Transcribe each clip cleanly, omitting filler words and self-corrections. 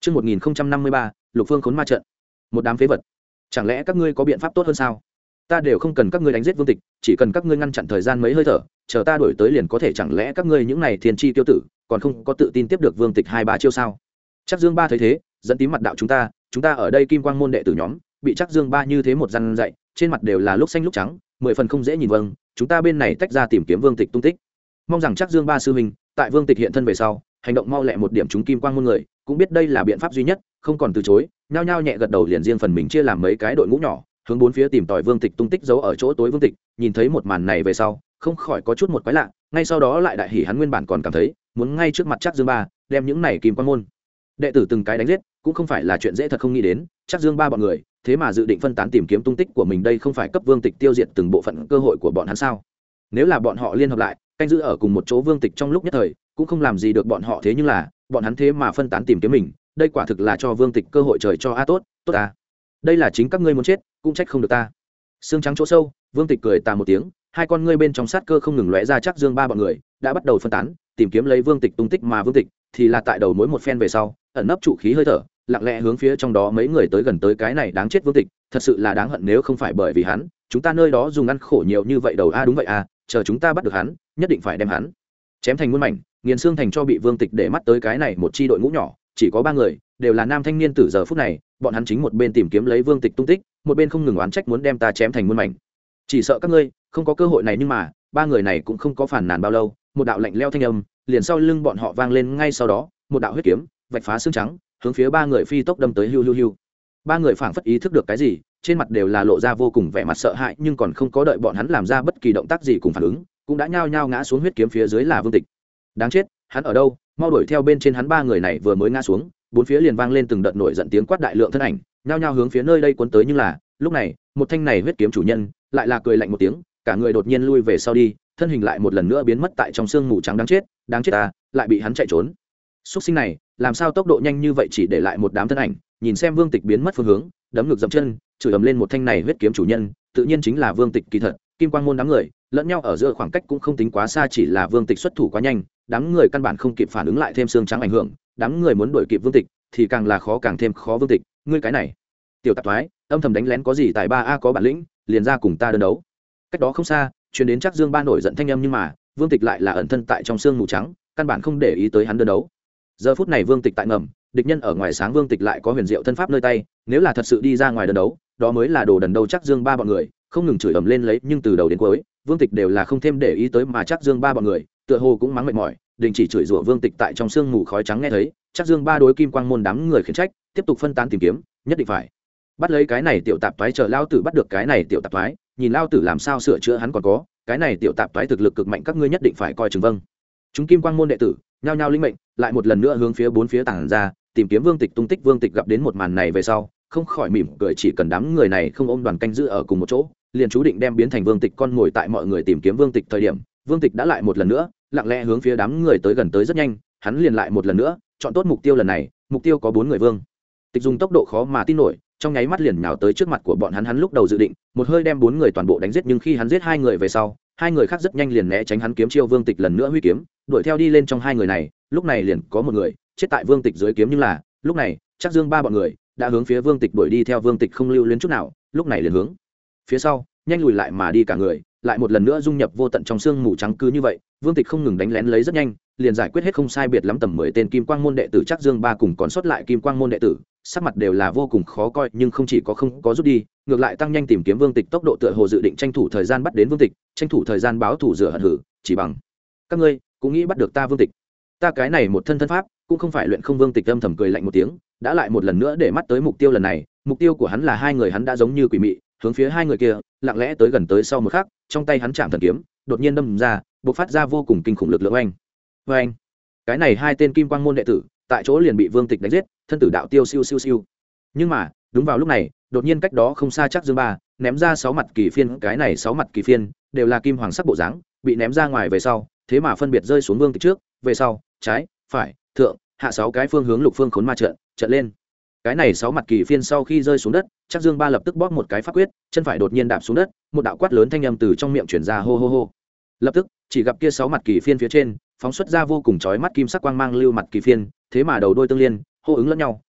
Chương 1053, Lục Phương Khốn Ma trận. Một đám phế vật. Chẳng lẽ các ngươi có biện pháp tốt hơn sao? Ta đều không cần các ngươi đánh giết Vương Tịch, chỉ cần các ngươi ngăn chặn thời gian mấy hơi thở, chờ ta đuổi tới liền có thể. Chẳng lẽ các ngươi những này thiên chi tiêu tử, còn không có tự tin tiếp được Vương Tịch 2-3 chiêu sao? Chắc Dương Ba thấy thế, dẫn tím mặt đạo chúng ta ở đây Kim Quang môn đệ tử nhóm, bị Chắc Dương Ba như thế một răn dạy, trên mặt đều là lúc xanh lúc trắng, 10 phần không dễ nhìn. Vâng, chúng ta bên này tách ra tìm kiếm Vương Tịch tung tích. Mong rằng Chắc Dương Ba sư huynh, tại Vương Tịch hiện thân về sau, hành động mau lẹ một điểm, chúng Kim Quang môn người cũng biết đây là biện pháp duy nhất, không còn từ chối, nhao nhao nhẹ gật đầu, liền riêng phần mình chia làm mấy cái đội ngũ nhỏ, hướng bốn phía tìm tòi Vương Tịch tung tích giấu ở chỗ tối. Vương Tịch nhìn thấy một màn này về sau, không khỏi có chút một quái lạ, ngay sau đó lại đại hỉ, hắn nguyên bản còn cảm thấy muốn ngay trước mặt Chắc Dương Ba đem những này Kim Quang môn đệ tử từng cái đánh giết cũng không phải là chuyện dễ, thật không nghĩ đến Chắc Dương Ba bọn người thế mà dự định phân tán tìm kiếm tung tích của mình, đây không phải cấp Vương Tịch tiêu diệt từng bộ phận cơ hội của bọn hắn sao? Nếu là bọn họ liên hợp lại canh giữ ở cùng một chỗ Vương Tịch trong lúc nhất thời cũng không làm gì được bọn họ, thế nhưng là bọn hắn thế mà phân tán tìm kiếm mình, đây quả thực là cho Vương Tịch cơ hội trời cho. Tốt ta, đây là chính các ngươi muốn chết cũng trách không được ta. Xương trắng chỗ sâu, Vương Tịch cười tà một tiếng, hai con ngươi bên trong sát cơ không ngừng lóe ra. Chắc Dương Ba bọn người đã bắt đầu phân tán tìm kiếm lấy Vương Tịch tung tích, mà Vương Tịch thì là tại đầu mối một phen về sau ẩn nấp trụ khí hơi thở, lặng lẽ hướng phía trong đó mấy người tới gần tới. Cái này đáng chết Vương Tịch thật sự là đáng hận, nếu không phải bởi vì hắn, chúng ta nơi đó dùng ăn khổ nhiều như vậy đầu. Đúng vậy chờ chúng ta bắt được hắn, nhất định phải đem hắn chém thành muôn mảnh, nghiền xương thành cho bị. Vương Tịch để mắt tới cái này một chi đội ngũ nhỏ, chỉ có 3 người, đều là nam thanh niên tử. Giờ phút này bọn hắn chính một bên tìm kiếm lấy Vương Tịch tung tích, một bên không ngừng oán trách muốn đem ta chém thành muôn mảnh. Chỉ sợ các ngươi không có cơ hội này. Nhưng mà 3 người này cũng không có phản nàn bao lâu, một đạo lạnh leo thanh âm liền sau lưng bọn họ vang lên, ngay sau đó một đạo huyết kiếm vạch phá xương trắng, hướng phía 3 người phi tốc đâm tới. Hiu. 3 người phảng phất ý thức được cái gì, trên mặt đều là lộ ra vô cùng vẻ mặt sợ hãi, nhưng còn không có đợi bọn hắn làm ra bất kỳ động tác gì cùng phản ứng, cũng đã nhao nhao ngã xuống. Huyết kiếm phía dưới là Vương Tịch. Đáng chết, hắn ở đâu? Mau đuổi theo bên trên hắn. 3 người này vừa mới ngã xuống, bốn phía liền vang lên từng đợt nổi giận tiếng quát, đại lượng thân ảnh nhao nhao hướng phía nơi đây cuốn tới. Nhưng là lúc này một thanh này huyết kiếm chủ nhân lại là cười lạnh một tiếng, cả người đột nhiên lui về sau đi, thân hình lại một lần nữa biến mất tại trong sương mù trắng. Đáng chết ta, lại bị hắn chạy trốn. Xuất sinh này làm sao tốc độ nhanh như vậy, chỉ để lại một đám thân ảnh. Nhìn xem Vương Tịch biến mất phương hướng, đấm ngực dậm chân, chửi ầm lên một thanh này huyết kiếm chủ nhân tự nhiên chính là Vương Tịch. Kỳ thật Kim Quang môn đám người lẫn nhau ở giữa khoảng cách cũng không tính quá xa, chỉ là Vương Tịch xuất thủ quá nhanh, đám người căn bản không kịp phản ứng, lại thêm xương trắng ảnh hưởng, đám người muốn đuổi kịp Vương Tịch thì càng là khó, càng thêm khó. Vương Tịch, ngươi cái này tiểu tạp thoái, âm thầm đánh lén có gì tài ba? Có bản lĩnh liền ra cùng ta đơn đấu. Cách đó không xa truyền đến Chắc Dương Ba nổi giận thanh âm, nhưng mà Vương Tịch lại là ẩn thân tại trong sương mù trắng, căn bản không để ý tới hắn đơn đấu. Giờ phút này Vương Tịch tại ngầm, địch nhân ở ngoài sáng, Vương Tịch lại có huyền diệu thân pháp nơi tay, nếu là thật sự đi ra ngoài đơn đấu, đó mới là đồ đần đâu. Chắc Dương Ba bọn người không ngừng chửi ầm lên lấy, nhưng từ đầu đến cuối Vương Tịch đều là không thêm để ý tới, mà Chắc Dương Ba bọn người tựa hồ cũng mắng mệt mỏi, đình chỉ chửi rủa Vương Tịch. Tại trong sương mù khói trắng nghe thấy Chắc Dương Ba đối Kim Quang môn đám người khiển trách, tiếp tục phân tán tìm kiếm, nhất định phải bắt lấy cái này tiểu tạp toái, chờ lao tử bắt được cái này tiểu tạp toái, nhìn lao tử làm sao sửa chữa hắn. Còn có cái này tiểu tạp toái thực lực cực mạnh, các ngươi nhất định phải coi chừng. Vâng. Chúng Kim Quang môn đệ tử nhao nhao linh mệnh, lại một lần nữa hướng phía bốn phía tản ra tìm kiếm Vương Tịch tung tích. Vương Tịch gặp đến một màn này về sau không khỏi mỉm cười, chỉ cần đám người này không ôm đoàn canh giữ ở cùng một chỗ, liền chú định đem biến thành Vương Tịch con ngồi. Tại mọi người tìm kiếm Vương Tịch thời điểm, Vương Tịch đã lại một lần nữa lặng lẽ hướng phía đám người tới gần tới. Rất nhanh hắn liền lại một lần nữa chọn tốt mục tiêu, lần này mục tiêu có 4 người. Vương Tịch dùng tốc độ khó mà tin nổi, trong nháy mắt liền nhào tới trước mặt của bọn hắn. Hắn lúc đầu dự định một hơi đem 4 người toàn bộ đánh giết, nhưng khi hắn giết 2 người về sau, 2 người khác rất nhanh liền né tránh hắn kiếm chiêu. Vương Tịch lần nữa huy kiếm đuổi theo đi lên, trong 2 người này lúc này liền có một người chết tại Vương Tịch dưới kiếm, nhưng là lúc này Chắc Dương Ba bọn người đã hướng phía Vương Tịch đuổi đi theo. Vương Tịch không lưu luyến chút nào, lúc này liền hướng phía sau nhanh lùi lại mà đi, cả người lại một lần nữa dung nhập vô tận trong sương mù trắng. Cứ như vậy Vương Tịch không ngừng đánh lén lấy, rất nhanh liền giải quyết hết không sai biệt lắm tầm 10 tên Kim Quang môn đệ tử. Chắc Dương Ba cùng còn sót lại Kim Quang môn đệ tử sắc mặt đều là vô cùng khó coi, nhưng không chỉ có không có rút đi, ngược lại tăng nhanh tìm kiếm Vương Tịch tốc độ, tựa hồ dự định tranh thủ thời gian bắt đến Vương Tịch, tranh thủ thời gian báo thù rửa hận. Hử, chỉ bằng các ngươi cũng nghĩ bắt được ta Vương Tịch? Ta cái này một thân thân pháp cũng không phải luyện không. Vương Tịch âm thầm cười lạnh một tiếng, đã lại một lần nữa để mắt tới mục tiêu. Lần này mục tiêu của hắn là 2 người, hắn đã giống như quỷ mị hướng phía 2 người kia lặng lẽ tới gần tới. Sau một khắc, trong tay hắn chạm thần kiếm đột nhiên đâm ra, bộc phát ra vô cùng kinh khủng lực lượng. Oanh. Cái này 2 tên Kim Quang môn đệ tử tại chỗ liền bị Vương Tịch đánh giết, thân tử đạo tiêu. Siêu. Nhưng mà đúng vào lúc này, đột nhiên cách đó không xa Chắc Dương Ba ném ra 6 mặt kỳ phiên. Cái này 6 mặt kỳ phiên đều là kim hoàng sắc bộ dáng, bị ném ra ngoài về sau, thế mà phân biệt rơi xuống Vương Tịch trước, về sau, trái, phải, thượng, hạ 6 cái phương hướng Lục Phương Khốn Ma trận lên. Cái này 6 mặt kỳ phiên sau khi rơi xuống đất, Chắc Dương Ba lập tức bóp một cái pháp quyết, chân phải đột nhiên đạp xuống đất, một đạo quát lớn thanh âm từ trong miệng truyền ra, hô hô hô. Lập tức chỉ gặp kia 6 mặt kỳ phiên phía trên phóng xuất ra vô cùng chói mắt kim sắc quang mang. Lưu mặt kỳ phiên thế mà đầu đôi tương liên, hô ứng lẫn nhau,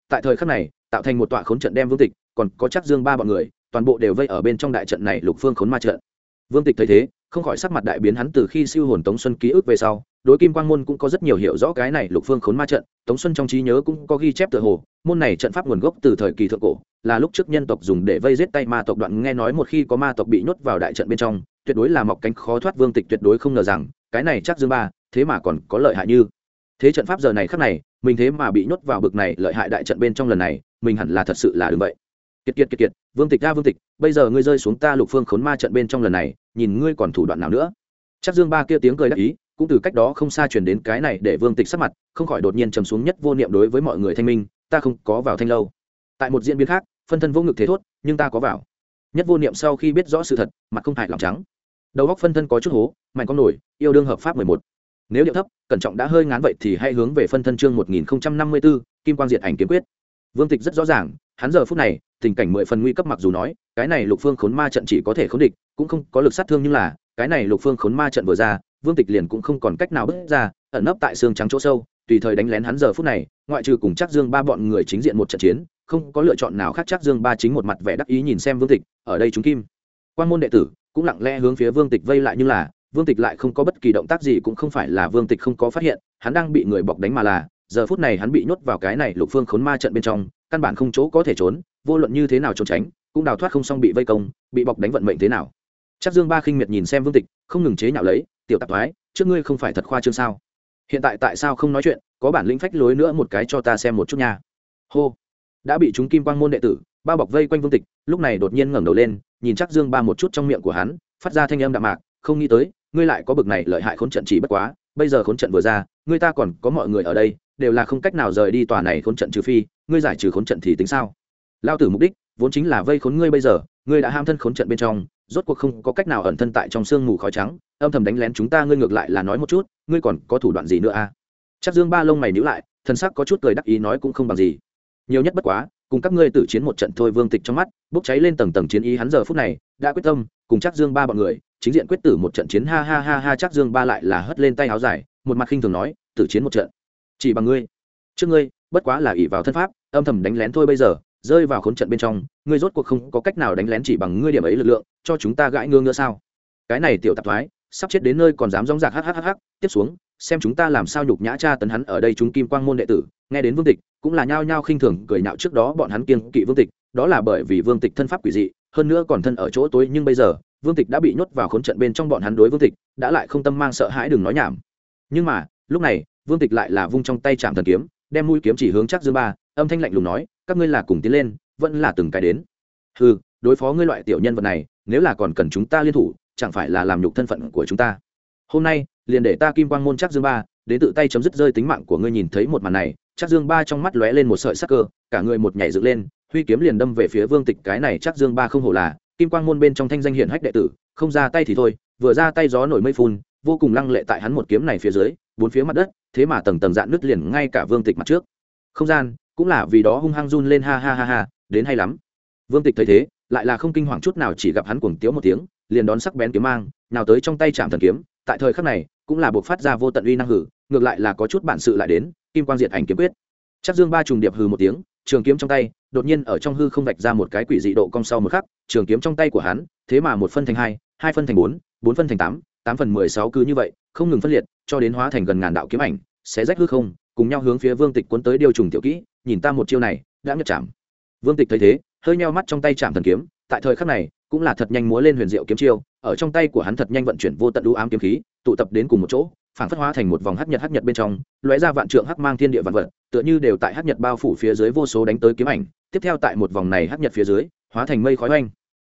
tại thời khắc này tạo thành một tọa khốn trận đem Vương Tịch còn có Trác Dương ba bọn người toàn bộ đều vây ở bên trong đại trận này lục phương khốn ma trận. Vương Tịch thấy thế không khỏi sắc mặt đại biến, hắn từ khi siêu hồn Tống Xuân ký ức về sau đối Kim Quang môn cũng có rất nhiều hiểu rõ cái này lục phương khốn ma trận. Tống Xuân trong trí nhớ cũng có ghi chép tựa hồ môn này trận pháp nguồn gốc từ thời kỳ thượng cổ, là lúc trước nhân tộc dùng để vây giết tay ma tộc. Đoạn nghe nói một khi có ma tộc bị nhốt vào đại trận bên trong tuyệt đối là mọc cánh khó thoát. Vương Tịch tuyệt đối không ngờ rằng cái này Trác Dương ba thế mà còn có lợi hại như thế. Trận pháp giờ này khắc này mình thế mà bị nhốt vào bực này lợi hại đại trận bên trong, lần này mình hẳn là thật sự là đừng vậy. Kiệt Vương Tịch ra Vương Tịch, bây giờ ngươi rơi xuống ta lục phương khốn ma trận bên trong, lần này nhìn ngươi còn thủ đoạn nào nữa. Trác Dương ba kia tiếng cười đắc ý cũng từ cách đó không xa truyền đến, cái này để Vương Tịch sắc mặt không khỏi đột nhiên trầm xuống. Nhất Vô Niệm đối với mọi người thanh minh, ta không có vào Thanh lâu. Tại một diễn biến khác, phân thân vô ngực thế thốt, nhưng ta có vào. Nhất Vô Niệm sau khi biết rõ sự thật, mặt không hại lòng trắng, đầu góc phân thân có chút hố, mạnh con nổi, yêu đương hợp pháp 11. Nếu điệu thấp cẩn trọng đã hơi ngán vậy thì hãy hướng về phân thân chương 1054, Kim Quang Diệt Ảnh Kiếm Quyết. Vương Tịch rất rõ ràng, hắn giờ phút này tình cảnh 10 phần nguy cấp, mặc dù nói cái này lục phương khốn ma trận chỉ có thể khốn địch cũng không có lực sát thương, nhưng là cái này lục phương khốn ma trận vừa ra, Vương Tịch liền cũng không còn cách nào bước ra, ẩn nấp tại xương trắng chỗ sâu, tùy thời đánh lén. Hắn giờ phút này ngoại trừ cùng Trác Dương ba bọn người chính diện một trận chiến, không có lựa chọn nào khác. Trác Dương ba chính một mặt vẻ đắc ý nhìn xem Vương Tịch, ở đây chúng Kim Quang môn đệ tử cũng lặng lẽ hướng phía Vương Tịch vây lại, nhưng là Vương Tịch lại không có bất kỳ động tác gì. Cũng không phải là Vương Tịch không có phát hiện hắn đang bị người bọc đánh, mà là giờ phút này hắn bị nhốt vào cái này lục phương khốn ma trận bên trong, căn bản không chỗ có thể trốn, vô luận như thế nào trốn tránh cũng đào thoát không xong, bị vây công bị bọc đánh vận mệnh thế nào. Trác Dương ba khinh miệt nhìn xem Vương Tịch, không ngừng chế nhạo lấy, tiểu tạp thoái, trước ngươi không phải thật khoa trương sao, hiện tại tại sao không nói chuyện, có bản lĩnh phách lối nữa một cái cho ta xem một chút nha. Hô. Đã bị chúng Kim Quang môn đệ tử bao bọc vây quanh Vương Tịch, lúc này đột nhiên ngẩng đầu lên nhìn Trác Dương ba một chút, trong miệng của hắn phát ra thanh âm đạm mạc, không nghĩ tới ngươi lại có bực này lợi hại khốn trận, chỉ bất quá bây giờ khốn trận vừa ra, ngươi ta còn có mọi người ở đây đều là không cách nào rời đi tòa này khốn trận, trừ phi ngươi giải trừ khốn trận thì tính sao. Lao tử mục đích vốn chính là vây khốn ngươi, bây giờ ngươi đã ham thân khốn trận bên trong, rốt cuộc không có cách nào ẩn thân tại trong sương mù khói trắng âm thầm đánh lén chúng ta, ngươi ngược lại là nói một chút ngươi còn có thủ đoạn gì nữa a? Trác Dương ba lông mày nhíu lại, thân sắc có chút cười đắc ý nói, cũng không bằng gì, nhiều nhất bất quá cùng các ngươi tử chiến một trận thôi. Vương Tịch trong mắt bốc cháy lên tầng tầng chiến ý, hắn giờ phút này đã quyết tâm cùng Trác Dương ba bọn người chính diện quyết tử một trận chiến. Ha ha ha ha. Trác Dương ba lại là hất lên tay áo dài, một mặt khinh thường nói, tử chiến một trận chỉ bằng ngươi, trước ngươi bất quá là ỷ vào thân pháp âm thầm đánh lén thôi, bây giờ rơi vào khốn trận bên trong, ngươi rốt cuộc không có cách nào đánh lén, chỉ bằng ngươi điểm ấy lực lượng cho chúng ta gãi ngương nữa sao? Cái này tiểu tạp thoái sắp chết đến nơi còn dám dóng dạc hắc, tiếp xuống xem chúng ta làm sao nhục nhã tra tấn hắn. Ở đây chúng Kim Quang môn đệ tử nghe đến Vương Tịch cũng là nhao nhao khinh thường cười nhạo, trước đó bọn hắn kiêng kỵ Vương Tịch đó là bởi vì Vương Tịch thân pháp quỷ dị, hơn nữa còn thân ở chỗ tối, nhưng bây giờ Vương Tịch đã bị nhốt vào khốn trận bên trong, bọn hắn đối Vương Tịch đã lại không tâm mang sợ hãi, đừng nói nhảm. Nhưng mà lúc này Vương Tịch lại là vung trong tay Trảm Thần kiếm, đem mũi kiếm chỉ hướng Trác Dương ba, âm thanh lạnh lùng nói, các ngươi là cùng tiến lên vẫn là từng cái đến? Hừ, đối phó ngươi loại tiểu nhân vật này nếu là còn cần chúng ta liên thủ, chẳng phải là làm nhục thân phận của chúng ta. Hôm nay liền để ta Kim Quang môn Trác Dương ba đến tự tay chấm dứt rơi tính mạng của ngươi. Nhìn thấy một màn này, Trác Dương ba trong mắt lóe lên một sợi sắc cơ, cả người một nhảy dựng lên, huy kiếm liền đâm về phía Vương Tịch. Cái này Trác Dương ba không hổ là Kim Quang môn bên trong thanh danh hiển hách đệ tử, không ra tay thì thôi, vừa ra tay gió nổi mây phun, vô cùng lăng lệ. Tại hắn một kiếm này phía dưới, bốn phía mặt đất thế mà tầng tầng dạn nứt, liền ngay cả Vương Tịch mặt trước không gian cũng là vì đó hung hăng run lên. Ha ha ha ha, đến hay lắm. Vương Tịch thấy thế lại là không kinh hoàng chút nào, chỉ gặp hắn cuồng tiếu một tiếng, liền đón sắc bén kiếm mang nào tới trong tay Trảm Thần kiếm, tại thời khắc này cũng là buộc phát ra vô tận uy năng hử, ngược lại là có chút bản sự lại đến Kim Quang Diệt Ảnh Kiếm Quyết. Trác Dương ba trùng điệp hừ một tiếng, trường kiếm trong tay đột nhiên ở trong hư không vạch ra một cái quỷ dị độ cong, sau một khắc trường kiếm trong tay của hắn thế mà một phân thành hai, hai phân thành bốn, bốn phân thành tám, tám phần 16, cứ như vậy không ngừng phân liệt cho đến hóa thành gần ngàn đạo kiếm ảnh, xé rách hư không, cùng nhau hướng phía Vương Tịch cuốn tới. Điều trùng tiểu kỹ, nhìn ta một chiêu này đã nhật chạm. Vương Tịch thấy thế hơi nheo mắt, trong tay Trảm Thần kiếm tại thời khắc này cũng là thật nhanh múa lên huyền diệu kiếm chiêu, ở trong tay của hắn thật nhanh vận chuyển vô tận u ám kiếm khí, tụ tập đến cùng một chỗ, phảng phất hóa thành một vòng hắc nhật bên trong lóe ra vạn trượng hắc mang, thiên địa vạn vật tựa như đều tại hắc nhật bao phủ phía dưới, vô số đánh tới kiếm ảnh tiếp theo tại một vòng này hắc nhật phía dưới hóa thành mây khói.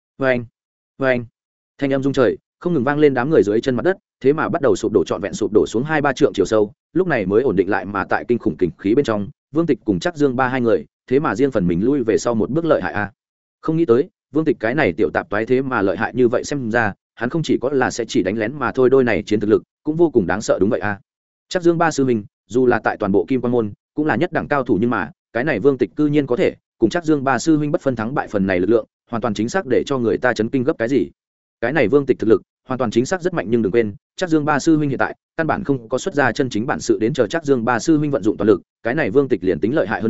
Oanh, thanh âm rung trời không ngừng vang lên, đám người dưới chân mặt đất thế mà bắt đầu sụp đổ, trọn vẹn sụp đổ xuống 2-3 trượng chiều sâu, lúc này mới ổn định lại. Mà tại kinh khủng kình khí bên trong, Vương Tịch cùng Trác Dương ba hai người thế mà riêng phần mình lui về sau một bước. Lợi hại a, không nghĩ tới Vương Tịch cái này tiểu tạp toái thế mà lợi hại như vậy, xem ra hắn không chỉ có là sẽ chỉ đánh lén mà thôi, đôi này chiến thực lực cũng vô cùng đáng sợ. Đúng vậy a, Trác Dương ba sư huynh dù là tại toàn bộ Kim Quang môn cũng là nhất đẳng cao thủ, nhưng mà cái này Vương Tịch cư nhiên có thể cùng Trác Dương ba sư huynh bất phân thắng bại, phần này lực lượng hoàn toàn chính xác để cho người ta chấn kinh gấp cái gì. Cái này Vương Tịch thực lực hoàn toàn chính xác rất mạnh, nhưng đừng quên Trác Dương ba sư huynh hiện tại căn bản không có xuất ra chân chính bản sự, đến chờ Trác Dương ba sư huynh vận dụng toàn lực, cái này Vương Tịch liền tính lợi hại hơn nữa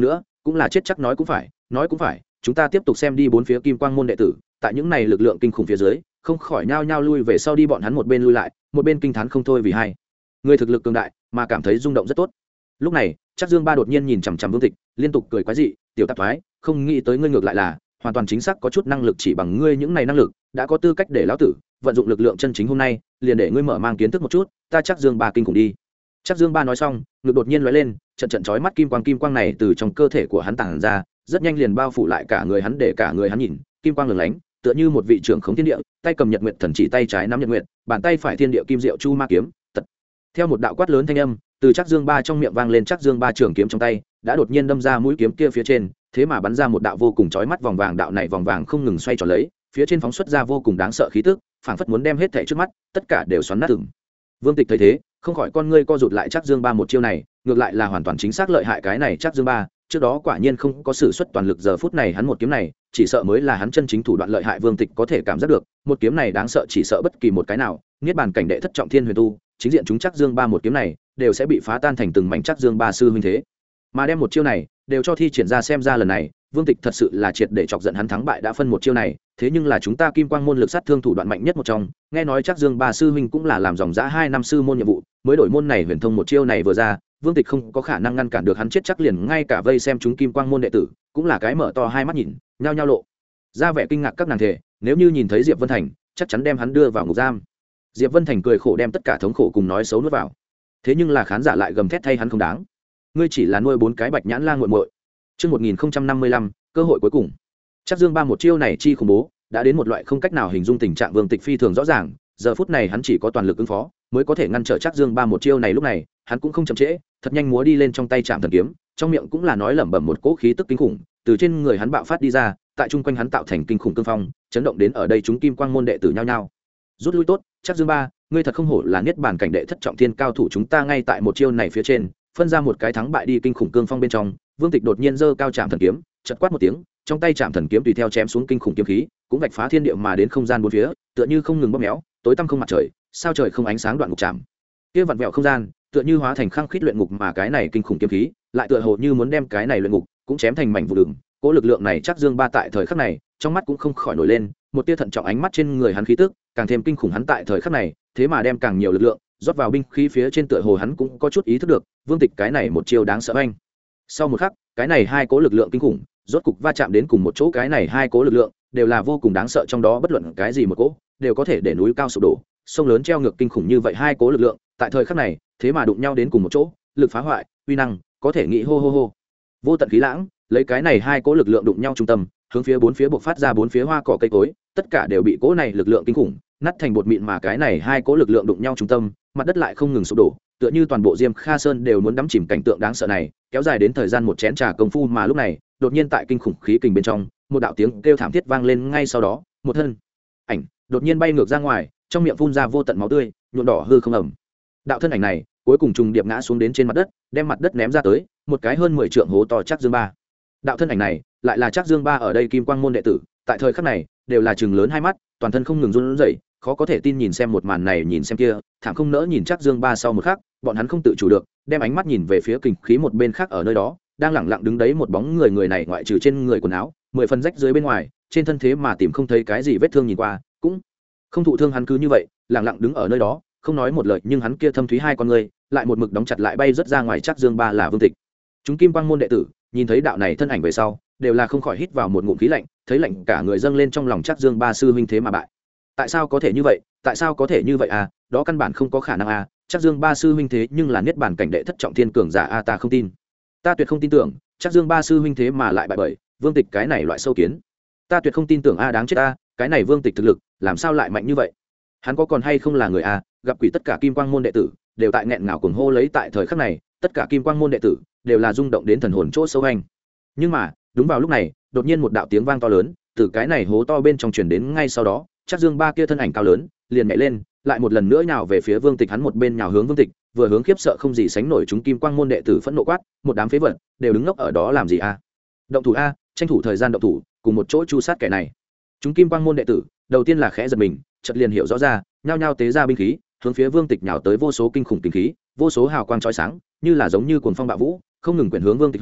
cũng là chết chắc nói cũng phải, chúng ta tiếp tục xem đi. Bốn phía kim quang môn đệ tử tại những này lực lượng kinh khủng phía dưới không khỏi nhao nhao lui về sau đi, bọn hắn một bên lui lại một bên kinh thán không thôi, vì hai người thực lực cường đại mà cảm thấy rung động rất tốt. Lúc này chắc Dương Ba đột nhiên nhìn chằm chằm Vương Tịch, liên tục cười quái dị, tiểu tạp thoái, không nghĩ tới ngươi ngược lại là hoàn toàn chính xác có chút năng lực, chỉ bằng ngươi những này năng lực đã có tư cách để lão tử vận dụng lực lượng chân chính, hôm nay liền để ngươi mở mang kiến thức một chút ta chắc Dương Ba kinh khủng đi. Chắc Dương Ba nói xong, ngực đột nhiên lóe lên, trận trận chói mắt kim quang này từ trong cơ thể của hắn tản ra, rất nhanh liền bao phủ lại cả người hắn, để cả người hắn nhìn kim quang lừng lánh, tựa như một vị trưởng khống thiên địa, tay cầm nhật nguyệt thần chỉ, tay trái nắm nhật nguyệt, bàn tay phải thiên địa kim diệu chu ma kiếm. Theo một đạo quát lớn thanh âm từ chắc Dương Ba trong miệng vang lên, chắc Dương Ba trường kiếm trong tay đã đột nhiên đâm ra mũi kiếm kia phía trên, thế mà bắn ra một đạo vô cùng chói mắt vòng vàng, đạo này vòng vàng không ngừng xoay tròn lấy, phía trên phóng xuất ra vô cùng đáng sợ khí tức, phảng phất muốn đem hết thảy trước mắt tất cả đều xoắn nát từng. Vương Tịch thấy thế không khỏi con ngươi co rụt lại, chắc Dương Ba một chiêu này ngược lại là hoàn toàn chính xác lợi hại, cái này chắc Dương Ba trước đó quả nhiên không có sử xuất toàn lực, giờ phút này hắn một kiếm này chỉ sợ mới là hắn chân chính thủ đoạn lợi hại. Vương Tịch có thể cảm giác được một kiếm này đáng sợ, chỉ sợ bất kỳ một cái nào niết bàn cảnh đệ thất trọng thiên huyền tu chính diện chúng chắc Dương Ba một kiếm này đều sẽ bị phá tan thành từng mảnh. chắc Dương Ba sư huynh thế mà đem một chiêu này đều cho thi triển ra, xem ra lần này Vương Tịch thật sự là triệt để chọc giận hắn, thắng bại đã phân một chiêu này, thế nhưng là chúng ta kim quang môn lực sát thương thủ đoạn mạnh nhất một trong, nghe nói chắc Dương Ba sư huynh cũng là làm dòng dã 2 năm sư môn nhiệm vụ mới đổi môn này huyền thông, một chiêu này vừa ra Vương Tịch không có khả năng ngăn cản được hắn, chết chắc liền ngay cả vây xem chúng kim quang môn đệ tử cũng là cái mở to hai mắt nhìn, nhao nhao lộ ra vẻ kinh ngạc, các nàng thề nếu như nhìn thấy Diệp Vân Thành chắc chắn đem hắn đưa vào ngục giam. Diệp Vân Thành cười khổ đem tất cả thống khổ cùng nói xấu nuốt vào, thế nhưng là khán giả lại gầm thét thay hắn không đáng, ngươi chỉ là nuôi 4 cái bạch nhãn lang muội muội. Trước 1055, cơ hội cuối cùng. Chắc Dương Ba một chiêu này chi khủng bố, đã đến một loại không cách nào hình dung tình trạng. Vương Tịch phi thường rõ ràng, giờ phút này hắn chỉ có toàn lực ứng phó mới có thể ngăn trở chắc Dương Ba một chiêu này. Lúc này hắn cũng không chậm trễ, thật nhanh múa đi lên trong tay Trảm Thần kiếm, trong miệng cũng là nói lẩm bẩm một cỗ khí tức kinh khủng từ trên người hắn bạo phát đi ra, tại chung quanh hắn tạo thành kinh khủng cương phong, chấn động đến ở đây chúng kim quang môn đệ tử nhao nhao rút lui. Tốt, chắc Dương Ba, ngươi thật không hổ là niết bàn cảnh đệ thất trọng thiên cao thủ, chúng ta ngay tại một chiêu này phía trên phân ra một cái thắng bại đi. Kinh khủng cương phong bên trong, Vương Tịch đột nhiên giơ cao Trảm Thần kiếm, chợt quát một tiếng, trong tay Trảm Thần kiếm tùy theo chém xuống kinh khủng kiếm khí, cũng vạch phá thiên địa mà đến không gian bốn phía, tựa như không ngừng bóp méo, tối tăm không mặt trời, sao trời không ánh sáng, đoạn ngục chạm kia vặn vẹo không gian tựa như hóa thành khăng khít luyện ngục, mà cái này kinh khủng kiếm khí lại tựa hồ như muốn đem cái này luyện ngục cũng chém thành mảnh vụn đường. Cỗ lực lượng này chắc Dương Ba tại thời khắc này trong mắt cũng không khỏi nổi lên một tia thận trọng, ánh mắt trên người hắn khí tức càng thêm kinh khủng, hắn tại thời khắc này thế mà đem càng nhiều lực lượng rót vào binh khí phía trên, tựa hồ hắn cũng có chút ý thức được Vương Tịch cái này một chiêu đáng sợ anh. Sau một khắc, cái này hai cỗ lực lượng kinh khủng rốt cục va chạm đến cùng một chỗ, cái này hai cỗ lực lượng đều là vô cùng đáng sợ, trong đó bất luận cái gì một cỗ đều có thể để núi cao sụp đổ, sông lớn treo ngược, kinh khủng như vậy hai cỗ lực lượng tại thời khắc này thế mà đụng nhau đến cùng một chỗ, lực phá hoại uy năng có thể nghĩ hô hô hô vô tận khí lãng lấy cái này hai cỗ lực lượng đụng nhau trung tâm, hướng phía bốn phía bộc phát ra, bốn phía hoa cỏ cây cối tất cả đều bị cỗ này lực lượng kinh khủng nát thành bột mịn, mà cái này hai cỗ lực lượng đụng nhau trung tâm, mặt đất lại không ngừng sụp đổ, tựa như toàn bộ Diêm Kha Sơn đều muốn đắm chìm. Cảnh tượng đáng sợ này kéo dài đến thời gian một chén trà công phu, mà lúc này đột nhiên tại kinh khủng khí kình bên trong, một đạo tiếng kêu thảm thiết vang lên, ngay sau đó một thân ảnh đột nhiên bay ngược ra ngoài, trong miệng phun ra vô tận máu tươi, nhuộm đỏ hư không ẩm. Đạo thân ảnh này cuối cùng trùng điệp ngã xuống đến trên mặt đất, đem mặt đất ném ra tới một cái hơn 10 trượng hố to. Chắc Dương Ba, đạo thân ảnh này lại là Chắc Dương Ba, ở đây kim quang môn đệ tử tại thời khắc này đều là chừng lớn hai mắt, toàn thân không ngừng run rẩy, khó có thể tin nhìn xem một màn này, nhìn xem kia thảm không nỡ nhìn Chắc Dương Ba. Sau một khắc, bọn hắn không tự chủ được đem ánh mắt nhìn về phía kình khí một bên khác, ở nơi đó đang lẳng lặng đứng đấy một bóng người, người này ngoại trừ trên người quần áo 10 phần rách dưới bên ngoài, trên thân thế mà tìm không thấy cái gì vết thương, nhìn qua cũng không thụ thương, hắn cứ như vậy lẳng lặng đứng ở nơi đó không nói một lời, nhưng hắn kia thâm thúy hai con người lại một mực đóng chặt lại, bay rất ra ngoài. Chắc Dương Ba là Vương Tịch. Chúng kim quang môn đệ tử nhìn thấy đạo này thân ảnh về sau đều là không khỏi hít vào một ngụm khí lạnh, thấy lạnh cả người dâng lên trong lòng. Chắc Dương Ba sư huynh thế mà bại, tại sao có thể như vậy, tại sao có thể như vậy à, đó căn bản không có khả năng à, Chắc Dương Ba sư huynh thế nhưng là niết bàn cảnh đệ thất trọng thiên cường giả à, ta không tin, ta tuyệt không tin tưởng Chắc Dương Ba sư huynh thế mà lại bại bởi Vương Tịch cái này loại sâu kiến, ta tuyệt không tin tưởng a, đáng chết a, cái này Vương Tịch thực lực làm sao lại mạnh như vậy, hắn có còn hay không là người a, gặp quỷ. Tất cả kim quang môn đệ tử đều tại nghẹn ngào cuồng hô lấy, tại thời khắc này tất cả kim quang môn đệ tử đều là rung động đến thần hồn chỗ sâu anh. Nhưng mà đúng vào lúc này, đột nhiên một đạo tiếng vang to lớn từ cái này hố to bên trong truyền đến, ngay sau đó Chắc Dương Ba kia thân ảnh cao lớn liền nhảy lên, lại một lần nữa nhào về phía Vương Tịch, hắn một bên nhào hướng Vương Tịch, vừa hướng khiếp sợ không gì sánh nổi chúng kim quang môn đệ tử phẫn nộ quát, một đám phế vật đều đứng ngốc ở đó làm gì a, động thủ a, tranh thủ thời gian động thủ, cùng một chỗ chu sát kẻ này. Chúng kim quang môn đệ tử đầu tiên là khẽ giật mình, chợt liền hiểu rõ ra, nhao nhao tế ra binh khí hướng phía Vương Tịch nhào tới, vô số kinh khủng kinh khí, vô số hào quang chói sáng như là giống như cuồng phong bạo vũ không ngừng quyển hướng Vương Tịch hử.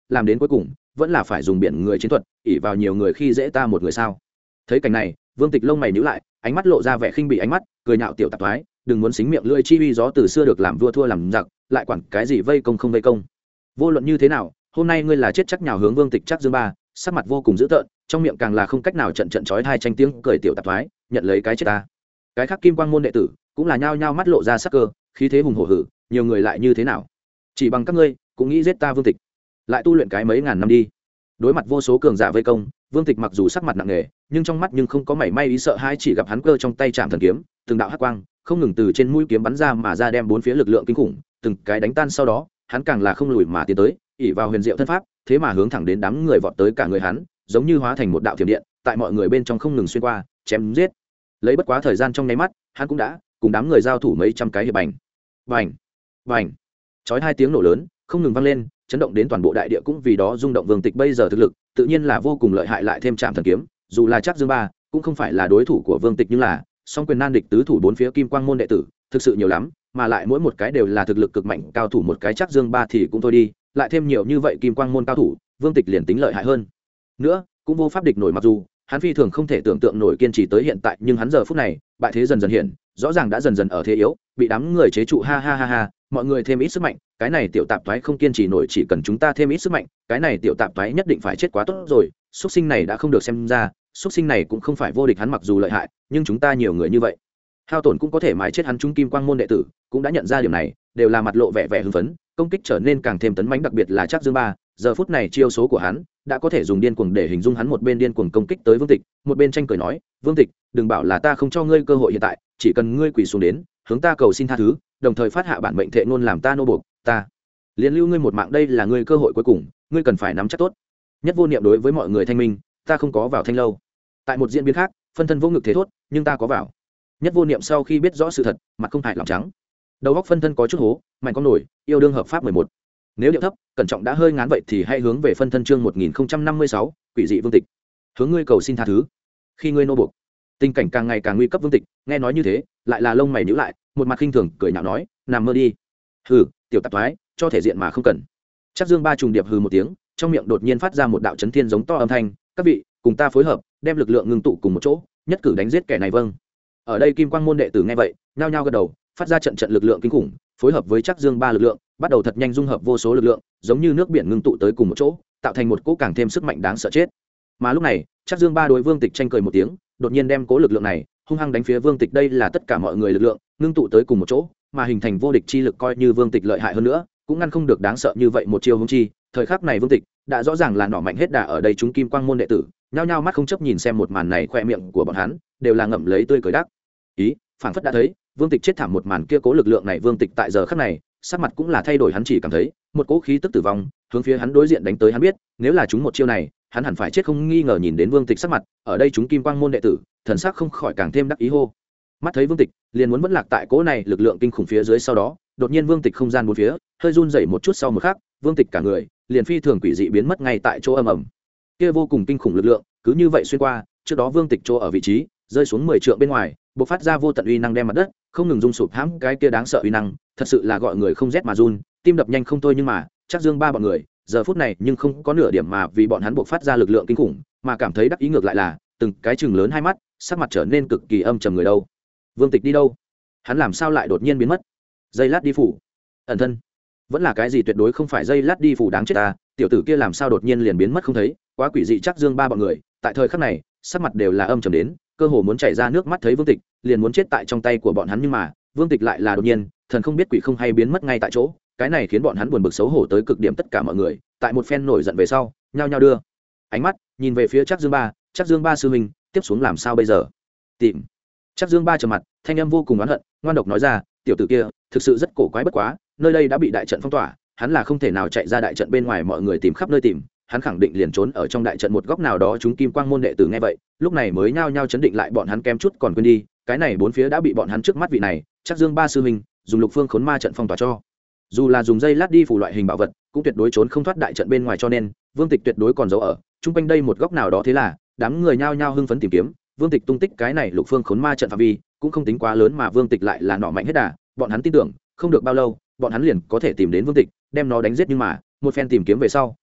làm đến cuối cùng vẫn là phải dùng biển người chiến thuật ỉ vào nhiều người khi dễ ta một người sao. Thấy cảnh này Vương Tịch lông mày nhíu lại, ánh mắt lộ ra vẻ khinh bỉ ánh mắt, cười nhạo tiểu tạp thoái, đừng muốn xính miệng lưỡi chi uy gió từ xưa được làm vua thua làm giặc, lại quản cái gì vây công không vây công. Vô luận như thế nào hôm nay ngươi là chết chắc nhào hướng Vương Tịch chắc dương ba, sắc mặt vô cùng dữ tợn, trong miệng càng là không cách nào trận trận chói hai tranh tiếng cười tiểu tạp thoái, nhận lấy cái chết ta. Cái khác kim quang môn đệ tử cũng là nhao nhao mắt lộ ra sắc cơ, khí thế hùng hổ hử, nhiều người lại như thế nào, chỉ bằng các ngươi cũng nghĩ giết ta Vương Tịch, lại tu luyện cái mấy ngàn năm đi. Đối mặt vô số cường giả vây công, Vương Tịch mặc dù sắc mặt nặng nề nhưng trong mắt nhưng không có mảy may ý sợ hãi, chỉ gặp hắn cơ trong tay chạm thần kiếm, từng đạo hắc quang không ngừng từ trên mũi kiếm bắn ra mà ra, đem bốn phía lực lượng kinh khủng từng cái đánh tan. Sau đó hắn càng là không lùi mà tiến tới, ỉ vào huyền diệu thân pháp, thế mà hướng thẳng đến đám người vọt tới, cả người hắn giống như hóa thành một đạo thiểm điện, tại mọi người bên trong không ngừng xuyên qua chém giết. Lấy bất quá thời gian trong nháy mắt, hắn cũng đã cùng đám người giao thủ mấy trăm cái hiệp. Bành bành bành, chói hai tiếng nổ lớn không ngừng vang lên, chấn động đến toàn bộ đại địa, cũng vì đó rung động. Vương Tịch bây giờ thực lực tự nhiên là vô cùng lợi hại, lại thêm trạm thần kiếm, dù là chắc dương ba cũng không phải là đối thủ của Vương Tịch, nhưng là song quyền nan địch tứ thủ, bốn phía kim quang môn đệ tử thực sự nhiều lắm, mà lại mỗi một cái đều là thực lực cực mạnh cao thủ, một cái chắc dương ba thì cũng thôi đi, lại thêm nhiều như vậy kim quang môn cao thủ, Vương Tịch liền tính lợi hại hơn nữa cũng vô pháp địch nổi. Mặc dù hắn phi thường không thể tưởng tượng nổi kiên trì tới hiện tại, nhưng hắn giờ phút này bại thế dần dần hiện, rõ ràng đã dần dần ở thế yếu, bị đám người chế trụ. Ha ha ha ha, mọi người thêm ít sức mạnh, cái này tiểu tạp toái không kiên trì nổi, chỉ cần chúng ta thêm ít sức mạnh, cái này tiểu tạp toái nhất định phải chết. Quá tốt rồi, xuất sinh này đã không được xem ra, xuất sinh này cũng không phải vô địch, hắn mặc dù lợi hại nhưng chúng ta nhiều người như vậy, hao tổn cũng có thể mái chết hắn. Chúng kim quang môn đệ tử cũng đã nhận ra điều này, đều là mặt lộ vẻ vẻ hưng phấn, công kích trở nên càng thêm tấn mãnh, đặc biệt là chắc dương ba, giờ phút này chiêu số của hắn đã có thể dùng điên cuồng để hình dung. Hắn một bên điên cuồng công kích tới Vương Tịch, một bên tranh cười nói, Vương Tịch, đừng bảo là ta không cho ngươi cơ hội hiện tại, chỉ cần ngươi quỳ xuống đến hướng ta cầu xin tha thứ, đồng thời phát hạ bản mệnh thệ ngôn làm ta nô buộc, ta liền lưu ngươi một mạng. Đây là ngươi cơ hội cuối cùng, ngươi cần phải nắm chắc tốt. Nhất Vô Niệm đối với mọi người thanh minh, ta không có vào Thanh lâu. Tại một diễn biến khác, phân thân vô ngực thế thốt, nhưng ta có vào. Nhất Vô Niệm sau khi biết rõ sự thật, mặt không hại lòng trắng, đầu góc phân thân có chút hố, mạnh con nổi, yêu đương hợp pháp 11. Nếu điệu thấp cẩn trọng đã hơi ngán vậy thì hãy hướng về phân thân chương 1056, quỷ dị Vương Tịch, hướng ngươi cầu xin tha thứ, khi ngươi nô buộc. Tình cảnh càng ngày càng nguy cấp. Vương Tịch nghe nói như thế, lại là lông mày nhíu lại, một mặt khinh thường cười nhạo nói, nằm mơ đi. Hừ, tiểu tạp thoái, cho thể diện mà không cần. Chắc dương ba trùng điệp hừ một tiếng, trong miệng đột nhiên phát ra một đạo chấn thiên giống to âm thanh, các vị cùng ta phối hợp, đem lực lượng ngưng tụ cùng một chỗ, nhất cử đánh giết kẻ này. Vâng. Ở đây kim quang môn đệ tử nghe vậy nhao nhao gật đầu, phát ra trận trận lực lượng kinh khủng, phối hợp với chắc dương ba lực lượng, bắt đầu thật nhanh dung hợp vô số lực lượng, giống như nước biển ngưng tụ tới cùng một chỗ, tạo thành một cỗ càng thêm sức mạnh đáng sợ chết. Mà lúc này chắc dương ba đối Vương Tịch tranh cười một tiếng, đột nhiên đem cỗ lực lượng này hung hăng đánh phía Vương Tịch. Đây là tất cả mọi người lực lượng ngưng tụ tới cùng một chỗ, mà hình thành vô địch chi lực, coi như Vương Tịch lợi hại hơn nữa cũng ngăn không được đáng sợ như vậy một chiêu hung chi. Thời khắc này Vương Tịch đã rõ ràng là nỏ mạnh hết đà. Ở đây chúng kim quang môn đệ tử nhao nhao mắt không chấp nhìn xem một màn này, khoe miệng của bọn hắn đều là ngậm lấy tươi cười đắc ý, phảng phất đã thấy Vương Tịch chết thảm một màn kia. Cố lực lượng này Vương Tịch tại giờ khắc này sắc mặt cũng là thay đổi, hắn chỉ cảm thấy một cỗ khí tức tử vong hướng phía hắn đối diện đánh tới. Hắn biết nếu là chúng một chiêu này hắn hẳn phải chết không nghi ngờ. Nhìn đến Vương Tịch sắc mặt, ở đây chúng kim quang môn đệ tử thần sắc không khỏi càng thêm đắc ý hô. Mắt thấy Vương Tịch liền muốn vẫn lạc tại cỗ này lực lượng kinh khủng phía dưới, sau đó đột nhiên Vương Tịch không gian bốn phía hơi run rẩy một chút, sau một khắc Vương Tịch cả người liền phi thường quỷ dị biến mất ngay tại chỗ. Ầm ầm, kia vô cùng kinh khủng lực lượng cứ như vậy xuyên qua trước đó Vương Tịch chỗ ở vị trí, rơi xuống 10 trượng bên ngoài, bộc phát ra vô tận uy năng, đem mặt đất không ngừng rung sụp hãm. Cái kia đáng sợ uy năng thật sự là gọi người không rét mà run, tim đập nhanh không thôi. Nhưng mà chắc dương ba bọn người giờ phút này nhưng không có nửa điểm mà vì bọn hắn bộc phát ra lực lượng kinh khủng mà cảm thấy đắc ý, ngược lại là từng cái chừng lớn hai mắt, sắc mặt trở nên cực kỳ âm trầm. Người đâu? Vương Tịch đi đâu? Hắn làm sao lại đột nhiên biến mất? Dây lát đi phủ ẩn thân vẫn là cái gì? Tuyệt đối không phải dây lát đi phủ, đáng chết ta, tiểu tử kia làm sao đột nhiên liền biến mất không thấy, quá quỷ dị. chắc dương ba bọn người tại thời khắc này sắc mặt đều là âm trầm đến cơ hồ muốn chảy ra nước mắt, thấy Vương Tịch liền muốn chết tại trong tay của bọn hắn, nhưng mà Vương Tịch lại là đột nhiên thần không biết quỷ không hay biến mất ngay tại chỗ. Cái này khiến bọn hắn buồn bực xấu hổ tới cực điểm. Tất cả mọi người tại một phen nổi giận về sau nhao nhao đưa ánh mắt nhìn về phía chắc dương ba. Chắc dương ba sư huynh, tiếp xuống làm sao bây giờ? Tìm. Chắc dương ba trầm mặt, thanh âm vô cùng oán hận ngoan độc nói ra, tiểu tử kia thực sự rất cổ quái, bất quá nơi đây đã bị đại trận phong tỏa, hắn là không thể nào chạy ra đại trận bên ngoài. Mọi người tìm khắp nơi tìm, hắn khẳng định liền trốn ở trong đại trận một góc nào đó. Chúng kim quang môn đệ tử nghe vậy lúc này mới nhao nhao chấn định lại, bọn hắn kém chút còn quên đi cái này bốn phía đã bị bọn hắn trước mắt vị này chắc dương ba sư huynh dùng lục phương khốn ma trận phong tỏa cho. Dù là dùng dây lát đi phủ loại hình bảo vật cũng tuyệt đối trốn không thoát đại trận bên ngoài, cho nên Vương Tịch tuyệt đối còn giấu ở chung quanh đây một góc nào đó. Thế là đám người nhao nhao hưng phấn tìm kiếm Vương Tịch tung tích. Cái này lục phương khốn ma trận phạm vi cũng không tính quá lớn, mà Vương Tịch lại là nỏ mạnh hết đà, bọn hắn tin tưởng không được bao lâu bọn hắn liền có thể tìm đến Vương Tịch, đem nó đánh giết. Nhưng mà một phen tìm kiếm về sau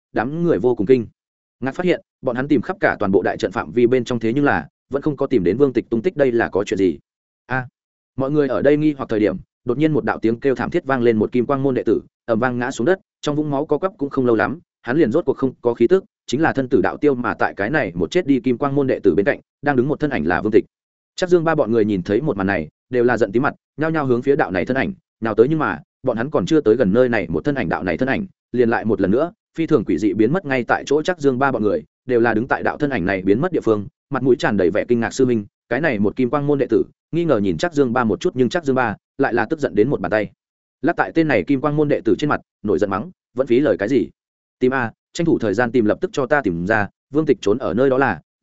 đám người vô cùng kinh ngạc, phát hiện bọn hắn tìm khắp cả toàn bộ đại trận phạm vi bên trong, thế nhưng là vẫn không có tìm đến Vương Tịch tung tích. đây là có chuyện gì a? Mọi người ở đây nghi hoặc thời điểm, đột nhiên một đạo tiếng kêu thảm thiết vang lên, một kim quang môn đệ tử ầm vang ngã xuống đất, trong vũng máu co quắp. cũng không lâu lắm, hắn liền rốt cuộc không có khí tức, chính là thân tử đạo tiêu. mà tại cái này một chết đi kim quang môn đệ tử bên cạnh đang đứng một thân ảnh là Vương Tịch. Chắc Dương ba bọn người nhìn thấy một màn này đều là giận tí mặt, nhao nhao hướng phía đạo này thân ảnh nào tới, nhưng mà bọn hắn còn chưa tới gần nơi này, một thân ảnh đạo này thân ảnh liền lại một lần nữa phi thường quỷ dị biến mất ngay tại chỗ. Chắc Dương ba bọn người đều là đứng tại đạo thân ảnh này biến mất địa phương, mặt mũi tràn đầy vẻ kinh ngạc. sư minh, cái này một kim quang môn đệ tử nghi ngờ nhìn Chắc Dương ba một chút, nhưng Chắc Dương ba lại là tức giận đến một bàn tay lắc tại tên này kim quang môn đệ tử trên mặt, nổi giận mắng, vẫn phí lời cái gì, tìm a, tranh thủ thời gian tìm, lập tức cho ta tìm ra Vương Tịch trốn ở nơi đó.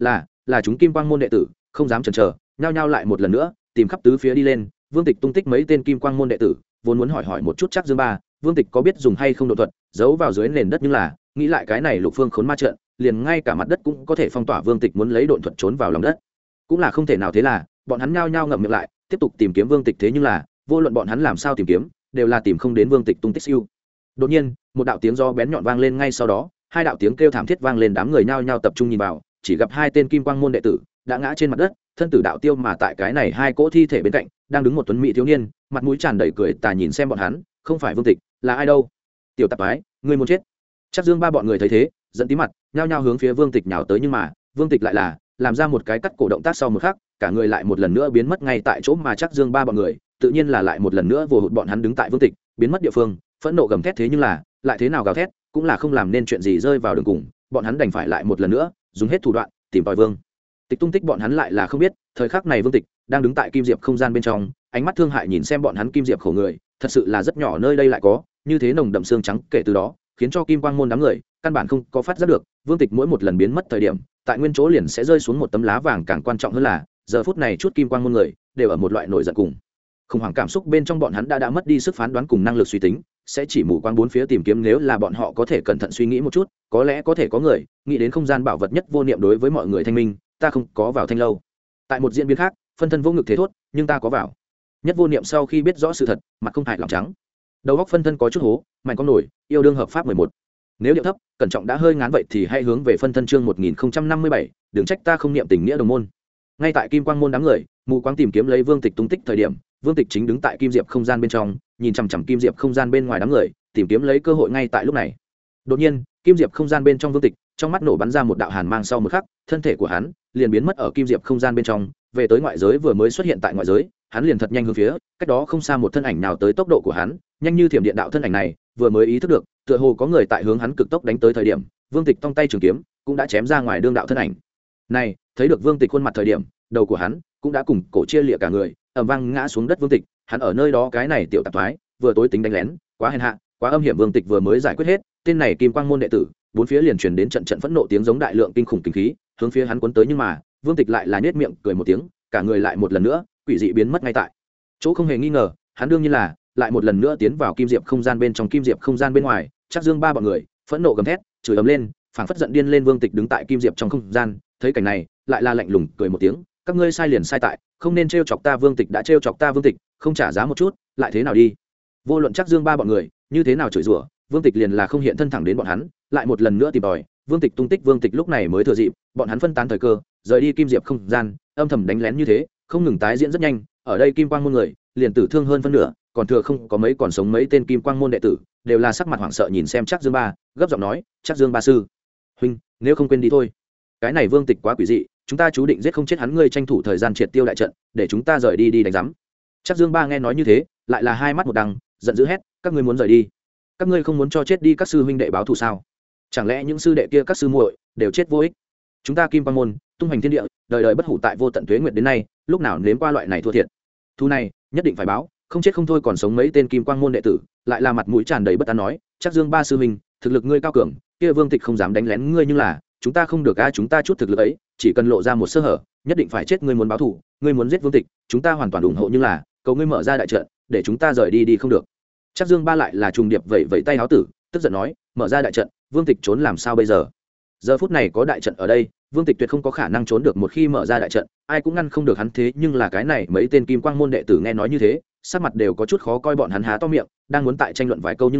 là chúng kim quang môn đệ tử không dám chần chờ, nhao nhao lại một lần nữa tìm khắp tứ phía đi lên. Vương Tịch tung tích mấy tên kim quang môn đệ tử vốn muốn hỏi một chút Chắc Dương ba Vương Tịch có biết dùng hay không độ thuật giấu vào dưới nền đất, nhưng là nghĩ lại cái này Lục Phương Khốn Ma trận liền ngay cả mặt đất cũng có thể phong tỏa, Vương Tịch muốn lấy độn thuật trốn vào lòng đất cũng là không thể nào. thế là bọn hắn nhao nhao ngậm miệng lại, tiếp tục tìm kiếm Vương Tịch. thế nhưng là vô luận bọn hắn làm sao tìm kiếm đều là tìm không đến Vương Tịch tung tích. siêu đột nhiên một đạo tiếng gió bén nhọn vang lên, ngay sau đó hai đạo tiếng kêu thảm thiết vang lên, đám người nhao nhao tập trung nhìn vào, chỉ gặp hai tên kim quang môn đệ tử đã ngã trên mặt đất, thân tử đạo tiêu. mà tại cái này hai cỗ thi thể bên cạnh đang đứng một tuấn mỹ thiếu niên, mặt mũi tràn đầy cười tà nhìn xem bọn hắn, không phải Vương Tịch là ai đâu, tiểu tạp ái, ngươi muốn chết. Chắc Dương ba bọn người thấy thế giận tí mặt, nhao nhao hướng phía Vương Tịch nhào tới, nhưng mà Vương Tịch lại là làm ra một cái cắt cổ động tác, sau một khắc cả người lại một lần nữa biến mất ngay tại chỗ. mà Chắc Dương ba bọn người tự nhiên là lại một lần nữa vồ hụt bọn hắn đứng tại Vương Tịch biến mất địa phương, phẫn nộ gầm thét, thế nhưng là lại thế nào gào thét cũng là không làm nên chuyện gì, rơi vào đường cùng bọn hắn đành phải lại một lần nữa dùng hết thủ đoạn tìm tòi Vương Tịch tung tích. bọn hắn lại là không biết thời khắc này Vương Tịch đang đứng tại kim diệp không gian bên trong, ánh mắt thương hại nhìn xem bọn hắn. kim diệp khổ người thật sự là rất nhỏ, nơi đây lại có như thế nồng đậm xương trắng, kể từ đó khiến cho kim quang môn đám người căn bản không có phát giác được Vương Tịch mỗi một lần biến mất thời điểm tại nguyên chỗ liền sẽ rơi xuống một tấm lá vàng. càng quan trọng hơn là giờ phút này chút kim quang môn người đều ở một loại nổi giận cùng khủng hoảng cảm xúc bên trong, bọn hắn đã mất đi sức phán đoán cùng năng lực suy tính, sẽ chỉ mù quáng bốn phía tìm kiếm. nếu là bọn họ có thể cẩn thận suy nghĩ một chút, có lẽ có thể có người nghĩ đến không gian bảo vật nhất vô niệm đối với mọi người thanh minh, ta không có vào thanh lâu. Tại một diễn biến khác, phân thân vô ngực thế thốt, nhưng ta có vào. Nhất vô niệm sau khi biết rõ sự thật, mặt không hại lòng trắng, đầu góc phân thân có chút hố, mạnh con nổi, yêu đương hợp pháp 11. Nếu điệu thấp cẩn trọng đã hơi ngán vậy thì hãy hướng về phân thân chương 1057, đừng trách ta không niệm tình nghĩa đồng môn. Ngay tại kim quang môn đám người mù quáng tìm kiếm lấy Vương Tịch tung tích thời điểm, Vương Tịch chính đứng tại kim diệp không gian bên trong, nhìn chằm chằm kim diệp không gian bên ngoài đám người, tìm kiếm lấy cơ hội. ngay tại lúc này, đột nhiên kim diệp không gian bên trong Vương Tịch trong mắt nổ bắn ra một đạo hàn mang, sau một khắc thân thể của hắn liền biến mất ở kim diệp không gian bên trong, về tới ngoại giới. vừa mới xuất hiện tại ngoại giới, hắn liền thật nhanh hướng phía cách đó không xa một thân ảnh nào tới, tốc độ của hắn nhanh như thiểm điện. đạo thân ảnh này vừa mới ý thức được tựa hồ có người tại hướng hắn cực tốc đánh tới thời điểm, Vương Tịch trong tay trường kiếm cũng đã chém ra ngoài. đương đạo thân ảnh này thấy được Vương Tịch khuôn mặt thời điểm, đầu của hắn cũng đã cùng cổ chia lịa cả người, ầm vang ngã xuống đất. Vương Tịch hắn ở nơi đó, cái này tiểu tạp thoái vừa tối tính đánh lén, quá hèn hạ, quá âm hiểm. Vương Tịch vừa mới giải quyết hết tên này kim quang môn đệ tử, bốn phía liền truyền đến trận trận phẫn nộ tiếng giống, đại lượng kinh khủng kinh khí hướng phía hắn cuốn tới, nhưng mà Vương Tịch lại là nhếch miệng cười một tiếng, cả người lại một lần nữa quỷ dị biến mất ngay tại chỗ. không hề nghi ngờ, hắn đương nhiên là lại một lần nữa tiến vào kim diệp không gian bên trong. kim diệp không gian bên ngoài, Chắc Dương ba bọn người phẫn nộ gầm thét, chửi ầm lên, phảng phất giận điên lên. Vương Tịch đứng tại kim diệp trong không gian, thấy cảnh này lại là lạnh lùng cười một tiếng, các ngươi sai liền sai tại không nên trêu chọc ta. Vương Tịch đã trêu chọc ta, Vương Tịch không trả giá một chút lại thế nào đi. vô luận Chắc Dương ba bọn người như thế nào chửi rủa, Vương Tịch liền là không hiện thân thẳng đến bọn hắn, lại một lần nữa tìm tòi Vương Tịch tung tích. Vương Tịch lúc này mới thừa dịp bọn hắn phân tán thời cơ, rời đi kim diệp không gian, âm thầm đánh lén như thế không ngừng tái diễn rất nhanh. ở đây kim quang môn người liền tử thương hơn phân nửa, còn thừa không có mấy còn sống. mấy tên kim quang môn đệ tử đều là sắc mặt hoảng sợ nhìn xem Chắc Dương ba, gấp giọng nói, Chắc Dương ba sư huynh, nếu không quên đi thôi, cái này Vương Tịch quá quỷ dị, chúng ta chú định giết không chết hắn, ngươi tranh thủ thời gian triệt tiêu đại trận để chúng ta rời đi đi đánh giám. Chắc Dương ba nghe nói như thế lại là hai mắt một đằng, giận dữ hét, các ngươi muốn rời đi, các ngươi không muốn cho chết đi các sư huynh đệ báo thù sao? Chẳng lẽ những sư đệ kia các sư muội đều chết vô ích? Chúng ta kim quang môn tung hoành thiên địa, đời đời bất hủ, tại vô tận tuế nguyệt đến nay, lúc nào nếm qua loại này thua thiệt. Thu này nhất định phải báo, không chết không thôi. còn sống mấy tên kim quang môn đệ tử lại là mặt mũi tràn đầy bất an nói, Chắc Dương ba sư huynh, thực lực ngươi cao cường, kia Vương Tịch không dám đánh lén ngươi, nhưng là chúng ta không được a, chúng ta chút thực lực ấy chỉ cần lộ ra một sơ hở nhất định phải chết. ngươi muốn báo thù, ngươi muốn giết Vương Tịch, chúng ta hoàn toàn ủng hộ, nhưng là cầu ngươi mở ra đại trận để chúng ta rời đi đi không được. Chắc Dương ba lại là trùng điệp vẫy vẫy tay áo tử, tức giận nói, mở ra đại trận, Vương Tịch trốn làm sao bây giờ? giờ phút này có đại trận ở đây, Vương Tịch tuyệt không có khả năng trốn được, một khi mở ra đại trận ai cũng ngăn không được hắn. thế nhưng là cái này mấy tên kim quang môn đệ tử nghe nói như thế, sắc mặt đều có chút khó coi, bọn hắn há to miệng đang muốn tại tranh luận vài câu, nhưng mà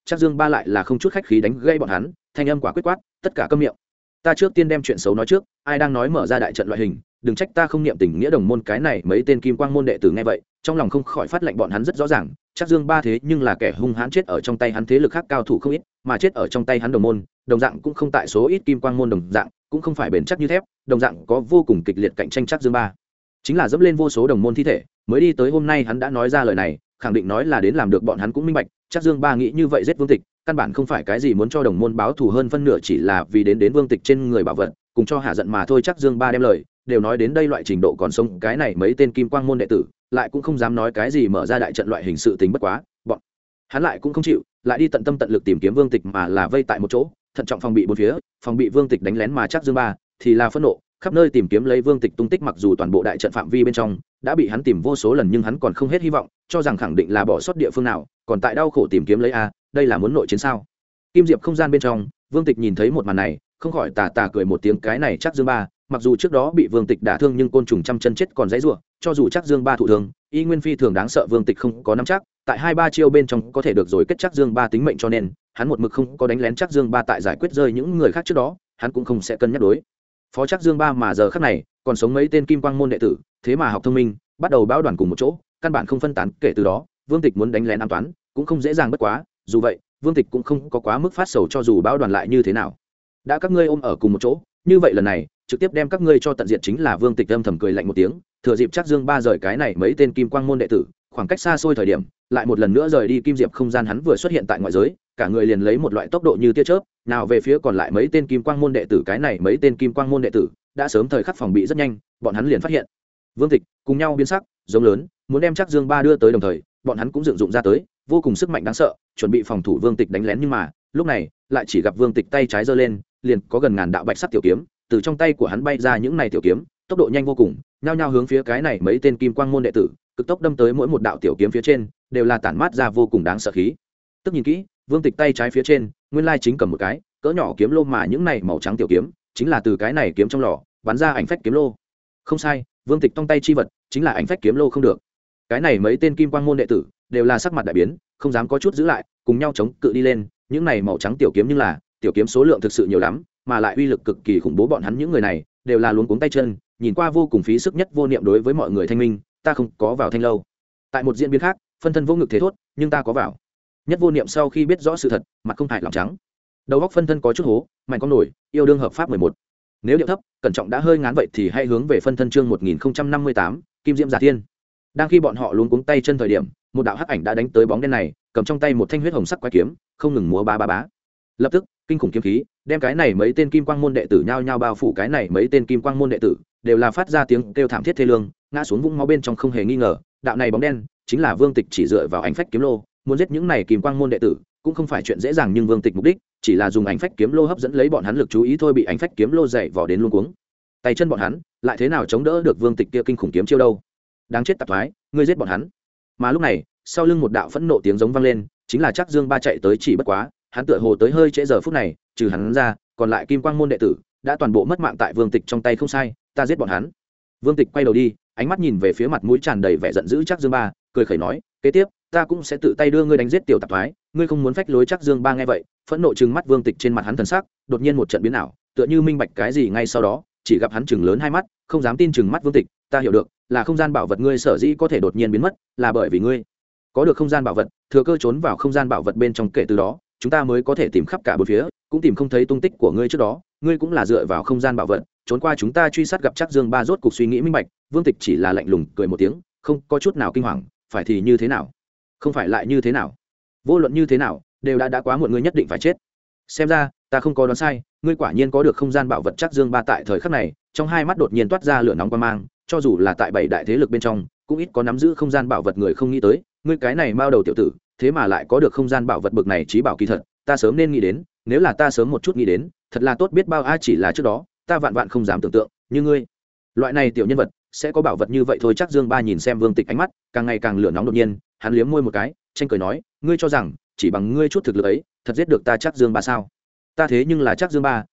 Trác Dương Ba lại là không chút khách khí đánh gây bọn hắn, thanh âm quả quyết quát, tất cả câm miệng. Ta trước tiên đem chuyện xấu nói trước, ai đang nói mở ra đại trận loại hình, đừng trách ta không niệm tình nghĩa đồng môn. Cái này mấy tên kim quang môn đệ tử nghe vậy, trong lòng không khỏi phát lệnh. Bọn hắn rất rõ ràng, Trác Dương Ba thế nhưng là kẻ hung hãn, chết ở trong tay hắn thế lực khác cao thủ không ít, mà chết ở trong tay hắn đồng môn, đồng dạng cũng không tại số ít kim quang môn đồng dạng, cũng không phải bền chắc như thép, đồng dạng có vô cùng kịch liệt cạnh tranh. Trác Dương Ba chính là dẫm lên vô số đồng môn thi thể, mới đi tới hôm nay. Hắn đã nói ra lời này, khẳng định nói là đến làm được. Bọn hắn cũng minh bạch, Trác Dương Ba nghĩ như vậy giết Vương Tịch, căn bản không phải cái gì muốn cho đồng môn báo thù, hơn phân nửa chỉ là vì đến Vương Tịch trên người bảo vật, cùng cho hạ giận mà thôi. Trác Dương Ba đem lời đều nói đến đây loại trình độ, còn sống cái này mấy tên kim quang môn đệ tử lại cũng không dám nói cái gì mở ra đại trận loại hình sự tình. Bất quá bọn hắn lại cũng không chịu, lại đi tận tâm tận lực tìm kiếm Vương Tịch, mà là vây tại một chỗ, thận trọng phòng bị bốn phía, phòng bị Vương Tịch đánh lén. Mà Trác Dương Ba thì là phẫn nộ, khắp nơi tìm kiếm lấy Vương Tịch tung tích. Mặc dù toàn bộ đại trận phạm vi bên trong đã bị hắn tìm vô số lần, nhưng hắn còn không hết hy vọng, cho rằng khẳng định là bỏ sót địa phương nào, còn tại đau khổ tìm kiếm lấy. Đây là muốn nội chiến sao? Kim Diệp không gian bên trong, Vương Tịch nhìn thấy một màn này, không khỏi tà tà cười một tiếng. Cái này Trác Dương Ba, mặc dù trước đó bị Vương Tịch đả thương, nhưng côn trùng trăm chân chết còn dãy rủa, cho dù Trác Dương Ba thụ thương, y nguyên phi thường đáng sợ. Vương Tịch không có nắm chắc, tại 2-3 chiêu bên trong có thể được rồi kết Trác Dương Ba tính mệnh, cho nên hắn một mực không có đánh lén Trác Dương Ba. Tại giải quyết rơi những người khác trước đó, hắn cũng không sẽ cân nhắc đối phó Trác Dương Ba. Mà giờ khắc này, còn sống mấy tên kim quang môn đệ tử, thế mà học thông minh, bắt đầu bão đoàn cùng một chỗ, căn bản không phân tán. Kể từ đó, Vương Tịch muốn đánh lén an toán cũng không dễ dàng. Bất quá dù vậy, Vương Tịch cũng không có quá mức phát sầu, cho dù bão đoàn lại như thế nào, đã các ngươi ôm ở cùng một chỗ, như vậy lần này trực tiếp đem các ngươi cho tận diệt chính là. Vương Tịch âm thầm cười lạnh một tiếng, thừa dịp Trác Dương Ba rời cái này mấy tên kim quang môn đệ tử khoảng cách xa xôi thời điểm, lại một lần nữa rời đi kim diệp không gian. Hắn vừa xuất hiện tại ngoại giới, cả người liền lấy một loại tốc độ như tia chớp nào về phía còn lại mấy tên kim quang môn đệ tử. Cái này mấy tên kim quang môn đệ tử đã sớm thời khắc phòng bị rất nhanh, bọn hắn liền phát hiện Vương Tịch, cùng nhau biến sắc giống lớn, muốn đem Trác Dương Ba đưa tới. Đồng thời bọn hắn cũng dựng dụng ra tới vô cùng sức mạnh đáng sợ, chuẩn bị phòng thủ Vương Tịch đánh lén. Nhưng mà lúc này lại chỉ gặp Vương Tịch tay trái giơ lên, liền có gần ngàn đạo bạch sắc tiểu kiếm từ trong tay của hắn bay ra. Những này tiểu kiếm tốc độ nhanh vô cùng, nhao nhao hướng phía cái này mấy tên kim quang môn đệ tử cực tốc đâm tới. Mỗi một đạo tiểu kiếm phía trên đều là tản mát ra vô cùng đáng sợ khí tức. Nhìn kỹ, Vương Tịch tay trái phía trên nguyên lai chính cầm một cái cỡ nhỏ kiếm lô, mà những này màu trắng tiểu kiếm chính là từ cái này kiếm trong lò bắn ra ảnh phách kiếm lô. Không sai, Vương Tịch trong tay chi vật chính là ảnh phách kiếm lô. Không được, cái này mấy tên kim quang môn đệ tử đều là sắc mặt đại biến, không dám có chút giữ lại, cùng nhau chống cự đi lên. Những này màu trắng tiểu kiếm, nhưng là tiểu kiếm số lượng thực sự nhiều lắm, mà lại uy lực cực kỳ khủng bố. Bọn hắn những người này đều là luống cuống tay chân, nhìn qua vô cùng phí sức. Nhất Vô Niệm đối với mọi người thanh minh, ta không có vào Thanh lâu. Tại một diễn biến khác, Phân Thân vô ngực thế thốt, nhưng ta có vào. Nhất Vô Niệm sau khi biết rõ sự thật, mặt không hại lỏng trắng, đầu góc Phân Thân có chút hố. Mạnh con nổi, yêu đương hợp pháp 11. Nếu điệu thấp cẩn trọng đã hơi ngán vậy thì hãy hướng về Phân Thân chương 1058, Kim Diễm Giả Thiên. Đang khi bọn họ luống cuống tay chân thời điểm, một đạo hắc ảnh đã đánh tới bóng đen này, cầm trong tay một thanh huyết hồng sắc quái kiếm, không ngừng múa ba ba bá. Lập tức, kinh khủng kiếm khí đem cái này mấy tên kim quang môn đệ tử nhao nhao bao phủ. Cái này mấy tên kim quang môn đệ tử đều là phát ra tiếng kêu thảm thiết thê lương, ngã xuống vũng máu bên trong. Không hề nghi ngờ, đạo này bóng đen chính là Vương Tịch chỉ dựa vào ảnh phách kiếm lô muốn giết những này kim quang môn đệ tử cũng không phải chuyện dễ dàng. Nhưng Vương Tịch mục đích chỉ là dùng ảnh phách kiếm lô hấp dẫn lấy bọn hắn lực chú ý thôi. Bị ảnh phách kiếm lô dày vò đến luống cuống tay chân, bọn hắn lại thế nào chống đỡ được Vương Tịch kia kinh khủng kiếm chiêu đâu? Đáng chết tạp thoái, ngươi giết bọn hắn! Mà lúc này, sau lưng một đạo phẫn nộ tiếng giống vang lên, chính là Trác Dương Ba chạy tới. Chỉ bất quá hắn tựa hồ tới hơi trễ. Giờ phút này, trừ hắn ra, còn lại kim quang môn đệ tử đã toàn bộ mất mạng tại Vương Tịch trong tay. Không sai, ta giết bọn hắn. Vương Tịch quay đầu đi, ánh mắt nhìn về phía mặt mũi tràn đầy vẻ giận dữ Trác Dương Ba, cười khẩy nói, kế tiếp ta cũng sẽ tự tay đưa ngươi đánh giết tiểu tạp thoái, ngươi không muốn phách lối. Trác Dương Ba nghe vậy, phẫn nộ trừng mắt Vương Tịch. Trên mặt hắn thần sắc đột nhiên một trận biến ảo, tựa như minh bạch cái gì. Ngay sau đó, chỉ gặp hắn trừng lớn hai mắt, không dám tin trừng mắt Vương Tịch, ta hiểu được, là không gian bảo vật ngươi sở dĩ có thể đột nhiên biến mất, là bởi vì ngươi có được không gian bảo vật, thừa cơ trốn vào không gian bảo vật bên trong. Kể từ đó, chúng ta mới có thể tìm khắp cả bốn phía, cũng tìm không thấy tung tích của ngươi. Trước đó ngươi cũng là dựa vào không gian bảo vật trốn qua chúng ta truy sát. Gặp Trác Dương Ba rốt cục suy nghĩ minh bạch, Vương Tịch chỉ là lạnh lùng cười một tiếng, không có chút nào kinh hoàng. Phải thì như thế nào? Không phải lại như thế nào? Vô luận như thế nào, đều đã quá muộn, ngươi nhất định phải chết. Xem ra ta không có đoán sai, ngươi quả nhiên có được không gian bảo vật. Trác Dương Ba tại thời khắc này, trong hai mắt đột nhiên toát ra lửa nóng quan mang. Cho dù là tại 7 đại thế lực bên trong, cũng ít có nắm giữ không gian bảo vật người. Không nghĩ tới, ngươi cái này mao đầu tiểu tử, thế mà lại có được không gian bảo vật bực này. Chí bảo kỳ thật, ta sớm nên nghĩ đến, nếu là ta sớm một chút nghĩ đến, thật là tốt biết bao. Chỉ là trước đó, ta vạn vạn không dám tưởng tượng, như ngươi loại này tiểu nhân vật sẽ có bảo vật như vậy thôi. Trác Dương Ba nhìn xem Vương Tịch, ánh mắt càng ngày càng lửa nóng. Đột nhiên, hắn liếm môi một cái, tranh cười nói, ngươi cho rằng chỉ bằng ngươi chút thực lực ấy, thật giết được ta Trác Dương Ba sao? Ta thế nhưng là Trác Dương Ba,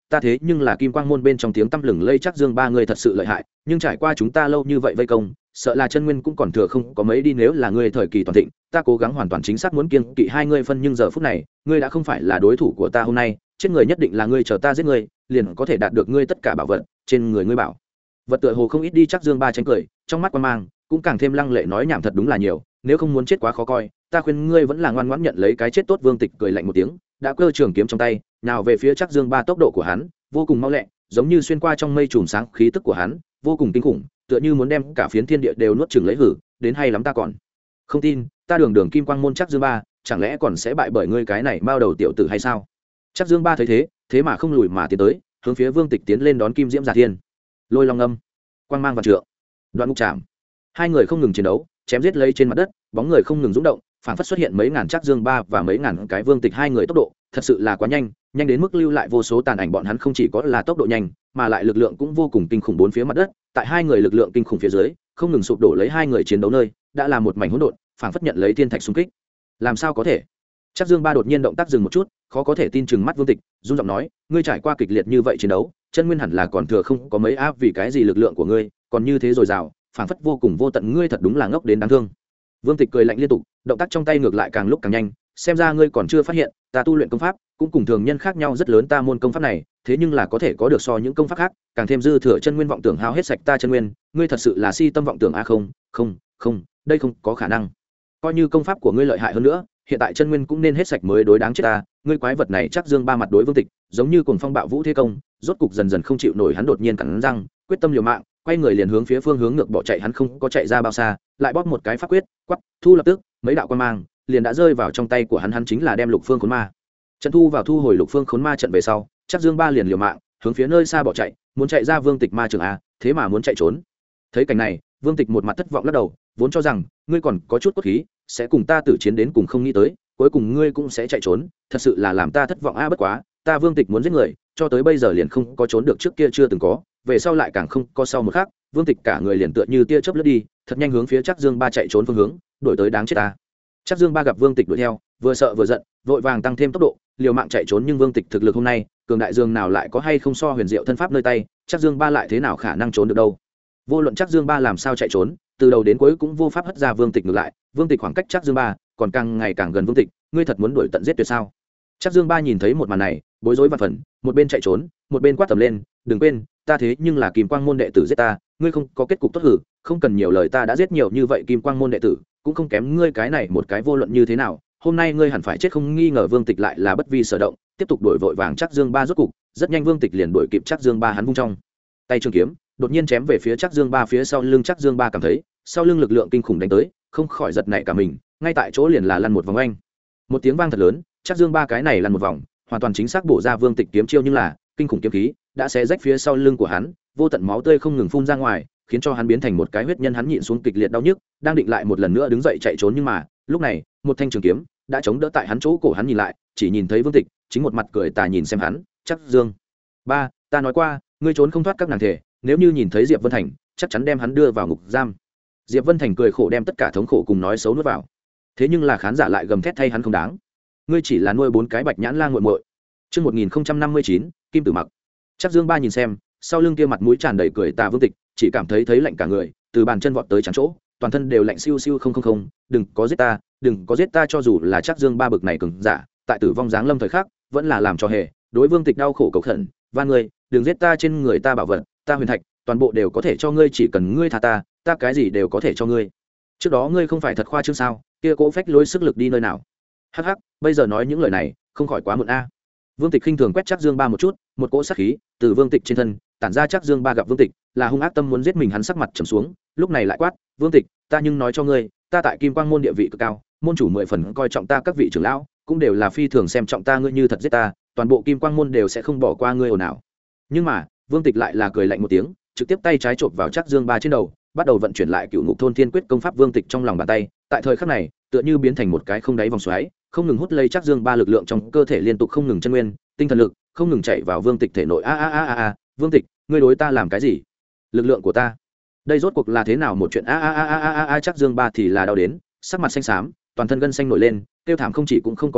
ta thế nhưng là kim quang môn bên trong tiếng tăm lừng lây chắc dương ba ngươi thật sự lợi hại, nhưng trải qua chúng ta lâu như vậy vây công, sợ là chân nguyên cũng còn thừa không có mấy đi, nếu là ngươi thời kỳ toàn thịnh, ta cố gắng hoàn toàn chính xác muốn kiêng kỵ hai ngươi phân, nhưng giờ phút này, ngươi đã không phải là đối thủ của ta, hôm nay, chết người nhất định là ngươi, chờ ta giết ngươi, liền có thể đạt được ngươi tất cả bảo vật, trên người ngươi bảo vật tựa hồ không ít đi, chắc dương ba tránh cười, trong mắt quan mang cũng càng thêm lăng lệ, nói nhảm thật đúng là nhiều, nếu không muốn chết quá khó coi, ta khuyên ngươi vẫn là ngoan ngoãn nhận lấy cái chết tốt. Vương Tịch cười lạnh một tiếng, đã cơ trường kiếm trong tay, nào về phía chắc dương ba, tốc độ của hắn vô cùng mau lẹ, giống như xuyên qua trong mây chùm sáng, khí tức của hắn vô cùng kinh khủng, tựa như muốn đem cả phiến thiên địa đều nuốt chửng lấy hử, đến hay lắm, ta còn không tin, ta đường đường kim quang môn chắc dương ba, chẳng lẽ còn sẽ bại bởi ngươi cái này mao đầu tiểu tử hay sao? Chắc dương ba thấy thế, thế mà không lùi mà tiến tới, hướng phía Vương Tịch tiến lên đón kim diễm giả thiên, lôi long âm, quang mang vạn trượng, đoạn ngục trảm. Hai người không ngừng chiến đấu, chém giết lấy trên mặt đất, bóng người không ngừng rung động, phảng phất xuất hiện mấy ngàn chắc dương ba và mấy ngàn cái Vương Tịch, hai người tốc độ thật sự là quá nhanh, nhanh đến mức lưu lại vô số tàn ảnh. Bọn hắn không chỉ có là tốc độ nhanh, mà lại lực lượng cũng vô cùng kinh khủng, bốn phía mặt đất tại hai người lực lượng kinh khủng phía dưới không ngừng sụp đổ, lấy hai người chiến đấu nơi đã là một mảnh hỗn độn, phảng phất nhận lấy thiên thạch xung kích. Làm sao có thể? Chắc dương ba đột nhiên động tác dừng một chút, khó có thể tin chừng mắt Vương Tịch, run giọng nói, ngươi trải qua kịch liệt như vậy chiến đấu, chân nguyên hẳn là còn thừa không có mấy áp, vì cái gì lực lượng của ngươi còn như thế dồi dào, phảng phất vô cùng vô tận, ngươi thật đúng là ngốc đến đáng thương. Vương Tịch cười lạnh liên tục, động tác trong tay ngược lại càng lúc càng nhanh, xem ra ngươi còn chưa phát hiện, ta tu luyện công pháp cũng cùng thường nhân khác nhau rất lớn, ta môn công pháp này thế nhưng là có thể có được so những công pháp khác càng thêm dư thừa chân nguyên, vọng tưởng hao hết sạch ta chân nguyên, ngươi thật sự là si tâm vọng tưởng a? Không, không, không, đây không có khả năng. Coi như công pháp của ngươi lợi hại hơn nữa, hiện tại chân nguyên cũng nên hết sạch mới đối đáng chết ta, ngươi quái vật này. Chắc dương ba mặt đối Vương Tịch giống như cuồng phong bạo vũ thế công, rốt cục dần dần không chịu nổi, hắn đột nhiên cắn răng, quyết tâm liều mạng, quay người liền hướng phía phương hướng ngược bỏ chạy. Hắn không có chạy ra bao xa, lại bóp một cái pháp quyết, quắp, thu, lập tức mấy đạo quan mang liền đã rơi vào trong tay của hắn, hắn chính là đem lục phương khốn ma trận thu vào. Thu hồi lục phương khốn ma trận về sau, chắc dương ba liền liều mạng hướng phía nơi xa bỏ chạy, muốn chạy ra Vương Tịch ma trường a, thế mà muốn chạy trốn. Thấy cảnh này, Vương Tịch một mặt thất vọng lắc đầu, vốn cho rằng ngươi còn có chút cốt khí, sẽ cùng ta tử chiến đến cùng, không nghĩ tới cuối cùng ngươi cũng sẽ chạy trốn, thật sự là làm ta thất vọng a. Bất quá ta Vương Tịch muốn giết người, cho tới bây giờ liền không có trốn được, trước kia chưa từng có, về sau lại càng không có. Sau một khắc, Vương Tịch cả người liền tựa như tia chớp lướt đi, thật nhanh hướng phía chắc dương ba chạy trốn phương hướng đổi tới, đáng chết ta. Chắc dương ba gặp Vương Tịch đuổi theo, vừa sợ vừa giận, vội vàng tăng thêm tốc độ, liều mạng chạy trốn. Nhưng Vương Tịch thực lực hôm nay cường đại dương nào lại có hay không so huyền diệu thân pháp nơi tay, chắc dương ba lại thế nào khả năng trốn được đâu. Vô luận chắc dương ba làm sao chạy trốn, từ đầu đến cuối cũng vô pháp hất ra Vương Tịch. Ngược lại Vương Tịch khoảng cách chắc dương ba còn càng ngày càng gần. Vương Tịch, ngươi thật muốn đuổi tận giết tuyệt sao? Chắc dương ba nhìn thấy một màn này, bối rối và phần, một bên chạy trốn một bên quát tầm lên, đừng quên ta thế nhưng là kim quang môn đệ tử, giết ta ngươi không có kết cục tốt, hử, không cần nhiều lời, ta đã giết nhiều như vậy kim quang môn đệ tử, cũng không kém ngươi cái này một cái, vô luận như thế nào hôm nay ngươi hẳn phải chết không nghi ngờ. Vương Tịch lại là bất vi sở động, tiếp tục đuổi vội vàng chắc dương ba. rốt cục rất nhanh Vương Tịch liền đuổi kịp chắc dương ba, hắn vung trong tay trường kiếm đột nhiên chém về phía chắc dương ba, phía sau lưng chắc dương ba cảm thấy sau lưng lực lượng kinh khủng đánh tới, không khỏi giật nảy cả mình, ngay tại chỗ liền là lăn một vòng oanh, một tiếng vang thật lớn, chắc dương ba cái này lăn một vòng hoàn toàn chính xác bổ ra Vương Tịch kiếm chiêu, nhưng là kinh khủng kiếm khí đã xé rách phía sau lưng của hắn, vô tận máu tươi không ngừng phun ra ngoài, khiến cho hắn biến thành một cái huyết nhân. Hắn nhịn xuống kịch liệt đau nhức, đang định lại một lần nữa đứng dậy chạy trốn, nhưng mà lúc này một thanh trường kiếm đã chống đỡ tại hắn chỗ cổ, hắn nhìn lại chỉ nhìn thấy Vương Tịch chính một mặt cười tà nhìn xem hắn. Chắc dương ba, ta nói qua ngươi trốn không thoát các nàng thể, nếu như nhìn thấy Diệp Vân Thành chắc chắn đem hắn đưa vào ngục giam. Diệp Vân Thành cười khổ đem tất cả thống khổ cùng nói xấu nuốt vào, thế nhưng là khán giả lại gầm thét thay hắn không đáng, ngươi chỉ là nuôi 4 cái bạch nhãn lang muội muội. Chương 1059, Kim Tử Mặc. Chắc dương ba nhìn xem sau lưng kia mặt mũi tràn đầy cười tà Vương Tịch, chỉ cảm thấy lạnh cả người, từ bàn chân vọt tới trắng chỗ, toàn thân đều lạnh siêu siêu. Không, đừng có giết ta, đừng có giết ta. Cho dù là chắc dương ba bực này cường giả, tại tử vong giáng lâm thời khắc vẫn là làm cho hề đối Vương Tịch đau khổ cầu khẩn, van ngươi đừng giết ta, trên người ta bảo vật, ta huyền thạch toàn bộ đều có thể cho ngươi, chỉ cần ngươi tha ta, ta cái gì đều có thể cho ngươi. Trước đó ngươi không phải thật khoa trương sao, kia cỗ phách lối sức lực đi nơi nào? Hắc hắc, bây giờ nói những lời này không khỏi quá muộn a. Vương Tịch khinh thường quét chắc dương ba một chút, một cỗ sát khí từ Vương Tịch trên thân tản ra. Chắc dương ba gặp Vương Tịch là hung ác tâm muốn giết mình, hắn sắc mặt trầm xuống, lúc này lại quát, Vương Tịch, ta nhưng nói cho ngươi, ta tại Kim Quang môn địa vị cực cao, môn chủ 10 phần coi trọng ta, các vị trưởng lão cũng đều là phi thường xem trọng ta, ngươi như thật giết ta, toàn bộ Kim Quang môn đều sẽ không bỏ qua ngươi ồn ào. Nhưng mà Vương Tịch lại là cười lạnh một tiếng, trực tiếp tay trái chộp vào chắc dương ba trên đầu, bắt đầu vận chuyển lại Cựu Ngục Thôn Thiên Quyết công pháp. Vương Tịch trong lòng bàn tay tại thời khắc này tựa như biến thành một cái không đáy vòng xoáy, không ngừng hút lấy chắc dương ba lực lượng trong cơ thể, liên tục không ngừng chân nguyên tinh thần lực không ngừng chạy vào Vương Tịch thể nội. A Vương Tịch, ngươi đối ta làm cái gì? Lực lượng của ta, đây rốt cuộc là thế nào một chuyện? Chắc dương ba thì là đau đến sắc mặt xanh xám, toàn thân gân xanh nổi lên, tiêu thảm không chỉ cũng không có gì,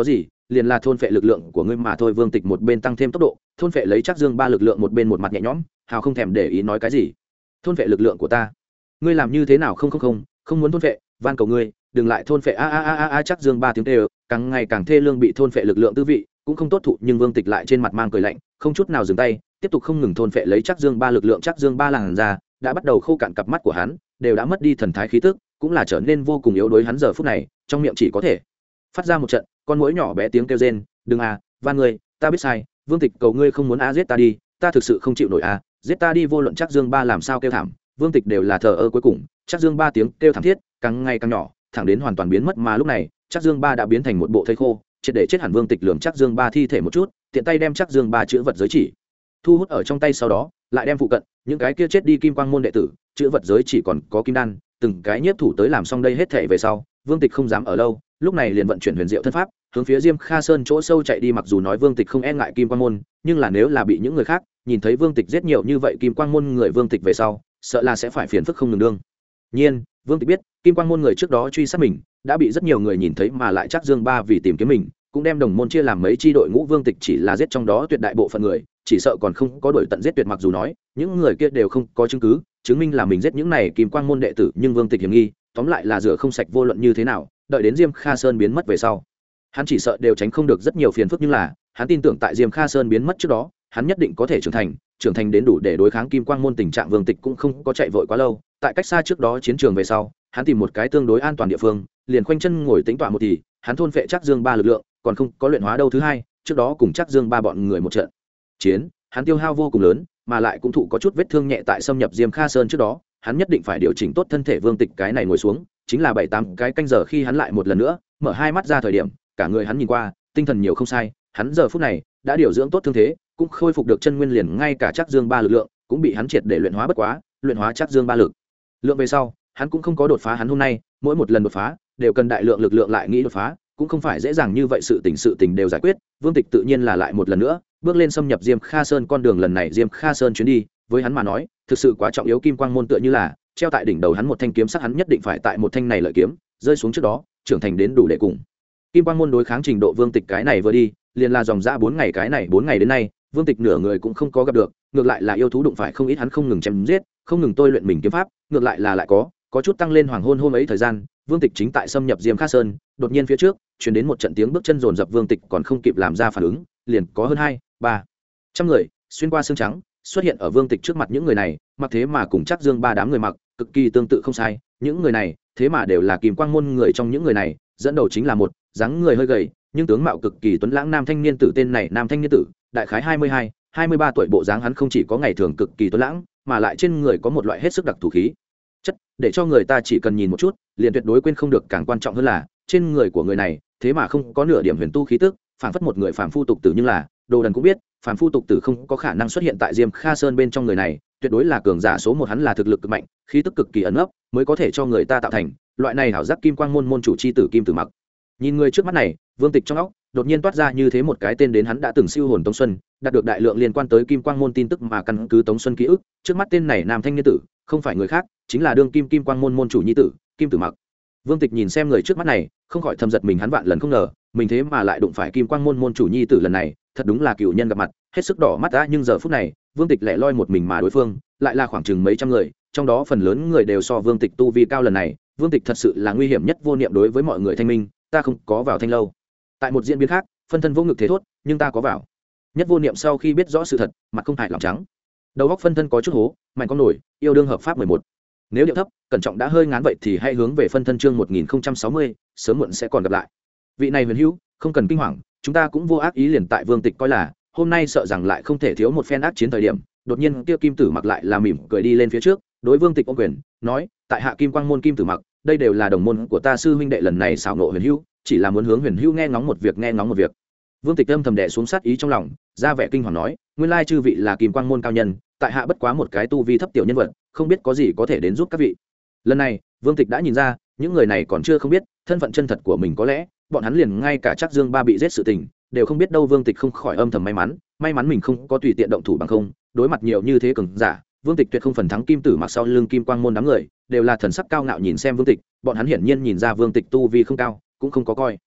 liền là thôn phệ lực lượng của ngươi mà thôi. Vương Tịch một bên tăng thêm tốc độ thôn phệ lấy Trác Dương Ba lực lượng, một bên một mặt nhẹ nhõm, hào không thèm để ý nói cái gì. Thôn phệ lực lượng của ta, ngươi làm như thế nào? Không muốn thôn phệ, van cầu ngươi đừng lại thôn phệ. A Trác Dương Ba tiếng kêu càng ngày càng thê lương, bị thôn phệ lực lượng tư vị cũng không tốt thụ, nhưng Vương Tịch lại trên mặt mang cười lạnh, không chút nào dừng tay, tiếp tục không ngừng thôn phệ lấy Trác Dương Ba lực lượng. Trác Dương Ba làn ra đã bắt đầu khô cạn, cặp mắt của hắn đều đã mất đi thần thái khí tức, cũng là trở nên vô cùng yếu đuối. Hắn giờ phút này trong miệng chỉ có thể phát ra một trận con muỗi nhỏ bé tiếng kêu rên. Đừng van ngươi, ta biết sai, Vương Tịch cầu ngươi không muốn giết ta đi, ta thực sự không chịu nổi giết ta đi. Vô luận Trác Dương Ba làm sao kêu thảm, Vương Tịch đều là thờ ơ. Cuối cùng Trác Dương Ba tiếng kêu thảm thiết càng ngày càng nhỏ, thẳng đến hoàn toàn biến mất. Mà lúc này Trác Dương Ba đã biến thành một bộ thây khô, triệt để chết hẳn. Vương Tịch lườm Trác Dương Ba thi thể một chút, tiện tay đem Trác Dương Ba chữ vật giới chỉ thu hút ở trong tay, sau đó lại đem phụ cận những cái kia chết đi kim quang môn đệ tử chữ vật giới chỉ còn có kim đan từng cái nhiếp thủ tới. làm xong đây hết thể về sau, Vương Tịch không dám ở lâu, lúc này liền vận chuyển huyền diệu thân pháp hướng phía Diêm Kha Sơn chỗ sâu chạy đi. Mặc dù nói Vương Tịch không e ngại kim quang môn, nhưng là nếu là bị những người khác nhìn thấy Vương Tịch giết nhiều như vậy kim quang môn người Vương Tịch về sau, sợ là sẽ phải phiền phức không ngừng đương nhiên. Vương Tịch biết kim quang môn người trước đó truy sát mình đã bị rất nhiều người nhìn thấy, mà lại Trác Dương Ba vì tìm kiếm mình cũng đem đồng môn chia làm mấy chi đội ngũ. Vương Tịch chỉ là giết trong đó tuyệt đại bộ phận người, chỉ sợ còn không có đuổi tận giết tuyệt. Mặc dù nói những người kia đều không có chứng cứ chứng minh là mình giết những này kim quang môn đệ tử, nhưng Vương Tịch hiểm nghi, tóm lại là rửa không sạch. Vô luận như thế nào, đợi đến Diêm Kha Sơn biến mất về sau, hắn chỉ sợ đều tránh không được rất nhiều phiền phức. Nhưng là hắn tin tưởng tại Diêm Kha Sơn biến mất trước đó, hắn nhất định có thể trưởng thành đến đủ để đối kháng kim quang môn. Tình trạng Vương Tịch cũng không có chạy vội quá lâu, tại cách xa trước đó chiến trường về sau, hắn tìm một cái tương đối an toàn địa phương, liền khoanh chân ngồi tĩnh tọa một thì. Hắn thôn phệ Trác Dương Ba lực lượng còn không có luyện hóa đâu. Thứ hai, trước đó cùng Trác Dương Ba bọn người một trận chiến, hắn tiêu hao vô cùng lớn, mà lại cũng thụ có chút vết thương nhẹ. Tại xâm nhập Diêm Kha Sơn trước đó, hắn nhất định phải điều chỉnh tốt thân thể. Vương Tịch cái này ngồi xuống chính là 7-8 cái canh giờ. Khi hắn lại một lần nữa mở hai mắt ra thời điểm, cả người hắn nhìn qua tinh thần nhiều không sai. Hắn giờ phút này đã điều dưỡng tốt thương thế, cũng khôi phục được chân nguyên, liền ngay cả Trác Dương Ba lực lượng cũng bị hắn triệt để luyện hóa. Bất quá luyện hóa Trác Dương Ba lực lượng về sau, hắn cũng không có đột phá. Hắn hôm nay mỗi một lần đột phá đều cần đại lượng lực lượng, lại nghĩ đột phá cũng không phải dễ dàng như vậy. Sự tình đều giải quyết, Vương Tịch tự nhiên là lại một lần nữa bước lên xâm nhập Diêm Kha Sơn con đường. Lần này Diêm Kha Sơn chuyến đi với hắn mà nói thực sự quá trọng yếu. Kim quang môn tựa như là treo tại đỉnh đầu hắn một thanh kiếm sắc, hắn nhất định phải tại một thanh này lợi kiếm rơi xuống trước đó trưởng thành đến đủ để cùng kim quang môn đối kháng trình độ. Vương Tịch cái này vừa đi liền là dòng dã 4 ngày, cái này 4 ngày đến nay Vương Tịch nửa người cũng không có gặp được, ngược lại là yêu thú đụng phải không ít. hắn không ngừng chém giết, không ngừng tôi luyện mình kiếm pháp, ngược lại là lại có chút tăng lên. hoàng hôn hôm ấy thời gian, Vương Tịch chính tại xâm nhập Diêm Kha Sơn, đột nhiên phía trước truyền đến một trận tiếng bước chân rồn rập. Vương Tịch còn không kịp làm ra phản ứng, liền có hơn 200-300 người xuyên qua xương trắng xuất hiện ở Vương Tịch trước mặt. những người này mặc thế mà cùng Trác Dương Ba đám người mặc cực kỳ tương tự không sai, những người này thế mà đều là kim quang môn người. Trong những người này dẫn đầu chính là một dáng người hơi gầy nhưng tướng mạo cực kỳ tuấn lãng nam thanh niên tử. Tên này nam thanh niên tử đại khái 22-23 tuổi bộ dáng. hắn không chỉ có ngày thường cực kỳ tuấn lãng, mà lại trên người có một loại hết sức đặc thù khí chất, để cho người ta chỉ cần nhìn một chút liền tuyệt đối quên không được. Càng quan trọng hơn là trên người của người này thế mà không có nửa điểm huyền tu khí tức, phảng phất một người phàm phu tục tử. Nhưng là đồ đần cũng biết phàm phu tục tử không có khả năng xuất hiện tại Diêm Kha Sơn bên trong. người này tuyệt đối là cường giả số 1, hắn là thực lực cực mạnh, khí tức cực kỳ ẩn ấp mới có thể cho người ta tạo thành loại này hảo giác. kim quang môn môn chủ chi tử Kim Tử Mặc. Nhìn người trước mắt này, Vương Tịch trong óc đột nhiên toát ra như thế một cái tên đến. hắn đã từng siêu hồn Tống Xuân, đạt được đại lượng liên quan tới kim quang môn tin tức, mà căn cứ Tống Xuân ký ức, trước mắt tên này nam thanh niên tử không phải người khác, chính là đương kim quang môn môn chủ nhi tử Kim Tử Mặc. Vương Tịch nhìn xem người trước mắt này, không khỏi thầm giật mình. hắn vạn lần không ngờ mình thế mà lại đụng phải kim quang môn môn chủ nhi tử. lần này thật đúng là cựu nhân gặp mặt, hết sức đỏ mắt đã. nhưng giờ phút này Vương Tịch lẻ loi một mình, mà đối phương lại là khoảng chừng mấy trăm người, trong đó phần lớn người đều so Vương Tịch tu vi cao. lần này Vương Tịch thật sự là nguy hiểm nhất. vô niệm đối với mọi người thanh minh, ta không có vào Thanh lâu. Tại một diễn biến khác, phân thân vô ngực thế thốt, nhưng ta có vào. Nhất vô niệm sau khi biết rõ sự thật, mặt không hại lòng trắng, đầu góc phân thân có chút hố. mạnh con nổi yêu đương hợp pháp 11. Nếu điệu thấp cẩn trọng đã hơi ngán vậy thì hãy hướng về phân thân chương 1060, sớm muộn sẽ còn gặp lại. Vị này huyền hữu không cần kinh hoàng, chúng ta cũng vô ác ý. liền tại Vương Tịch coi là hôm nay sợ rằng lại không thể thiếu một phen ác chiến thời điểm, đột nhiên kia Kim Tử Mặc lại là mỉm cười đi lên phía trước, đối Vương Tịch ôm quyền nói, tại hạ kim quang môn Kim Tử Mặc, đây đều là đồng môn của ta sư huynh đệ, lần này xảo nộ huyền hữu chỉ là muốn hướng huyền hữu nghe ngóng một việc. Vương Tịch âm thầm đè xuống sát ý trong lòng, ra vẻ kinh hoàng nói, nguyên lai chư vị là kim quang môn cao nhân, tại hạ bất quá một cái tu vi thấp tiểu nhân vật, không biết có gì có thể đến giúp các vị. Lần này Vương Tịch đã nhìn ra những người này còn chưa không biết thân phận chân thật của mình, có lẽ bọn hắn liền ngay cả Trác Dương Ba bị giết sự tình đều không biết đâu. Vương Tịch không khỏi âm thầm may mắn mình không có tùy tiện động thủ, bằng không đối mặt nhiều như thế cường giả, Vương Tịch tuyệt không phần thắng. Kim Tử Mặc sau lưng kim quang môn đám người đều là thần sắc cao ngạo nhìn xem Vương Tịch, bọn hắn hiển nhiên nhìn ra Vương Tịch tu vi không cao, cũng không có coi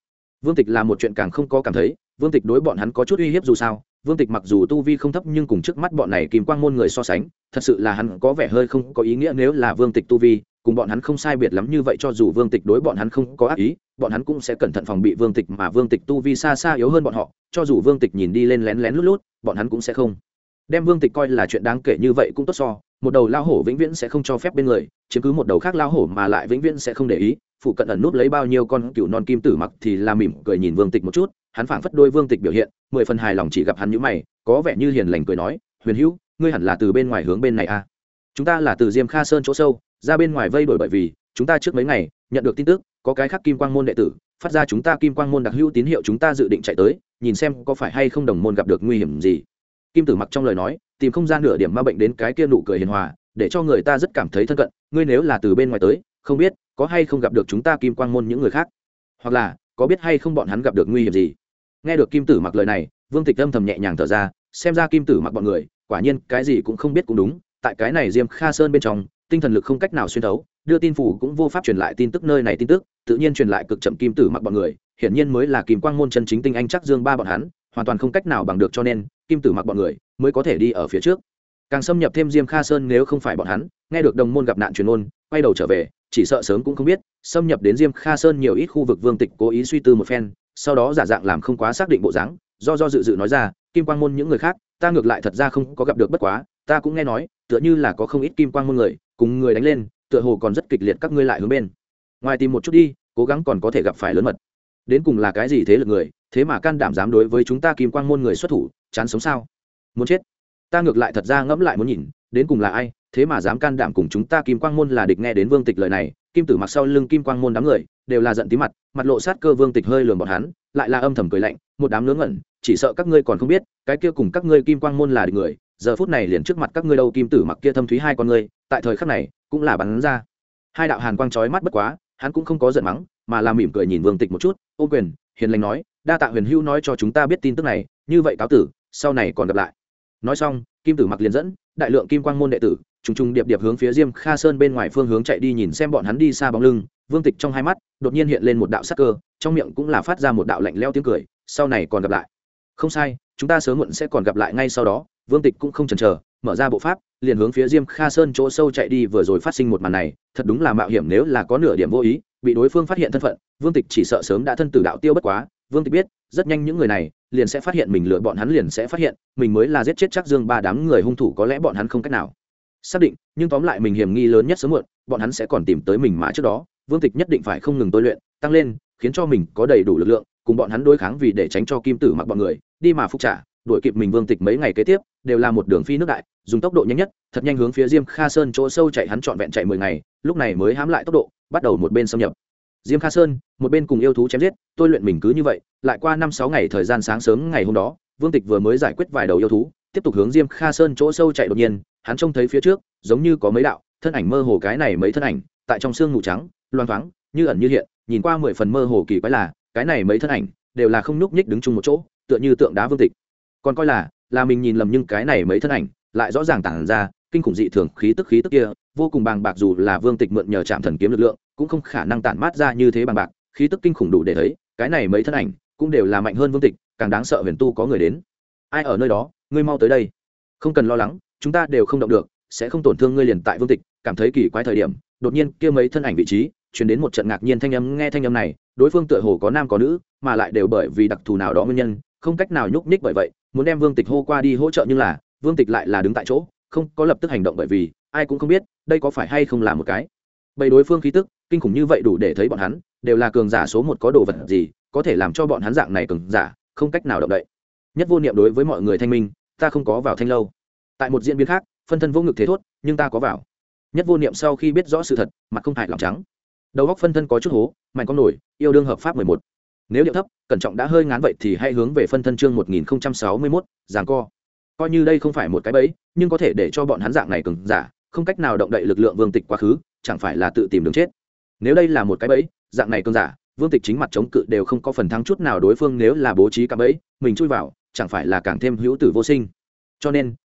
Vương Tịch là một chuyện càng không có cảm thấy, Vương Tịch đối bọn hắn có chút uy hiếp dù sao, Vương Tịch mặc dù tu vi không thấp nhưng cùng trước mắt bọn này Kim Quang môn người so sánh, thật sự là hắn có vẻ hơi không có ý nghĩa. Nếu là Vương Tịch tu vi cùng bọn hắn không sai biệt lắm như vậy, cho dù Vương Tịch đối bọn hắn không có ác ý, bọn hắn cũng sẽ cẩn thận phòng bị Vương Tịch, mà Vương Tịch tu vi xa xa yếu hơn bọn họ, cho dù Vương Tịch nhìn đi lên lén lén lút lút, bọn hắn cũng sẽ không đem Vương Tịch coi là chuyện đáng kể như vậy cũng tốt so. Một đầu lao hổ vĩnh viễn sẽ không cho phép bên người chiếm cứ một đầu khác lao hổ, mà lại vĩnh viễn sẽ không để ý phụ cận ẩn nút lấy bao nhiêu con cừu non. Kim Tử Mặc thì là mỉm cười nhìn Vương Tịch một chút, hắn phảng phất đôi Vương Tịch biểu hiện 10 phần hài lòng, chỉ gặp hắn nhíu mày, có vẻ như hiền lành cười nói, Huyền Hữu, ngươi hẳn là từ bên ngoài hướng bên này à? Chúng ta là từ Diêm Kha Sơn chỗ sâu ra bên ngoài vây đuổi, bởi vì chúng ta trước mấy ngày nhận được tin tức có cái khác Kim Quang môn đệ tử phát ra chúng ta Kim Quang môn đặc hữu tín hiệu, chúng ta dự định chạy tới nhìn xem có phải hay không đồng môn gặp được nguy hiểm gì. Kim Tử Mặc trong lời nói tìm không ra nửa điểm ma bệnh, đến cái kia nụ cười hiền hòa để cho người ta rất cảm thấy thân cận. Ngươi nếu là từ bên ngoài tới, không biết có hay không gặp được chúng ta Kim Quang môn những người khác, hoặc là có biết hay không bọn hắn gặp được nguy hiểm gì. Nghe được Kim Tử Mặc lời này, Vương Tịch âm thầm nhẹ nhàng thở ra, xem ra Kim Tử Mặc bọn người quả nhiên cái gì cũng không biết cũng đúng. Tại cái này Diêm Kha Sơn bên trong, tinh thần lực không cách nào xuyên thấu, đưa tin phủ cũng vô pháp truyền lại tin tức, nơi này tin tức tự nhiên truyền lại cực chậm. Kim Tử Mặc bọn người hiển nhiên mới là Kim Quang môn chân chính tinh anh chắc Dương ba bọn hắn hoàn toàn không cách nào bằng được, cho nên Kim Tử Mặc bọn người mới có thể đi ở phía trước càng xâm nhập thêm Diêm Kha Sơn. Nếu không phải bọn hắn nghe được đồng môn gặp nạn truyền ôn quay đầu trở về, chỉ sợ sớm cũng không biết xâm nhập đến Diêm Kha Sơn nhiều ít khu vực. Vương Tịch cố ý suy tư một phen, sau đó giả dạng làm không quá xác định bộ dáng, do dự nói ra, Kim Quang môn những người khác ta ngược lại thật ra không có gặp được, bất quá ta cũng nghe nói tựa như là có không ít Kim Quang môn người cùng người đánh lên, tựa hồ còn rất kịch liệt, các ngươi lại hướng bên ngoài tìm một chút đi, cố gắng còn có thể gặp phải lớn mật. Đến cùng là cái gì thế lực người, thế mà can đảm dám đối với chúng ta Kim Quang môn người xuất thủ, chán sống sao, muốn chết. Ta ngược lại thật ra ngẫm lại muốn nhìn đến cùng là ai thế mà dám can đảm cùng chúng ta Kim Quang môn là địch. Nghe đến Vương Tịch lời này, Kim Tử Mặc sau lưng Kim Quang môn đám người đều là giận tí mặt, mặt lộ sát cơ. Vương Tịch hơi lườm bọn hắn, lại là âm thầm cười lạnh, một đám ngớ ngẩn, chỉ sợ các ngươi còn không biết cái kia cùng các ngươi Kim Quang môn là địch người giờ phút này liền trước mặt các ngươi đâu. Kim Tử Mặc kia thâm thúy hai con ngươi tại thời khắc này cũng là bắn ra hai đạo hàn quang chói mắt, bất quá hắn cũng không có giận mắng, mà là mỉm cười nhìn Vương Tịch một chút, ôm quyền hiền lành nói, đa tạ Huyền Hữu nói cho chúng ta biết tin tức này, như vậy cáo tử, sau này còn gặp lại. Nói xong, Kim Tử Mặc liền dẫn đại lượng Kim Quang môn đệ tử trùng trùng điệp điệp hướng phía Diêm Kha Sơn bên ngoài phương hướng chạy đi. Nhìn xem bọn hắn đi xa bóng lưng, Vương Tịch trong hai mắt đột nhiên hiện lên một đạo sắc cơ, trong miệng cũng là phát ra một đạo lạnh lẽo tiếng cười, sau này còn gặp lại. Không sai, chúng ta sớm muộn sẽ còn gặp lại. Ngay sau đó, Vương Tịch cũng không chần chờ, mở ra bộ pháp liền hướng phía Diêm Kha Sơn chỗ sâu chạy đi. Vừa rồi phát sinh một màn này thật đúng là mạo hiểm, nếu là có nửa điểm vô ý bị đối phương phát hiện thân phận, Vương Tịch chỉ sợ sớm đã thân tử đạo tiêu. Bất quá Vương Tịch biết rất nhanh những người này liền sẽ phát hiện mình lừa bọn hắn, liền sẽ phát hiện mình mới là giết chết chắc Dương ba đám người hung thủ. Có lẽ bọn hắn không cách nào xác định, nhưng tóm lại mình hiểm nghi lớn nhất sớm muộn bọn hắn sẽ còn tìm tới mình, mà trước đó Vương Tịch nhất định phải không ngừng tôi luyện tăng lên, khiến cho mình có đầy đủ lực lượng cùng bọn hắn đối kháng, vì để tránh cho Kim Tử Mặc bọn người đi mà phục trả đuổi kịp mình. Vương Tịch mấy ngày kế tiếp đều là một đường phi nước đại, dùng tốc độ nhanh nhất thật nhanh hướng phía Diêm Kha Sơn chỗ sâu chạy. Hắn trọn vẹn chạy 10 ngày, lúc này mới hãm lại tốc độ, bắt đầu một bên xâm nhập Diêm Kha Sơn, một bên cùng yêu thú chém giết tôi luyện mình. Cứ như vậy lại qua 5-6 ngày thời gian, sáng sớm ngày hôm đó Vương Tịch vừa mới giải quyết vài đầu yêu thú, tiếp tục hướng Diêm Kha Sơn chỗ sâu chạy. Đột nhiên hắn trông thấy phía trước giống như có mấy đạo thân ảnh mơ hồ, cái này mấy thân ảnh tại trong sương mù trắng loang thoáng như ẩn như hiện, nhìn qua 10 phần mơ hồ. Kỳ quái là cái này mấy thân ảnh đều là không nhúc nhích đứng chung một chỗ, tựa như tượng đá. Vương Tịch còn coi là mình nhìn lầm, nhưng cái này mấy thân ảnh lại rõ ràng tản ra kinh khủng dị thường khí tức kia vô cùng bàng bạc, dù là Vương Tịch mượn nhờ Trảm Thần kiếm lực lượng cũng không khả năng tản mát ra như thế bàng bạc khí tức kinh khủng, đủ để thấy cái này mấy thân ảnh cũng đều là mạnh hơn Vương Tịch. Càng đáng sợ, huyền tu có người đến. Ai ở nơi đó, ngươi mau tới đây. Không cần lo lắng, chúng ta đều không động được, sẽ không tổn thương ngươi. Liền tại Vương Tịch cảm thấy kỳ quái thời điểm, đột nhiên kia mấy thân ảnh vị trí truyền đến một trận ngạc nhiên thanh âm. Nghe thanh âm này, đối phương tựa hồ có nam có nữ, mà lại đều bởi vì đặc thù nào đó nguyên nhân không cách nào nhúc nhích, bởi vậy muốn đem Vương Tịch hô qua đi hỗ trợ, nhưng là Vương Tịch lại là đứng tại chỗ không có lập tức hành động, bởi vì ai cũng không biết đây có phải hay không là một cái bầy. Đối phương khí tức kinh khủng như vậy đủ để thấy bọn hắn đều là cường giả số một, có đồ vật gì có thể làm cho bọn hắn dạng này cường giả không cách nào động đậy. Nhất Vô Niệm đối với mọi người thanh minh, ta không có vào Thanh lâu. Tại một diễn biến khác, Phân Thân vô ngực thế thốt, nhưng ta có vào. Nhất Vô Niệm sau khi biết rõ sự thật, mặt không hại lòng trắng, đầu góc Phân Thân có chút hố, mạnh con nổi yêu đương hợp pháp 11. Nếu điệu thấp cẩn trọng đã hơi ngán vậy thì hãy hướng về Phân Thân chương 1061, giằng co. Coi như đây không phải một cái bẫy, nhưng có thể để cho bọn hắn dạng này cường giả không cách nào động đậy lực lượng Vương Tịch quá khứ, chẳng phải là tự tìm đường chết. Nếu đây là một cái bẫy, dạng này cường giả Vương Tịch chính mặt chống cự đều không có phần thắng chút nào. Đối phương nếu là bố trí cả bẫy, mình chui vào chẳng phải là càng thêm hữu tử vô sinh. Cho nên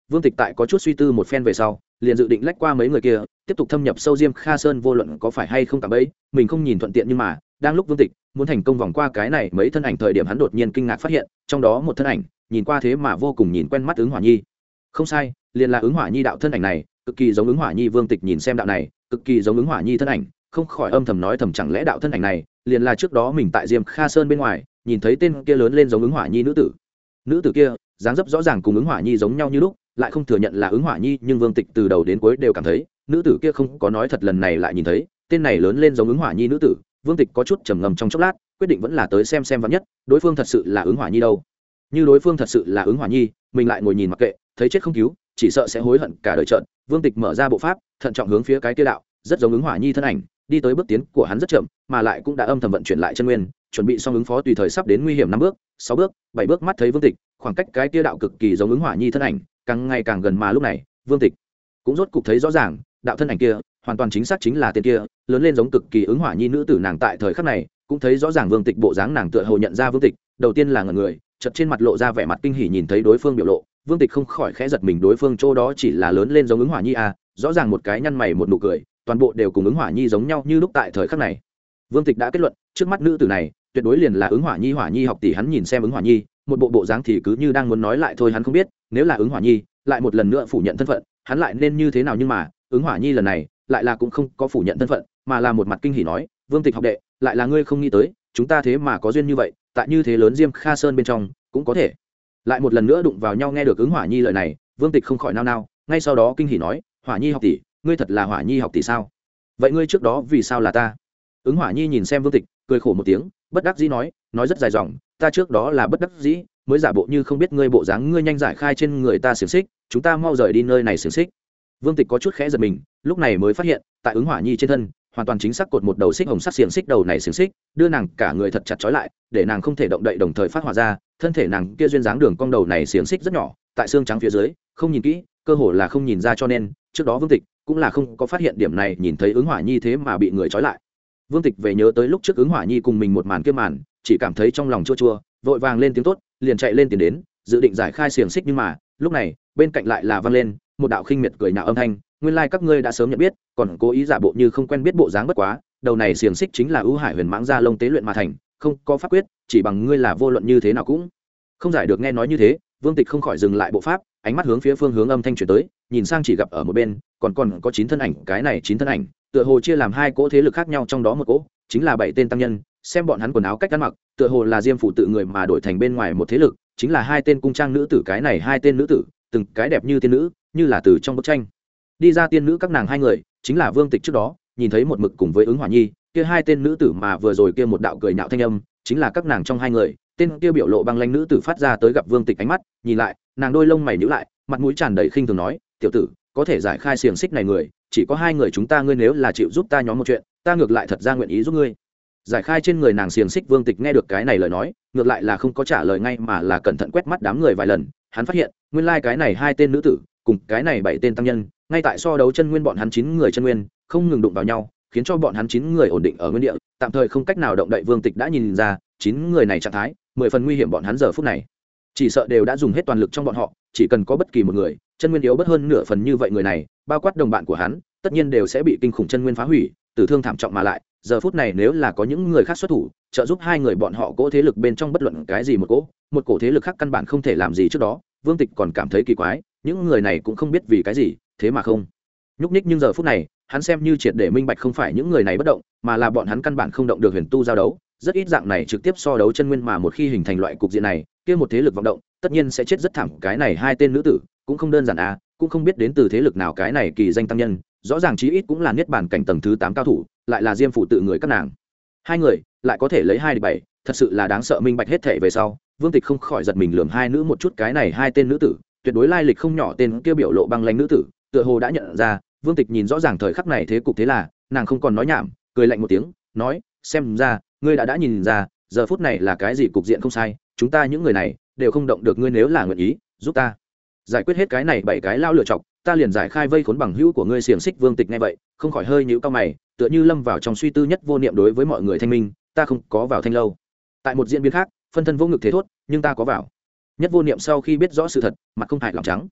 Vương Tịch tại có chút suy tư một phen về sau, liền dự định lách qua mấy người kia, tiếp tục thâm nhập sâu Diêm Kha Sơn, vô luận có phải hay không cả bấy, mình không nhìn thuận tiện, nhưng mà đang lúc Vương Tịch muốn thành công vòng qua cái này mấy thân ảnh thời điểm, hắn đột nhiên kinh ngạc phát hiện, trong đó một thân ảnh, nhìn qua thế mà vô cùng nhìn quen mắt Ứng Hỏa Nhi. Không sai, liền là Ứng Hỏa Nhi đạo thân ảnh này, cực kỳ giống Ứng Hỏa Nhi. Vương Tịch nhìn xem đạo này, cực kỳ giống Ứng Hỏa Nhi thân ảnh, không khỏi âm thầm nói thầm, chẳng lẽ đạo thân ảnh này liền là trước đó mình tại Diêm Kha Sơn bên ngoài nhìn thấy tên kia lớn lên giống Ứng Hỏa Nhi nữ tử. Nữ tử kia dáng dấp rõ ràng cùng Ứng Hỏa Nhi giống nhau như lúc, lại không thừa nhận là Ứng Hỏa Nhi, nhưng Vương Tịch từ đầu đến cuối đều cảm thấy nữ tử kia không có nói thật. Lần này lại nhìn thấy tên này lớn lên giống Ứng Hỏa Nhi nữ tử, Vương Tịch có chút trầm ngâm trong chốc lát, quyết định vẫn là tới xem vắn nhất đối phương thật sự là Ứng Hỏa Nhi đâu. Như đối phương thật sự là Ứng Hỏa Nhi, mình lại ngồi nhìn mặc kệ, thấy chết không cứu, chỉ sợ sẽ hối hận cả đời. Trợn Vương Tịch mở ra bộ pháp, thận trọng hướng phía cái kia đạo rất giống Ứng Hỏa Nhi thân ảnh đi tới. Bước tiến của hắn rất chậm, mà lại cũng đã âm thầm vận chuyển lại chân nguyên, chuẩn bị xong ứng phó tùy thời sắp đến nguy hiểm. 5 bước, 6 bước, 7 bước, mắt thấy Vương Tịch khoảng cách cái kia đạo cực kỳ giống Ứng Hỏa Nhi thân ảnh càng ngày càng gần, mà lúc này Vương Tịch cũng rốt cục thấy rõ ràng đạo thân ảnh kia hoàn toàn chính xác chính là tên kia lớn lên giống cực kỳ Ứng Hỏa Nhi nữ tử. Nàng tại thời khắc này cũng thấy rõ ràng Vương Tịch bộ dáng, nàng tựa hồ nhận ra Vương Tịch, đầu tiên là ngẩn người, chợt trên mặt lộ ra vẻ mặt kinh hỉ. Nhìn thấy đối phương biểu lộ, Vương Tịch không khỏi khẽ giật mình, đối phương chỗ đó chỉ là lớn lên giống Ứng Hỏa Nhi à, rõ ràng một cái nhăn mày một nụ cười, toàn bộ đều cùng Ứng Hỏa Nhi giống nhau như lúc. Tại thời khắc này Vương Tịch đã kết luận, trước mắt nữ tử này tuyệt đối liền là Ứng Hỏa Nhi. Hỏa Nhi học tỷ, hắn nhìn xem Ứng Hỏa Nhi một bộ dáng thì cứ như đang muốn nói lại thôi, hắn không biết nếu là Ứng Hỏa Nhi lại một lần nữa phủ nhận thân phận, hắn lại nên như thế nào. Nhưng mà Ứng Hỏa Nhi lần này lại là cũng không có phủ nhận thân phận, mà là một mặt kinh hỉ nói: Vương Tịch học đệ, lại là ngươi, không nghĩ tới chúng ta thế mà có duyên như vậy, tại như thế lớn Diêm Kha Sơn bên trong cũng có thể lại một lần nữa đụng vào nhau. Nghe được Ứng Hỏa Nhi lời này, Vương Tịch không khỏi nao nao, ngay sau đó kinh hỉ nói: Hỏa Nhi học tỷ, ngươi thật là Hỏa Nhi học tỷ sao? Vậy ngươi trước đó vì sao là ta? Ứng Hỏa Nhi nhìn xem Vương Tịch, cười khổ một tiếng, bất đắc dĩ nói rất dài dòng, ta trước đó là bất đắc dĩ mới giả bộ như không biết ngươi bộ dáng, ngươi nhanh giải khai trên người ta xiềng xích, chúng ta mau rời đi nơi này. Xiềng xích? Vương Tịch có chút khẽ giật mình, lúc này mới phát hiện tại Ứng Hỏa Nhi trên thân hoàn toàn chính xác cột một đầu xích hồng sắc xiềng xích, đầu này xiềng xích đưa nàng cả người thật chặt trói lại, để nàng không thể động đậy, đồng thời phát hỏa ra thân thể nàng kia duyên dáng đường cong. Đầu này xiềng xích rất nhỏ, tại xương trắng phía dưới, không nhìn kỹ cơ hồ là không nhìn ra, cho nên trước đó Vương Tịch cũng là không có phát hiện điểm này. Nhìn thấy Ứng Hỏa Nhi thế mà bị người trói lại, Vương Tịch về nhớ tới lúc trước Ứng Hỏa Nhi cùng mình một màn kia màn, chỉ cảm thấy trong lòng chua chua, vội vàng lên tiếng tốt, liền chạy lên tiền đến dự định giải khai xiềng xích. Nhưng mà lúc này bên cạnh lại là vang lên một đạo khinh miệt cười nhạo âm thanh: nguyên lai các ngươi đã sớm nhận biết, còn cố ý giả bộ như không quen biết bộ dáng. Bất quá đầu này xiềng xích chính là ưu hải huyền mãng da lông tế luyện mà thành, không có pháp quyết, chỉ bằng ngươi là vô luận như thế nào cũng không giải được. Nghe nói như thế, Vương Tịch không khỏi dừng lại bộ pháp, ánh mắt hướng phía phương hướng âm thanh chuyển tới, nhìn sang chỉ gặp ở một bên còn có 9 thân ảnh. Cái này 9 thân ảnh tựa hồ chia làm 2 cỗ thế lực khác nhau, trong đó một cỗ chính là 7 tên tăng nhân, xem bọn hắn quần áo cách ăn mặc tựa hồ là Diêm phủ tự người mà đổi thành bên ngoài một thế lực, chính là 2 tên cung trang nữ tử. Cái này 2 tên nữ tử từng cái đẹp như tiên nữ, như là từ trong bức tranh đi ra tiên nữ. Các nàng 2 người chính là Vương Tịch trước đó nhìn thấy một mực cùng với Ứng Hỏa Nhi kia 2 tên nữ tử, mà vừa rồi kia một đạo cười nhạo thanh âm chính là các nàng trong 2 người tên kia biểu lộ băng lãnh nữ tử phát ra tới. Gặp Vương Tịch ánh mắt nhìn lại, nàng đôi lông mày nhíu lại, mặt mũi tràn đầy khinh thường nói: tiểu tử, có thể giải khai xiềng xích này người chỉ có 2 người chúng ta, ngươi nếu là chịu giúp ta nhóm một chuyện, ta ngược lại thật ra nguyện ý giúp ngươi giải khai trên người nàng xiềng xích. Vương Tịch nghe được cái này lời nói, ngược lại là không có trả lời ngay, mà là cẩn thận quét mắt đám người vài lần. Hắn phát hiện nguyên lai cái này 2 tên nữ tử cùng cái này 7 tên tăng nhân, ngay tại so đấu chân nguyên, bọn hắn 9 người chân nguyên không ngừng đụng vào nhau, khiến cho bọn hắn 9 người ổn định ở nguyên địa, tạm thời không cách nào động đậy. Vương Tịch đã nhìn ra 9 người này trạng thái 10 phần nguy hiểm, bọn hắn giờ phút này chỉ sợ đều đã dùng hết toàn lực trong bọn họ, chỉ cần có bất kỳ một người chân nguyên yếu bất hơn nửa phần như vậy, người này bao quát đồng bạn của hắn tất nhiên đều sẽ bị kinh khủng chân nguyên phá hủy, tử thương thảm trọng. Mà lại giờ phút này nếu là có những người khác xuất thủ trợ giúp 2 người bọn họ cỗ thế lực bên trong bất luận cái gì một cổ thế lực khác căn bản không thể làm gì. Trước đó Vương Tịch còn cảm thấy kỳ quái, những người này cũng không biết vì cái gì thế mà không nhúc nhích, nhưng giờ phút này hắn xem như triệt để minh bạch, không phải những người này bất động, mà là bọn hắn căn bản không động được huyền tu giao đấu. Rất ít dạng này trực tiếp so đấu chân nguyên, mà một khi hình thành loại cục diện này, kia một thế lực vọng động tất nhiên sẽ chết rất thảm. Cái này 2 tên nữ tử cũng không đơn giản à, cũng không biết đến từ thế lực nào. Cái này kỳ danh tăng nhân rõ ràng chí ít cũng là niết bàn cảnh tầng thứ 8 cao thủ, lại là Diêm phủ tự người, các nàng 2 người lại có thể lấy 2 địch 7, thật sự là đáng sợ. Minh bạch hết thể về sau, Vương Tịch không khỏi giật mình lườm 2 nữ một chút. Cái này 2 tên nữ tử tuyệt đối lai lịch không nhỏ, tên kia biểu lộ băng lãnh nữ tử tựa hồ đã nhận ra Vương Tịch nhìn rõ ràng thời khắc này thế cục, thế là nàng không còn nói nhảm, cười lạnh một tiếng nói: xem ra ngươi đã nhìn ra giờ phút này là cái gì cục diện, không sai, chúng ta những người này đều không động được, ngươi nếu là nguyện ý giúp ta giải quyết hết cái này 7 cái lao lựa chọc, ta liền giải khai vây khốn bằng hữu của ngươi xiềng xích. Vương Tịch nghe vậy không khỏi hơi nhíu cao mày, tựa như lâm vào trong suy tư nhất vô niệm, đối với mọi người thanh minh: ta không có vào Thanh lâu. Tại một diễn biến khác, phân thân vô ngực thế thốt: nhưng ta có vào. Nhất vô niệm sau khi biết rõ sự thật, mặt không hại lòng trắng.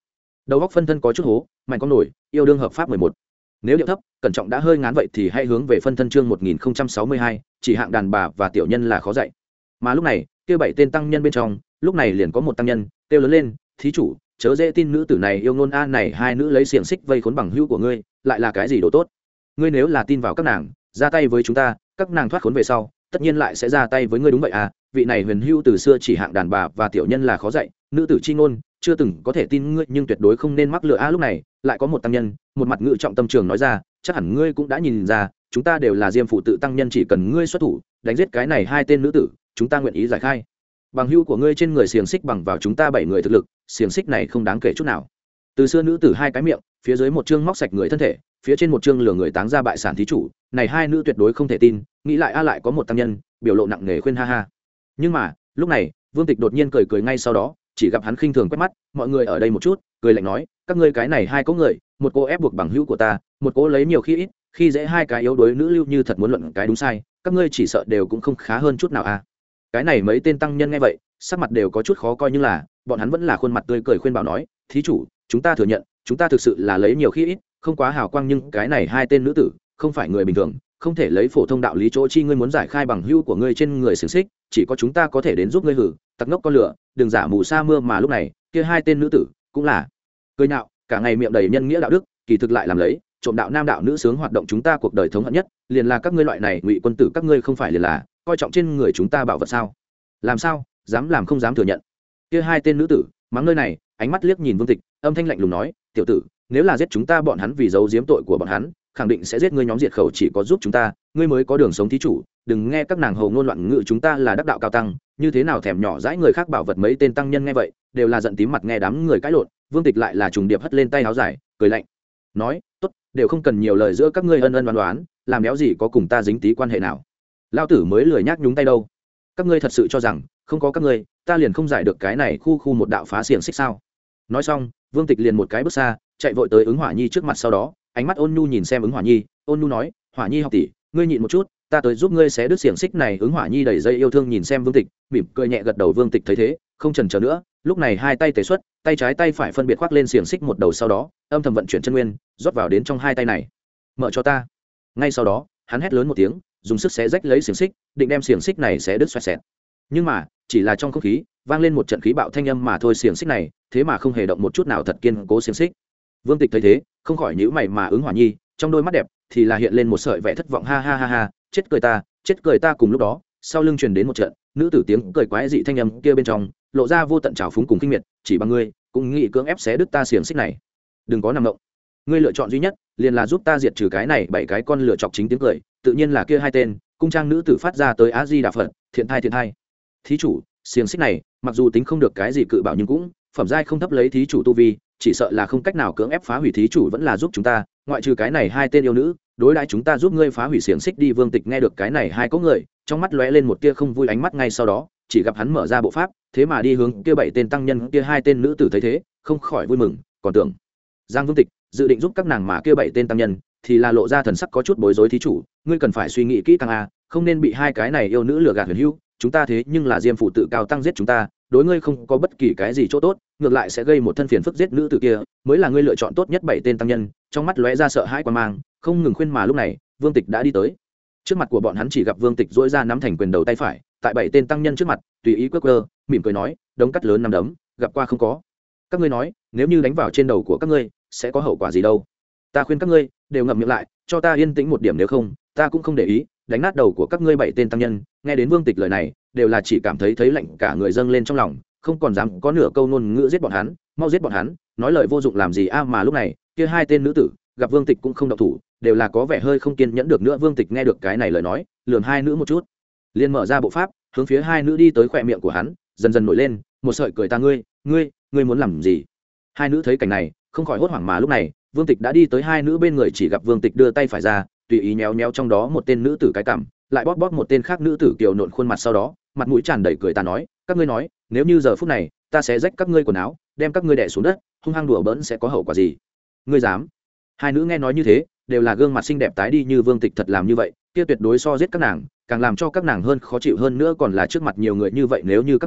đầu góc phân thân có chút hố, mạnh con nổi yêu đương hợp pháp 11. Nếu điệu thấp cẩn trọng đã hơi ngán vậy thì hãy hướng về phân thân chương 1062, chỉ hạng đàn bà và tiểu nhân là khó dạy. Mà lúc này kia 7 tên tăng nhân bên trong, lúc này liền có một tăng nhân kêu lớn lên, thí chủ chớ dễ tin nữ tử này yêu ngôn a này, hai nữ lấy xiềng xích vây khốn bằng hữu của ngươi lại là cái gì đồ tốt? Ngươi nếu là tin vào các nàng ra tay với chúng ta, các nàng thoát khốn về sau tất nhiên lại sẽ ra tay với ngươi, đúng vậy à? Vị này huyền hữu từ xưa chỉ hạng đàn bà và tiểu nhân là khó dạy, nữ tử chi ngôn chưa từng có thể tin ngươi, nhưng tuyệt đối không nên mắc lừa a. Lúc này lại có một tăng nhân một mặt ngự trọng tâm trường nói ra, chắc hẳn ngươi cũng đã nhìn ra chúng ta đều là diêm phụ tự tăng nhân, chỉ cần ngươi xuất thủ đánh giết cái này 2 tên nữ tử, chúng ta nguyện ý giải khai bằng hữu của ngươi trên người xiềng xích bằng vào chúng ta 7 người thực lực, xiềng xích này không đáng kể chút nào. Từ xưa nữ tử 2 cái miệng, phía dưới một chương móc sạch người thân thể, phía trên một chương lừa người táng ra bại sản thí chủ, này 2 nữ tuyệt đối không thể tin. Nghĩ lại a lại có một tăng nhân biểu lộ nặng nề khuyên ha ha. Nhưng mà lúc này Vương Tịch đột nhiên cười cười, ngay sau đó chỉ gặp hắn khinh thường quét mắt mọi người ở đây một chút, cười lạnh nói, các ngươi cái này 2 có người, một cô ép buộc bằng hữu của ta, một cô lấy nhiều khi ít, khi dễ 2 cái yếu đuối nữ lưu như thật muốn luận cái đúng sai, các ngươi chỉ sợ đều cũng không khá hơn chút nào a. Cái này mấy tên tăng nhân nghe vậy sắc mặt đều có chút khó coi, nhưng là bọn hắn vẫn là khuôn mặt tươi cười khuyên bảo nói, thí chủ chúng ta thừa nhận chúng ta thực sự là lấy nhiều khi ít, không quá hào quang, nhưng cái này 2 tên nữ tử không phải người bình thường, không thể lấy phổ thông đạo lý chỗ chi. Ngươi muốn giải khai bằng hữu của ngươi trên người xiềng xích, chỉ có chúng ta có thể đến giúp ngươi. Hử, tặc ngốc con lửa, đừng giả mù sa mưa. Mà lúc này kia 2 tên nữ tử cũng là cười nhạo, cả ngày miệng đầy nhân nghĩa đạo đức, kỳ thực lại làm lấy trộm đạo nam đạo nữ sướng hoạt động. Chúng ta cuộc đời thống hận nhất liền là các ngươi loại này ngụy quân tử, các ngươi không phải liền là coi trọng trên người chúng ta bảo vật sao? Làm sao dám làm không dám thừa nhận? Kia 2 tên nữ tử mắng nơi này, ánh mắt liếc nhìn Vương Tịch, âm thanh lạnh lùng nói, tiểu tử, nếu là giết chúng ta, bọn hắn vì giấu giếm tội của bọn hắn khẳng định sẽ giết ngươi, nhóm diệt khẩu chỉ có giúp chúng ta ngươi mới có đường sống. Thí chủ đừng nghe các nàng hầu ngôn loạn ngữ, chúng ta là đắc đạo cao tăng, như thế nào thèm nhỏ dãi người khác bảo vật. Mấy tên tăng nhân nghe vậy đều là giận tím mặt, nghe đám người cãi lộn. Vương Tịch lại là trùng điệp hất lên tay áo dài, cười lạnh nói, tốt, đều không cần nhiều lời, giữa các ngươi ân ân đoán đoán, làm béo gì có cùng ta dính tí quan hệ nào? Lão tử mới lười nhác nhúng tay đâu. Các ngươi thật sự cho rằng không có các ngươi ta liền không giải được cái này khu một đạo phá xiềng xích sao? Nói xong Vương Tịch liền một cái bước xa chạy vội tới Ứng Hỏa Nhi trước mặt, sau đó ánh mắt ôn nhu nhìn xem Ứng Hỏa Nhi, ôn nhu nói, Hỏa Nhi học tỷ, ngươi nhịn một chút, ta tới giúp ngươi xé đứt xiềng xích này. Ứng Hỏa Nhi đẩy dây yêu thương nhìn xem Vương Tịch, mỉm cười nhẹ gật đầu. Vương Tịch thấy thế không chần chờ nữa, lúc này 2 tay tề xuất, tay trái tay phải phân biệt khoác lên xiềng xích một đầu, sau đó âm thầm vận chuyển chân nguyên rót vào đến trong 2 tay này. Mở cho ta. Ngay sau đó hắn hét lớn một tiếng, dùng sức xé rách lấy xiềng xích, định đem xiềng xích này xé đứt xoẹt xẹt. Nhưng mà chỉ là trong không khí vang lên một trận khí bạo thanh âm mà thôi, xiềng xích này thế mà không hề động một chút nào, thật kiên cố xiềng xích. Vương Tịch thấy thế không khỏi nhíu mày, mà Ứng Hỏa Nhi trong đôi mắt đẹp thì là hiện lên một sợi vẻ thất vọng, ha ha ha ha, chết cười ta. Cùng lúc đó sau lưng truyền đến một trận nữ tử tiếng cười quái dị, thanh âm kia bên trong lộ ra vô tận trào phúng cùng kinh miệt, chỉ bằng ngươi cũng nghĩ cưỡng ép xé đứt ta xiềng xích này? Đừng có nằm động, ngươi lựa chọn duy nhất liền là giúp ta diệt trừ cái này 7 cái con lựa chọc. Chính tiếng cười tự nhiên là kia 2 tên cung trang nữ tử phát ra tới. A Di Đà Phật, thiện thai. Thí chủ, xiềng xích này mặc dù tính không được cái gì cự bảo, nhưng cũng phẩm giai không thấp, lấy thí chủ tu vi chỉ sợ là không cách nào cưỡng ép phá hủy. Thí chủ vẫn là giúp chúng ta, ngoại trừ cái này 2 tên yêu nữ, đối đãi chúng ta giúp ngươi phá hủy xiềng xích đi. Vương Tịch nghe được cái này 2 có người, trong mắt lóe lên một tia không vui ánh mắt, ngay sau đó chỉ gặp hắn mở ra bộ pháp, thế mà đi hướng kia 7 tên tăng nhân. Kia 2 tên nữ tử thấy thế không khỏi vui mừng, còn tưởng Giang Vương Tịch dự định giúp các nàng, mà kia 7 tên tăng nhân thì là lộ ra thần sắc có chút bối rối. Thí chủ, ngươi cần phải suy nghĩ kỹ càng a, không nên bị 2 cái này yêu nữ lừa gạt huyền hữu, chúng ta thế nhưng là diêm phụ tự cao tăng, giết chúng ta đối ngươi không có bất kỳ cái gì chỗ tốt, ngược lại sẽ gây một thân phiền phức. Giết nữ tử kia mới là ngươi lựa chọn tốt nhất. 7 tên tăng nhân trong mắt lóe ra sợ hãi quan mang, không ngừng khuyên, mà lúc này Vương Tịch đã đi tới trước mặt của bọn hắn, chỉ gặp Vương Tịch dỗi ra nắm thành quyền đầu tay phải tại 7 tên tăng nhân trước mặt tùy ý quơ, mỉm cười nói, đống cắt lớn nắm đấm gặp qua không có. Các ngươi nói nếu như đánh vào trên đầu của các ngươi sẽ có hậu quả gì đâu? Ta khuyên các ngươi đều ngậm miệng lại, cho ta yên tĩnh một điểm, nếu không ta cũng không để ý đánh nát đầu của các ngươi. 7 tên tăng nhân nghe đến Vương Tịch lời này đều là chỉ cảm thấy lạnh cả người dâng lên trong lòng, không còn dám có nửa câu ngôn ngữ. Giết bọn hắn, mau giết bọn hắn, nói lời vô dụng làm gì a? Mà lúc này kia 2 tên nữ tử gặp Vương Tịch cũng không động thủ, đều là có vẻ hơi không kiên nhẫn được nữa. Vương Tịch nghe được cái này lời nói, lườm 2 nữ một chút, liền mở ra bộ pháp hướng phía 2 nữ đi tới. Khỏe miệng của hắn dần dần nổi lên một sợi cười ta, ngươi muốn làm gì? 2 nữ thấy cảnh này không khỏi hốt hoảng, mà lúc này Vương Tịch đã đi tới 2 nữ bên người, chỉ gặp Vương Tịch đưa tay phải ra tùy ý nhéo nhéo trong đó một tên nữ tử cái cằm, lại bóp một tên khác nữ tử kiều nộn khuôn mặt, sau đó mặt mũi tràn đầy cười ta nói, các ngươi nói nếu như giờ phút này ta sẽ rách các ngươi quần áo, đem các ngươi đè xuống đất hung hăng đùa bỡn sẽ có hậu quả gì? Ngươi dám? 2 nữ nghe nói như thế đều là gương mặt xinh đẹp tái đi, như Vương Tịch thật làm như vậy kia tuyệt đối so giết các nàng càng làm cho các nàng hơn khó chịu, hơn nữa còn là trước mặt nhiều người như vậy. Nếu như các ngươi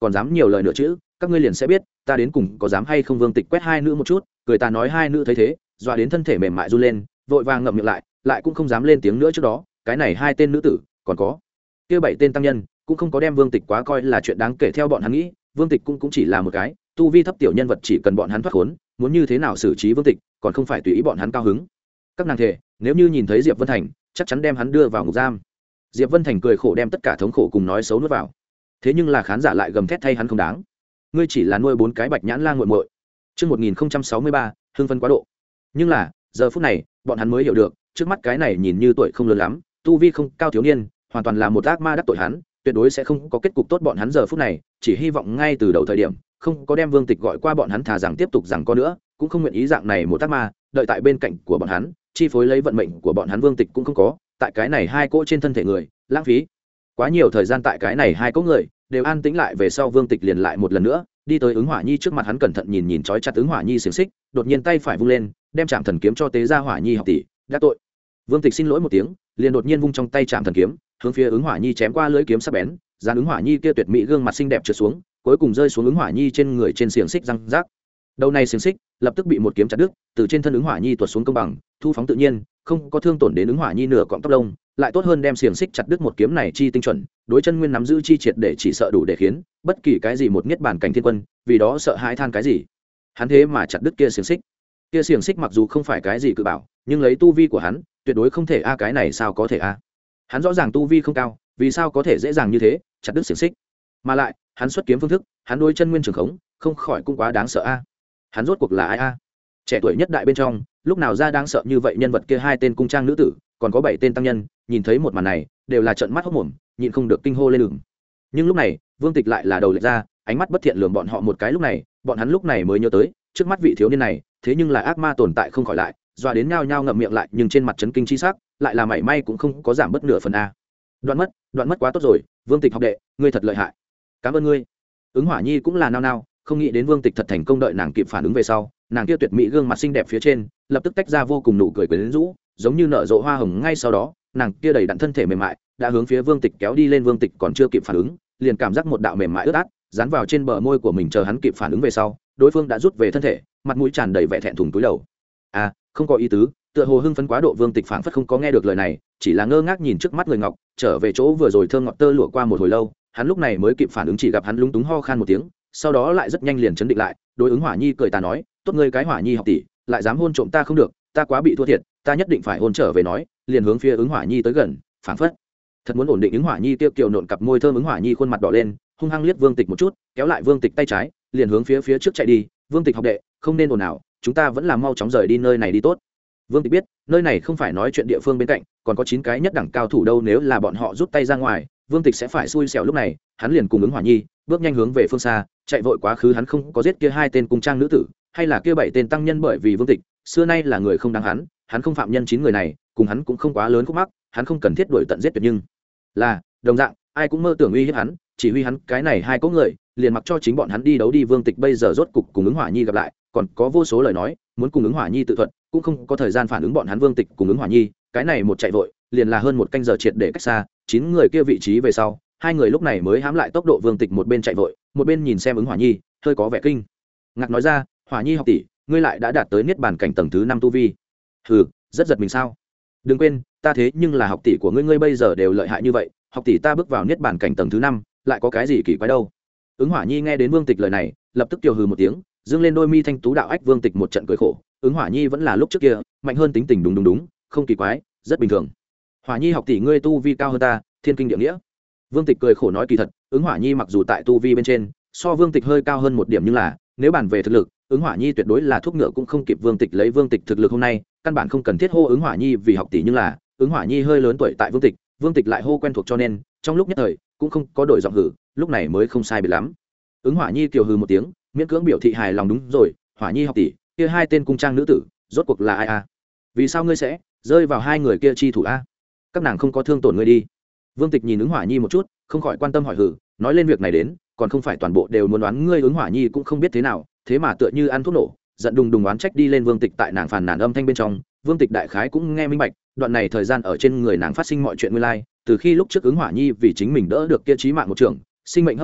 còn dám nhiều lời nữa chứ, các ngươi liền sẽ biết ta đến cùng có dám hay không. Vương Tịch quét hai nữ một chút, cười ta nói. Hai nữ thấy thế dọa đến thân thể mềm mại run lên, vội vàng ngậm miệng lại cũng không dám lên tiếng nữa. Trước đó cái này hai tên nữ tử còn có kia bảy tên tăng nhân cũng không có đem Vương Tịch quá coi là chuyện đáng kể. Theo bọn hắn nghĩ, Vương Tịch cũng chỉ là một cái tu vi thấp tiểu nhân vật, chỉ cần bọn hắn thoát khốn, muốn như thế nào xử trí Vương Tịch còn không phải tùy ý bọn hắn cao hứng. Các nàng thề nếu như nhìn thấy Diệp Vân Thành chắc chắn đem hắn đưa vào ngục giam. Diệp Vân Thành cười khổ đem tất cả thống khổ cùng nói xấu nuốt vào. Thế nhưng là khán giả lại gầm thét thay hắn không đáng. Ngươi chỉ là nuôi bốn cái bạch nhãn lang muội muội. Chương 1063, hưng phấn quá độ. Nhưng là, giờ phút này, bọn hắn mới hiểu được, trước mắt cái này nhìn như tuổi không lớn lắm, tu vi không cao thiếu niên, hoàn toàn là một ác ma đắc tội hắn, tuyệt đối sẽ không có kết cục tốt. Bọn hắn giờ phút này, chỉ hy vọng ngay từ đầu thời điểm, không có đem Vương Tịch gọi qua bọn hắn, thà rằng tiếp tục rằng có nữa, cũng không nguyện ý dạng này một ác ma đợi tại bên cạnh của bọn hắn, chi phối lấy vận mệnh của bọn hắn. Vương Tịch cũng không có tại cái này hai cỗ trên thân thể người lãng phí quá nhiều thời gian. Tại cái này hai cỗ người đều an tĩnh lại về sau, Vương Tịch liền lại một lần nữa đi tới Ứng Hỏa Nhi trước mặt hắn, cẩn thận nhìn trói chặt Ứng Hỏa Nhi xiềng xích, đột nhiên tay phải vung lên, đem Trảm Thần kiếm cho tế ra. Hỏa Nhi học tỷ đã tội. Vương Tịch xin lỗi một tiếng, liền đột nhiên vung trong tay Trảm Thần kiếm, hướng phía Ứng Hỏa Nhi chém qua. lưỡi kiếm sắc bén dán Ứng Hỏa Nhi kia tuyệt mỹ gương mặt xinh đẹp trượt xuống, cuối cùng rơi xuống Ứng Hỏa Nhi trên người, trên xiềng xích răng rác. Đầu này xiềng xích lập tức bị một kiếm chặt đứt, từ trên thân Ứng Hỏa Nhi tuột xuống công bằng, thu phóng tự nhiên, không có thương tổn đến Ứng Hỏa Nhi nửa cọng tóc lông, lại tốt hơn đem xiềng xích chặt đứt một kiếm này chi tinh chuẩn, đối chân nguyên nắm giữ chi triệt, để chỉ sợ đủ để khiến bất kỳ cái gì một niết bàn cảnh thiên quân vì đó sợ hãi than. Cái gì? Hắn thế mà chặt đứt kia xiềng xích? Kia xiềng xích mặc dù không phải cái gì cự bảo, nhưng lấy tu vi của hắn, tuyệt đối không thể cái này sao có thể Hắn rõ ràng tu vi không cao, vì sao có thể dễ dàng như thế chặt đứt xiềng xích? Mà lại, hắn xuất kiếm phương thức, hắn đối chân nguyên trường khống, không khỏi cũng quá đáng sợ Hắn rốt cuộc là ai Trẻ tuổi nhất đại bên trong, lúc nào ra đáng sợ như vậy? Nhân vật kia hai tên cung trang nữ tử, còn có bảy tên tăng nhân, nhìn thấy một màn này, đều là trợn mắt hốt mồm, nhịn không được kinh hô lên đường. Nhưng lúc này, Vương Tịch lại là đầu lệch ra, ánh mắt bất thiện lườm bọn họ một cái. Lúc này, bọn hắn lúc này mới nhớ tới, trước mắt vị thiếu niên này, thế nhưng là ác ma tồn tại không khỏi lại, dọa đến nhao nhao ngậm miệng lại, nhưng trên mặt chấn kinh chi sắc, lại là mảy may cũng không có giảm bất nửa phần Đoạn mất quá tốt rồi, Vương Tịch học đệ, ngươi thật lợi hại. Cảm ơn ngươi. Ứng Hỏa Nhi cũng là nao nao, không nghĩ đến Vương Tịch thật thành công. Đợi nàng kịp phản ứng về sau, nàng kia tuyệt mỹ gương mặt xinh đẹp phía trên lập tức tách ra vô cùng nụ cười quyến rũ, giống như nở rộ hoa hồng. Ngay sau đó, nàng kia đầy đặn thân thể mềm mại đã hướng phía Vương Tịch kéo đi lên. Vương Tịch còn chưa kịp phản ứng, liền cảm giác một đạo mềm mại ướt át dán vào trên bờ môi của mình. Chờ hắn kịp phản ứng về sau, đối phương đã rút về thân thể, mặt mũi tràn đầy vẻ thẹn thùng túi đầu. Không có ý tứ. Tựa hồ hưng phấn quá độ, Vương Tịch phảng phất không có nghe được lời này, chỉ là ngơ ngác nhìn trước mắt người ngọc, trở về chỗ vừa rồi thơm ngọt tơ lụa. Qua một hồi lâu, hắn lúc này mới kịp phản ứng, chỉ gặp hắn lúng túng ho khan một tiếng, sau đó lại rất nhanh liền chấn định lại, đối Ứng Hỏa Nhi cười ta nói, tốt ngươi cái Hỏa Nhi học tỷ, lại dám hôn trộm ta không được, ta quá bị thua thiệt, ta nhất định phải hôn trở về. Nói liền hướng phía Ứng Hỏa Nhi tới gần, phảng phất thật muốn ổn định Ứng Hỏa Nhi tiêu kiều nộn cặp môi thơm. Ứng Hỏa Nhi khuôn mặt đỏ lên, hung hăng liếc Vương Tịch một chút, kéo lại Vương Tịch tay trái, liền hướng phía trước chạy đi. Vương Tịch học đệ, không nên ồn ào, chúng ta vẫn là mau chóng rời đi nơi này đi tốt. Vương Tịch biết, nơi này không phải nói chuyện địa phương, bên cạnh còn có 9 cái nhất đẳng cao thủ đâu, nếu là bọn họ rút tay ra ngoài, Vương Tịch sẽ phải xui xẻo. Lúc này, hắn liền cùng Ứng Hỏa Nhi bước nhanh hướng về phương xa, chạy vội quá khứ. Hắn không có giết kia hai tên cung trang nữ tử, hay là kia bảy tên tăng nhân, bởi vì Vương Tịch xưa nay là người không đáng hắn không phạm nhân 9 người này, cùng hắn cũng không quá lớn khúc mắc, hắn không cần thiết đuổi tận giết tuyệt. Nhưng là đồng dạng, ai cũng mơ tưởng uy hiếp hắn, chỉ huy hắn cái này hai cỗ người, liền mặc cho chính bọn hắn đi đấu đi. Vương Tịch bây giờ rốt cục cùng Ứng Hỏa Nhi gặp lại, còn có vô số lời nói muốn cùng Ứng Hỏa Nhi tự thuận, cũng không có thời gian phản ứng bọn hắn. Vương Tịch cùng Ứng Hỏa Nhi cái này một chạy vội, liền là hơn một canh giờ, triệt để cách xa 9 người kia vị trí về sau, hai người lúc này mới hãm lại tốc độ. Vương Tịch một bên chạy vội, một bên nhìn xem Ứng Hỏa Nhi, hơi có vẻ kinh ngạc nói ra, Hỏa Nhi học tỷ, ngươi lại đã đạt tới niết bàn cảnh tầng thứ 5 tu vi. Hừ, rất giật mình sao? Đừng quên, ta thế nhưng là học tỷ của ngươi, ngươi bây giờ đều lợi hại như vậy, học tỷ ta bước vào niết bàn cảnh tầng thứ 5, lại có cái gì kỳ quái đâu? Ứng Hỏa Nhi nghe đến Vương Tịch lời này, lập tức kiều hừ một tiếng, dương lên đôi mi thanh tú đạo ách. Vương Tịch một trận cười khổ, Ứng Hỏa Nhi vẫn là lúc trước kia, mạnh hơn tính tình, đúng, không kỳ quái, rất bình thường. Hỏa Nhi học tỷ ngươi tu vi cao hơn ta, thiên kinh địa nghĩa. Vương Tịch cười khổ nói, kỳ thật, Ứng Hỏa Nhi mặc dù tại tu vi bên trên so Vương Tịch hơi cao hơn một điểm, nhưng là nếu bàn về thực lực, Ứng Hỏa Nhi tuyệt đối là thuốc ngựa cũng không kịp Vương Tịch. Lấy Vương Tịch thực lực hôm nay, căn bản không cần thiết hô Ứng Hỏa Nhi vì học tỷ, nhưng là Ứng Hỏa Nhi hơi lớn tuổi tại Vương Tịch lại hô quen thuộc, cho nên trong lúc nhất thời cũng không có đổi giọng hử, lúc này mới không sai biệt lắm. Ứng Hỏa Nhi kiều hừ một tiếng, miễn cưỡng biểu thị hài lòng, đúng rồi, Hỏa Nhi học tỷ, kia hai tên cung trang nữ tử rốt cuộc là ai vì sao ngươi sẽ rơi vào hai người kia chi thủ các nàng không có thương tổn ngươi đi? Vương Tịch nhìn Ứng Hỏa Nhi một chút, không khỏi quan tâm hỏi hử, nói lên việc này đến, còn không phải toàn bộ đều muốn đoán ngươi? Ứng Hỏa Nhi cũng không biết thế nào, thế mà tựa như ăn thuốc nổ, giận đùng đùng oán trách đi lên Vương Tịch. Tại nàng phàn nàn âm thanh bên trong, Vương Tịch đại khái cũng nghe minh bạch, đoạn này thời gian ở trên người nàng phát sinh mọi chuyện nguyên lai, từ khi lúc trước Ứng Hỏa Nhi vì chính mình đỡ được kia chí mạng một trường, sinh mệnh hấp hối,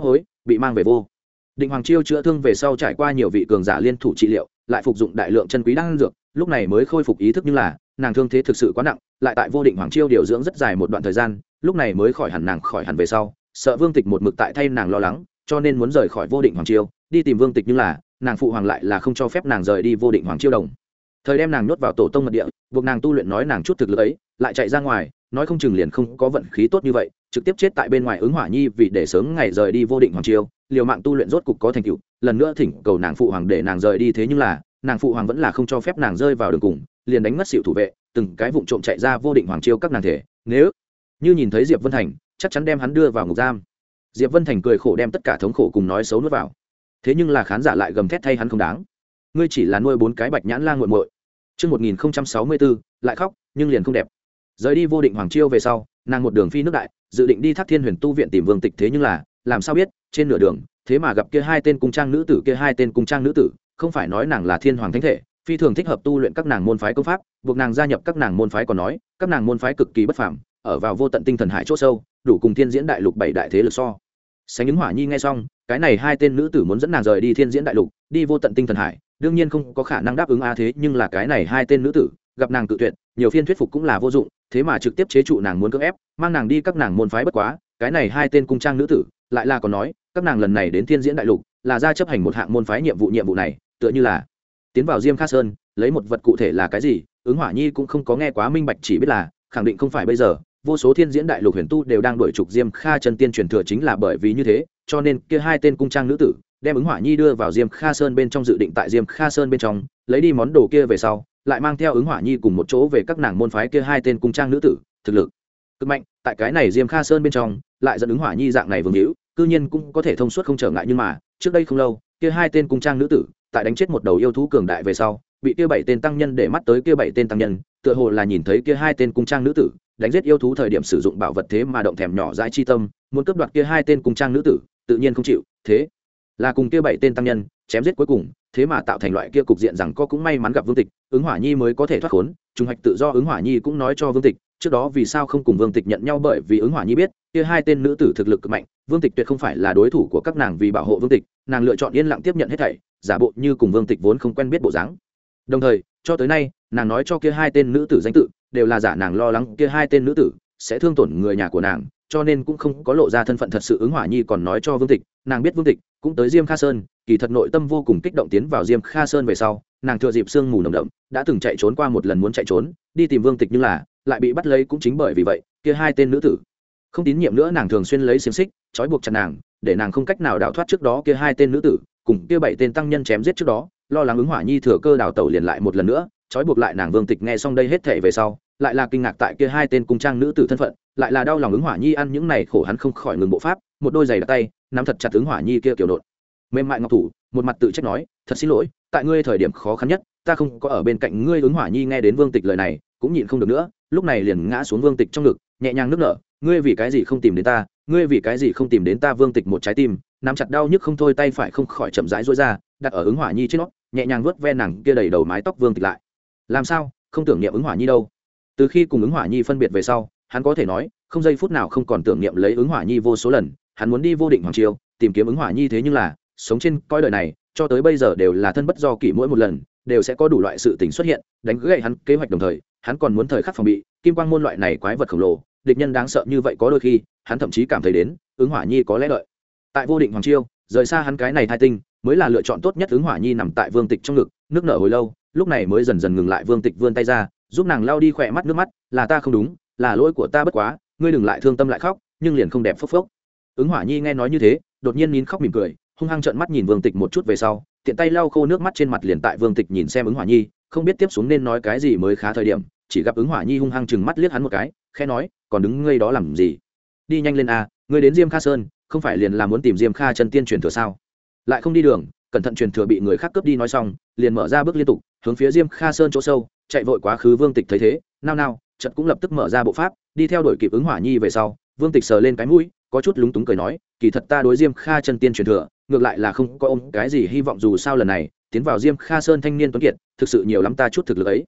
bị mang về vô định hoàng chiêu chữa thương về sau, trải qua nhiều vị cường giả liên thủ trị liệu, lại phục dụng đại lượng chân quý đan dược, lúc này mới khôi phục ý thức. Nhưng là nàng thương thế thực sự quá nặng, lại tại vô định hoàng chiêu điều dưỡng rất dài một đoạn thời gian, lúc này mới khỏi hẳn. Nàng khỏi hẳn về sau, sợ Vương Tịch một mực tại thay nàng lo lắng, cho nên muốn rời khỏi vô định hoàng chiêu đi tìm Vương Tịch. Nhưng là nàng phụ hoàng lại là không cho phép nàng rời đi vô định hoàng chiêu đồng thời đem nàng nhốt vào tổ tông mật địa, buộc nàng tu luyện, nói nàng chút thực lực ấy lại chạy ra ngoài, nói không chừng liền không có vận khí tốt như vậy, trực tiếp chết tại bên ngoài. Ứng Hỏa Nhi vì để sớm ngày rời đi vô định hoàng chiêu, liều mạng tu luyện rốt cục có thành tựu, lần nữa thỉnh cầu nàng phụ hoàng để nàng rời đi. Thế nhưng là nàng phụ hoàng vẫn là không cho phép nàng rơi vào đường cùng, liền đánh mất xỉu thủ vệ, từng cái vụng trộm chạy ra vô định hoàng chiêu các nàng thể, nếu như nhìn thấy Diệp Vân Thành chắc chắn đem hắn đưa vào ngục giam. Diệp Vân Thành cười khổ đem tất cả thống khổ cùng nói xấu nuốt vào, thế nhưng là khán giả lại gầm thét thay hắn không đáng, ngươi chỉ là nuôi 4 cái bạch nhãn lang muội muội. Chương 1064, lại khóc nhưng liền không đẹp. Rời đi vô định hoàng chiêu về sau, nàng một đường phi nước đại, dự định đi Thác Thiên Huyền tu viện tìm Vương Tịch. Thế nhưng là làm sao biết trên nửa đường thế mà gặp kia hai tên cung trang nữ tử. Kia hai tên cung trang nữ tử không phải nói nàng là thiên hoàng thánh thể, phi thường thích hợp tu luyện các nàng môn phái công pháp, buộc nàng gia nhập các nàng môn phái, còn nói các nàng môn phái cực kỳ bất phàm, ở vào vô tận tinh thần hải chỗ sâu, đủ cùng thiên diễn đại lục 7 đại thế lực so sánh. Ứng Hỏa Nhi nghe xong, cái này hai tên nữ tử muốn dẫn nàng rời đi thiên diễn đại lục, đi vô tận tinh thần hải, đương nhiên không có khả năng đáp ứng. Thế nhưng là cái này hai tên nữ tử gặp nàng cự tuyệt, nhiều phiên thuyết phục cũng là vô dụng, thế mà trực tiếp chế trụ nàng, muốn cưỡng ép mang nàng đi các nàng môn phái. Bất quá cái này hai tên cung trang nữ tử lại là còn nói các nàng lần này đến thiên diễn đại lục là ra chấp hành một hạng môn phái nhiệm vụ này tựa như là tiến vào Diêm Kha Sơn, lấy một vật cụ thể là cái gì Ứng Hỏa Nhi cũng không có nghe quá minh bạch, chỉ biết là khẳng định không phải bây giờ vô số thiên diễn đại lục huyền tu đều đang đuổi trục Diêm Kha chân tiên truyền thừa. Chính là bởi vì như thế cho nên kia hai tên cung trang nữ tử đem Ứng Hỏa Nhi đưa vào Diêm Kha Sơn bên trong, dự định tại Diêm Kha Sơn bên trong lấy đi món đồ kia về sau, lại mang theo Ứng Hỏa Nhi cùng một chỗ về các nàng môn phái. Kia hai tên cung trang nữ tử thực lực cực mạnh, tại cái này Diêm Kha Sơn bên trong lại dẫn Ứng Hỏa Nhi dạng này vương hữu cư nhiên cũng có thể thông suốt không trở ngại. Nhưng mà trước đây không lâu, kia hai tên cung trang nữ tử tại đánh chết một đầu yêu thú cường đại về sau, bị kia 7 tên tăng nhân để mắt tới. Kia 7 tên tăng nhân tựa hồ là nhìn thấy kia hai tên cung trang nữ tử đánh giết yêu thú thời điểm sử dụng bảo vật, thế mà động thèm nhỏ dãi chi tâm, muốn cướp đoạt kia hai tên cung trang nữ tử, tự nhiên không chịu, thế là cùng kia 7 tên tăng nhân chém giết, cuối cùng thế mà tạo thành loại kia cục diện rằng cũng may mắn gặp Vương Tịch, Ứng Hỏa Nhi mới có thể thoát khốn. Trùng hoạch tự do Ứng Hỏa Nhi cũng nói cho Vương Tịch trước đó vì sao không cùng Vương Tịch nhận nhau, bởi vì Ứng Hỏa Nhi biết kia hai tên nữ tử thực lực cực mạnh, Vương Tịch tuyệt không phải là đối thủ của các nàng. Vì bảo hộ Vương Tịch, nàng lựa chọn yên lặng tiếp nhận hết thảy, giả bộ như cùng Vương Tịch vốn không quen biết bộ dáng. Đồng thời cho tới nay nàng nói cho kia hai tên nữ tử danh tự đều là giả, nàng lo lắng kia hai tên nữ tử sẽ thương tổn người nhà của nàng, cho nên cũng không có lộ ra thân phận thật sự. Ứng Hỏa Nhi còn nói cho Vương Tịch nàng biết Vương Tịch cũng tới Diêm Kha Sơn, kỳ thật nội tâm vô cùng kích động. Tiến vào Diêm Kha Sơn về sau, nàng thừa dịp sương mù nồng đậm đã từng chạy trốn qua một lần, muốn chạy trốn đi tìm Vương Tịch nhưng là lại bị bắt lấy. Cũng chính bởi vì vậy kia hai tên nữ tử không tín nhiệm nữa nàng, thường xuyên lấy xiềng xích trói buộc chặt nàng, để nàng không cách nào đào thoát. Trước đó kia hai tên nữ tử cùng kia 7 tên tăng nhân chém giết trước đó, lo lắng Ứng Hỏa Nhi thừa cơ đào tẩu, liền lại một lần nữa trói buộc lại nàng. Vương Tịch nghe xong đây hết thể về sau, lại là kinh ngạc tại kia hai tên cung trang nữ tử thân phận, lại là đau lòng Ứng Hỏa Nhi ăn những này khổ. Hắn không khỏi ngừng bộ pháp, một đôi giày đặt tay nắm thật chặt Ứng Hỏa Nhi kia kiểu nộn mềm mại ngọc thủ, một mặt tự trách nói thật xin lỗi, tại ngươi thời điểm khó khăn nhất ta không có ở bên cạnh ngươi. Ứng Hỏa Nhi nghe đến Vương Tịch lời này cũng nhịn không được nữa, lúc này liền ngã xuống Vương Tịch trong ngực, nhẹ nhàng nức nở, ngươi vì cái gì không tìm đến ta, ngươi vì cái gì không tìm đến ta. Vương Tịch một trái tim nắm chặt đau nhức không thôi, tay phải không khỏi chậm rãi duỗi ra đặt ở Ứng Hỏa Nhi trên nót, nhẹ nhàng vuốt ve nàng kia đầy đầu mái tóc. Vương Tịch lại làm sao không tưởng niệm Ứng Hỏa Nhi đâu. Từ khi cùng Ứng Hỏa Nhi phân biệt về sau, hắn có thể nói không giây phút nào không còn tưởng niệm lấy Ứng Hỏa Nhi. Vô số lần hắn muốn đi vô định hoàng triều tìm kiếm Ứng Hỏa Nhi, thế nhưng là sống trên coi đời này cho tới bây giờ đều là thân bất do kỷ, mỗi một lần đều sẽ có đủ loại sự tình xuất hiện đánh gãy hắn kế hoạch, đồng thời hắn còn muốn thời khắc phòng bị kim quang môn loại này quái vật khổng lồ, địch nhân đáng sợ như vậy. Có đôi khi hắn thậm chí cảm thấy đến Ứng Hỏa Nhi có lẽ đợi tại vô định hoàng triều rời xa hắn cái này thai tinh mới là lựa chọn tốt nhất. Ứng Hỏa Nhi nằm tại Vương Tịch trong ngực nước nở hồi lâu, lúc này mới dần dần ngừng lại. Vương Tịch vươn tay ra giúp nàng lau đi khỏe mắt nước mắt, là ta không đúng, là lỗi của ta, bất quá ngươi đừng lại thương tâm lại khóc, nhưng liền không đẹp phốc phốc. Ứng Hỏa Nhi nghe nói như thế đột nhiên nín khóc mỉm cười, hung hăng trợn mắt nhìn Vương Tịch một chút về sau, tiện tay lau khô nước mắt trên mặt. Liền tại Vương Tịch nhìn xem Ứng Hỏa Nhi không biết tiếp xuống nên nói cái gì mới khá thời điểm, chỉ gặp Ứng Hỏa Nhi hung hăng chừng mắt liếc hắn một cái, khẽ nói còn đứng ngây đó làm gì, đi nhanh lên a, ngươi đến Diêm Kha Sơn không phải liền là muốn tìm Diêm Kha chân tiên truyền thừa sao, lại không đi đường, cẩn thận truyền thừa bị người khác cướp đi. Nói xong liền mở ra bước liên tục hướng phía Diêm Kha Sơn chỗ sâu chạy vội quá khứ. Vương Tịch thấy thế nao nao chợt cũng lập tức mở ra bộ pháp đi theo đuổi kịp Ứng Hỏa Nhi về sau. Vương Tịch sờ lên cái mũi có chút lúng túng cười nói kỳ thật ta đối Diêm Kha chân tiên truyền thừa ngược lại là không có ôm cái gì hy vọng, dù sao lần này tiến vào Diêm Kha Sơn thanh niên tuấn kiệt thực sự nhiều lắm, ta chút thực lực ấy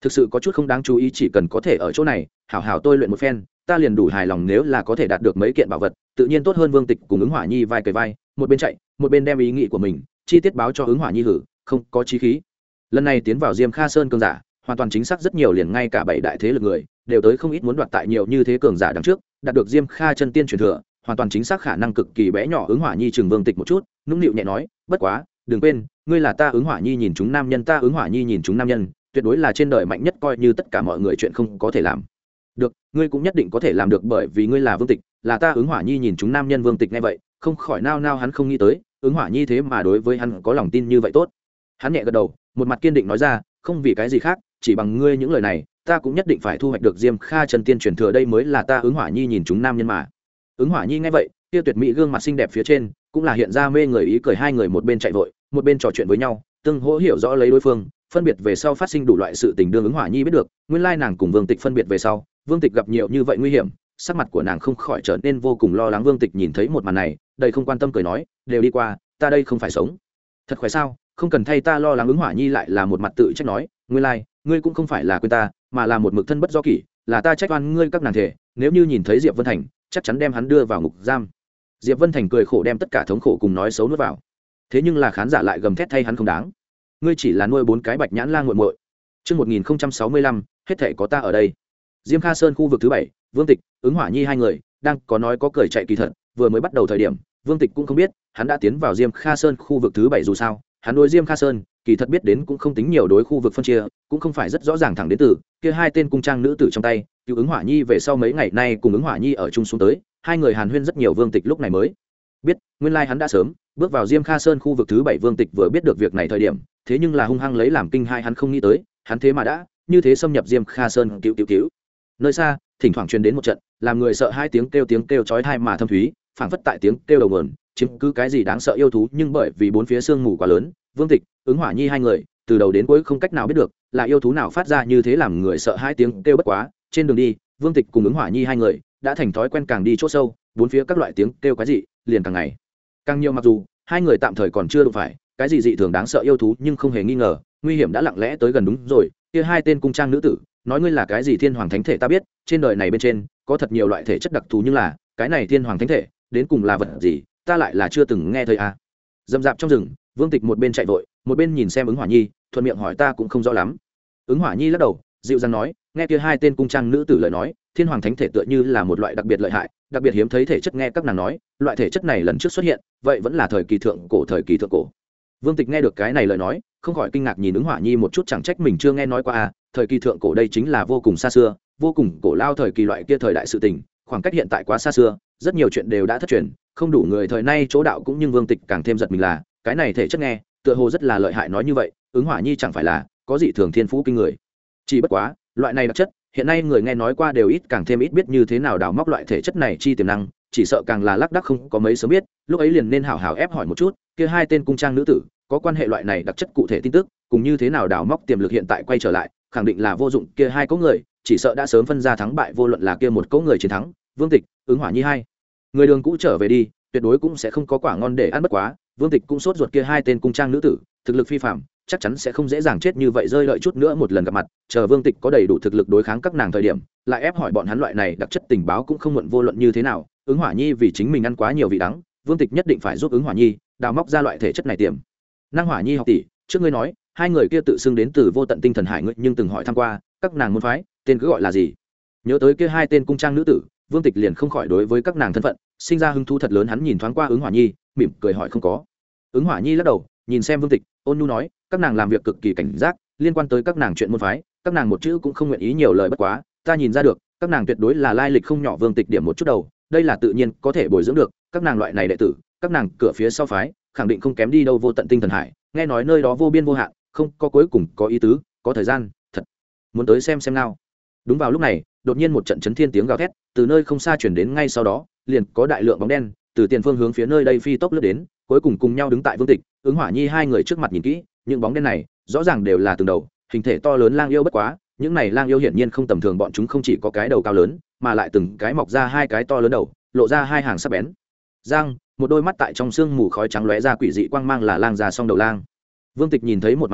thực sự có chút không đáng chú ý, chỉ cần có thể ở chỗ này hảo hảo tôi luyện một phen, ta liền đủ hài lòng. Nếu là có thể đạt được mấy kiện bảo vật tự nhiên tốt hơn. Vương Tịch cùng ứng hỏa nhi vai cầy vai, một bên chạy một bên đem ý nghĩ của mình chi tiết báo cho ứng hỏa nhi. Hử, không có chí khí. Lần này tiến vào Diêm Kha Sơn cường giả hoàn toàn chính xác rất nhiều, liền ngay cả 7 đại thế lực người đều tới không ít muốn đoạt tại nhiều như thế cường giả đằng trước đạt được Diêm Kha chân tiên truyền thừa, hoàn toàn chính xác khả năng cực kỳ bé nhỏ. Ứng hỏa nhi chừng Vương Tịch một chút, nũng nịu nhẹ nói, bất quá đừng quên ngươi là ta ứng hỏa nhi nhìn chúng nam nhân, ta ứng hỏa nhi nhìn chúng nam nhân tuyệt đối là trên đời mạnh nhất, coi như tất cả mọi người chuyện không có thể làm được ngươi cũng nhất định có thể làm được, bởi vì ngươi là Vương Tịch, là ta ứng hỏa nhi nhìn chúng nam nhân. Vương Tịch nghe vậy không khỏi nao nao, hắn không nghĩ tới ứng hỏa nhi thế mà đối với hắn có lòng tin như vậy. Tốt, hắn nhẹ gật đầu, một mặt kiên định nói ra, không vì cái gì khác, chỉ bằng ngươi những lời này ta cũng nhất định phải thu hoạch được Diêm Kha chân tiên truyền thừa, đây mới là ta ứng hỏa nhi nhìn chúng nam nhân mà. Ứng hỏa nhi nghe vậy, kia tuyệt mỹ gương mặt xinh đẹp phía trên cũng là hiện ra mê người ý cười, hai người một bên chạy vội một bên trò chuyện với nhau, tương hỗ hiểu rõ lấy đối phương, phân biệt về sau phát sinh đủ loại sự tình đương ứng hỏa nhi biết được nguyên lai nàng cùng Vương Tịch phân biệt về sau, Vương Tịch gặp nhiều như vậy nguy hiểm, sắc mặt của nàng không khỏi trở nên vô cùng lo lắng. Vương Tịch nhìn thấy một màn này đầy không quan tâm cười nói, đều đi qua, ta đây không phải sống thật khỏe sao, không cần thay ta lo lắng. Ứng hỏa nhi lại là một mặt tự trách nói, nguyên lai ngươi cũng không phải là quên ta, mà là một mực thân bất do kỷ, là ta trách oan ngươi. Các nàng thể nếu như nhìn thấy Diệp Vân Thành chắc chắn đem hắn đưa vào ngục giam. Diệp Vân Thành cười khổ đem tất cả thống khổ cùng nói xấu nuốt vào, thế nhưng là khán giả lại gầm thét thay hắn không đáng, ngươi chỉ là nuôi 4 cái bạch nhãn lang muội muội. Chương 1065, hết thảy có ta ở đây. Diêm Kha Sơn khu vực thứ 7, Vương Tịch, ứng hỏa nhi hai người đang có nói có cười chạy, kỳ thật vừa mới bắt đầu thời điểm Vương Tịch cũng không biết hắn đã tiến vào Diêm Kha Sơn khu vực thứ 7, dù sao hắn đối Diêm Kha Sơn kỳ thật biết đến cũng không tính nhiều, đối khu vực phân chia cũng không phải rất rõ ràng, thẳng đến từ kia hai tên cung trang nữ tử trong tay cứu ứng hỏa nhi về sau mấy ngày nay cùng ứng hỏa nhi ở chung xuống tới, hai người hàn huyên rất nhiều. Vương Tịch lúc này mới biết nguyên lai hắn đã sớm bước vào Diêm Kha Sơn khu vực thứ 7. Vương Tịch vừa biết được việc này thời điểm thế nhưng là hung hăng lấy làm kinh hai, hắn không nghĩ tới hắn thế mà đã như thế xâm nhập Diêm Kha Sơn. Cứu nơi xa thỉnh thoảng truyền đến một trận làm người sợ hai tiếng kêu chói tai mà thâm thúy, phảng phất tại tiếng kêu đầu nguồn chiếm cứ cái gì đáng sợ yêu thú, nhưng bởi vì bốn phía sương mù quá lớn, Vương Tịch, ứng hỏa nhi hai người từ đầu đến cuối không cách nào biết được là yêu thú nào phát ra như thế làm người sợ hai tiếng kêu. Bất quá trên đường đi Vương Tịch cùng ứng hỏa nhi hai người đã thành thói quen, càng đi chỗ sâu bốn phía các loại tiếng kêu quái dị liền càng ngày càng nhiều. Mặc dù hai người tạm thời còn chưa đụng phải cái gì dị thường đáng sợ yêu thú, nhưng không hề nghi ngờ nguy hiểm đã lặng lẽ tới gần. Đúng rồi, kia hai tên cung trang nữ tử nói ngươi là cái gì thiên hoàng thánh thể, ta biết trên đời này bên trên có thật nhiều loại thể chất đặc thù, nhưng là cái này thiên hoàng thánh thể đến cùng là vật gì ta lại là chưa từng nghe thấy à. Dầm dạp trong rừng, Vương Tịch một bên chạy vội một bên nhìn xem ứng hỏa nhi, thuận miệng hỏi ta cũng không rõ lắm. Ứng hỏa nhi lắc đầu dịu dàng nói, nghe kia hai tên cung trang nữ tử lời nói, thiên hoàng thánh thể tựa như là một loại đặc biệt lợi hại đặc biệt hiếm thấy thể chất, nghe các nàng nói loại thể chất này lần trước xuất hiện vậy vẫn là thời kỳ thượng cổ. Vương Tịch nghe được cái này lời nói không khỏi kinh ngạc nhìn ứng hỏa nhi một chút, chẳng trách mình chưa nghe nói qua à, thời kỳ thượng cổ đây chính là vô cùng xa xưa vô cùng cổ lao thời kỳ, loại kia thời đại sự tình khoảng cách hiện tại quá xa xưa, rất nhiều chuyện đều đã thất truyền, không đủ người thời nay chỗ đạo cũng. Nhưng Vương Tịch càng thêm giật mình là cái này thể chất nghe tựa hồ rất là lợi hại, nói như vậy ứng hỏa nhi chẳng phải là có dị thường thiên phú kinh người. Chỉ bất quá loại này đặc chất hiện nay người nghe nói qua đều ít, càng thêm ít biết như thế nào đào móc loại thể chất này chi tiềm năng, chỉ sợ càng là lác đác không có mấy sớm biết, lúc ấy liền nên hảo hảo ép hỏi một chút kia hai tên cung trang nữ tử có quan hệ loại này đặc chất cụ thể tin tức, cùng như thế nào đào móc tiềm lực hiện tại quay trở lại khẳng định là vô dụng, kia hai cỗ người chỉ sợ đã sớm phân ra thắng bại, vô luận là kia một cỗ người chiến thắng Vương Tịch, ứng hỏa nhi hai người đường cũ trở về đi tuyệt đối cũng sẽ không có quả ngon để ăn. Bất quá Vương Tịch cũng sốt ruột kia hai tên cung trang nữ tử thực lực phi phạm, chắc chắn sẽ không dễ dàng chết như vậy rơi, lợi chút nữa một lần gặp mặt, chờ Vương Tịch có đầy đủ thực lực đối kháng các nàng thời điểm lại ép hỏi bọn hắn loại này đặc chất tình báo cũng không muộn. Vô luận như thế nào ứng hỏa nhi vì chính mình ăn quá nhiều vị đắng, Vương Tịch nhất định phải giúp ứng hỏa nhi đào móc ra loại thể chất này tiềm năng. Hỏa nhi học tỷ, trước ngươi nói hai người kia tự xưng đến từ vô tận tinh thần hải, ngươi nhưng từng hỏi tham qua các nàng môn phái tên cứ gọi là gì? Nhớ tới kia hai tên cung trang nữ tử, Vương Tịch liền không khỏi đối với các nàng thân phận sinh ra hứng thú thật lớn, hắn nhìn thoáng qua ứng hỏa nhi mỉm cười hỏi không có. Ứng hỏa nhi lắc đầu nhìn xem Vương Tịch ôn nhu nói, các nàng làm việc cực kỳ cảnh giác, liên quan tới các nàng chuyện môn phái các nàng một chữ cũng không nguyện ý nhiều lời, bất quá ta nhìn ra được các nàng tuyệt đối là lai lịch không nhỏ. Vương Tịch điểm một chút đầu, đây là tự nhiên có thể bồi dưỡng được các nàng loại này đệ tử, các nàng cửa phía sau phái khẳng định không kém đi đâu vô tận tinh thần hải, nghe nói nơi đó vô biên vô hạn, không có cuối cùng, có ý tứ, có thời gian thật muốn tới xem nào. Đúng vào lúc này đột nhiên một trận chấn thiên tiếng gào thét từ nơi không xa chuyển đến, ngay sau đó liền có đại lượng bóng đen từ tiền phương hướng phía nơi đây phi tốc lướt đến, cuối cùng cùng nhau đứng tại Vương Tịch, ứng hỏa nhi hai người trước mặt. Nhìn kỹ những bóng đen này rõ ràng đều là từng đầu hình thể to lớn lang yêu, bất quá những này lang yêu hiển nhiên không tầm thường, bọn chúng không chỉ có cái đầu cao lớn mà lại từng cái mọc ra hai cái to lớn đầu, lộ ra hai hàng sắc bén răng, một đôi mắt tại trong sương mù khói trắng lóe ra quỷ dị quang mang, là lang già song đầu lang. Vương Tịch nhìn thấy một màn này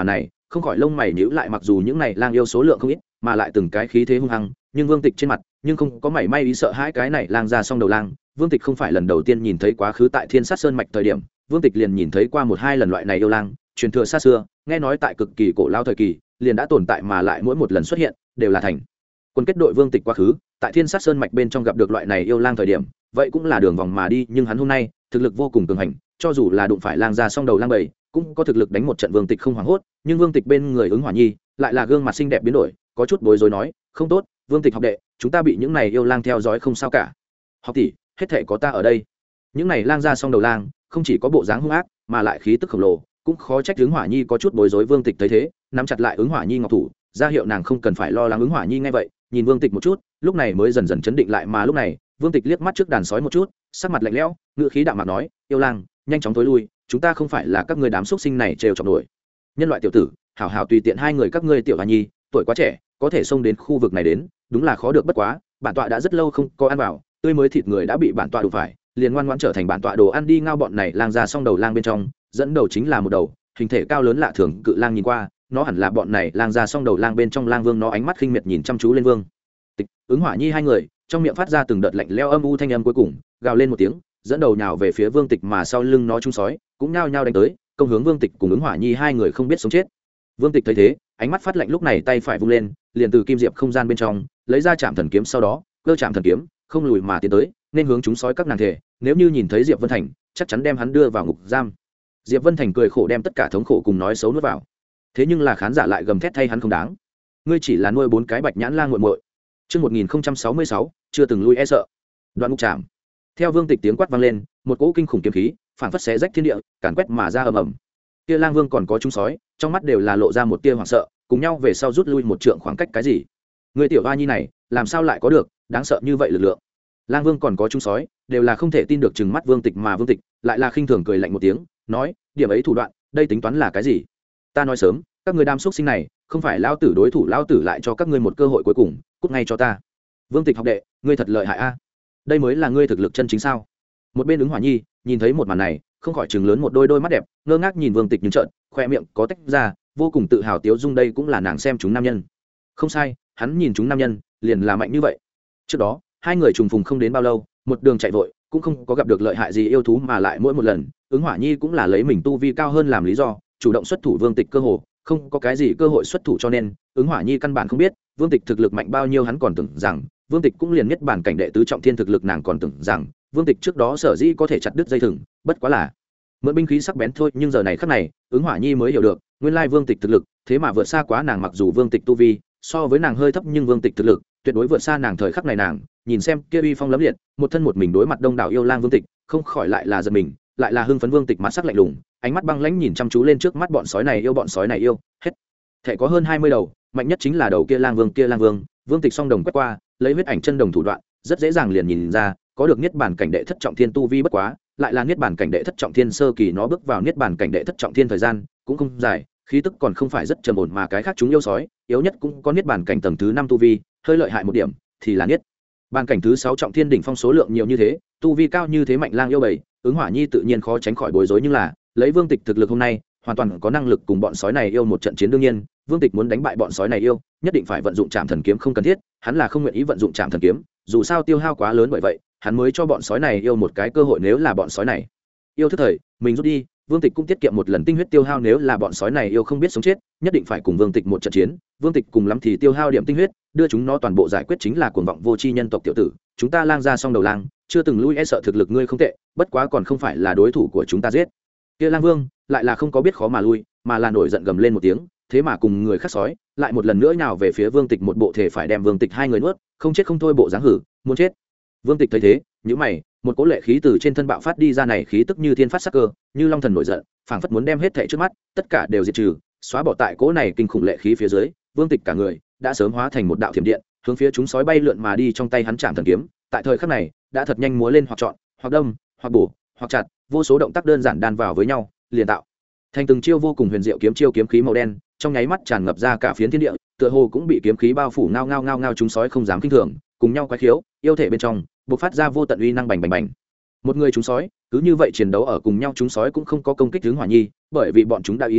không khỏi lông mày nhíu lại, mặc dù những này lang yêu số lượng không ít mà lại từng cái khí thế hung hăng, nhưng Vương Tịch trên mặt nhưng không có mảy may ý sợ hãi cái này lang ra song đầu lang. Vương Tịch không phải lần đầu tiên nhìn thấy, quá khứ tại Thiên Sát Sơn mạch thời điểm Vương Tịch liền nhìn thấy qua một hai lần loại này yêu lang, truyền thừa xa xưa, nghe nói tại cực kỳ cổ lao thời kỳ liền đã tồn tại, mà lại mỗi một lần xuất hiện đều là thành quân kết đội. Vương Tịch quá khứ tại Thiên Sát Sơn mạch bên trong gặp được loại này yêu lang thời điểm, vậy cũng là đường vòng mà đi, nhưng hắn hôm nay thực lực vô cùng cường hành, cho dù là đụng phải lang ra song đầu lang bầy cũng có thực lực đánh một trận. Vương Tịch không hoảng hốt, nhưng Vương Tịch bên người Ứng Hỏa Nhi lại là gương mặt xinh đẹp biến đổi, có chút bối rối nói: không tốt, Vương Tịch học đệ, chúng ta bị những này yêu lang theo dõi. Không sao cả, học tỷ, hết thể có ta ở đây. Những này lang ra song đầu lang không chỉ có bộ dáng hung ác mà lại khí tức khổng lồ, cũng khó trách Ứng Hỏa Nhi có chút bối rối. Vương Tịch thấy thế nắm chặt lại Ứng Hỏa Nhi ngọc thủ, ra hiệu nàng không cần phải lo lắng. Ứng Hỏa Nhi nghe vậy nhìn Vương Tịch một chút, lúc này mới dần dần chấn định lại. Mà lúc này Vương Tịch liếc mắt trước đàn sói một chút, sắc mặt lạnh lẽo, ngữ khí đạm mạc nói: yêu lang, nhanh chóng tối lui, chúng ta không phải là các ngươi đám xuất sinh này trêu chọc nổi. Nhân loại tiểu tử, hảo hảo tùy tiện hai người các ngươi. Tiểu Hoa Nhi tuổi quá trẻ, có thể xông đến khu vực này đến, đúng là khó được bất quá. Bản tọa đã rất lâu không có ăn vào tươi mới thịt người đã bị bản tọa đụng phải, liền ngoan ngoãn trở thành bản tọa đồ ăn đi. Ngao bọn này lang ra song đầu lang bên trong dẫn đầu chính là một đầu hình thể cao lớn lạ thường cự lang, nhìn qua nó hẳn là bọn này lang ra song đầu lang bên trong lang vương. Nó ánh mắt khinh miệt nhìn chăm chú lên Vương Tịch, Ứng Hỏa Nhi hai người, trong miệng phát ra từng đợt lạnh lẽo âm u thanh âm, cuối cùng gào lên một tiếng, dẫn đầu nhào về phía Vương Tịch, mà sau lưng nó chúng sói cũng nhao nhao đánh tới, công hướng Vương Tịch cùng Ứng Hỏa Nhi hai người không biết sống chết. Vương Tịch thấy thế ánh mắt phát lạnh, lúc này tay phải vung lên, liền từ kim diệp không gian bên trong lấy ra Trảm Thần kiếm, sau đó cơ Trảm Thần kiếm không lùi mà tiến tới, nên hướng chúng sói các nàng thể, nếu như nhìn thấy Diệp Vân Thành chắc chắn đem hắn đưa vào ngục giam. Diệp Vân Thành cười khổ đem tất cả thống khổ cùng nói xấu nuốt vào, thế nhưng là khán giả lại gầm thét thay hắn không đáng. Ngươi chỉ là nuôi 4 cái bạch nhãn lang muội muội. Chương 1066, chưa từng lui e sợ. Đoạn ngục trảm. Theo Vương Tịch tiếng quát vang lên, một cỗ kinh khủng kiếm khí phản phất xé rách thiên địa, càn quét mà ra ầm ầm. Kia lang vương còn có chúng sói, trong mắt đều là lộ ra một tia hoảng sợ, cùng nhau về sau rút lui một trượng khoảng cách. Cái gì? Người tiểu Hoa Nhi này, làm sao lại có được đáng sợ như vậy lực lượng? Lang vương còn có chúng sói đều là không thể tin được trừng mắt Vương Tịch, mà Vương Tịch lại là khinh thường cười lạnh một tiếng, nói: điểm ấy thủ đoạn, đây tính toán là cái gì? Ta nói sớm, các ngươi đám xuất sinh này không phải lão tử đối thủ, lão tử lại cho các ngươi một cơ hội cuối cùng, cút ngay cho ta. Vương Tịch học đệ, ngươi thật lợi hại a, đây mới là ngươi thực lực chân chính sao? Một bên Ứng Hỏa Nhi nhìn thấy một màn này không khỏi chừng lớn một đôi mắt đẹp, ngơ ngác nhìn Vương Tịch, nhưng trợn khoe miệng có tách ra vô cùng tự hào tiếu dung. Đây cũng là nàng xem chúng nam nhân. Không sai, hắn nhìn chúng nam nhân liền là mạnh như vậy. Trước đó hai người trùng phùng không đến bao lâu, một đường chạy vội cũng không có gặp được lợi hại gì yêu thú, mà lại mỗi một lần Ứng Hỏa Nhi cũng là lấy mình tu vi cao hơn làm lý do chủ động xuất thủ. Vương Tịch cơ hồ không có cái gì cơ hội xuất thủ, cho nên Ứng Hỏa Nhi căn bản không biết Vương Tịch thực lực mạnh bao nhiêu. Hắn còn tưởng rằng Vương Tịch cũng liền nhất bản cảnh đệ tứ trọng thiên thực lực, nàng còn tưởng rằng Vương Tịch trước đó sở dĩ có thể chặt đứt dây thừng bất quá là mượn binh khí sắc bén thôi, nhưng giờ này khắc này Ứng Hỏa Nhi mới hiểu được nguyên lai Vương Tịch thực lực thế mà vượt xa quá nàng. Mặc dù Vương Tịch tu vi so với nàng hơi thấp, nhưng Vương Tịch thực lực tuyệt đối vượt xa nàng. Thời khắc này nàng nhìn xem kia uy phong lẫm liệt, một thân một mình đối mặt đông đảo yêu lang Vương Tịch, không khỏi lại là giật mình, lại là hưng phấn. Vương Tịch mặt sắc lạnh lùng, ánh mắt băng lãnh nhìn chăm chú lên trước mắt bọn sói này yêu. Bọn sói này yêu hết thể có hơn 20 đầu, mạnh nhất chính là đầu kia lang vương. Vương Tịch song đồng quét qua, lấy huyết ảnh chân đồng thủ đoạn rất dễ dàng liền nhìn ra có được niết bàn cảnh đệ thất trọng thiên tu vi, bất quá lại là niết bàn cảnh đệ thất trọng thiên sơ kỳ. Nó bước vào niết bàn cảnh đệ thất trọng thiên thời gian cũng không dài, khí tức còn không phải rất trầm ổn, mà cái khác chúng yêu sói yếu nhất cũng có niết bàn cảnh tầng thứ 5 tu vi, hơi lợi hại một điểm thì là niết bàn cảnh thứ 6 trọng thiên đỉnh phong. số lượng nhiều như thế, tu vi cao như thế mạnh lang yêu bầy, Ứng Hỏa Nhi tự nhiên khó tránh khỏi bối rối, nhưng là lấy Vương Tịch thực lực hôm nay hoàn toàn có năng lực cùng bọn sói này yêu một trận chiến. đương nhiên Vương Tịch muốn đánh bại bọn sói này yêu nhất định phải vận dụng Trảm Thần kiếm, không cần thiết hắn là không nguyện ý vận dụng Trảm Thần kiếm, dù sao tiêu hao quá lớn, bởi vậy hắn mới cho bọn sói này yêu một cái cơ hội. Nếu là bọn sói này yêu thức thời mình rút đi, Vương Tịch cũng tiết kiệm một lần tinh huyết tiêu hao. Nếu là bọn sói này yêu không biết sống chết, nhất định phải cùng Vương Tịch một trận chiến. Vương Tịch cùng lắm thì tiêu hao điểm tinh huyết đưa chúng nó toàn bộ giải quyết, chính là cuồng vọng vô tri nhân tộc tiểu tử. Chúng ta lang ra song đầu lang chưa từng lui e sợ, thực lực ngươi không tệ, bất quá còn không phải là đối thủ của chúng ta. Giết kia lang vương lại là không có biết khó mà lui, mà là nổi giận gầm lên một tiếng, thế mà cùng người khác sói lại một lần nữa nhào về phía Vương Tịch, một bộ thể phải đem Vương Tịch hai người nuốt không chết không thôi bộ dáng hử muốn chết. Vương Tịch thấy thế nhíu mày, một cỗ lệ khí từ trên thân bạo phát đi ra, này khí tức như thiên phát sắc cơ, như long thần nổi giận, phảng phất muốn đem hết thảy trước mắt tất cả đều diệt trừ, xóa bỏ. Tại cỗ này kinh khủng lệ khí phía dưới, Vương Tịch cả người đã sớm hóa thành một đạo thiểm điện, hướng phía chúng sói bay lượn mà đi. Trong tay hắn Trảm Thần kiếm tại thời khắc này đã thật nhanh múa lên, hoặc chọn hoặc đâm hoặc bổ hoặc chặt, vô số động tác đơn giản đan vào với nhau liền tạo thành từng chiêu vô cùng huyền diệu kiếm chiêu. Kiếm khí màu đen trong nháy mắt tràn ngập ra cả phiến thiên địa, tựa hồ cũng bị kiếm khí bao phủ. Ngao chúng sói không dám kinh thường, cùng nhau quái khiếu, yêu thể bên trong bộc phát ra vô tận uy năng. Bành. Một người chúng sói cứ như vậy chiến đấu ở cùng nhau. Chúng sói cũng không có công kích Ứng Hỏa Nhi, bởi vì bọn chúng đã ý thức được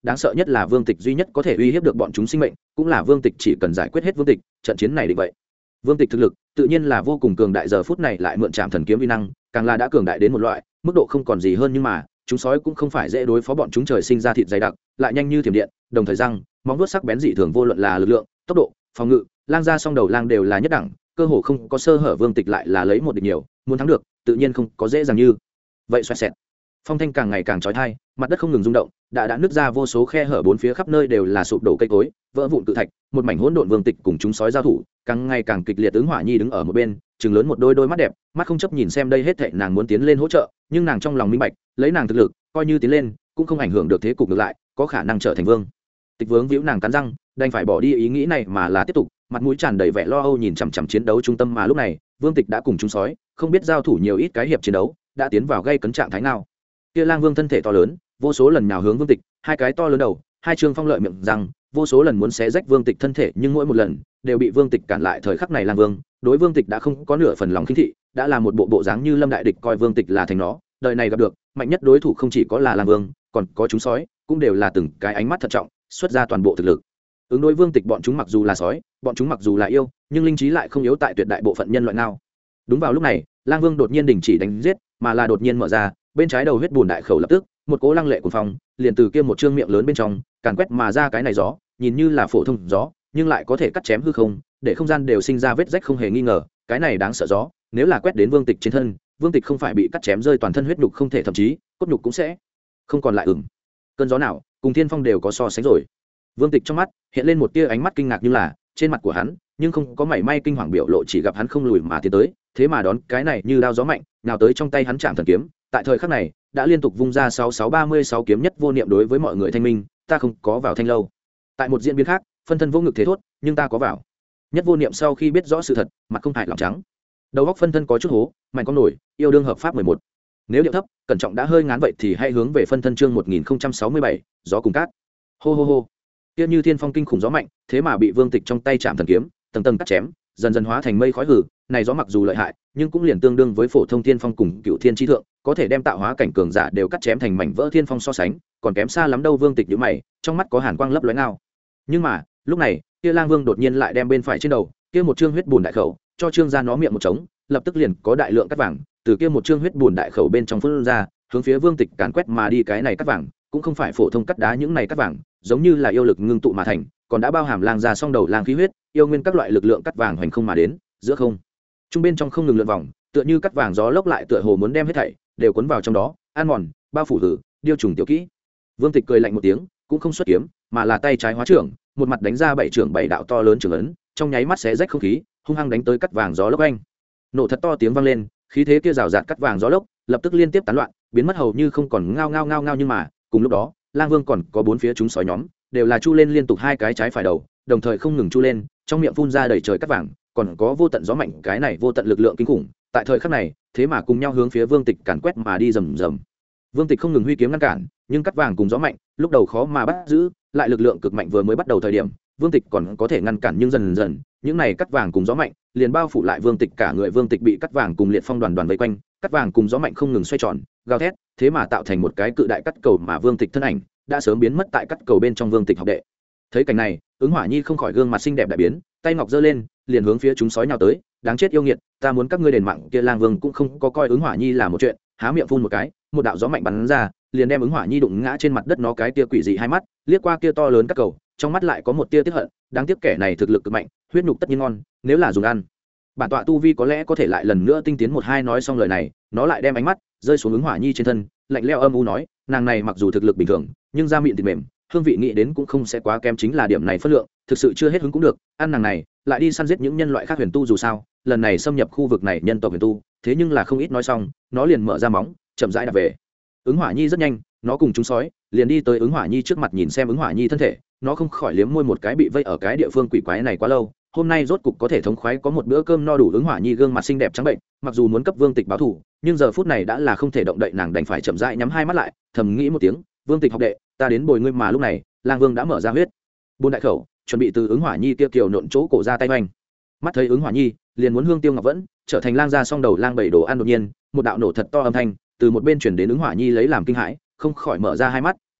đáng sợ nhất là vương tịch duy nhất có thể uy hiếp được bọn chúng sinh mệnh, cũng là vương tịch chỉ cần giải quyết hết vương tịch, trận chiến này định vậy. Vương tịch thực lực tự nhiên là vô cùng cường đại, giờ phút này lại mượn Trảm Thần kiếm uy năng, càng là đã cường đại đến một loại mức độ không còn gì hơn, nhưng mà chúng sói cũng không phải dễ đối phó, bọn chúng trời sinh ra thịt dày đặc, lại nhanh như thiểm điện, đồng thời răng móng vuốt sắc bén dị thường, vô luận là lực lượng, tốc độ, phòng ngự, lang ra song đầu lang đều là nhất đẳng, cơ hồ không có sơ hở. Vương tịch lại là lấy một địch nhiều, muốn thắng được tự nhiên không có dễ dàng như vậy. Xoẹt xẹt, phong thanh càng ngày càng chói tai, mặt đất không ngừng rung động, đã nứt ra vô số khe hở, bốn phía khắp nơi đều là sụp đổ cây cối, vỡ vụn cự thạch, một mảnh hỗn độn. Vương tịch cùng chúng sói giao thủ càng ngày càng kịch liệt. Ứng Hỏa Nhi đứng ở một bên, trừng lớn một đôi mắt đẹp, mắt không chấp nhìn xem đây hết thảy. Nàng muốn tiến lên hỗ trợ, nhưng nàng trong lòng minh bạch, lấy nàng thực lực, coi như tiến lên cũng không ảnh hưởng được thế cục, ngược lại có khả năng trở thành vương tịch vướng víu. Nàng cắn răng đành phải bỏ đi ý nghĩ này, mà là tiếp tục mặt mũi tràn đầy vẻ lo âu nhìn chằm chằm chiến đấu trung tâm. Mà lúc này vương tịch đã cùng chúng sói không biết giao thủ nhiều ít cái hiệp chiến đấu, đã tiến vào gây cấn trạng thái nào. Kia lang vương thân thể to lớn, vô số lần nhào hướng vương tịch, hai cái to lớn đầu, hai trương phong lợi miệng răng, vô số lần muốn xé rách vương tịch thân thể, nhưng mỗi một lần đều bị vương tịch cản lại. Thời khắc này lang vương đối vương tịch đã không có nửa phần lòng khinh thị, đã là một bộ dáng như lâm đại địch, coi vương tịch là thành nó đời này gặp được mạnh nhất đối thủ. Không chỉ có là lang vương, còn có chúng sói cũng đều là từng cái ánh mắt thận trọng, xuất ra toàn bộ thực lực ứng đối vương tịch. Bọn chúng mặc dù là sói, bọn chúng mặc dù là yêu, nhưng linh trí lại không yếu tại tuyệt đại bộ phận nhân loại nào. Đúng vào lúc này, lang vương đột nhiên đình chỉ đánh giết, mà là đột nhiên mở ra bên trái đầu huyết bùn đại khẩu, lập tức một cỗ lăng lệ cuồng phong liền từ kia một trương miệng lớn bên trong càn quét mà ra. Cái này gió nhìn như là phổ thông gió, nhưng lại có thể cắt chém hư không, để không gian đều sinh ra vết rách. không hề nghi ngờ, cái này đáng sợ gió nếu là quét đến vương tịch trên thân, vương tịch không phải bị cắt chém rơi toàn thân huyết nhục không thể, thậm chí cốt nhục cũng sẽ không còn lại. Cơn gió nào cùng thiên phong đều có so sánh rồi. Vương tịch trong mắt hiện lên một tia ánh mắt kinh ngạc, nhưng là trên mặt của hắn nhưng không có mảy may kinh hoàng biểu lộ, chỉ gặp hắn không lùi mà tiến tới, thế mà đón cái này như đao gió mạnh nào tới trong tay hắn Trảm Thần kiếm. Tại thời khắc này đã liên tục vung ra 6636 kiếm nhất vô niệm đối với mọi người thanh minh, ta không có vào thanh lâu. Tại một diễn biến khác, phân thân vô ngực thế thốt, nhưng ta có vào. Nhất vô niệm sau khi biết rõ sự thật, mặt không hại lòng trắng, đầu góc phân thân có chút hố, mạnh con nổi, yêu đương hợp pháp 11. Nếu điệu thấp cẩn trọng đã hơi ngán vậy thì hãy hướng về phân thân chương 1067, gió cùng cát. Hô hô hô, kia như thiên phong kinh khủng gió mạnh, thế mà bị vương tịch trong tay Trảm Thần kiếm tầng tầng cắt chém, dần dần hóa thành mây khói hử. Này gió mặc dù lợi hại, nhưng cũng liền tương đương với phổ thông thiên phong cùng cựu thiên chi thượng, có thể đem tạo hóa cảnh cường giả đều cắt chém thành mảnh vỡ thiên phong so sánh, còn kém xa lắm đâu. Vương tịch nhíu mày, trong mắt có hàn quang lấp lóe ngao. Nhưng mà lúc này kia lang vương đột nhiên lại đem bên phải trên đầu kia một trương huyết bùn đại khẩu cho trương ra nó miệng một trống, lập tức liền có đại lượng cắt vàng từ kia một trương huyết bùn đại khẩu bên trong phun ra, hướng phía vương tịch càn quét mà đi. Cái này cắt vàng cũng không phải phổ thông cắt đá, những này cắt vàng giống như là yêu lực ngưng tụ mà thành, còn đã bao hàm lang ra song đầu lang khí huyết, yêu nguyên các loại lực lượng cắt vàng hoành không mà đến, giữa không trung bên trong không ngừng lượn vòng, tựa như cắt vàng gió lốc, lại tựa hồ muốn đem hết thảy đều cuốn vào trong đó, ăn mòn bao phủ hử điêu trùng tiểu kỹ. Vương tịch cười lạnh một tiếng, cũng không xuất kiếm, mà là tay trái hóa trưởng, một mặt đánh ra bảy trưởng bảy đạo to lớn trưởng ấn, trong nháy mắt xé rách không khí, hung hăng đánh tới cắt vàng gió lốc anh. Nổ thật to tiếng vang lên, khí thế kia rào rạt cắt vàng gió lốc lập tức liên tiếp tán loạn, biến mất hầu như không còn. Ngao ngao ngao ngao, nhưng mà cùng lúc đó lang vương còn có bốn phía chúng sói nhóm đều là chu lên liên tục hai cái trái phải đầu, đồng thời không ngừng chu lên, trong miệng phun ra đầy trời cắt vàng, còn có vô tận gió mạnh. Cái này vô tận lực lượng kinh khủng tại thời khắc này thế mà cùng nhau hướng phía vương tịch càn quét mà đi rầm rầm. Vương tịch không ngừng huy kiếm ngăn cản, nhưng cắt vàng cùng gió mạnh lúc đầu khó mà bắt giữ, lại lực lượng cực mạnh. Vừa mới bắt đầu thời điểm vương tịch còn có thể ngăn cản, nhưng dần dần những này cắt vàng cùng gió mạnh liền bao phủ lại vương tịch cả người. Vương tịch bị cắt vàng cùng liệt phong đoàn đoàn vây quanh, cắt vàng cùng gió mạnh không ngừng xoay tròn gào thét, thế mà tạo thành một cái cự đại cắt cầu, mà vương tịch thân ảnh đã sớm biến mất tại cắt cầu bên trong. Vương tịch học đệ thấy cảnh này, Ứng Hỏa Nhi không khỏi gương mặt xinh đẹp đại biến, tay ngọc giơ lên liền hướng phía chúng sói nhào tới. Đáng chết yêu nghiệt, ta muốn các ngươi đền mạng. Kia lang vương cũng không có coi Ứng Hỏa Nhi là một chuyện, há miệng phun một cái, một đạo gió mạnh bắn ra, liền đem Ứng Hỏa Nhi đụng ngã trên mặt đất. Nó cái tia quỷ dị hai mắt liếc qua kia to lớn cắt cầu, trong mắt lại có một tia tiếc hận. Đáng tiếc kẻ này thực lực cực mạnh, huyết nhục tất nhiên ngon, nếu là dùng ăn, bản tọa tu vi có lẽ có thể lại lần nữa tinh tiến một hai. Nói xong lời này, nó lại đem ánh mắt rơi xuống Ứng Hỏa Nhi trên thân, lạnh lẽo âm u nói, nàng này mặc dù thực lực bình thường, nhưng da mịn thịt mềm, hương vị nghĩ đến cũng không sẽ quá kém, chính là điểm này phất lượng thực sự chưa hết hứng cũng được. Ăn nàng này lại đi săn giết những nhân loại khác huyền tu, dù sao lần này xâm nhập khu vực này nhân tộc huyền tu thế nhưng là không ít. Nói xong nó liền mở ra móng chậm rãi đạp về Ứng Hỏa Nhi. rất nhanh nó cùng chúng sói liền đi tới Ứng Hỏa Nhi trước mặt, nhìn xem Ứng Hỏa Nhi thân thể, nó không khỏi liếm môi một cái, bị vây ở cái địa phương quỷ quái này quá lâu, hôm nay rốt cục có thể thống khoái có một bữa cơm no đủ. Ứng Hỏa Nhi gương mặt xinh đẹp trắng bệnh, mặc dù muốn cấp vương tịch báo thù, nhưng giờ phút này đã là không thể động đậy, nàng đành phải chậm rãi nhắm hai mắt lại, thầm nghĩ một tiếng, vương tịch học đệ, ta đến bồi ngươi. Mà lúc này lang vương đã mở ra huyết buôn đại khẩu, chuẩn bị từ Ứng Hỏa Nhi kia kiều nộn chỗ cổ ra tay oanh. Mắt thấy Ứng Hỏa Nhi liền muốn hương tiêu ngọc vẫn trở thành lang ra song đầu lang bảy đồ ăn, đột nhiên một đạo nổ thật to âm thanh từ một bên chuyển đến. Ứng Hỏa Nhi lấy làm kinh hãi, không khỏi mở ra hai mắt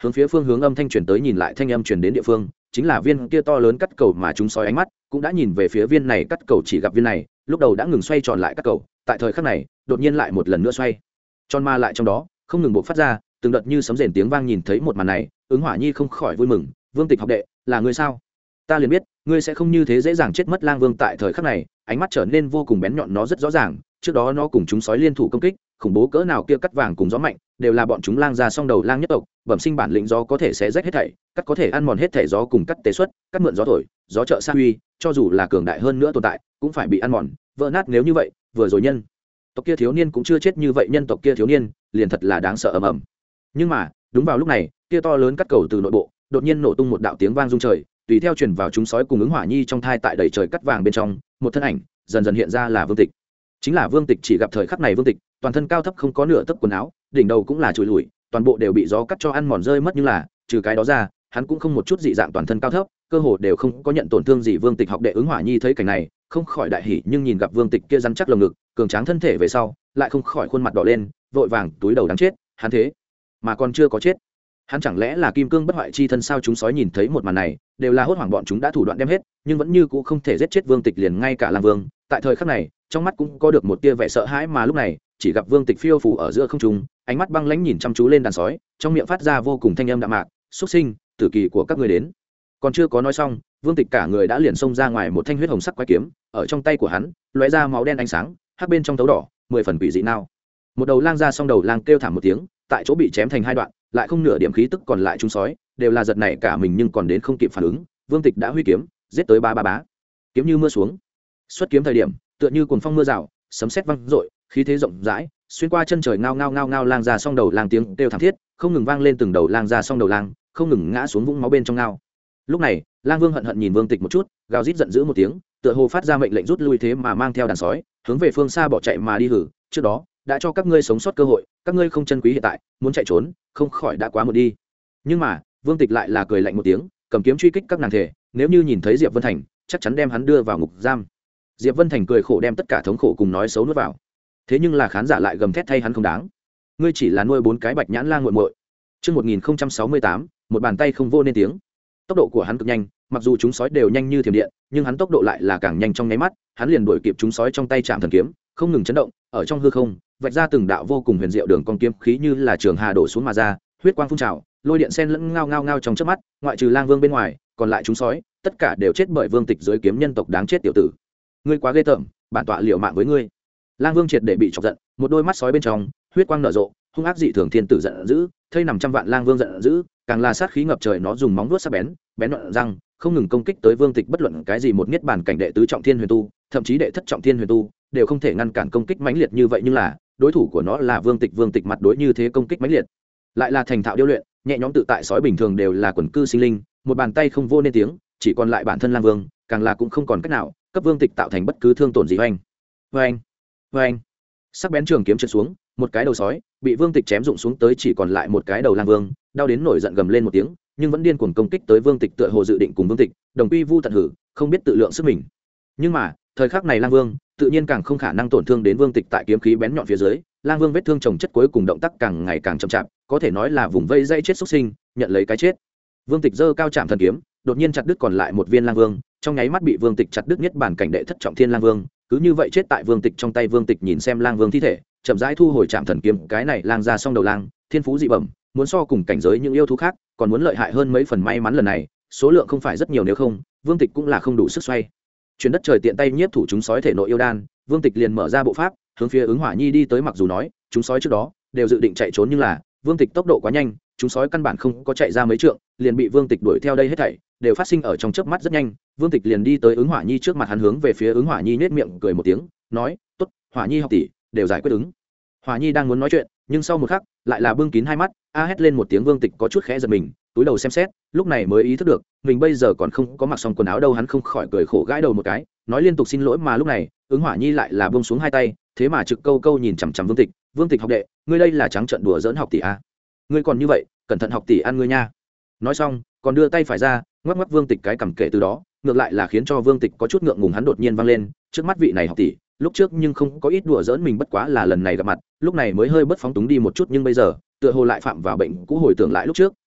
hướng phía phương hướng âm thanh truyền tới nhìn lại, thanh âm truyền đến địa phương chính là viên kia to lớn cắt cầu, mà chúng sói ánh mắt cũng đã nhìn về phía viên này cắt cầu. Chỉ gặp viên này lúc đầu đã ngừng xoay tròn lại cắt cầu, tại thời khắc này đột nhiên lại một lần nữa xoay tròn ma lại, trong đó không ngừng bộc phát ra từng đợt như sấm rền tiếng vang. Nhìn thấy một màn này, Ứng Hỏa Nhi không khỏi vui mừng. Vương Tịch học đệ, là ngươi sao? Ta liền biết ngươi sẽ không như thế dễ dàng chết mất. Lang Vương tại thời khắc này ánh mắt trở nên vô cùng bén nhọn, nó rất rõ ràng trước đó nó cùng chúng sói liên thủ công kích khủng bố cỡ nào kia, cắt vàng cùng gió mạnh đều là bọn chúng lang ra song đầu lang nhất tộc, bẩm sinh bản lĩnh. Gió có thể xé rách hết thảy, cắt có thể ăn mòn hết thảy. Gió cùng cắt tế xuất, cắt mượn gió thổi, gió trợ sa huy, cho dù là cường đại hơn nữa tồn tại cũng phải bị ăn mòn vỡ nát. Nếu như vậy, vừa rồi nhân tộc kia thiếu niên cũng chưa chết như vậy, nhân tộc kia thiếu niên liền thật là đáng sợ ầm ầm. Nhưng mà đúng vào lúc này, kia to lớn cắt cầu từ nội bộ đột nhiên nổ tung một đạo tiếng vang rung trời, tùy theo truyền vào chúng sói cùng Ứng Hỏa Nhi trong thai. Tại đầy trời cắt vàng bên trong, một thân ảnh dần dần hiện ra, là Vương Tịch. Chính là Vương Tịch. Chỉ gặp thời khắc này Vương Tịch toàn thân cao thấp không có nửa tấc quần áo, đỉnh đầu cũng là chùi lùi, toàn bộ đều bị gió cắt cho ăn mòn rơi mất. Nhưng là trừ cái đó ra, hắn cũng không một chút dị dạng, toàn thân cao thấp, cơ hồ đều không có nhận tổn thương gì. Vương Tịch học đệ. Ứng Hỏa Nhi thấy cảnh này không khỏi đại hỉ, nhưng nhìn gặp Vương Tịch kia rắn chắc lồng ngực, cường tráng thân thể về sau, lại không khỏi khuôn mặt đỏ lên, vội vàng túi đầu. Đáng chết, hắn thế mà còn chưa có chết, hắn chẳng lẽ là kim cương bất hoại chi thân sao? Chúng sói nhìn thấy một màn này đều là hốt hoảng, bọn chúng đã thủ đoạn đem hết nhưng vẫn như cũ không thể giết chết Vương Tịch. Liền ngay cả Lang Vương tại thời khắc này trong mắt cũng có được một tia vẻ sợ hãi, mà lúc này chỉ gặp Vương Tịch phiêu phù ở giữa không trung, ánh mắt băng lãnh nhìn chăm chú lên đàn sói, trong miệng phát ra vô cùng thanh âm đạm mạc: xuất sinh, tử kỳ của các ngươi đến. Còn chưa có nói xong, Vương Tịch cả người đã liền xông ra ngoài, một thanh huyết hồng sắc quái kiếm ở trong tay của hắn lóe ra máu đen ánh sáng, hắc bên trong tấu đỏ, 10 phần quỷ dị nào. Một đầu lang ra song đầu lang kêu thảm một tiếng, tại chỗ bị chém thành hai đoạn, lại không nửa điểm khí tức còn lại. Chúng sói đều là giật nảy cả mình, nhưng còn đến không kịp phản ứng, Vương Tịch đã huy kiếm giết tới ba bá, kiếm như mưa xuống. Xuất kiếm thời điểm tựa như cuồng phong mưa rào, sấm sét vang dội, khí thế rộng rãi xuyên qua chân trời. Ngao ngao ngao ngao, lang ra song đầu lang tiếng kêu thảm thiết không ngừng vang lên, từng đầu lang ra song đầu lang không ngừng ngã xuống vũng máu bên trong ngao. Lúc này Lang Vương hận hận nhìn Vương Tịch một chút, gào rít giận dữ một tiếng, tựa hồ phát ra mệnh lệnh rút lui, thế mà mang theo đàn sói hướng về phương xa bỏ chạy mà đi. Hử, trước đó đã cho các ngươi sống sót cơ hội, các ngươi không trân quý hiện tại, muốn chạy trốn không khỏi đã quá muộn đi. Nhưng mà Vương Tịch lại là cười lạnh một tiếng, cầm kiếm truy kích các nàng thể, nếu như nhìn thấy Diệp Vân Thành chắc chắn đem hắn đưa vào ngục giam. Diệp Vân Thành cười khổ đem tất cả thống khổ cùng nói xấu nuốt vào, thế nhưng là khán giả lại gầm thét thay hắn không đáng. Ngươi chỉ là nuôi 4 cái bạch nhãn lang muội muội. Chương 1068, một bàn tay không vô nên tiếng. Tốc độ của hắn cực nhanh, mặc dù chúng sói đều nhanh như thiểm điện, nhưng hắn tốc độ lại là càng nhanh. Trong nháy mắt, hắn liền đuổi kịp chúng sói trong tay Trảm Thần kiếm, không ngừng chấn động, ở trong hư không vạch ra từng đạo vô cùng huyền diệu đường cong, kiếm khí như là trường hà đổ xuống mà ra, huyết quang phun trào, lôi điện sen lẫn ngao ngao ngao trong chớp mắt, ngoại trừ Lang Vương bên ngoài, còn lại chúng sói tất cả đều chết bởi Vương Tịch dưới kiếm. Nhân tộc đáng chết tiểu tử, ngươi quá ghê tởm, bản tọa liều mạng với ngươi. Lang Vương triệt để bị chọc giận, một đôi mắt sói bên trong huyết quang nở rộ, hung ác dị thường. Thiên tử giận dữ, thây nằm trăm vạn Lang Vương giận dữ, càng là sát khí ngập trời. Nó dùng móng vuốt sắc bén bén nhọn răng không ngừng công kích tới Vương Tịch. Bất luận cái gì một niết bàn cảnh đệ tứ trọng thiên huyền tu, thậm chí đệ thất trọng thiên huyền tu đều không thể ngăn cản công kích mãnh liệt như vậy. Nhưng là đối thủ của nó là Vương Tịch. Vương Tịch mặt đối như thế công kích mãnh liệt, lại là thành thạo điêu luyện, nhẹ nhõm tự tại. Sói bình thường đều là quần cư sinh linh, một bàn tay không vô nên tiếng, chỉ còn lại bản thân Lang Vương, càng là cũng không còn cách nào cấp Vương Tịch tạo thành bất cứ thương tổn gì. Oanh oanh oanh, sắc bén trường kiếm trượt xuống, một cái đầu sói bị Vương Tịch chém rụng xuống tới, chỉ còn lại một cái đầu. Lang Vương đau đến nổi giận gầm lên một tiếng, nhưng vẫn điên cuồng công kích tới Vương Tịch, tựa hồ dự định cùng Vương Tịch đồng quy vu tận hử, không biết tự lượng sức mình. Nhưng mà thời khắc này Lang Vương tự nhiên càng không khả năng tổn thương đến Vương Tịch. Tại kiếm khí bén nhọn phía dưới, Lang Vương vết thương chồng chất, cuối cùng động tác càng ngày càng chậm chạp, có thể nói là vùng vây dây chết xuất sinh, nhận lấy cái chết. Vương Tịch giơ cao Trảm Thần kiếm, đột nhiên chặt đứt còn lại một viên Lang Vương, trong nháy mắt bị Vương Tịch chặt đứt nhất bản cảnh đệ thất trọng thiên Lang Vương, cứ như vậy chết tại Vương Tịch trong tay. Vương Tịch nhìn xem Lang Vương thi thể, chậm rãi thu hồi Trảm Thần kiếm. Cái này lang ra song đầu lang, thiên phú dị bẩm, muốn so cùng cảnh giới những yêu thú khác còn muốn lợi hại hơn mấy phần. May mắn lần này số lượng không phải rất nhiều, nếu không Vương Tịch cũng là không đủ sức xoay chuyển đất trời. Tiện tay nhiếp thủ chúng sói thể nội yêu đan, Vương Tịch liền mở ra bộ pháp hướng phía Ứng Hỏa Nhi đi tới. Mặc dù nói chúng sói trước đó đều dự định chạy trốn, nhưng là Vương Tịch tốc độ quá nhanh, chúng sói căn bản không có chạy ra mấy trượng liền bị Vương Tịch đuổi theo. Đây hết thảy đều phát sinh ở trong chớp mắt rất nhanh. Vương Tịch liền đi tới Ứng Hỏa Nhi trước mặt, hắn hướng về phía Ứng Hỏa Nhi nhếch miệng cười một tiếng, nói: "Tốt, Hỏa Nhi học tỷ, đều giải quyết." Ứng Hỏa Nhi đang muốn nói chuyện, nhưng sau một khắc lại là bưng kín hai mắt, a hét lên một tiếng. Vương Tịch có chút khẽ giật mình, túi đầu xem xét, lúc này mới ý thức được mình bây giờ còn không có mặc xong quần áo đâu. Hắn không khỏi cười khổ gãi đầu một cái, nói liên tục xin lỗi. Mà lúc này Ứng Hỏa Nhi lại là buông xuống hai tay, thế mà trực câu câu nhìn chằm chằm Vương Tịch. "Vương Tịch học đệ, ngươi đây là trắng trợn đùa giỡn học tỷ a? Ngươi còn như vậy, cẩn thận học tỷ ăn ngươi nha." Nói xong còn đưa tay phải ra ngoắc ngoắc Vương Tịch cái cằm. Kể từ đó ngược lại là khiến cho Vương Tịch có chút ngượng ngùng. Hắn đột nhiên vang lên, trước mắt vị này học tỷ lúc trước nhưng không có ít đùa giỡn mình, bất quá là lần này gặp mặt lúc này mới hơi bất phóng túng đi một chút, nhưng bây giờ tựa hồ lại phạm vào bệnh cũ, hồi tưởng lại lúc trước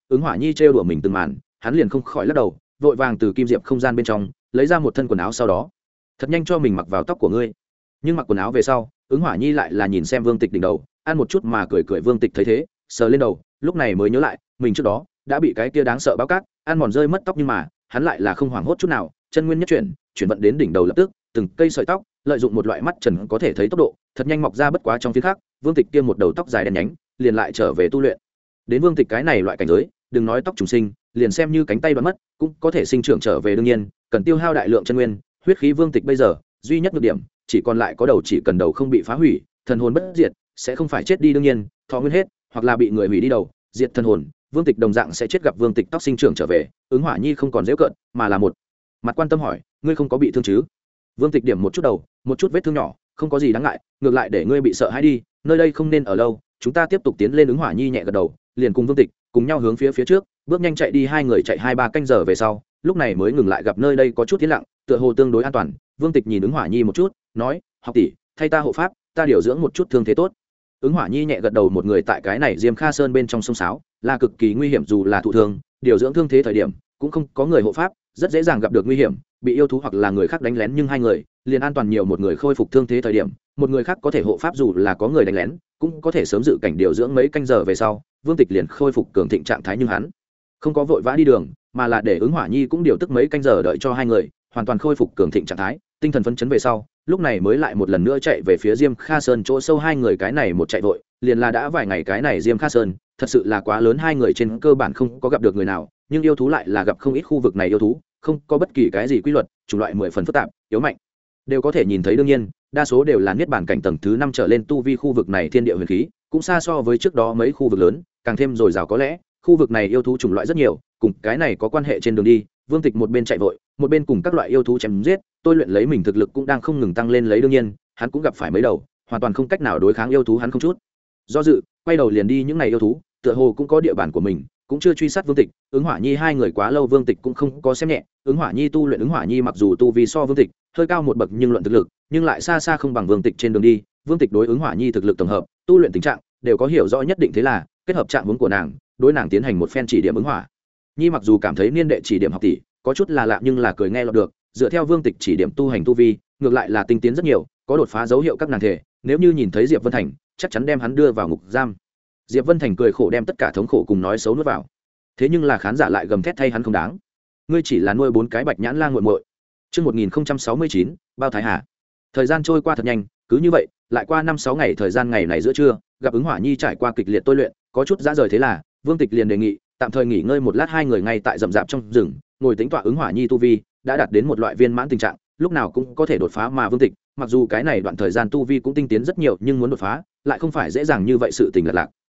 ứng hỏa nhi trêu đùa mình từng màn, hắn liền không khỏi lắc đầu, vội vàng từ kim diệp không gian bên trong lấy ra một thân quần áo, sau đó thật nhanh cho mình mặc vào tóc của ngươi. Nhưng mặc quần áo về sau, ứng hỏa nhi lại là nhìn xem Vương Tịch đỉnh đầu, ăn một chút mà cười cười. Vương Tịch thấy thế, sờ lên đầu, lúc này mới nhớ lại mình trước đó đã bị cái kia đáng sợ báo cát ăn mòn rơi mất tóc, nhưng mà hắn lại là không hoảng hốt chút nào, chân nguyên nhất chuyển vận đến đỉnh đầu, lập tức từng cây sợi tóc lợi dụng một loại mắt trần có thể thấy tốc độ thật nhanh mọc ra. Bất quá trong phía khác, Vương Tịch kia một đầu tóc dài đen nhánh liền lại trở về tu luyện. Đến Vương Tịch cái này loại cảnh giới, đừng nói tóc trùng sinh, liền xem như cánh tay đoạn mất cũng có thể sinh trưởng trở về. đương nhiên cần tiêu hao đại lượng chân nguyên huyết khí. Vương Tịch bây giờ duy nhất nhược điểm chỉ còn lại có đầu, chỉ cần đầu không bị phá hủy, thần hồn bất diệt, sẽ không phải chết đi. đương nhiên thọ nguyên hết hoặc là bị người hủy đi đầu, diệt thần hồn, Vương Tịch đồng dạng sẽ chết. Gặp Vương Tịch tóc sinh trưởng trở về, ứng hỏa nhi không còn dễ cợt, mà là một mặt quan tâm hỏi, ngươi không có bị thương chứ? Vương Tịch điểm một chút đầu, một chút vết thương nhỏ, không có gì đáng ngại, ngược lại để ngươi bị sợ hãi đi, nơi đây không nên ở lâu, chúng ta tiếp tục tiến lên. Ứng hỏa nhi nhẹ gật đầu, liền cùng Vương Tịch cùng nhau hướng phía trước bước nhanh chạy đi. Hai người chạy 2-3 canh giờ về sau, lúc này mới ngừng lại. Gặp nơi đây có chút tiến lặng, tựa hồ tương đối an toàn, Vương Tịch nhìn ứng hỏa nhi một chút, nói, học tỷ, thay ta hộ pháp, ta điều dưỡng một chút thương thế tốt. Ứng hỏa nhi nhẹ gật đầu. Một người tại cái này Diêm Kha Sơn bên trong sông sáo là cực kỳ nguy hiểm, dù là thụ thương, điều dưỡng thương thế thời điểm cũng không có người hộ pháp, rất dễ dàng gặp được nguy hiểm, bị yêu thú hoặc là người khác đánh lén. Nhưng hai người liền an toàn nhiều, một người khôi phục thương thế thời điểm, một người khác có thể hộ pháp, dù là có người đánh lén cũng có thể sớm dự cảnh. Điều dưỡng mấy canh giờ về sau, Vương Tịch liền khôi phục cường thịnh trạng thái, nhưng hắn không có vội vã đi đường, mà là để ứng hỏa nhi cũng điều tức mấy canh giờ, đợi cho hai người hoàn toàn khôi phục cường thịnh trạng thái, tinh thần phấn chấn về sau, lúc này mới lại một lần nữa chạy về phía Diêm Kha Sơn chỗ sâu. Hai người cái này một chạy vội liền là đã vài ngày. Cái này Diêm Kha Sơn thật sự là quá lớn, hai người trên cơ bản không có gặp được người nào, nhưng yêu thú lại là gặp không ít. Khu vực này yêu thú không có bất kỳ cái gì quy luật, chủng loại 10 phần phức tạp, yếu mạnh đều có thể nhìn thấy. đương nhiên đa số đều là niết bàn cảnh tầng thứ 5 trở lên tu vi. Khu vực này thiên địa huyền khí cũng xa so với trước đó mấy khu vực lớn càng thêm dồi dào, có lẽ khu vực này yêu thú chủng loại rất nhiều, cùng cái này có quan hệ. Trên đường đi, Vương Tịch một bên chạy vội, một bên cùng các loại yêu thú chém giết, tôi luyện lấy mình thực lực cũng đang không ngừng tăng lên lấy. đương nhiên hắn cũng gặp phải mấy đầu hoàn toàn không cách nào đối kháng yêu thú, hắn không chút do dự quay đầu liền đi. những này yêu thú tựa hồ cũng có địa bàn của mình, cũng chưa truy sát Vương Tịch. Ứng hỏa nhi hai người quá lâu, Vương Tịch cũng không có xem nhẹ ứng hỏa nhi tu luyện. Ứng hỏa nhi mặc dù tu vi so Vương Tịch hơi cao một bậc, nhưng luận thực lực nhưng lại xa xa không bằng Vương Tịch. Trên đường đi, Vương Tịch đối ứng hỏa nhi thực lực tổng hợp, tu luyện tình trạng đều có hiểu rõ nhất định, thế là kết hợp trạng huống của nàng, đối nàng tiến hành một phen chỉ điểm. ứng hỏa nhi mặc dù cảm thấy niên đệ chỉ điểm học tỷ có chút là lạ, nhưng là cười nghe lọt được, dựa theo Vương Tịch chỉ điểm tu hành tu vi, ngược lại là tinh tiến rất nhiều, có đột phá dấu hiệu. Các nàng thể nếu như nhìn thấy Diệp Vân Thành, chắc chắn đem hắn đưa vào ngục giam. Diệp Vân Thành cười khổ đem tất cả thống khổ cùng nói xấu nuốt vào, thế nhưng là khán giả lại gầm thét thay hắn không đáng, ngươi chỉ là nuôi 4 cái bạch nhãn lang muội muội. Trước 1069, bao Thái Hà. Thời gian trôi qua thật nhanh, cứ như vậy lại qua 5-6 ngày. Thời gian ngày này giữa trưa, gặp ứng hỏa nhi trải qua kịch liệt tôi luyện, có chút dã rời, thế là Vương Tịch liền đề nghị tạm thời nghỉ ngơi một lát. Hai người ngay tại rậm rạp trong rừng ngồi tính tọa. Ứng hỏa nhi tu vi đã đạt đến một loại viên mãn tình trạng, lúc nào cũng có thể đột phá, mà Vương Tịch mặc dù cái này đoạn thời gian tu vi cũng tinh tiến rất nhiều, nhưng muốn đột phá lại không phải dễ dàng như vậy. Sự tình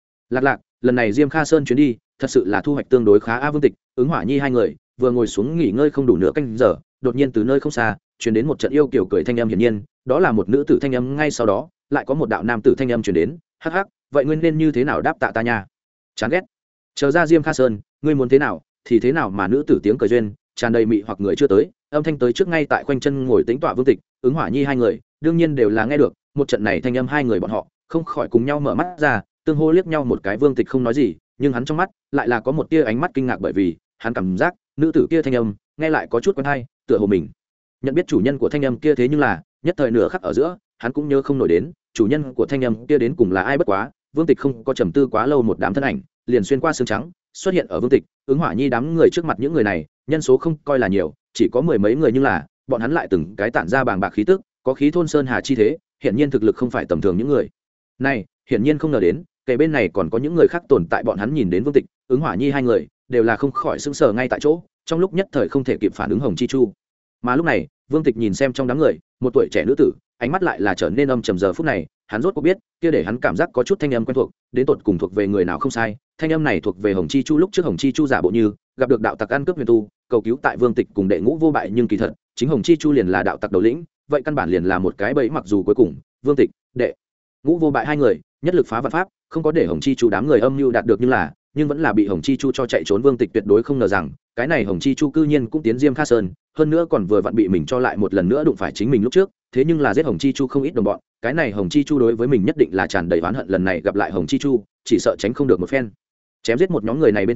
lạc lần này Diêm Kha Sơn chuyến đi thật sự là thu hoạch tương đối khá. Vương Tịch, ứng hỏa nhi hai người vừa ngồi xuống nghỉ ngơi không đủ nửa canh giờ, đột nhiên từ nơi không xa truyền đến một trận yêu kiểu cười thanh âm, hiển nhiên đó là một nữ tử thanh âm. Ngay sau đó lại có một đạo nam tử thanh âm truyền đến, hắc hắc, vậy ngươi nên như thế nào đáp tạ ta nha? Chán ghét, chờ ra Diêm Kha Sơn, ngươi muốn thế nào thì thế nào mà. Nữ tử tiếng cười duyên tràn đầy mị hoặc, người chưa tới, âm thanh tới trước. Ngay tại khoanh chân ngồi tính tọa Vương Tịch, ứng hỏa nhi hai người đương nhiên đều là nghe được một trận này thanh âm. Hai người bọn họ không khỏi cùng nhau mở mắt ra, tương hô liếc nhau một cái. Vương Tịch không nói gì, nhưng hắn trong mắt lại là có một tia ánh mắt kinh ngạc, bởi vì hắn cảm giác nữ tử kia thanh âm nghe lại có chút quen hay, tựa hồ mình nhận biết chủ nhân của thanh âm kia. Thế nhưng là nhất thời nửa khắc ở giữa, hắn cũng nhớ không nổi đến chủ nhân của thanh âm kia đến cùng là ai. Bất quá Vương Tịch không có trầm tư quá lâu, một đám thân ảnh liền xuyên qua xương trắng xuất hiện ở Vương Tịch, ứng hỏa nhi đám người trước mặt. Những người này nhân số không coi là nhiều, chỉ có 10 mấy người, nhưng là bọn hắn lại từng cái tản ra bàng bạc khí tức, có khí thôn sơn hà chi thế, hiển nhiên thực lực không phải tầm thường. những người này hiển nhiên không ngờ đến kể bên này còn có những người khác tồn tại. Bọn hắn nhìn đến Vương Tịch, ứng hỏa nhi hai người đều là không khỏi sững sờ ngay tại chỗ, trong lúc nhất thời không thể kịp phản ứng Hồng Chi Chu. Mà lúc này Vương Tịch nhìn xem trong đám người một tuổi trẻ nữ tử, ánh mắt lại là trở nên âm trầm. Giờ phút này hắn rốt cuộc biết kia để hắn cảm giác có chút thanh âm quen thuộc, đến tột cùng thuộc về người nào. không sai, thanh âm này thuộc về Hồng Chi Chu. Lúc trước Hồng Chi Chu giả bộ như gặp được đạo tặc ăn cướp huyền tu, cầu cứu tại Vương Tịch cùng đệ ngũ vô bại, nhưng kỳ thật chính Hồng Chi Chu liền là đạo tặc đầu lĩnh, vậy căn bản liền là một cái bẫy. Mặc dù cuối cùng Vương Tịch, đệ ngũ vô bại hai người nhất lực phá vạn pháp, không có để Hồng Chi Chu đám người âm mưu đạt được, nhưng vẫn là bị Hồng Chi Chu cho chạy trốn. Vương Tịch tuyệt đối không ngờ rằng cái này Hồng Chi Chu cư nhiên cũng tiến Diêm Kha Sơn, hơn nữa còn vừa vặn bị mình cho lại một lần nữa đụng phải chính mình lúc trước. Thế nhưng là giết Hồng Chi Chu không ít đồng bọn, cái này Hồng Chi Chu đối với mình nhất định là tràn đầy oán hận. Lần này gặp lại Hồng Chi Chu, chỉ sợ tránh không được một phen chém giết. một nhóm người này bên trong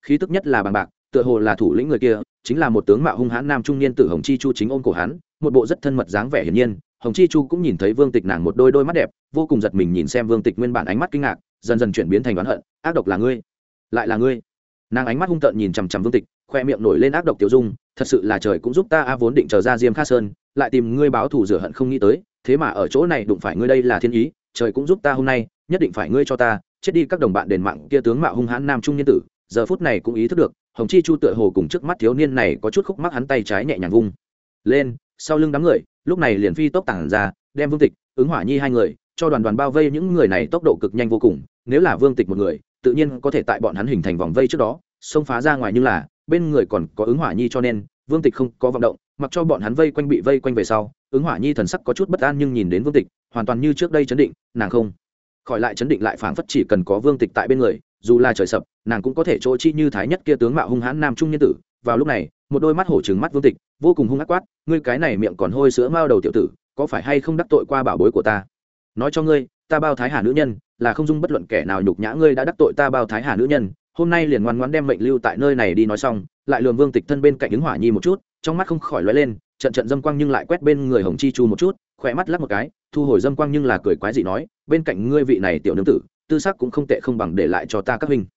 khí tức nhất là bằng bạc, tựa hồ là thủ lĩnh người kia chính là một tướng mạo hung hãn nam trung niên tử Hồng Chi Chu chính ôm cổ hắn, một bộ rất thân mật dáng vẻ hiển nhiên. Hồng Chi Chu cũng nhìn thấy Vương Tịch nàng một đôi mắt đẹp, vô cùng giật mình nhìn xem Vương Tịch nguyên bản ánh mắt kinh ngạc, dần dần chuyển biến thành oán hận, ác độc là ngươi, lại là ngươi. Nàng ánh mắt hung tợn nhìn chằm chằm Vương Tịch, khoe miệng nổi lên ác độc tiểu dung, thật sự là trời cũng giúp ta a, vốn định chờ ra Diêm Kha Sơn, lại tìm ngươi báo thù rửa hận không nghĩ tới, thế mà ở chỗ này đụng phải ngươi, đây là thiên ý, trời cũng giúp ta hôm nay, nhất định phải ngươi cho ta chết đi. Các đồng bạn đền mạng kia tướng mạo hung hãn nam trung niên tử, giờ phút này cũng ý thức được, Hồng Chi Chu tựa hồ cùng trước mắt thiếu niên này có chút khúc mắc, hắn tay trái nhẹ nhàng vung lên, sau lưng đám người, lúc này liền phi tốc tản ra, đem Vương Tịch, Ứng Hỏa Nhi hai người cho đoàn đoàn bao vây. Những người này tốc độ cực nhanh vô cùng, nếu là Vương Tịch một người, tự nhiên có thể tại bọn hắn hình thành vòng vây trước đó xông phá ra ngoài, nhưng là bên người còn có Ứng Hỏa Nhi, cho nên Vương Tịch không có vận động, mặc cho bọn hắn vây quanh, bị vây quanh về sau, Ứng Hỏa Nhi thần sắc có chút bất an, nhưng nhìn đến Vương Tịch hoàn toàn như trước đây chấn định, nàng không khỏi lại chấn định lại, phảng phất chỉ cần có Vương Tịch tại bên người, dù là trời sập nàng cũng có thể chỗ chi như thái nhất kia tướng mạo hung hãn nam trung niên tử. Vào lúc này, một đôi mắt hổ trừng mắt Vương Tịch, vô cùng hung ác quát, ngươi cái này miệng còn hôi sữa mao đầu tiểu tử, có phải hay không đắc tội qua bảo bối của ta? Nói cho ngươi, ta Bao Thái Hà nữ nhân là không dung bất luận kẻ nào nhục nhã ngươi, đã đắc tội ta Bao Thái Hà nữ nhân, hôm nay liền ngoan ngoãn đem mệnh lưu tại nơi này đi. Nói xong, lại lườm Vương Tịch thân bên cạnh Ứng Hỏa Nhi một chút, trong mắt không khỏi lóe lên trận trận dâm quang, nhưng lại quét bên người Hồng Chi Chu một chút, khỏe mắt lắc một cái, thu hồi dâm quang, nhưng là cười quái dị nói, bên cạnh ngươi vị này tiểu nương tử, tư sắc cũng không tệ, không bằng để lại cho ta các huynh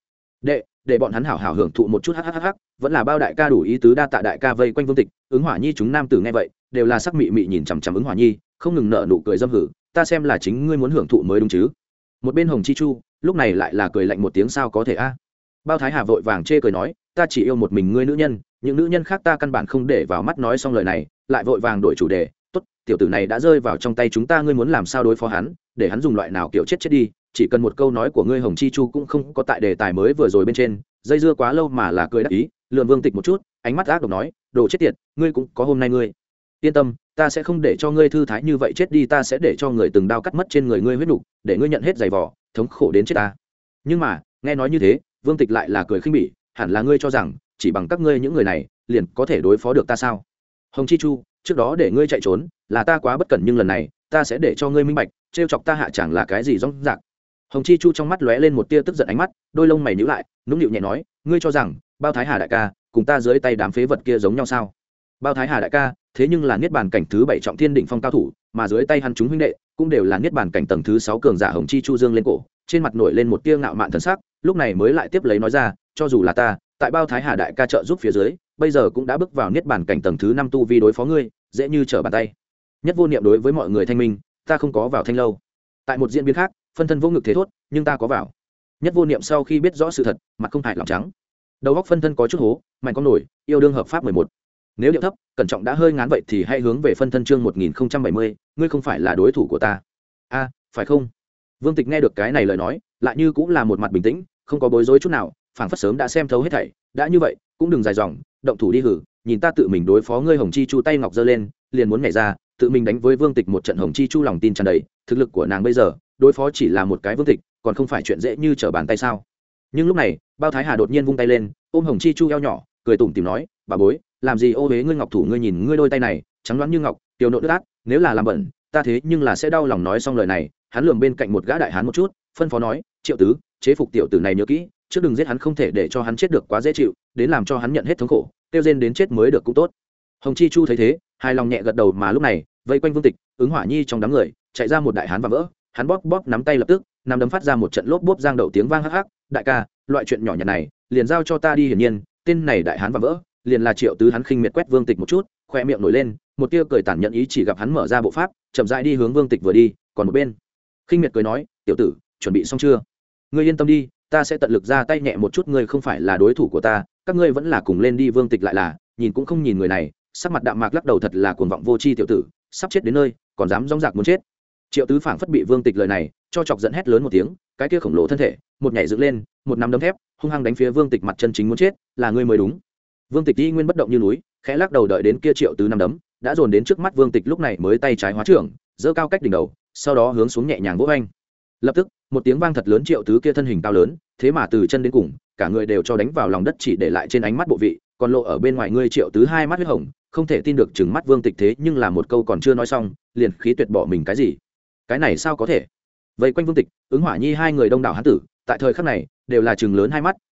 để bọn hắn hảo hảo hưởng thụ một chút. Hắc, vẫn là Bao đại ca đủ ý tứ, đa tạ đại ca. Vây quanh Vương Tịch, Ứng Hỏa Nhi chúng nam tử nghe vậy đều là sắc mị mị nhìn chằm chằm Ứng Hỏa Nhi, không ngừng nở nụ cười dâm hử, ta xem là chính ngươi muốn hưởng thụ mới đúng chứ. Một bên Hồng Chi Chu lúc này lại là cười lạnh một tiếng, sao có thể a? Bao Thái Hà vội vàng chê cười nói, ta chỉ yêu một mình ngươi nữ nhân, những nữ nhân khác ta căn bản không để vào mắt. Nói xong lời này, lại vội vàng đổi chủ đề, tốt, tiểu tử này đã rơi vào trong tay chúng ta, ngươi muốn làm sao đối phó hắn, để hắn dùng loại nào kiểu chết đi, chỉ cần một câu nói của ngươi. Hồng Chi Chu cũng không có tại đề tài mới vừa rồi bên trên dây dưa quá lâu, mà là cười đắc ý, lườm Vương Tịch một chút, ánh mắt ác độc nói, đồ chết tiệt, ngươi cũng có hôm nay. Ngươi yên tâm, ta sẽ không để cho ngươi thư thái như vậy chết đi, ta sẽ để cho người từng đao cắt mất trên người ngươi huyết nục, để ngươi nhận hết giày vò thống khổ đến chết ta. Nhưng mà nghe nói như thế, Vương Tịch lại là cười khinh bỉ, hẳn là ngươi cho rằng chỉ bằng các ngươi những người này liền có thể đối phó được ta sao? Hồng Chi Chu, trước đó để ngươi chạy trốn là ta quá bất cẩn, nhưng lần này ta sẽ để cho ngươi minh bạch, trêu chọc ta hạ chẳng là cái gì rong rạc. Hồng Chi Chu trong mắt lóe lên một tia tức giận, ánh mắt đôi lông mày nhíu lại, nũng nịu nhẹ nói, ngươi cho rằng Bao Thái Hà đại ca cùng ta dưới tay đám phế vật kia giống nhau sao? Bao Thái Hà đại ca thế nhưng là niết bàn cảnh thứ 7 trọng thiên đỉnh phong cao thủ, mà dưới tay hắn chúng huynh đệ cũng đều là niết bàn cảnh tầng thứ 6 cường giả. Hồng Chi Chu dương lên cổ, trên mặt nổi lên một tia ngạo mạn thần sắc, lúc này mới lại tiếp lấy nói ra, cho dù là ta tại Bao Thái Hà đại ca trợ giúp phía dưới, bây giờ cũng đã bước vào niết bàn cảnh tầng thứ 5 tu vi, đối phó ngươi dễ như trở bàn tay. Nhất Vô Niệm đối với mọi người thanh minh, ta không có vào Thanh lâu. Tại một diễn biến khác, Phân Thân vô ngực thế thốt, nhưng ta có vào. Nhất Vô Niệm sau khi biết rõ sự thật, mặt không hại lỏng trắng, đầu góc Phân Thân có chút hố, mạnh con nổi, yêu đương hợp pháp 11. Nếu điệu thấp cẩn trọng đã hơi ngán vậy thì hãy hướng về Phân Thân chương 1070, ngươi không phải là đối thủ của ta. A, phải không? Vương Tịch nghe được cái này lời nói, lại như cũng là một mặt bình tĩnh, không có bối rối chút nào, phảng phất sớm đã xem thấu hết thảy, đã như vậy, cũng đừng dài dòng, động thủ đi hử, nhìn ta tự mình đối phó ngươi. Hồng Chi Chu tay ngọc giơ lên, liền muốn nhảy ra, tự mình đánh với Vương Tịch một trận. Hồng Chi Chu lòng tin tràn đầy, thực lực của nàng bây giờ, đối phó chỉ là một cái Vương Tịch, còn không phải chuyện dễ như trở bàn tay sao? Nhưng lúc này, Bao Thái Hà đột nhiên vung tay lên, ôm Hồng Chi Chu eo nhỏ, cười tủm tỉm nói, bà bối, làm gì ô uế ngươi ngọc thủ, ngươi nhìn ngươi đôi tay này, trắng loáng như ngọc, tiểu nộn nước át, nếu là làm bẩn, ta thế nhưng là sẽ đau lòng. Nói xong lời này, hắn lườm bên cạnh một gã đại hán một chút, phân phó nói, Triệu tứ, chế phục tiểu tử này nhớ kỹ, trước đừng giết hắn, không thể để cho hắn chết được quá dễ chịu, đến làm cho hắn nhận hết thống khổ, tiêu rên đến chết mới được cũng tốt. Hồng Chi Chu thấy thế, hài lòng nhẹ gật đầu, mà lúc này, vây quanh Vương Tịch, Ứng Hỏa Nhi trong đám người, chạy ra một đại hán và vỡ, hắn bóp bóp nắm tay, lập tức, nắm đấm phát ra một trận lốp bốp giang đậu tiếng vang, hắc hắc, đại ca, loại chuyện nhỏ nhặt này, liền giao cho ta đi. Hiển nhiên, tên này đại hán và vỡ, liền là Triệu tứ. Hắn khinh miệt quét Vương Tịch một chút, khoe miệng nổi lên một tia cười tàn nhẫn ý, chỉ gặp hắn mở ra bộ pháp, chậm rãi đi hướng Vương Tịch vừa đi, còn một bên, khinh miệt cười nói, tiểu tử, chuẩn bị xong chưa? Ngươi yên tâm đi, ta sẽ tận lực ra tay nhẹ một chút, ngươi không phải là đối thủ của ta, các ngươi vẫn là cùng lên đi. Vương Tịch lại là nhìn cũng không nhìn người này, sắc mặt đạm mạc lắc đầu, thật là cuồng vọng vô tri tiểu tử, sắp chết đến nơi còn dám rong rạc muốn chết. Triệu tứ phảng phất bị Vương Tịch lời này cho chọc giận, hét lớn một tiếng, cái kia khổng lồ thân thể một nhảy dựng lên, một nắm đấm thép hung hăng đánh phía Vương Tịch mặt, chân chính muốn chết là ngươi mới đúng. Vương Tịch y nguyên bất động như núi, khẽ lắc đầu, đợi đến kia Triệu tứ nắm đấm đã dồn đến trước mắt Vương Tịch, lúc này mới tay trái hóa trưởng, giơ cao cách đỉnh đầu, sau đó hướng xuống nhẹ nhàng vỗ anh. Lập tức một tiếng vang thật lớn, Triệu tứ kia thân hình cao lớn, thế mà từ chân đến cùng cả người đều cho đánh vào lòng đất, chỉ để lại trên ánh mắt bộ vị còn lộ ở bên ngoài. Ngươi Triệu tứ hai mắt huyết hồng, không thể tin được trừng mắt Vương Tịch, thế nhưng là một câu còn chưa nói xong, liền khí tuyệt bỏ mình. Cái gì? Cái này sao có thể? Vây quanh Vương Tịch, Ứng Hỏa Nhi hai người đông đảo hán tử, tại thời khắc này đều là trừng lớn hai mắt,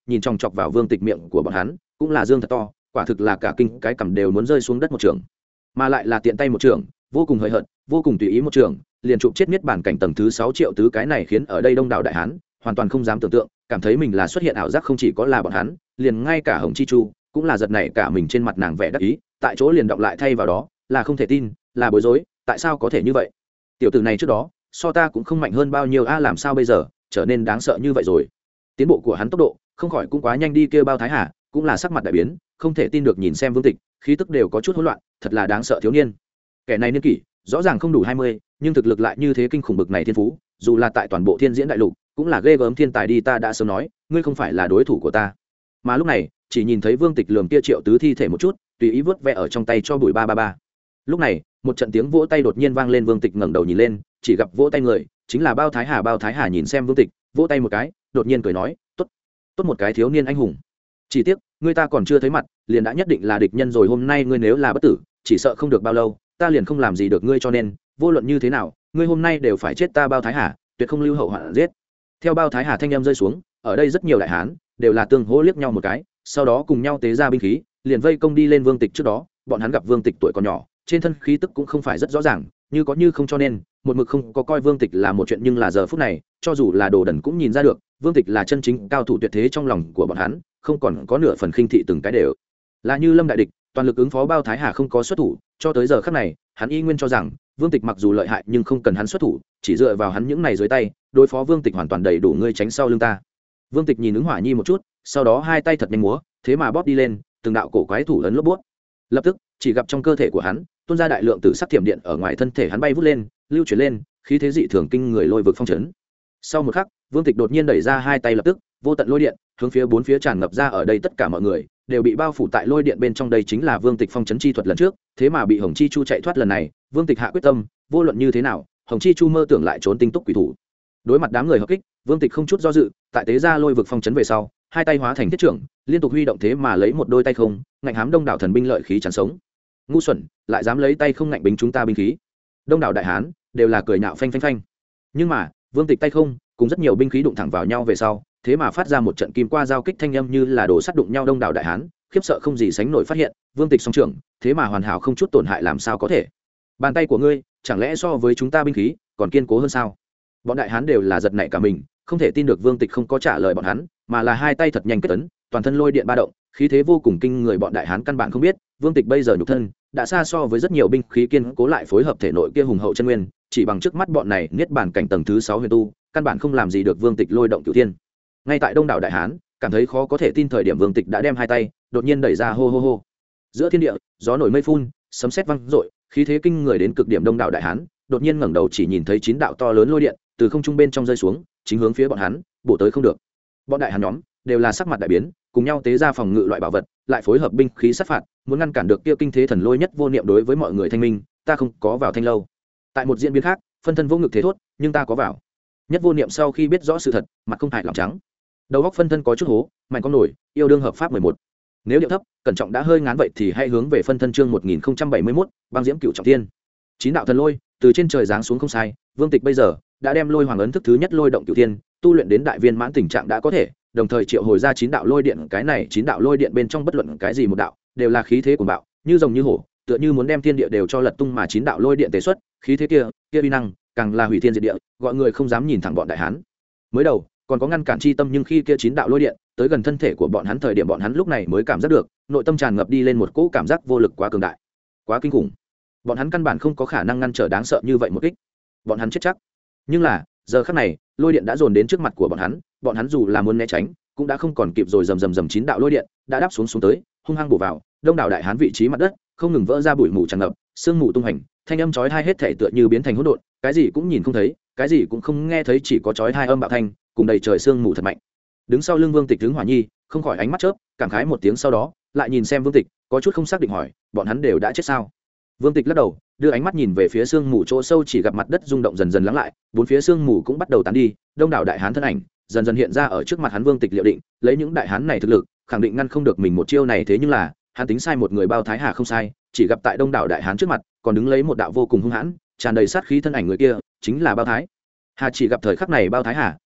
nhìn chòng chọc vào Vương Tịch miệng của bọn hắn cũng là dương thật to, quả thực là cả kinh cái cằm đều muốn rơi xuống đất một trường, mà lại là tiện tay một trường, vô cùng hời hợt, vô cùng tùy ý một trường liền chụp chết miết bản cảnh tầng thứ 6 triệu tứ. Cái này khiến ở đây đông đảo đại hán hoàn toàn không dám tưởng tượng, cảm thấy mình là xuất hiện ảo giác. không chỉ có là bọn hắn, liền ngay cả Hồng Chi Chu cũng là giật nảy cả mình, trên mặt nàng vẻ đắc ý tại chỗ liền động lại, thay vào đó là không thể tin, là bối rối. Tại sao có thể như vậy? Tiểu tử này trước đó so ta cũng không mạnh hơn bao nhiêu a, làm sao bây giờ trở nên đáng sợ như vậy rồi? Tiến bộ của hắn tốc độ không khỏi cũng quá nhanh đi. Kia Bao Thái Hà cũng là sắc mặt đại biến, không thể tin được nhìn xem Vương Tịch, khí tức đều có chút hỗn loạn, thật là đáng sợ thiếu niên. Kẻ này niên kỷ rõ ràng không đủ 20, nhưng thực lực lại như thế kinh khủng bực này thiên phú, dù là tại toàn bộ thiên diễn đại lục cũng là ghê gớm thiên tài đi. Ta đã sớm nói ngươi không phải là đối thủ của ta. Mà lúc này chỉ nhìn thấy Vương Tịch lườm kia triệu tứ thi thể một chút, tùy ý vớt vẽ ở trong tay cho bụi 333. Lúc này một trận tiếng vỗ tay đột nhiên vang lên. Vương Tịch ngẩng đầu nhìn lên, chỉ gặp vỗ tay người chính là Bao Thái Hà. Bao Thái Hà nhìn xem Vương Tịch, vỗ tay một cái, đột nhiên cười nói, tốt, tốt một cái thiếu niên anh hùng. Chỉ tiếc ngươi ta còn chưa thấy mặt liền đã nhất định là địch nhân rồi. Hôm nay ngươi nếu là bất tử, chỉ sợ không được bao lâu ta liền không làm gì được ngươi, cho nên vô luận như thế nào ngươi hôm nay đều phải chết. Ta Bao Thái Hà tuyệt không lưu hậu hoạn giết. Theo Bao Thái Hà thanh âm rơi xuống, ở đây rất nhiều đại hán đều là tương hỗ liếc nhau một cái, sau đó cùng nhau tế ra binh khí liền vây công đi lên Vương Tịch. Trước đó bọn hắn gặp Vương Tịch tuổi còn nhỏ, trên thân khí tức cũng không phải rất rõ ràng, như có như không, cho nên một mực không có coi Vương Tịch là một chuyện. Nhưng là giờ phút này cho dù là đồ đần cũng nhìn ra được Vương Tịch là chân chính cao thủ tuyệt thế. Trong lòng của bọn hắn không còn có nửa phần khinh thị, từng cái đều là như lâm đại địch, toàn lực ứng phó. Bao Thái Hà không có xuất thủ, cho tới giờ khắc này hắn y nguyên cho rằng Vương Tịch mặc dù lợi hại nhưng không cần hắn xuất thủ, chỉ dựa vào hắn những này dưới tay đối phó Vương Tịch hoàn toàn đầy đủ. Ngươi tránh sau lưng ta. Vương Tịch nhìn ứng Hỏa Nhi một chút, sau đó hai tay thật nhanh múa, thế mà bóp đi lên từng đạo cổ quái thủ ấn lốp bút. Lập tức chỉ gặp trong cơ thể của hắn tuôn ra đại lượng tử sắc thiểm điện, ở ngoài thân thể hắn bay vút lên, lưu chuyển lên, khí thế dị thường kinh người, lôi vực phong trấn. Sau một khắc Vương Tịch đột nhiên đẩy ra hai tay, lập tức vô tận lôi điện hướng phía bốn phía tràn ngập ra. Ở đây tất cả mọi người đều bị bao phủ tại lôi điện bên trong. Đây chính là Vương Tịch phong trấn chi thuật lần trước, thế mà bị Hồng Chi Chu chạy thoát. Lần này Vương Tịch hạ quyết tâm, vô luận như thế nào Hồng Chi Chu mơ tưởng lại trốn tinh túc quỷ thủ. Đối mặt đám người hợp kích, Vương Tịch không chút do dự, tại tế ra lôi vực phong trấn về sau, hai tay hóa thành thiết trưởng, liên tục huy động, thế mà lấy một đôi tay không ngạnh hám đông đảo thần binh lợi khí chắn sống. Ngu xuẩn, lại dám lấy tay không ngạnh bính chúng ta binh khí. Đông đảo đại hán đều là cười nhạo phanh phanh phanh. Nhưng mà Vương Tịch tay không cùng rất nhiều binh khí đụng thẳng vào nhau về sau, thế mà phát ra một trận kim qua giao kích thanh âm, như là đồ sắt đụng nhau. Đông đảo đại hán khiếp sợ không gì sánh nổi, phát hiện Vương Tịch song trưởng thế mà hoàn hảo không chút tổn hại. làm sao có thể? Bàn tay của ngươi chẳng lẽ so với chúng ta binh khí còn kiên cố hơn sao? Bọn đại hán đều là giật nảy cả mình, không thể tin được Vương Tịch không có trả lời bọn hắn, mà là hai tay thật nhanh kết ấn, toàn thân lôi điện ba động, khí thế vô cùng kinh người. Bọn đại hán căn bản không biết Vương Tịch bây giờ nhục thân đã xa so với rất nhiều binh khí kiên cố, lại phối hợp thể nội kia hùng hậu chân nguyên, chỉ bằng trước mắt bọn này niết bàn cảnh tầng thứ 6 huyền tu, căn bản không làm gì được Vương Tịch lôi động cửu thiên. Ngay tại đông đảo đại hán cảm thấy khó có thể tin thời điểm, Vương Tịch đã đem hai tay đột nhiên đẩy ra, hô hô hô. Giữa thiên địa gió nổi mây phun, sấm sét vang dội, khí thế kinh người đến cực điểm. Đông đảo đại hán đột nhiên ngẩng đầu, chỉ nhìn thấy 9 đạo to lớn lôi điện từ không trung bên trong rơi xuống, chính hướng phía bọn hắn bổ tới không được. Bọn đại hán nhóm đều là sắc mặt đại biến, cùng nhau tế ra phòng ngự loại bảo vật, lại phối hợp binh khí sát phạt, muốn ngăn cản được kia kinh thế thần lôi. Nhất Vô Niệm đối với mọi người thanh minh, ta không có vào Thanh lâu. Tại một diễn biến khác, phân thân vô ngực thế thốt, nhưng ta có vào. Nhất Vô Niệm sau khi biết rõ sự thật, mặt không hại lòng trắng, đầu góc phân thân có chút hố, mạnh con nổi, yêu đương hợp pháp 11. Nếu điệu thấp cẩn trọng đã hơi ngán vậy thì hãy hướng về phân thân chương 1071, băng diễm cựu trọng thiên. 9 đạo thần lôi từ trên trời giáng xuống không sai, Vương Tịch bây giờ đã đem lôi hoàng ấn thức thứ nhất lôi động cựu thiên tu luyện đến đại viên mãn tình trạng đã có thể, đồng thời triệu hồi ra 9 đạo lôi điện. Cái này 9 đạo lôi điện bên trong bất luận cái gì một đạo đều là khí thế của bạo, như rồng như hổ, tựa như muốn đem thiên địa đều cho lật tung. Mà 9 đạo lôi điện tế xuất, khí thế kia uy năng càng là hủy thiên diệt địa, gọi người không dám nhìn thẳng bọn đại hán. Mới đầu còn có ngăn cản chi tâm, nhưng khi kia 9 đạo lôi điện tới gần thân thể của bọn hắn thời điểm, bọn hắn lúc này mới cảm giác được nội tâm tràn ngập đi lên một cỗ cảm giác vô lực, quá cường đại, quá kinh khủng. Bọn hắn căn bản không có khả năng ngăn trở đáng sợ như vậy một kích, bọn hắn chết chắc. Nhưng là giờ khắc này lôi điện đã dồn đến trước mặt của bọn hắn dù là muốn né tránh cũng đã không còn kịp rồi. Rầm rầm rầm, 9 đạo lôi điện đã đáp xuống tới, hung hăng bổ vào đông đảo đại hán vị trí mặt đất, không ngừng vỡ ra bụi mù tràn ngập, sương mù tung hành, thanh âm chói tai hết thảy tựa như biến thành hỗn độn, cái gì cũng nhìn không thấy, cái gì cũng không nghe thấy, chỉ có chói tai âm bạo thanh cùng đầy trời sương mù thật mạnh. Đứng sau lưng Vương Tịch hướng Hỏa Nhi không khỏi ánh mắt chớp, cảm khái một tiếng, sau đó lại nhìn xem Vương Tịch, có chút không xác định hỏi, bọn hắn đều đã chết sao? Vương Tịch lắc đầu, đưa ánh mắt nhìn về phía sương mù chỗ sâu, chỉ gặp mặt đất rung động dần dần lắng lại, bốn phía sương mù cũng bắt đầu tán đi, đông đảo đại hán thân ảnh dần dần hiện ra ở trước mặt hắn. Vương Tịch liệu định lấy những đại hán này thực lực khẳng định ngăn không được mình một chiêu này, thế nhưng là hắn tính sai một người, Bao Thái Hà không sai, chỉ gặp tại đông đảo đại hán trước mặt còn đứng lấy một đạo vô cùng hung hãn, tràn đầy sát khí thân ảnh, người kia chính là Bao Thái Hà. Chỉ gặp thời khắc này Bao Thái Hà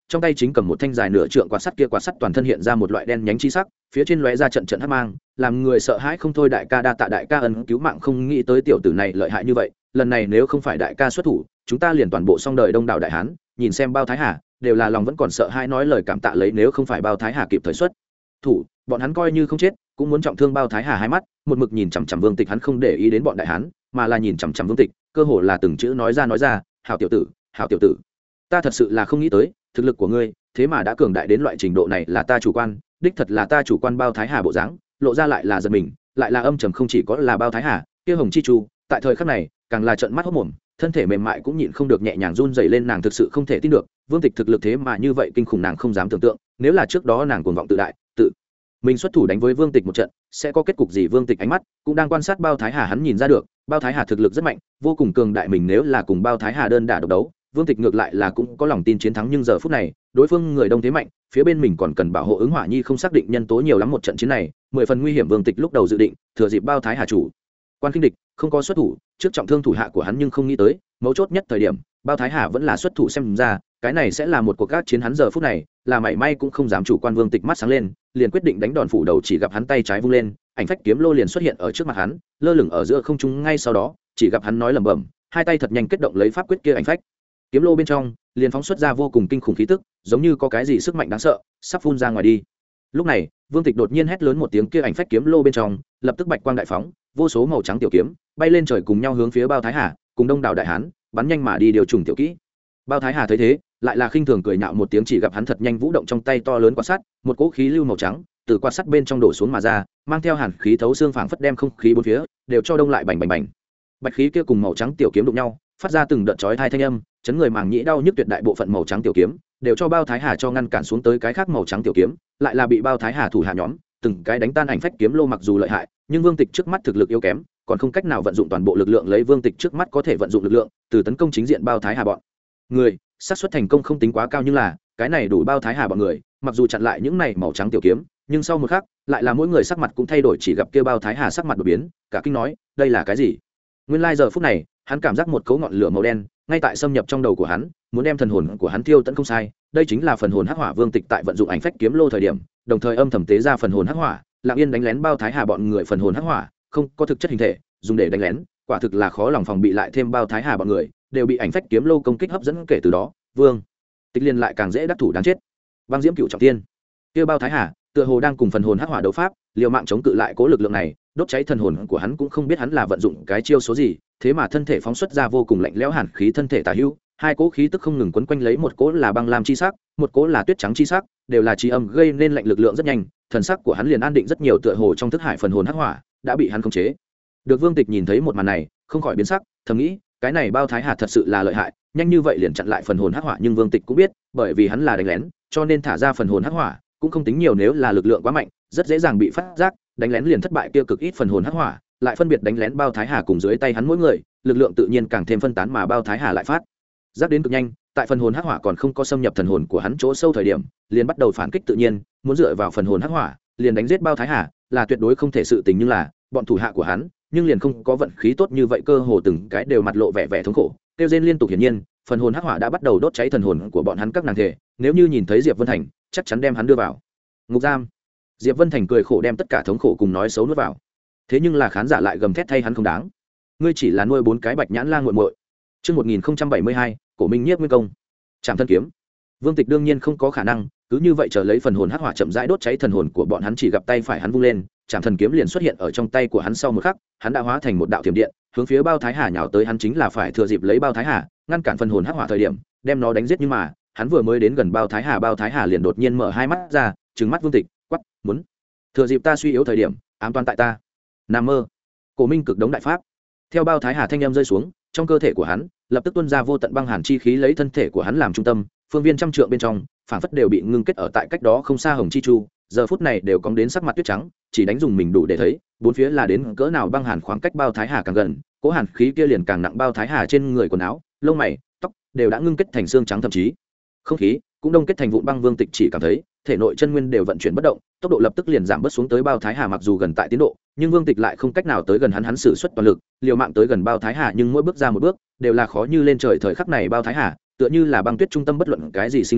trong tay chính cầm một thanh dài nửa trượng quạt sắt, kia quạt sắt toàn thân hiện ra một loại đen nhánh chi sắc, phía trên lóe ra trận trận hắc mang, làm người sợ hãi không thôi. Đại ca đa tạ đại ca ân cứu mạng, không nghĩ tới tiểu tử này lợi hại như vậy, lần này nếu không phải đại ca xuất thủ, chúng ta liền toàn bộ xong đời đông đảo đại hán. Nhìn xem Bao Thái Hà đều là lòng vẫn còn sợ hãi, nói lời cảm tạ lấy, nếu không phải Bao Thái Hà kịp thời xuất thủ, bọn hắn coi như không chết cũng muốn trọng thương. Bao Thái Hà hai mắt một mực nhìn chằm chằm Vương Tịch, hắn không để ý đến bọn đại hán mà là nhìn chằm chằm Vương Tịch, cơ hồ là từng chữ nói ra, hảo tiểu tử, hảo tiểu tử, ta thật sự là không nghĩ tới thực lực của ngươi thế mà đã cường đại đến loại trình độ này, là ta chủ quan, đích thật là ta chủ quan. Bao Thái Hà bộ dáng lộ ra lại là giật mình, lại là âm trầm, không chỉ có là Bao Thái Hà, kia Hồng Chi Chu tại thời khắc này càng là trợn mắt hốt mồm, thân thể mềm mại cũng nhịn không được nhẹ nhàng run rẩy lên. Nàng thực sự không thể tin được Vương Tịch thực lực thế mà như vậy kinh khủng, nàng không dám tưởng tượng nếu là trước đó nàng cuồng vọng tự đại, tự mình xuất thủ đánh với Vương Tịch một trận sẽ có kết cục gì. Vương Tịch ánh mắt cũng đang quan sát Bao Thái Hà, hắn nhìn ra được Bao Thái Hà thực lực rất mạnh, vô cùng cường đại, mình nếu là cùng Bao Thái Hà đơn đả độc đấu, Vương Tịch ngược lại là cũng có lòng tin chiến thắng, nhưng giờ phút này đối phương người đông thế mạnh, phía bên mình còn cần bảo hộ ứng hỏa nhi, không xác định nhân tố nhiều lắm, một trận chiến này 10 phần nguy hiểm. Vương Tịch lúc đầu dự định thừa dịp Bao Thái Hà chủ quan kinh địch không có xuất thủ trước trọng thương thủ hạ của hắn, nhưng không nghĩ tới mấu chốt nhất thời điểm Bao Thái Hà vẫn là xuất thủ, xem ra cái này sẽ là một cuộc các chiến. Hắn giờ phút này là mảy may cũng không dám chủ quan. Vương Tịch mắt sáng lên, liền quyết định đánh đòn phủ đầu, chỉ gặp hắn tay trái vung lên, ảnh phách kiếm lô liền xuất hiện ở trước mặt hắn, lơ lửng ở giữa không trung. Ngay sau đó chỉ gặp hắn nói lẩm bẩm, hai tay thật nhanh kết động lấy pháp quyết, kia ảnh phách kiếm lô bên trong liền phóng xuất ra vô cùng kinh khủng khí tức, giống như có cái gì sức mạnh đáng sợ sắp phun ra ngoài đi. Lúc này Vương Tịch đột nhiên hét lớn một tiếng, kia ảnh phách kiếm lô bên trong lập tức bạch quang đại phóng, vô số màu trắng tiểu kiếm bay lên trời, cùng nhau hướng phía Bao Thái Hà cùng đông đảo đại hán bắn nhanh mà đi, điều trùng tiểu kỹ. Bao Thái Hà thấy thế lại là khinh thường cười nhạo một tiếng, chỉ gặp hắn thật nhanh vũ động trong tay to lớn quạt sắt, một cỗ khí lưu màu trắng từ quạt sắt bên trong đổ xuống mà ra, mang theo hàn khí thấu xương, phảng phất đem không khí bốn phía đều cho đông lại, bành bành bành. Bạch khí kia cùng màu trắng tiểu kiếm đụng nhau, phát ra từng đợt chói tai thanh âm, chấn người màng nhĩ đau nhức. Tuyệt đại bộ phận màu trắng tiểu kiếm đều cho Bao Thái Hà cho ngăn cản xuống tới, cái khác màu trắng tiểu kiếm lại là bị Bao Thái Hà thủ hạ nhóm từng cái đánh tan. Ảnh phách kiếm lô mặc dù lợi hại, nhưng Vương Tịch trước mắt thực lực yếu kém, còn không cách nào vận dụng toàn bộ lực lượng. Lấy Vương Tịch trước mắt có thể vận dụng lực lượng từ tấn công chính diện Bao Thái Hà bọn người, xác suất thành công không tính quá cao, nhưng là cái này đủ Bao Thái Hà bọn người mặc dù chặn lại những này màu trắng tiểu kiếm, nhưng sau một khắc lại là mỗi người sắc mặt cũng thay đổi. Chỉ gặp kia Bao Thái Hà sắc mặt đột biến, cả kinh nói đây là cái gì. Nguyên lai giờ phút này hắn cảm giác một cấu ngọn lửa màu đen ngay tại xâm nhập trong đầu của hắn, muốn đem thần hồn của hắn thiêu tận, không sai, đây chính là phần hồn hắc hỏa. Vương Tịch tại vận dụng ảnh phách kiếm lô thời điểm đồng thời âm thầm tế ra phần hồn hắc hỏa, lặng yên đánh lén Bao Thái Hà bọn người. Phần hồn hắc hỏa không có thực chất hình thể, dùng để đánh lén quả thực là khó lòng phòng bị, lại thêm Bao Thái Hà bọn người đều bị ảnh phách kiếm lô công kích hấp dẫn, kể từ đó Vương Tịch liên lại càng dễ đắc thủ đáng chết. Băng diễm cựu trọng tiên, kia Bao Thái Hà tựa hồ đang cùng phần hồn hắc hỏa đấu pháp, liều mạng chống cự lại cố lực lượng này, đốt cháy thần hồn của hắn, cũng không biết hắn là vận dụng cái chiêu số gì, thế mà thân thể phóng xuất ra vô cùng lạnh lẽo hàn khí, thân thể tả hữu hai cỗ khí tức không ngừng quấn quanh lấy, một cỗ là băng lam chi sắc, một cỗ là tuyết trắng chi sắc, đều là chi âm gây nên lạnh lực lượng rất nhanh, thần sắc của hắn liền an định rất nhiều, tựa hồ trong thức hải phần hồn hắc hỏa đã bị hắn khống chế. Được Vương Tịch nhìn thấy một màn này không khỏi biến sắc, thầm nghĩ cái này Bao Thái Hà thật sự là lợi hại, nhanh như vậy liền chặn lại phần hồn hắc hỏa. Nhưng Vương Tịch cũng biết bởi vì hắn là đánh lén cho nên thả ra phần hồn hắc hỏa cũng không tính nhiều, nếu là lực lượng quá mạnh rất dễ dàng bị phát giác, đánh lén liền thất bại. Kia cực ít phần hồn hắc hỏa lại phân biệt đánh lén Bao Thái Hà cùng dưới tay hắn mỗi người, lực lượng tự nhiên càng thêm phân tán, mà Bao Thái Hà lại phát giác đến cực nhanh, tại phần hồn hắc hỏa còn không có xâm nhập thần hồn của hắn chỗ sâu thời điểm liền bắt đầu phản kích, tự nhiên muốn dựa vào phần hồn hắc hỏa liền đánh giết Bao Thái Hà là tuyệt đối không thể sự tình, nhưng là bọn thủ hạ của hắn nhưng liền không có vận khí tốt như vậy, cơ hồ từng cái đều mặt lộ vẻ vẻ thống khổ, kêu rên liên tục. Hiển nhiên phần hồn hắc hỏa đã bắt đầu đốt cháy thần hồn của bọn hắn các nàng thể, nếu như nhìn thấy Diệp Vân Thành chắc chắn đem hắn đưa vào ngục giam. Diệp Vân Thành cười khổ đem tất cả thống khổ cùng nói xấu nuốt vào, thế nhưng là khán giả lại gầm thét thay hắn không đáng, ngươi chỉ là nuôi 4 cái bạch nhãn lang muội muội. Chương 1072, Cổ Minh Nhiếp Nguyên Công, Trảm Thân Kiếm. Vương Tịch đương nhiên không có khả năng cứ như vậy chờ lấy phần hồn hắc hỏa chậm rãi đốt cháy thần hồn của bọn hắn, chỉ gặp tay phải hắn vung lên, Trảm Thần Kiếm liền xuất hiện ở trong tay của hắn, sau một khắc hắn đã hóa thành một đạo thiểm điện hướng phía Bao Thái Hà nhào tới, hắn chính là phải thừa dịp lấy Bao Thái Hà ngăn cản phần hồn hắc hỏa thời điểm đem nó đánh giết, nhưng mà hắn vừa mới đến gần Bao Thái Hà liền đột nhiên mở hai mắt ra, trừng mắt Vương Tịch quắc, muốn thừa dịp ta suy yếu thời điểm ám toán tại ta, nằm mơ. Cổ Minh Cực Đống đại pháp. Theo Bao Thái Hà thanh âm rơi xuống, trong cơ thể của hắn lập tức tuôn ra vô tận băng hàn chi khí, lấy thân thể của hắn làm trung tâm, phương viên trăm trượng bên trong phảng phất đều bị ngưng kết ở tại cách đó không xa Hồng Chi Chu, giờ phút này đều cong đến sắc mặt tuyết trắng, chỉ đánh dùng mình đủ để thấy bốn phía là đến cỡ nào băng hàn. Khoảng cách Bao Thái Hà càng gần, cỗ hàn khí kia liền càng nặng. Bao Thái Hà trên người quần áo, lông mày, tóc đều đã ngưng kết thành xương trắng, thậm chí không khí cũng đông kết thành vụn băng. Vương Tịch chỉ cảm thấy thể nội chân nguyên đều vận chuyển bất động, tốc độ lập tức liền giảm bớt xuống tới. Bao Thái Hà mặc dù gần tại tiến độ, nhưng Vương Tịch lại không cách nào tới gần hắn, hắn sử xuất toàn lực liều mạng tới gần Bao Thái Hà, nhưng mỗi bước ra một bước đều là khó như lên trời. Thời khắc này Bao Thái Hà tựa như là băng tuyết trung tâm, bất luận cái gì sinh linh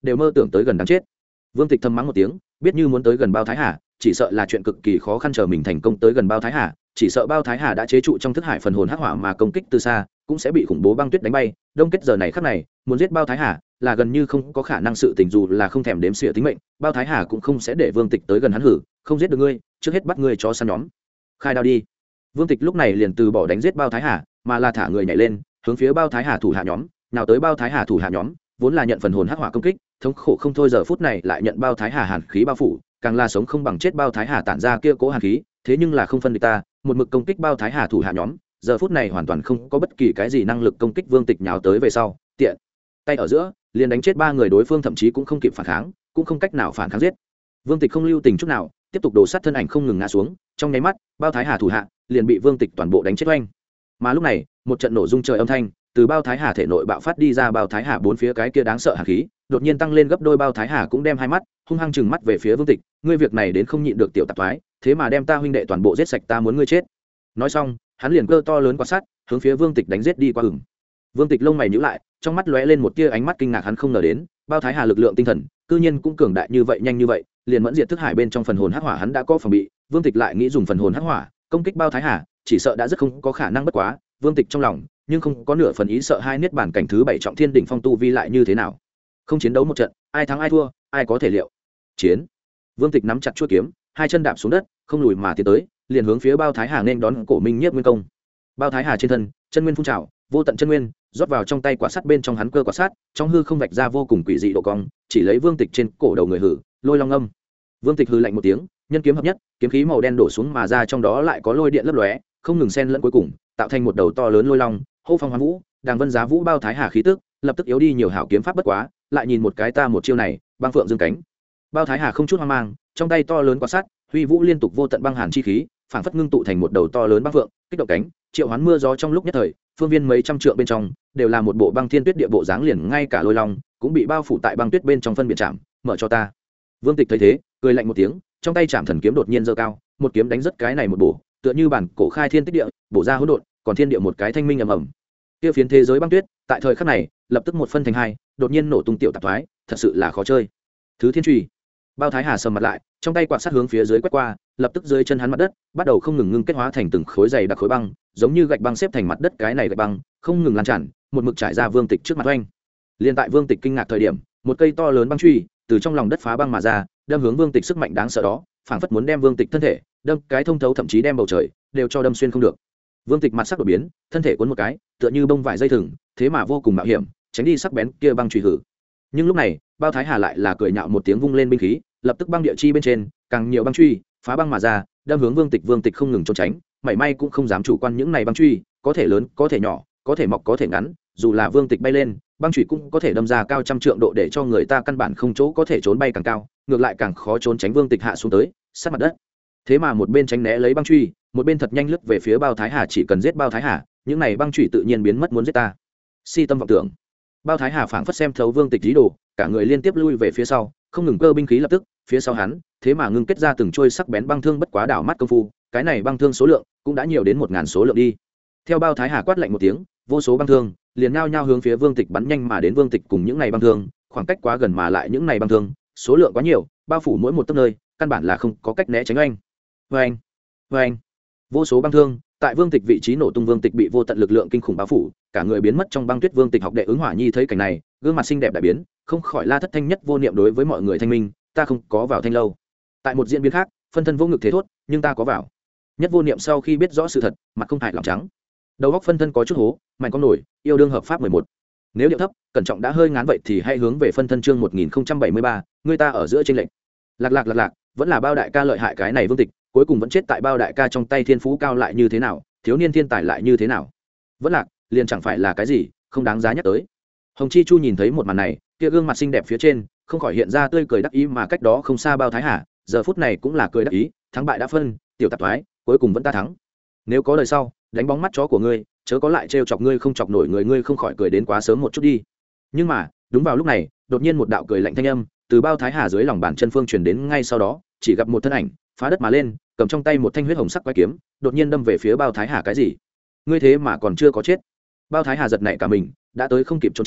đều mơ tưởng tới gần đáng chết. Vương Tịch thầm mắng một tiếng, biết như muốn tới gần Bao Thái Hà chỉ sợ là chuyện cực kỳ khó khăn, chờ mình thành công tới gần Bao Thái Hà chỉ sợ Bao Thái Hà đã chế trụ trong thức hải phần hồn hắc hỏa mà công kích từ xa cũng sẽ bị khủng bố băng tuyết đánh bay. Đông kết giờ này khắc này muốn giết Bao Thái Hà là gần như không có khả năng sự tình, dù là không thèm đếm xỉa tính mệnh Bao Thái Hà cũng không sẽ để Vương Tịch tới gần hắn. Hử, không giết được ngươi, trước hết bắt ngươi chó săn nhóm, khai đao đi. Vương Tịch lúc này liền từ bỏ đánh giết Bao Thái Hà mà là thả người nhảy lên hướng phía Bao Thái Hà thủ hạ nhóm nào tới. Bao Thái Hà thủ hạ nhóm vốn là nhận phần hồn hắc hỏa công kích thống khổ không thôi, giờ phút này lại nhận Bao Thái Hà hàn khí bao phủ, càng là sống không bằng chết. Bao Thái Hà tản ra kia cố hàn khí thế nhưng là không phân địch ta, một mực công kích Bao Thái Hà thủ hạ nhóm, giờ phút này hoàn toàn không có bất kỳ cái gì năng lực công kích. Vương Tịch nhào tới về sau tiện tay ở giữa liền đánh chết 3 người đối phương, thậm chí cũng không kịp phản kháng, cũng không cách nào phản kháng giết. Vương Tịch không lưu tình chút nào tiếp tục đổ sát, thân ảnh không ngừng ngã xuống, trong nháy mắt Bao Thái Hà thủ hạ liền bị Vương Tịch toàn bộ đánh chết oanh. Mà lúc này một trận nổ rung trời âm thanh từ Bao Thái Hà thể nội bạo phát đi ra, Bao Thái Hà bốn phía cái kia đáng sợ hàn khí đột nhiên tăng lên gấp đôi. Bao Thái Hà cũng đem hai mắt hung hăng chừng mắt về phía Vương Tịch, ngươi việc này đến không nhịn được tiểu tạp thoái, thế mà đem ta huynh đệ toàn bộ giết sạch, ta muốn ngươi chết. Nói xong hắn liền cơ to lớn quạt sắt hướng phía Vương Tịch đánh giết đi qua. Vương Tịch lông mày nhíu lại, trong mắt lóe lên một tia ánh mắt kinh ngạc, hắn không ngờ đến Bao Thái Hà lực lượng tinh thần cư nhiên cũng cường đại như vậy, nhanh như vậy liền mẫn diệt thức hải bên trong phần hồn hắc hỏa, hắn đã có phòng bị. Vương Tịch lại nghĩ dùng phần hồn hắc hỏa công kích Bao Thái Hà chỉ sợ đã rất không có khả năng, bất quá Vương Tịch trong lòng nhưng không có nửa phần ý sợ hai, niết bản cảnh thứ 7 trọng thiên đỉnh phong tu vi lại như thế nào, không chiến đấu một trận ai thắng ai thua ai có thể liệu. Chiến. Vương Tịch nắm chặt chuôi kiếm, hai chân đạp xuống đất không lùi mà tiến tới, liền hướng phía Bao Thái Hà nên đón cổ minh nhiếp nguyên công. Bao Thái Hà trên thân chân nguyên phun trào, vô tận chân nguyên rót vào trong tay quả sắt bên trong, hắn cơ quả sắt trong hư không vạch ra vô cùng quỷ dị độ cong, chỉ lấy Vương Tịch trên cổ đầu người hử lôi long âm. Vương Tịch hư lạnh một tiếng, nhân kiếm hợp nhất, kiếm khí màu đen đổ xuống mà ra, trong đó lại có lôi điện lấp lóe không ngừng xen lẫn, cuối cùng tạo thành một đầu to lớn lôi long hô phong hoán vũ, đàng vân giá vũ. Bao Thái Hà khí tức lập tức yếu đi nhiều, hảo kiếm pháp bất quá lại nhìn một cái ta một chiêu này băng phượng dương cánh. Bao Thái Hà không chút hoang mang, trong tay to lớn quả sắt huy vũ liên tục vô tận băng hàn chi khí phảng phất ngưng tụ thành một đầu to lớn băng phượng, kích động cánh triệu hoán mưa gió trong lúc nhất thời, phương viên mấy trăm trượng bên trong đều là một bộ băng thiên tuyết địa bộ dáng, liền ngay cả lôi long cũng bị bao phủ tại băng tuyết bên trong phân biệt chạm, mở cho ta. Vương Tịch thấy thế cười lạnh một tiếng, trong tay chạm thần kiếm đột nhiên giơ cao, một kiếm đánh rất cái này một bổ, tựa như bản cổ khai thiên tích địa, bổ ra hỗn độn, còn thiên địa một cái thanh minh ầm ầm. Kia phiến thế giới băng tuyết tại thời khắc này lập tức một phân thành hai, đột nhiên nổ tung tiểu tạp thoái, thật sự là khó chơi. Thứ thiên truy. Bao Thái Hà sầm mặt lại, trong tay quạt sát hướng phía dưới quét qua, lập tức dưới chân hắn mặt đất bắt đầu không ngừng ngưng kết hóa thành từng khối dày đặc khối băng, giống như gạch băng xếp thành mặt đất, cái này gạch băng không ngừng lan tràn, một mực trải ra Vương Tịch trước mặt oanh. Liên tại Vương Tịch kinh ngạc thời điểm, một cây to lớn băng truy từ trong lòng đất phá băng mà ra, đâm hướng Vương Tịch, sức mạnh đáng sợ đó phảng phất muốn đem Vương Tịch thân thể đâm cái thông thấu, thậm chí đem bầu trời đều cho đâm xuyên không được. Vương Tịch mặt sắc đột biến, thân thể cuốn một cái tựa như bông vải dây thừng, thế mà vô cùng mạo hiểm tránh đi sắc bén kia băng truy hử. Nhưng lúc này Bao Thái Hà lại là cười nhạo một tiếng, vung lên binh khí, lập tức băng địa chi bên trên càng nhiều băng truy phá băng mà ra, đâm hướng Vương Tịch. Vương Tịch không ngừng trốn tránh, mảy may cũng không dám chủ quan, những này băng truy có thể lớn có thể nhỏ, có thể mọc có thể ngắn, dù là Vương Tịch bay lên, băng truy cũng có thể đâm ra cao trăm trượng độ, để cho người ta căn bản không chỗ có thể trốn, bay càng cao ngược lại càng khó trốn tránh. Vương Tịch hạ xuống tới sát mặt đất, thế mà một bên tránh né lấy băng truy, một bên thật nhanh lướt về phía Bao Thái Hà, chỉ cần giết Bao Thái Hà, những này băng truy tự nhiên biến mất, muốn giết ta si tâm vọng tưởng. Bao Thái Hà phảng phất xem thấu Vương Tịch ý đồ, cả người liên tiếp lui về phía sau, không ngừng cơ binh khí, lập tức phía sau hắn thế mà ngưng kết ra từng trôi sắc bén băng thương, bất quá đảo mắt công phu cái này băng thương số lượng cũng đã nhiều đến 1000 số lượng đi. Theo Bao Thái Hà quát lạnh một tiếng, vô số băng thương liền nhao nhao hướng phía Vương Tịch bắn nhanh mà đến. Vương Tịch cùng những này băng thương khoảng cách quá gần, mà lại những này băng thương số lượng quá nhiều, bao phủ mỗi một tấc nơi, căn bản là không có cách né tránh. Oanh oanh oanh, vô số băng thương tại Vương Tịch vị trí nổ tung, Vương Tịch bị vô tận lực lượng kinh khủng bao phủ, cả người biến mất trong băng tuyết. Vương Tịch học đệ Ứng Hỏa Nhi thấy cảnh này, gương mặt xinh đẹp đại biến, không khỏi la thất thanh nhất vô niệm đối với mọi người thanh minh, ta không có vào Thanh lâu. Tại một diễn biến khác, phân thân vô ngực thế thốt, nhưng ta có vào. Nhất vô niệm sau khi biết rõ sự thật, mặt không hại lòng trắng, đầu góc phân thân có chút hố, mạnh con nổi yêu đương hợp pháp 11. Nếu điệu thấp cẩn trọng đã hơi ngán vậy thì hãy hướng về phân thân chương 1073, người ta ở giữa chênh lệch. Lạc vẫn là Bao đại ca lợi hại, cái này Vương Tịch cuối cùng vẫn chết tại Bao đại ca trong tay, thiên phú cao lại như thế nào, thiếu niên thiên tài lại như thế nào, vẫn lạc liền chẳng phải là cái gì không đáng giá nhắc tới. Hồng Chi Chu nhìn thấy một màn này, kia gương mặt xinh đẹp phía trên không khỏi hiện ra tươi cười đắc ý, mà cách đó không xa Bao Thái Hà giờ phút này cũng là cười đắc ý, thắng bại đã phân, tiểu tạp thoái cuối cùng vẫn ta thắng, nếu có đời sau đánh bóng mắt chó của ngươi, chớ có lại trêu chọc ngươi không chọc nổi người, ngươi không khỏi cười đến quá sớm một chút đi. Nhưng mà đúng vào lúc này, đột nhiên một đạo cười lạnh thanh âm từ Bao Thái Hà dưới lòng bàn chân phương truyền đến, ngay sau đó chỉ gặp một thân ảnh phá đất mà lên, cầm trong tay một thanh huyết hồng sắc quái kiếm, đột nhiên đâm về phía Bao Thái Hà. Cái gì? Ngươi thế mà còn chưa có chết? Bao Thái Hà giật nảy cả mình, đã tới không kịp trốn tránh,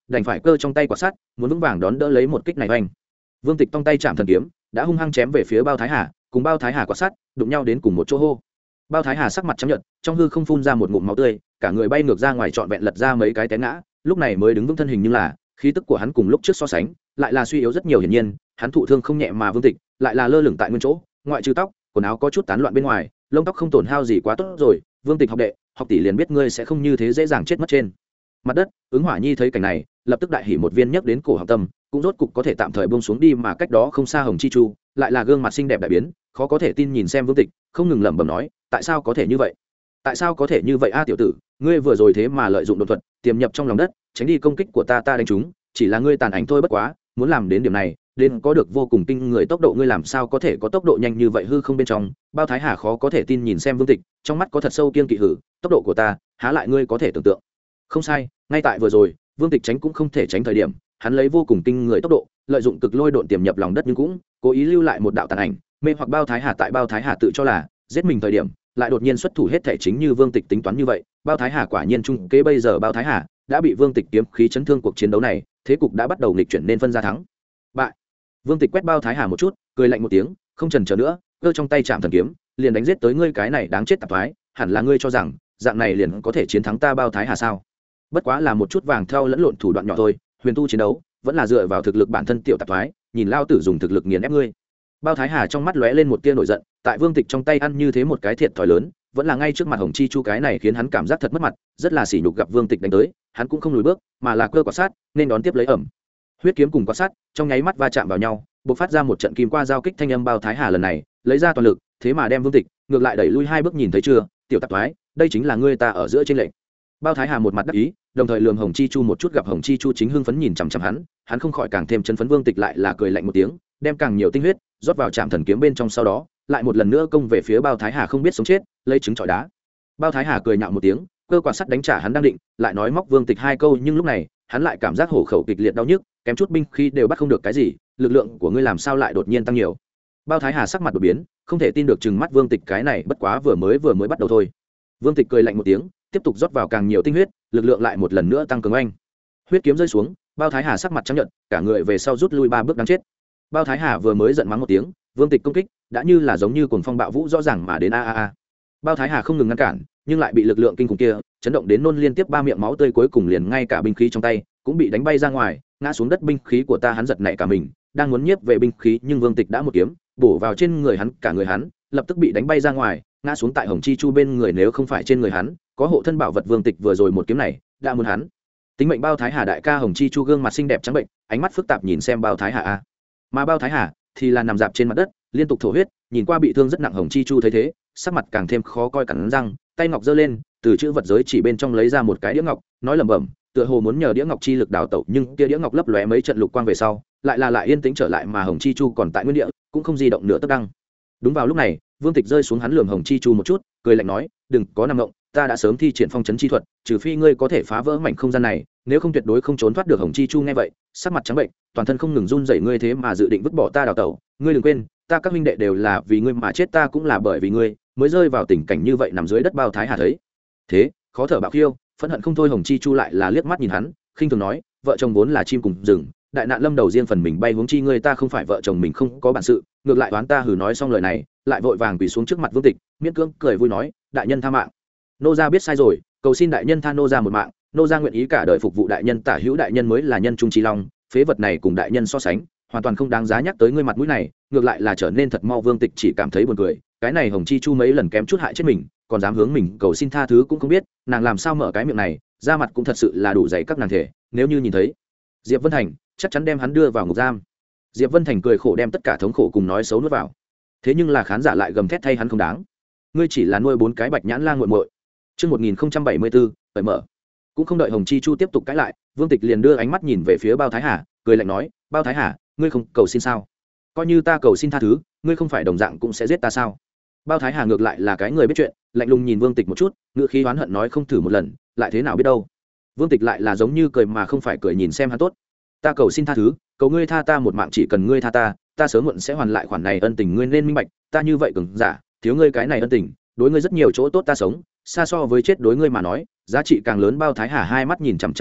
đành phải cơ trong tay quạt sắt muốn vững vàng đón đỡ lấy một kích này oanh. Vương Tịch trong tay chạm thần kiếm đã hung hăng chém về phía Bao Thái Hà, cùng Bao Thái Hà quạt sắt đụng nhau đến cùng một chỗ hô. Bao Thái Hà sắc mặt trắng nhợt, trong hư không phun ra một ngụm máu tươi, cả người bay ngược ra ngoài trọn vẹn lật ra mấy cái té ngã, lúc này mới đứng vững thân hình, nhưng là khí tức của hắn cùng lúc trước so sánh lại là suy yếu rất nhiều. Hiển nhiên hắn thụ thương không nhẹ, mà Vương Tịch lại là lơ lửng tại nguyên chỗ, ngoại trừ tóc quần áo có chút tán loạn bên ngoài, lông tóc không tổn hao gì, quá tốt rồi. Vương Tịch học đệ, học tỷ liền biết ngươi sẽ không như thế dễ dàng chết mất. Trên mặt đất Ứng Hỏa Nhi thấy cảnh này lập tức đại hỉ một viên nhấc đến cổ họng tâm, cũng rốt cục có thể tạm thời buông xuống đi, mà cách đó không xa Hồng Chi Chu lại là gương mặt xinh đẹp đại biến, khó có thể tin nhìn xem Vương Tịch, không ngừng lẩm bẩm nói, tại sao có thể như vậy, tại sao có thể như vậy a tiểu tử, ngươi vừa rồi thế mà lợi dụng đột thuật tiềm nhập trong lòng đất tránh đi công kích của ta đánh trúng, chỉ là ngươi tàn ảnh thôi, bất quá muốn làm đến điểm này đến có được vô cùng kinh người tốc độ, ngươi làm sao có thể có tốc độ nhanh như vậy hư không bên trong. Bao Thái Hà khó có thể tin nhìn xem Vương Tịch, trong mắt có thật sâu kiêng kỵ, hử, tốc độ của ta há lại ngươi có thể tưởng tượng. Không sai, ngay tại vừa rồi Vương Tịch tránh cũng không thể tránh thời điểm, hắn lấy vô cùng kinh người tốc độ lợi dụng cực lôi độn tiềm nhập lòng đất, nhưng cũng cố ý lưu lại một đạo tàn ảnh mê hoặc Bao Thái Hà. Tại Bao Thái Hà tự cho là giết mình thời điểm lại đột nhiên xuất thủ, hết thể chính như Vương Tịch tính toán như vậy. Bao Thái Hà quả nhiên trung kế, bây giờ Bao Thái Hà đã bị Vương Tịch kiếm khí chấn thương, cuộc chiến đấu này thế cục đã bắt đầu nghịch chuyển nên phân ra thắng bại. Vương Tịch quét Bao Thái Hà một chút, cười lạnh một tiếng, không chần chờ nữa, giơ trong tay chạm thần kiếm liền đánh giết tới, ngươi cái này đáng chết tạp thoái, hẳn là ngươi cho rằng dạng này liền có thể chiến thắng ta Bao Thái Hà sao? Bất quá là một chút vàng theo lẫn lộn thủ đoạn nhỏ thôi, huyền tu chiến đấu vẫn là dựa vào thực lực bản thân, tiểu tạp thoái, nhìn lao tử dùng thực lực nghiền ép ngươi. Bao Thái Hà trong mắt lóe lên một tia nổi giận, tại Vương Tịch trong tay ăn như thế một cái thiệt thòi lớn, vẫn là ngay trước mặt Hồng Chi Chu, cái này khiến hắn cảm giác thật mất mặt, rất là sỉ nhục. Gặp Vương Tịch đánh tới, hắn cũng không lùi bước, mà là cơ quạt sát nên đón tiếp lấy ẩm. Huyết kiếm cùng quạt sát trong nháy mắt va chạm vào nhau, bộc phát ra một trận kim qua giao kích thanh âm. Bao Thái Hà lần này lấy ra toàn lực, thế mà đem Vương Tịch ngược lại đẩy lui hai bước, nhìn thấy chưa, tiểu tạp thoái, đây chính là ngươi ta ở giữa trên lệnh. Bao Thái Hà một mặt đắc ý, đồng thời lườm Hồng Chi Chu một chút, gặp Hồng Chi Chu chính hưng phấn nhìn chằm chằm hắn không khỏi càng thêm chấn phấn. Vương Tịch lại là cười lạnh một tiếng, đem càng nhiều tinh huyết rót vào trạm thần kiếm bên trong, sau đó lại một lần nữa công về phía Bao Thái Hà, không biết sống chết lấy trứng trọi đá. Bao Thái Hà cười nhạo một tiếng, cơ quạt sắt đánh trả hắn đang định lại nói móc Vương Tịch hai câu, nhưng lúc này hắn lại cảm giác hổ khẩu kịch liệt đau nhức, kém chút binh khí đều bắt không được cái gì, lực lượng của ngươi làm sao lại đột nhiên tăng nhiều. Bao Thái Hà sắc mặt đột biến, không thể tin được chừng mắt Vương Tịch, cái này bất quá vừa mới bắt đầu thôi. Vương Tịch cười lạnh một tiếng, tiếp tục rót vào càng nhiều tinh huyết, lực lượng lại một lần nữa tăng cường. Oanh, huyết kiếm rơi xuống, Bao Thái Hà sắc mặt trắng nhợt, cả người về sau rút lui 3 bước, đáng chết. Bao Thái Hà vừa mới giận mắng một tiếng, Vương Tịch công kích đã như là giống như cuồng phong bạo vũ rõ ràng mà đến a. Bao Thái Hà không ngừng ngăn cản, nhưng lại bị lực lượng kinh khủng kia chấn động đến nôn liên tiếp 3 miệng máu tươi, cuối cùng liền ngay cả binh khí trong tay cũng bị đánh bay ra ngoài, ngã xuống đất. Binh khí của ta, hắn giật nảy cả mình, đang muốn nhiếp về binh khí, nhưng Vương Tịch đã một kiếm bổ vào trên người hắn, cả người hắn lập tức bị đánh bay ra ngoài, ngã xuống tại Hồng Chi Chu bên người. Nếu không phải trên người hắn có hộ thân bảo vật, Vương Tịch vừa rồi một kiếm này đã muốn hắn tính mệnh. Bao Thái Hà đại ca Hồng Chi Chu gương mặt xinh đẹp trắng bệnh, ánh mắt phức tạp nhìn xem Bao Thái Hà a. Mà Bao Thái Hà thì là nằm dạp trên mặt đất liên tục thổ huyết, nhìn qua bị thương rất nặng. Hồng Chi Chu thấy thế sắc mặt càng thêm khó coi, cắn răng, tay ngọc giơ lên, từ chữ vật giới chỉ bên trong lấy ra một cái đĩa ngọc, nói lẩm bẩm, tựa hồ muốn nhờ đĩa ngọc chi lực đào tẩu, nhưng kia đĩa ngọc lấp lóe mấy trận lục quang về sau lại yên tĩnh trở lại, mà Hồng Chi Chu còn tại nguyên địa, cũng không di động nửa tấc đăng. Đúng vào lúc này, Vương Tịch rơi xuống, hắn lườm Hồng Chi Chu một chút, cười lạnh nói, đừng có nằm ngộng, ta đã sớm thi triển phong trấn chi thuật, trừ phi ngươi có thể phá vỡ mảnh không gian này, nếu không tuyệt đối không trốn thoát được. Hồng Chi Chu nghe vậy sắc mặt trắng bệnh, toàn thân không ngừng run rẩy, ngươi thế mà dự định vứt bỏ ta đào tẩu, ngươi đừng quên, ta các huynh đệ đều là vì ngươi mà chết, ta cũng là bởi vì ngươi mới rơi vào tình cảnh như vậy nằm dưới đất. Bao Thái Hà thấy thế khó thở bạo khiêu, phẫn hận không thôi. Hồng Chi Chu lại là liếc mắt nhìn hắn, khinh thường nói, vợ chồng vốn là chim cùng rừng, đại nạn lâm đầu riêng phần mình bay, huống chi ngươi ta không phải vợ chồng mình không có bản sự, ngược lại oán ta. Hừ, nói xong lời này lại vội vàng quỳ xuống trước mặt Vương Tịch, miễn cưỡng cười vui nói, đại nhân tha mạng, nô gia biết sai rồi, cầu xin đại nhân tha nô gia một mạng, nô gia nguyện ý cả đời phục vụ đại nhân. Tả hữu đại nhân mới là nhân trung trí long, phế vật này cùng đại nhân so sánh hoàn toàn không đáng giá nhắc tới, ngươi mặt mũi này ngược lại là trở nên thật mau. Vương Tịch chỉ cảm thấy buồn cười, cái này Hồng Chi Chu mấy lần kém chút hại chết mình, còn dám hướng mình cầu xin tha thứ, cũng không biết nàng làm sao mở cái miệng này ra, mặt cũng thật sự là đủ dày các nàng thể, nếu như nhìn thấy Diệp Vân Thành chắc chắn đem hắn đưa vào ngục giam. Diệp Vân Thành cười khổ đem tất cả thống khổ cùng nói xấu nuốt vào, thế nhưng là khán giả lại gầm thét thay hắn không đáng, ngươi chỉ là nuôi 4 cái bạch nhãn lang muội muội. Chương 1074, cởi mở. Cũng không đợi Hồng Chi Chu tiếp tục cãi lại, Vương Tịch liền đưa ánh mắt nhìn về phía Bao Thái Hà, cười lạnh nói, Bao Thái Hà, ngươi không cầu xin sao? Coi như ta cầu xin tha thứ, ngươi không phải đồng dạng cũng sẽ giết ta sao? Bao Thái Hà ngược lại là cái người biết chuyện, lạnh lùng nhìn Vương Tịch một chút, ngựa khí oán hận nói, không thử một lần lại thế nào biết đâu. Vương Tịch lại là giống như cười mà không phải cười nhìn xem hắn, tốt, ta cầu xin tha thứ, cầu ngươi tha ta một mạng, chỉ cần ngươi tha ta, ta sớm muộn sẽ hoàn lại khoản này ân tình, ngươi nên minh bạch, ta như vậy cường giả, thiếu ngươi cái này ân tình, đối ngươi rất nhiều chỗ tốt, ta sống xa so với chết đối ngươi mà nói giá trị càng lớn. Bao Thái Hà hai mắt nhìn chằm chằm Vương Tịch,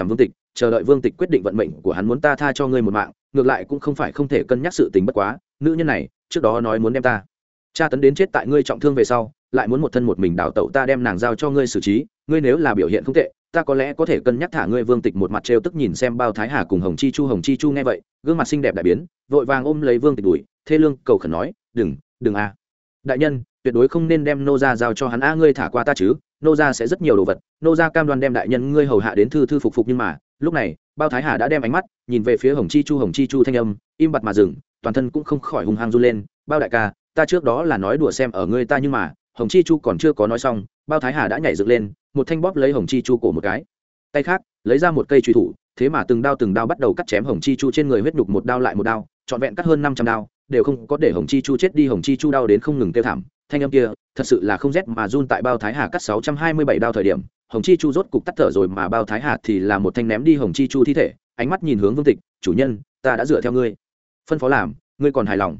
chờ đợi Vương Tịch quyết định vận mệnh của hắn, muốn ta tha cho ngươi một mạng, ngược lại cũng không phải không thể cân nhắc sự tình, bất quá nữ nhân này trước đó nói muốn đem ta tra tấn đến chết tại ngươi trọng thương về sau, lại muốn một thân một mình đào tẩu, ta đem nàng giao cho ngươi xử trí, ngươi nếu là biểu hiện không tệ, ta có lẽ có thể cân nhắc thả ngươi. Vương Tịch một mặt trêu tức nhìn xem Bao Thái Hà cùng Hồng Chi Chu nghe vậy, gương mặt xinh đẹp đại biến, vội vàng ôm lấy Vương Tịch đuổi, thê lương cầu khẩn nói, đừng a, đại nhân, tuyệt đối không nên đem nô gia giao cho hắn a, ngươi thả qua ta chứ, nô gia sẽ rất nhiều đồ vật, nô gia cam đoan đem đại nhân ngươi hầu hạ đến thư thư phục phục. Nhưng mà lúc này Bao Thái Hà đã đem ánh mắt nhìn về phía Hồng Chi Chu thanh âm im bặt mà dừng, toàn thân cũng không khỏi hung hăng run lên. Bao đại ca, ta trước đó là nói đùa xem ở ngươi ta, nhưng mà Hồng Chi Chu còn chưa có nói xong, Bao Thái Hà đã nhảy dựng lên, một thanh bóp lấy Hồng Chi Chu cổ một cái, tay khác lấy ra một cây truy thủ, thế mà từng đao bắt đầu cắt chém Hồng Chi Chu trên người, huyết nhục một đao lại một đao, trọn vẹn cắt hơn 500 đao, đều không có để Hồng Chi Chu chết đi. Hồng Chi Chu đau đến không ngừng kêu thảm, thanh âm kia thật sự là không rét mà run. Tại Bao Thái Hà cắt 627 đao thời điểm, Hồng Chi Chu rốt cục tắt thở rồi, mà Bao Thái Hà thì là một thanh ném đi Hồng Chi Chu thi thể, ánh mắt nhìn hướng Vương Tịch, chủ nhân, ta đã dựa theo ngươi phân phó làm, ngươi còn hài lòng?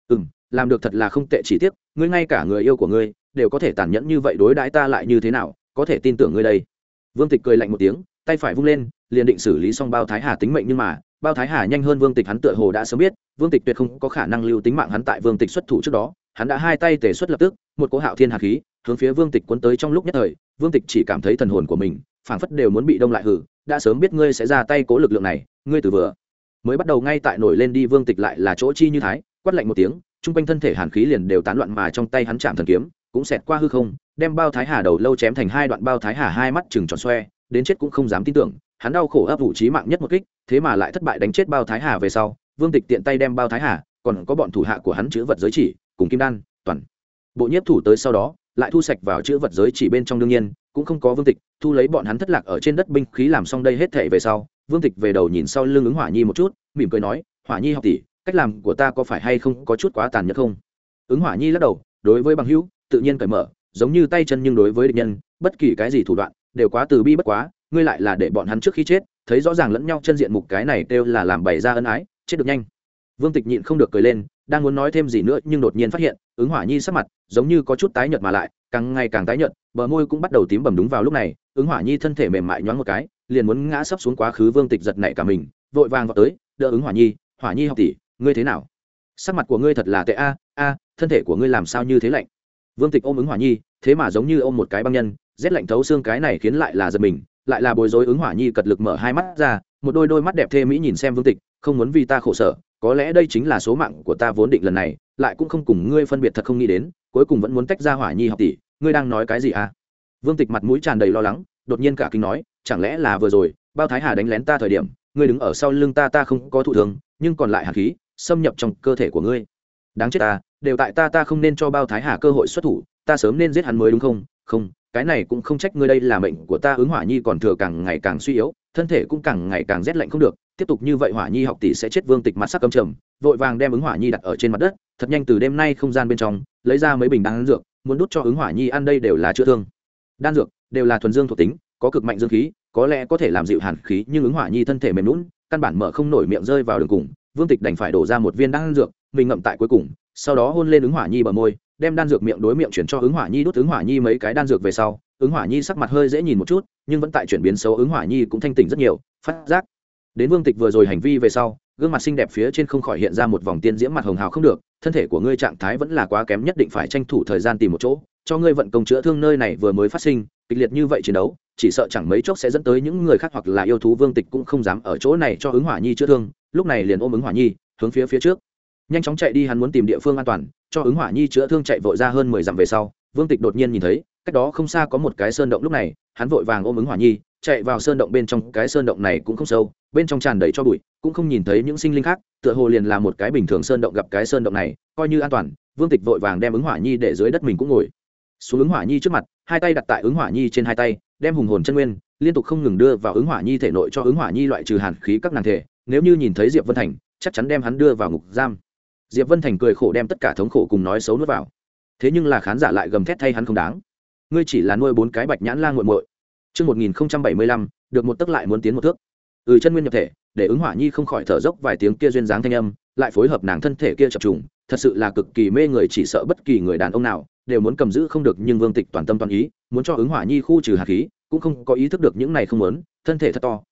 Làm được thật là không tệ, chỉ tiếc ngươi ngay cả người yêu của ngươi đều có thể tàn nhẫn như vậy đối đãi ta, lại như thế nào có thể tin tưởng ngươi đây? Vương Tịch cười lạnh một tiếng, tay phải vung lên, liền định xử lý xong Bao Thái Hà tính mệnh, nhưng mà Bao Thái Hà nhanh hơn Vương Tịch, hắn tựa hồ đã sớm biết Vương Tịch tuyệt không có khả năng lưu tính mạng hắn. Tại Vương Tịch xuất thủ trước đó, hắn đã hai tay tề xuất, lập tức một cỗ hạo thiên hạt khí hướng phía Vương Tịch cuốn tới. Trong lúc nhất thời, Vương Tịch chỉ cảm thấy thần hồn của mình phảng phất đều muốn bị đông lại. Hử, đã sớm biết ngươi sẽ ra tay cố lực lượng này, ngươi từ vừa mới bắt đầu ngay tại nổi lên đi. Vương Tịch lại là chỗ chi như thái, quát lạnh một tiếng, trung quanh thân thể hàn khí liền đều tán loạn, mà trong tay hắn chạm thần kiếm cũng xẹt qua hư không, đem Bao Thái Hà đầu lâu chém thành hai đoạn. Bao Thái Hà hai mắt trừng tròn xoe, đến chết cũng không dám tin tưởng, hắn đau khổ ấp ủ chí mạng nhất một kích, thế mà lại thất bại đánh chết Bao Thái Hà về sau, Vương Tịch tiện tay đem Bao Thái Hà còn có bọn thủ hạ của hắn chữ vật giới chỉ cùng kim đan toàn bộ nhiếp thủ tới, sau đó lại thu sạch vào chữ vật giới chỉ bên trong. đương nhiên cũng không có Vương Tịch thu lấy bọn hắn thất lạc ở trên đất binh khí. làm xong đây hết thảy về sau, Vương Tịch về đầu nhìn sau lưng Ứng Hỏa Nhi một chút, mỉm cười nói, Hỏa Nhi học tỷ, cách làm của ta có phải hay không có chút quá tàn nhẫn không? Ứng Hỏa Nhi lắc đầu, đối với bằng hữu tự nhiên cởi mở giống như tay chân, nhưng đối với địch nhân bất kỳ cái gì thủ đoạn đều quá từ bi. bất quá ngươi lại là để bọn hắn trước khi chết thấy rõ ràng lẫn nhau chân diện mục, cái này kêu là làm bày ra ân ái, chết được nhanh. Vương Tịch nhịn không được cười lên, đang muốn nói thêm gì nữa, nhưng đột nhiên phát hiện Ứng Hỏa Nhi sắc mặt giống như có chút tái nhợt, mà lại càng ngày càng tái nhợt, bờ môi cũng bắt đầu tím bầm. Đúng vào lúc này, Ứng Hỏa Nhi thân thể mềm mại nhoáng một cái, liền muốn ngã sấp xuống quá khứ. Vương Tịch giật nảy cả mình, vội vàng vào tới đỡ Ứng Hỏa Nhi. Hỏa Nhi học tỷ, ngươi thế nào? Sắc mặt của ngươi thật là tệ a, thân thể của ngươi làm sao như thế lạnh? Vương Tịch ôm Ứng Hỏa Nhi, thế mà giống như ôm một cái băng nhân, rét lạnh thấu xương, cái này khiến lại là giật mình, lại là bối rối. Ứng Hỏa Nhi cật lực mở hai mắt ra, một đôi mắt đẹp thê mỹ nhìn xem Vương Tịch, không muốn vì ta khổ sở, có lẽ đây chính là số mạng của ta, vốn định lần này lại cũng không cùng ngươi phân biệt, thật không nghĩ đến cuối cùng vẫn muốn tách ra. Hỏa Nhi học tỷ, ngươi đang nói cái gì a? Vương Tịch mặt mũi tràn đầy lo lắng, đột nhiên cả kinh nói, chẳng lẽ là vừa rồi Bao Thái Hà đánh lén ta thời điểm, ngươi đứng ở sau lưng ta không có thụ thương, nhưng còn lại hàn khí xâm nhập trong cơ thể của ngươi? Đáng chết ta, đều tại ta không nên cho Bao Thái Hà cơ hội xuất thủ, ta sớm nên giết hắn mới đúng không? Không, cái này cũng không trách ngươi, đây là mệnh của ta. Ứng Hỏa Nhi còn thừa càng ngày càng suy yếu, thân thể cũng càng ngày càng rét lạnh, không được, tiếp tục như vậy Hỏa Nhi học tỷ sẽ chết. Vương Tịch mặt sắc căm trầm, vội vàng đem Ứng Hỏa Nhi đặt ở trên mặt đất, thật nhanh từ đêm nay không gian bên trong lấy ra mấy bình đan dược, muốn đút cho Ứng Hỏa Nhi ăn. đây đều là chữa thương đan dược, đều là thuần dương thuộc tính, có cực mạnh dương khí, có lẽ có thể làm dịu hàn khí, nhưng Ứng Hỏa Nhi thân thể mềm nhũn, căn bản mở không nổi miệng, rơi vào đường cùng. Vương Tịch đành phải đổ ra một viên đan dược, mình ngậm tại cuối cùng, sau đó hôn lên Ứng Hỏa Nhi bờ môi, đem đan dược miệng đối miệng chuyển cho Ứng Hỏa Nhi. đút Ứng Hỏa Nhi mấy cái đan dược về sau, Ứng Hỏa Nhi sắc mặt hơi dễ nhìn một chút, nhưng vẫn tại chuyển biến xấu. Ứng Hỏa Nhi cũng thanh tỉnh rất nhiều, phát giác đến Vương Tịch vừa rồi hành vi về sau, gương mặt xinh đẹp phía trên không khỏi hiện ra một vòng tiên diễm, mặt hồng hào, không được, thân thể của ngươi trạng thái vẫn là quá kém, nhất định phải tranh thủ thời gian tìm một chỗ cho ngươi vận công chữa thương. nơi này vừa mới phát sinh kịch liệt như vậy chiến đấu, chỉ sợ chẳng mấy chốc sẽ dẫn tới những người khác hoặc là yêu thú. Vương Tịch cũng không dám ở chỗ này cho Ứng Hỏa Nhi chữa thương, lúc này liền ôm Ứng Hỏa Nhi hướng phía trước nhanh chóng chạy đi. hắn muốn tìm địa phương an toàn cho Ứng Hỏa Nhi chữa thương. chạy vội ra hơn 10 dặm về sau, Vương Tịch đột nhiên nhìn thấy cách đó không xa có một cái sơn động, lúc này hắn vội vàng ôm Ứng Hỏa Nhi chạy vào sơn động bên trong. cái sơn động này cũng không sâu, bên trong tràn đầy cho bụi, cũng không nhìn thấy những sinh linh khác, tựa hồ liền là một cái bình thường sơn động. gặp cái sơn động này coi như an toàn, Vương Tịch vội vàng đem Ứng Hỏa Nhi để dưới đất, mình cũng ngồi xuống Ứng Hỏa Nhi trước mặt, hai tay đặt tại Ứng Hỏa Nhi trên hai tay, đem hùng hồn chân nguyên liên tục không ngừng đưa vào Ứng Hỏa Nhi thể nội, cho Ứng Hỏa Nhi loại trừ hàn khí. các nàng thể nếu như nhìn thấy Diệp Vân Thành chắc chắn đem hắn đưa vào ngục giam. Diệp Vân Thành cười khổ đem tất cả thống khổ cùng nói xấu nuốt vào, thế nhưng là khán giả lại gầm thét thay hắn không đáng, ngươi chỉ là nuôi 4 cái bạch nhãn lang muội muội. Chương 1075, được một tức lại muốn tiến một thước. Chân nguyên nhập thể, để Ứng Hỏa Nhi không khỏi thở dốc vài tiếng, kia duyên dáng thanh âm lại phối hợp nàng thân thể kia chập trùng, thật sự là cực kỳ mê người, chỉ sợ bất kỳ người đàn ông nào đều muốn cầm giữ không được. nhưng Vương Tịch toàn tâm toàn ý muốn cho Ứng Hỏa Nhi khu trừ hạt khí, cũng không có ý thức được những này không muốn, thân thể thật to,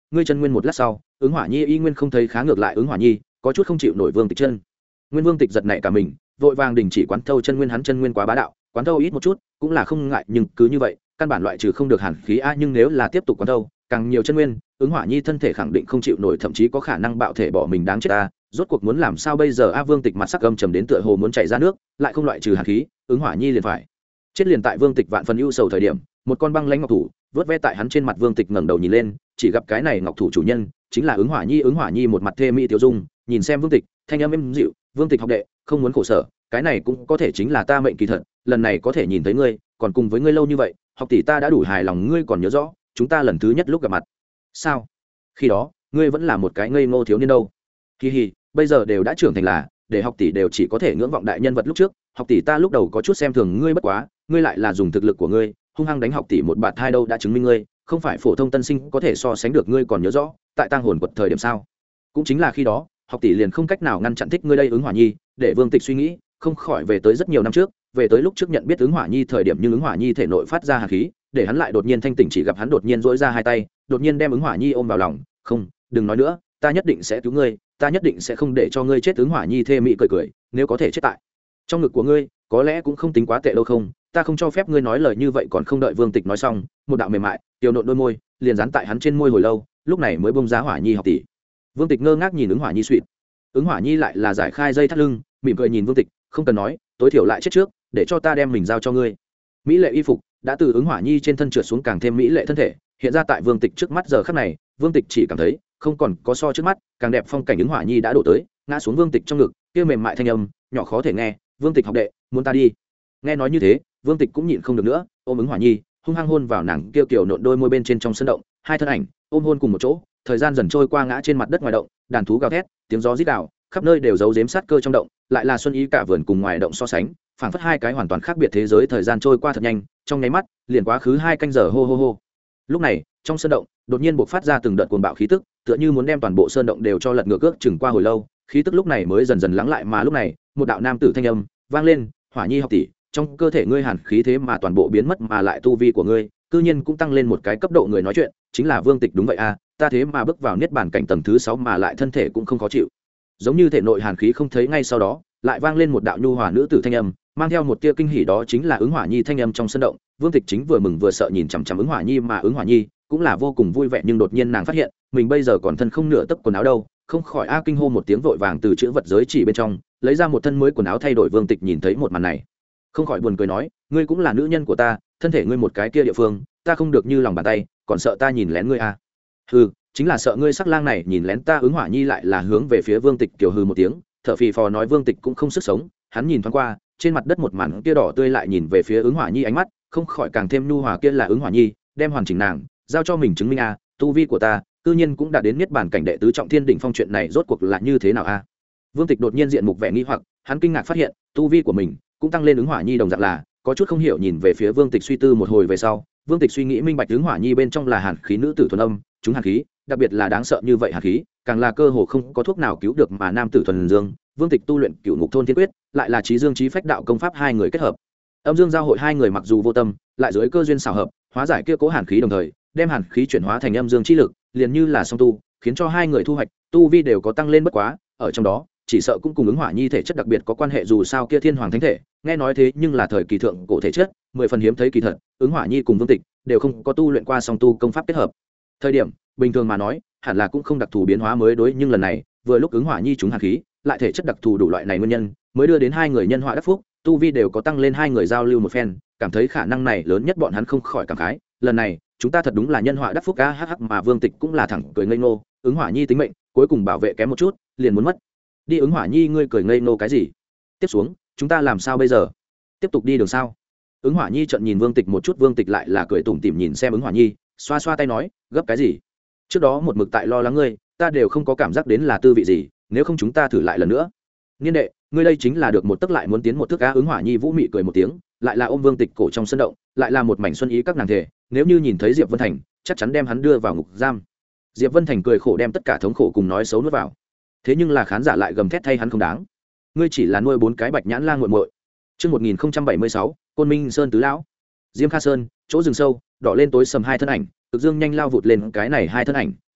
ngươi chân nguyên một lát sau ứng hỏa nhi y nguyên không thấy khá, ngược lại ứng hỏa nhi có chút không chịu nổi vương tịch chân nguyên. Vương tịch giật nảy cả mình, vội vàng đình chỉ quán thâu chân nguyên, hắn chân nguyên quá bá đạo, quán thâu ít một chút cũng là không ngại, nhưng cứ như vậy căn bản loại trừ không được hàn khí a. Nhưng nếu là tiếp tục quán thâu càng nhiều chân nguyên, ứng hỏa nhi thân thể khẳng định không chịu nổi, thậm chí có khả năng bạo thể bỏ mình, đáng chết a. Rốt cuộc muốn làm sao bây giờ a? Vương tịch mặt sắc âm trầm đến tựa hồ muốn chảy ra nước, lại không loại trừ hàn khí, ứng hỏa nhi liền phải chết. Liền tại vương tịch vạn phần ưu sầu thời điểm, một con băng lãnh ngọc thủ vớt ve tại hắn trên mặt. Vương tịch ngẩng đầu nhìn lên, chỉ gặp cái này ngọc thủ chủ nhân chính là ứng hỏa nhi. Ứng hỏa nhi một mặt thê mỹ tiêu dung nhìn xem vương tịch, thanh âm êm dịu: Vương tịch học đệ, không muốn khổ sở, cái này cũng có thể chính là ta mệnh kỳ thật, lần này có thể nhìn thấy ngươi, còn cùng với ngươi lâu như vậy, học tỷ ta đã đủ hài lòng. Ngươi còn nhớ rõ chúng ta lần thứ nhất lúc gặp mặt sao? Khi đó ngươi vẫn là một cái ngây ngô thiếu niên đâu. Kỳ hì, bây giờ đều đã trưởng thành, là để học tỷ đều chỉ có thể ngưỡng vọng đại nhân vật lúc trước. Học tỷ ta lúc đầu có chút xem thường ngươi, bất quá ngươi lại là dùng thực lực của ngươi hung hăng đánh học tỷ một bạt hai, đâu đã chứng minh ngươi không phải phổ thông tân sinh có thể so sánh được. Ngươi còn nhớ rõ tại tang hồn quật thời điểm sao? Cũng chính là khi đó học tỷ liền không cách nào ngăn chặn thích ngươi đây. Ứng hỏa nhi để vương tịch suy nghĩ, không khỏi về tới rất nhiều năm trước, về tới lúc trước nhận biết ứng hỏa nhi thời điểm. Nhưng ứng hỏa nhi thể nội phát ra hàn khí, để hắn lại đột nhiên thanh tỉnh, chỉ gặp hắn đột nhiên dỗi ra hai tay, đột nhiên đem ứng hỏa nhi ôm vào lòng. Không, đừng nói nữa, ta nhất định sẽ cứu ngươi, ta nhất định sẽ không để cho ngươi chết. Ứng hỏa nhi thê mỹ cười cười, nếu có thể chết tại trong ngực của ngươi có lẽ cũng không tính quá tệ đâu. Không, ta không cho phép ngươi nói lời như vậy. Còn không đợi vương tịch nói xong, một đạo mềm mại tiểu nộn đôi môi liền dán tại hắn trên môi hồi lâu, lúc này mới bông ra hỏa nhi học tỷ. Vương tịch ngơ ngác nhìn ứng hỏa nhi suỵt, ứng hỏa nhi lại là giải khai dây thắt lưng, mỉm cười nhìn vương tịch: không cần nói, tối thiểu lại chết trước, để cho ta đem mình giao cho ngươi. Mỹ lệ y phục đã từ ứng hỏa nhi trên thân trượt xuống, càng thêm mỹ lệ thân thể hiện ra tại vương tịch trước mắt. Giờ khắc này vương tịch chỉ cảm thấy không còn có so trước mắt càng đẹp phong cảnh. Ứng hỏa nhi đã đổ tới, ngã xuống vương tịch trong ngực, kia mềm mại thanh âm nhỏ khó thể nghe: Vương tịch học đệ, muốn ta đi? Nghe nói như thế, vương tịch cũng nhịn không được nữa, ôm ứng hỏa nhi hung hăng hôn vào nàng kêu kiểu nộn đôi môi bên trên. Trong sân động, hai thân ảnh ôm hôn cùng một chỗ, thời gian dần trôi qua, ngã trên mặt đất ngoài động, đàn thú gào thét, tiếng gió rít gào, khắp nơi đều giấu giếm sát cơ trong động, lại là xuân ý cả vườn cùng ngoài động so sánh, phảng phất hai cái hoàn toàn khác biệt thế giới. Thời gian trôi qua thật nhanh, trong nháy mắt liền quá khứ 2 canh giờ. Hô hô hô. Lúc này trong sơn động đột nhiên bộc phát ra từng đợt cuồng bạo khí tức, tựa như muốn đem toàn bộ sơn động đều cho lật ngược. Ước chừng qua hồi lâu, khí tức lúc này mới dần dần lắng lại. Mà lúc này một đạo nam tử thanh âm vang lên: Hỏa nhi học tỷ, trong cơ thể ngươi hàn khí thế mà toàn bộ biến mất, mà lại tu vi của ngươi cư nhiên cũng tăng lên một cái cấp độ. Người nói chuyện chính là vương tịch. Đúng vậy a, ta thế mà bước vào niết bàn cảnh tầng thứ 6 mà lại thân thể cũng không khó chịu. Giống như thể nội hàn khí không thấy. Ngay sau đó lại vang lên một đạo nhu hòa nữ tử thanh âm, mang theo một tia kinh hỉ, đó chính là ứng hỏa nhi thanh âm. Trong sân động, vương tịch chính vừa mừng vừa sợ nhìn chằm chằm ứng hỏa nhi, mà ứng hỏa nhi cũng là vô cùng vui vẻ. Nhưng đột nhiên nàng phát hiện mình bây giờ còn thân không nửa tấc quần áo đâu, không khỏi a kinh hô một tiếng, vội vàng từ chữ vật giới chỉ bên trong lấy ra một thân mới quần áo thay đổi. Vương tịch nhìn thấy một màn này không khỏi buồn cười nói: ngươi cũng là nữ nhân của ta, thân thể ngươi một cái kia địa phương ta không được như lòng bàn tay, còn sợ ta nhìn lén ngươi à? Hừ, chính là sợ ngươi sắc lang này nhìn lén ta. Ứng hỏa nhi lại là hướng về phía vương tịch kiểu hừ một tiếng, thở phì phò nói. Vương tịch cũng không sức sống, hắn nhìn thoáng qua trên mặt đất một màn kia đỏ tươi, lại nhìn về phía ứng hỏa nhi, ánh mắt không khỏi càng thêm nhu hòa. Kia là ứng hỏa nhi đem hoàn chỉnh nàng giao cho mình, chứng minh a tu vi của ta tự nhiên cũng đã đến niết bàn cảnh đệ tứ trọng thiên đỉnh phong. Chuyện này rốt cuộc là như thế nào a? Vương tịch đột nhiên diện mục vẻ nghi hoặc, hắn kinh ngạc phát hiện tu vi của mình cũng tăng lên. Ứng hỏa nhi đồng dạng là có chút không hiểu nhìn về phía vương tịch, suy tư một hồi về sau, vương tịch suy nghĩ minh bạch, ứng hỏa nhi bên trong là hàn khí nữ tử thuần âm, chúng hàn khí đặc biệt là đáng sợ như vậy hàn khí càng là cơ hồ không có thuốc nào cứu được. Mà nam tử thuần dương, vương tịch tu luyện Cửu Ngục Thôn Thiên Quyết, lại là trí dương trí phách đạo công pháp, hai người kết hợp, âm dương giao hội, hai người mặc dù vô tâm, lại dưới cơ duyên xảo hợp hóa giải kia cố hàn khí, đồng thời đem hàn khí chuyển hóa thành âm dương chi lực, liền như là song tu, khiến cho hai người thu hoạch tu vi đều có tăng lên. Bất quá ở trong đó chỉ sợ cũng cùng ứng hỏa nhi thể chất đặc biệt có quan hệ, dù sao kia thiên hoàng thánh thể nghe nói thế nhưng là thời kỳ thượng cổ thể chất, 10 phần hiếm thấy. Kỳ thật ứng hỏa nhi cùng vương tịch đều không có tu luyện qua song tu công pháp kết hợp thời điểm, bình thường mà nói hẳn là cũng không đặc thù biến hóa mới đối. Nhưng lần này vừa lúc ứng hỏa nhi chúng hàn khí, lại thể chất đặc thù, đủ loại này nguyên nhân mới đưa đến hai người nhân họa đắc phúc, tu vi đều có tăng lên. Hai người giao lưu một phen, cảm thấy khả năng này lớn nhất, bọn hắn không khỏi cảm khái, lần này chúng ta thật đúng là nhân họa đắc phúc. Hắc mà vương tịch cũng là thẳng cười ngây ngô, ứng hỏa nhi tính mệnh cuối cùng bảo vệ kém một chút liền muốn mất đi. Ứng hỏa nhi ngươi cười ngây ngô cái gì? Tiếp xuống chúng ta làm sao bây giờ? Tiếp tục đi đường sao? Ứng hỏa nhi trợn nhìn vương tịch một chút, vương tịch lại là cười tủm tỉm nhìn xem ứng hỏa nhi, xoa xoa tay nói, gấp cái gì? Trước đó một mực tại lo lắng ngươi, ta đều không có cảm giác đến là tư vị gì, nếu không chúng ta thử lại lần nữa. Niên đệ, ngươi đây chính là được một tấc lại muốn tiến một thước. Ứng hỏa nhi vũ mị cười một tiếng, lại là ôm vương tịch cổ trong sân động, lại là một mảnh xuân ý các nàng thể, nếu như nhìn thấy Diệp Vân Thành chắc chắn đem hắn đưa vào ngục giam. Diệp Vân Thành cười khổ đem tất cả thống khổ cùng nói xấu nuốt vào, thế nhưng là khán giả lại gầm thét thay hắn không đáng, ngươi chỉ là nuôi 4 cái bạch nhãn lang muội muội. Chương 1076, Côn Minh Sơn tứ lão. Diêm Kha Sơn, chỗ rừng sâu, đỏ lên tối sầm hai thân ảnh, cực dương nhanh lao vụt lên, cái này hai thân ảnh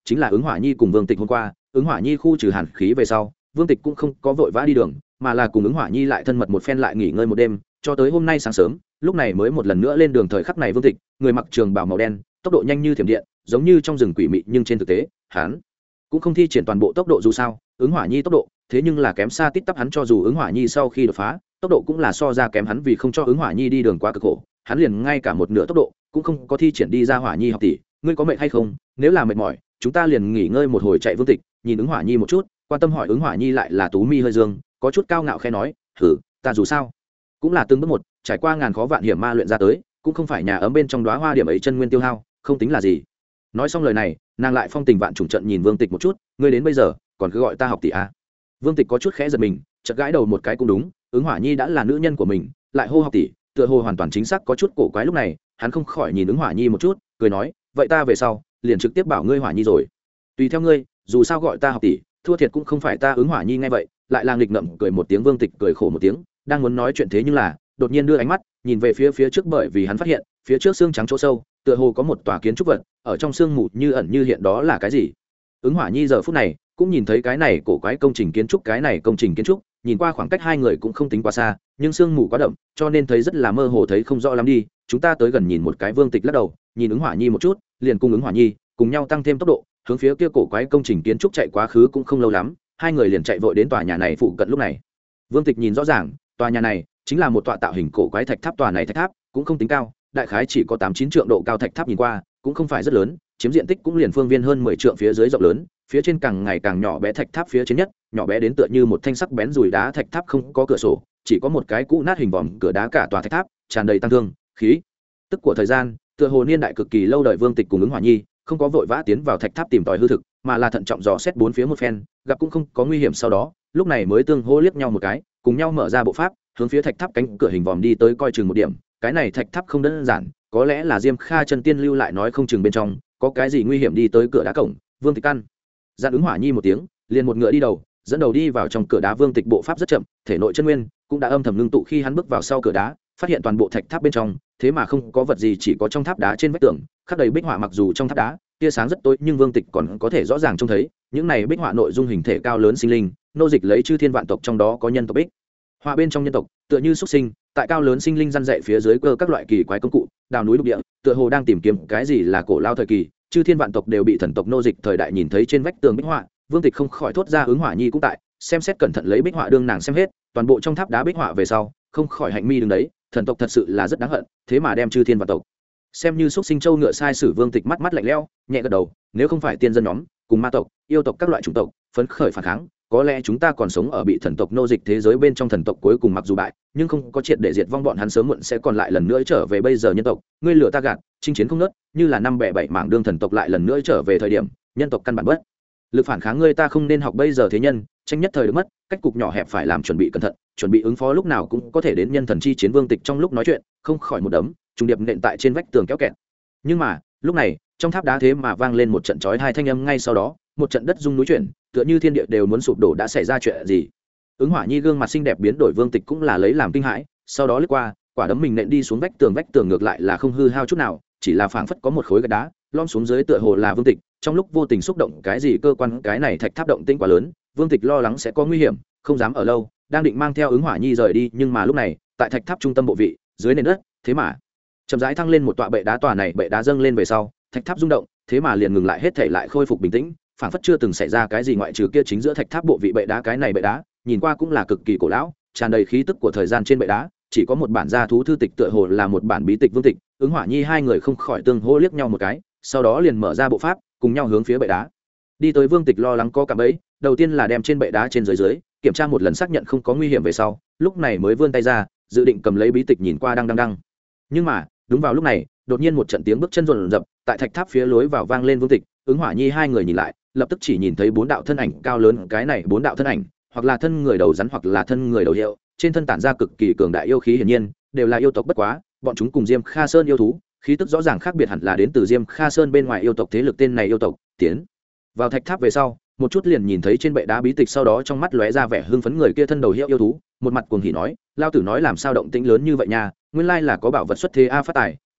chính là ứng hỏa nhi cùng vương tịch hôm qua ứng hỏa nhi khu trừ hàn khí về sau vương tịch cũng không có vội vã đi đường mà là cùng ứng hỏa nhi lại thân mật một phen lại nghỉ ngơi một đêm cho tới hôm nay sáng sớm lúc này mới một lần nữa lên đường. Thời khắc này vương tịch người mặc trường bào màu đen tốc độ nhanh như thiểm điện giống như trong rừng quỷ mị, nhưng trên thực tế hắn cũng không thi triển toàn bộ tốc độ. Dù sao ứng hỏa nhi tốc độ thế nhưng là kém xa tít tắp hắn, cho dù ứng hỏa nhi sau khi đột phá tốc độ cũng là so ra kém hắn, vì không cho ứng hỏa nhi đi đường quá cực khổ hắn liền ngay cả một nửa tốc độ cũng không có thi triển đi ra. Hỏa nhi học tỷ, ngươi có mệt hay không? Nếu là mệt mỏi chúng ta liền nghỉ ngơi một hồi. Chạy vương tịch nhìn ứng hỏa nhi một chút, quan tâm hỏi. Ứng hỏa nhi lại là tú mi hơi dương, có chút cao ngạo khẽ nói, thử ta dù sao cũng là từng bước một trải qua ngàn khó vạn hiểm ma luyện ra tới, cũng không phải nhà ấm bên trong đóa hoa điểm ấy chân nguyên tiêu hao, không tính là gì. Nói xong lời này nàng lại phong tình vạn trùng trận nhìn vương tịch một chút, ngươi đến bây giờ còn cứ gọi ta học tỷ à? Vương tịch có chút khẽ giật mình, chợt gãi đầu một cái. Cũng đúng, ứng hỏa nhi đã là nữ nhân của mình lại hô học tỷ, tựa hồ hoàn toàn chính xác có chút cổ quái. Lúc này hắn không khỏi nhìn ứng hỏa nhi một chút, cười nói, vậy ta về sau liền trực tiếp bảo ngươi hỏa nhi rồi. Tùy theo ngươi, dù sao gọi ta học tỷ thua thiệt cũng không phải ta. Ứng hỏa nhi nghe vậy lại là nghịch ngợm cười một tiếng. Vương tịch cười khổ một tiếng, đang muốn nói chuyện thế nhưng là đột nhiên đưa ánh mắt nhìn về phía trước, bởi vì hắn phát hiện phía trước xương trắng chỗ sâu tựa hồ có một tòa kiến trúc vật ở trong sương mù như ẩn như hiện. Đó là cái gì? Ứng hỏa nhi giờ phút này cũng nhìn thấy cái này cổ quái công trình kiến trúc. Cái này công trình kiến trúc nhìn qua khoảng cách hai người cũng không tính quá xa, nhưng sương mù quá đậm cho nên thấy rất là mơ hồ, thấy không rõ lắm. Đi, chúng ta tới gần nhìn một cái. Vương tịch lắc đầu nhìn ứng hỏa nhi một chút, liền cùng ứng hỏa nhi cùng nhau tăng thêm tốc độ hướng phía kia cổ quái công trình kiến trúc chạy quá khứ. Cũng không lâu lắm hai người liền chạy vội đến tòa nhà này phụ cận. Lúc này vương tịch nhìn rõ ràng tòa nhà này chính là một tọa tạo hình cổ quái thạch tháp. Tòa này thạch tháp cũng không tính cao, đại khái chỉ có 8-9 trượng độ cao. Thạch tháp nhìn qua cũng không phải rất lớn, chiếm diện tích cũng liền phương viên hơn 10 trượng, phía dưới rộng lớn, phía trên càng ngày càng nhỏ bé. Thạch tháp phía trên nhất nhỏ bé đến tựa như một thanh sắc bén dùi đá. Thạch tháp không có cửa sổ, chỉ có một cái cũ nát hình vòm cửa đá. Cả tòa thạch tháp tràn đầy tăng thương khí tức của thời gian, tựa hồ niên đại cực kỳ lâu đời. Vương tịch cùng ứng hỏa nhi không có vội vã tiến vào thạch tháp tìm tòi hư thực, mà là thận trọng dò xét bốn phía một phen, gặp cũng không có nguy hiểm. Sau đó lúc này mới tương hô liếc nhau một cái, cùng nhau mở ra bộ pháp hướng phía thạch tháp cánh cửa hình vòm đi tới. Coi chừng một điểm, cái này thạch tháp không đơn giản, có lẽ là Diêm Kha chân tiên lưu lại, nói không chừng bên trong có cái gì nguy hiểm. đi tới cửa đá cổng, vương tịch căn dặn ứng hỏa nhi một tiếng, liền một ngựa đi đầu dẫn đầu đi vào trong cửa đá. Vương tịch bộ pháp rất chậm, thể nội chân nguyên cũng đã âm thầm ngưng tụ. Khi hắn bước vào sau cửa đá, phát hiện toàn bộ thạch tháp bên trong thế mà không có vật gì, chỉ có trong tháp đá trên vách tường khắc đầy bích họa. Mặc dù trong tháp đá tia sáng rất tối, nhưng vương tịch còn có thể rõ ràng trông thấy những này bích họa nội dung hình thể cao lớn sinh linh, nô dịch lấy chư thiên vạn tộc, trong đó có nhân tộc bích họa. Bên trong nhân tộc tựa như xuất sinh, tại cao lớn sinh linh răn dạy phía dưới cơ các loại kỳ quái công cụ, đào núi đục địa, tựa hồ đang tìm kiếm cái gì là cổ lao thời kỳ. Chư thiên vạn tộc đều bị thần tộc nô dịch thời đại. Nhìn thấy trên vách tường bích họa, vương tịch không khỏi thốt ra. Ứng hỏa nhi cũng tại xem xét cẩn thận lấy bích họa, đương nàng xem hết toàn bộ trong tháp đá bích họa về sau, không khỏi hạnh mi đứng đấy. Thần tộc thật sự là rất đáng hận, thế mà đem chư thiên vạn tộc xem như xúc sinh trâu ngựa sai sử. Vương tịch mắt lạnh lẽo, nhẹ gật đầu, nếu không phải tiên dân nhóm cùng ma tộc yêu tộc các loại chủng tộc phấn khởi phản kháng, có lẽ chúng ta còn sống ở bị thần tộc nô dịch thế giới bên trong. Thần tộc cuối cùng mặc dù bại, nhưng không có triệt để diệt vong, bọn hắn sớm muộn sẽ còn lại lần nữa trở về. Bây giờ nhân tộc ngươi lừa ta gạt, chinh chiến không nớt, như là năm bẻ bảy mảng. Đương thần tộc lại lần nữa trở về thời điểm, nhân tộc căn bản bất lực phản kháng, ngươi ta không nên học bây giờ thế nhân tranh nhất thời được mất, cách cục nhỏ hẹp phải làm chuẩn bị cẩn thận, chuẩn bị ứng phó lúc nào cũng có thể đến nhân thần chi chiến. Vương tịch trong lúc nói chuyện không khỏi một đấm trùng điệp nện tại trên vách tường kéo kẹt. Nhưng mà lúc này trong tháp đá thế mà vang lên một trận chói hai thanh âm, ngay sau đó một trận đất rung núi chuyển, tựa như thiên địa đều muốn sụp đổ. đã xảy ra chuyện gì? Ứng hỏa nhi gương mặt xinh đẹp biến đổi, vương tịch cũng là lấy làm kinh hãi, sau đó lướt qua quả đấm mình nện đi xuống vách tường ngược lại là không hư hao chút nào, chỉ là phảng phất có một khối gạch đá lom xuống dưới, tựa hồ là vương tịch trong lúc vô tình xúc động cái gì cơ quan. cái này thạch tháp động tĩnh quá lớn, vương tịch lo lắng sẽ có nguy hiểm, không dám ở lâu, đang định mang theo ứng hỏa nhi rời đi. Nhưng mà lúc này tại thạch tháp trung tâm bộ vị dưới nền đất thế mà chậm rãi thăng lên một tọa bệ đá. Tòa này bệ đá dâng lên về sau, thạch tháp rung động, thế mà liền ngừng lại, hết thể lại khôi phục bình tĩnh, phảng phất chưa từng xảy ra cái gì, ngoại trừ kia chính giữa thạch tháp bộ vị bệ đá. cái này bệ đá nhìn qua cũng là cực kỳ cổ lão, tràn đầy khí tức của thời gian. trên bệ đá chỉ có một bản gia thú thư tịch, tựa hồ là một bản bí tịch. vương tịch ứng hỏa nhi hai người không khỏi tương hô liếc nhau một cái, sau đó liền mở ra bộ pháp cùng nhau hướng phía bệ đá đi tới. vương tịch lo lắng có cả bẫy, đầu tiên là đem trên bệ đá trên dưới kiểm tra một lần, xác nhận không có nguy hiểm về sau, lúc này mới vươn tay ra dự định cầm lấy bí tịch nhìn qua đăng. Nhưng mà đúng vào lúc này, đột nhiên một trận tiếng bước chân rồn rập tại thạch tháp phía lối vào vang lên. vương tịch ứng hỏa nhi hai người nhìn lại, lập tức chỉ nhìn thấy 4 đạo thân ảnh cao lớn. cái này 4 đạo thân ảnh hoặc là thân người đầu rắn, hoặc là thân người đầu hiệu, trên thân tản ra cực kỳ cường đại yêu khí, hiển nhiên đều là yêu tộc. bất quá bọn chúng cùng Diêm Kha Sơn yêu thú khí tức rõ ràng khác biệt, hẳn là đến từ Diêm Kha Sơn bên ngoài yêu tộc thế lực. tên này yêu tộc tiến vào thạch tháp về sau, một chút liền nhìn thấy trên bệ đá bí tịch, sau đó trong mắt lóe ra vẻ hưng phấn. người kia thân đầu hiệu yêu thú một mặt cuồng hỉ nói: lao tử nói làm sao động tĩnh lớn như vậy nha, nguyên lai là có bảo vật xuất thế a, phát tài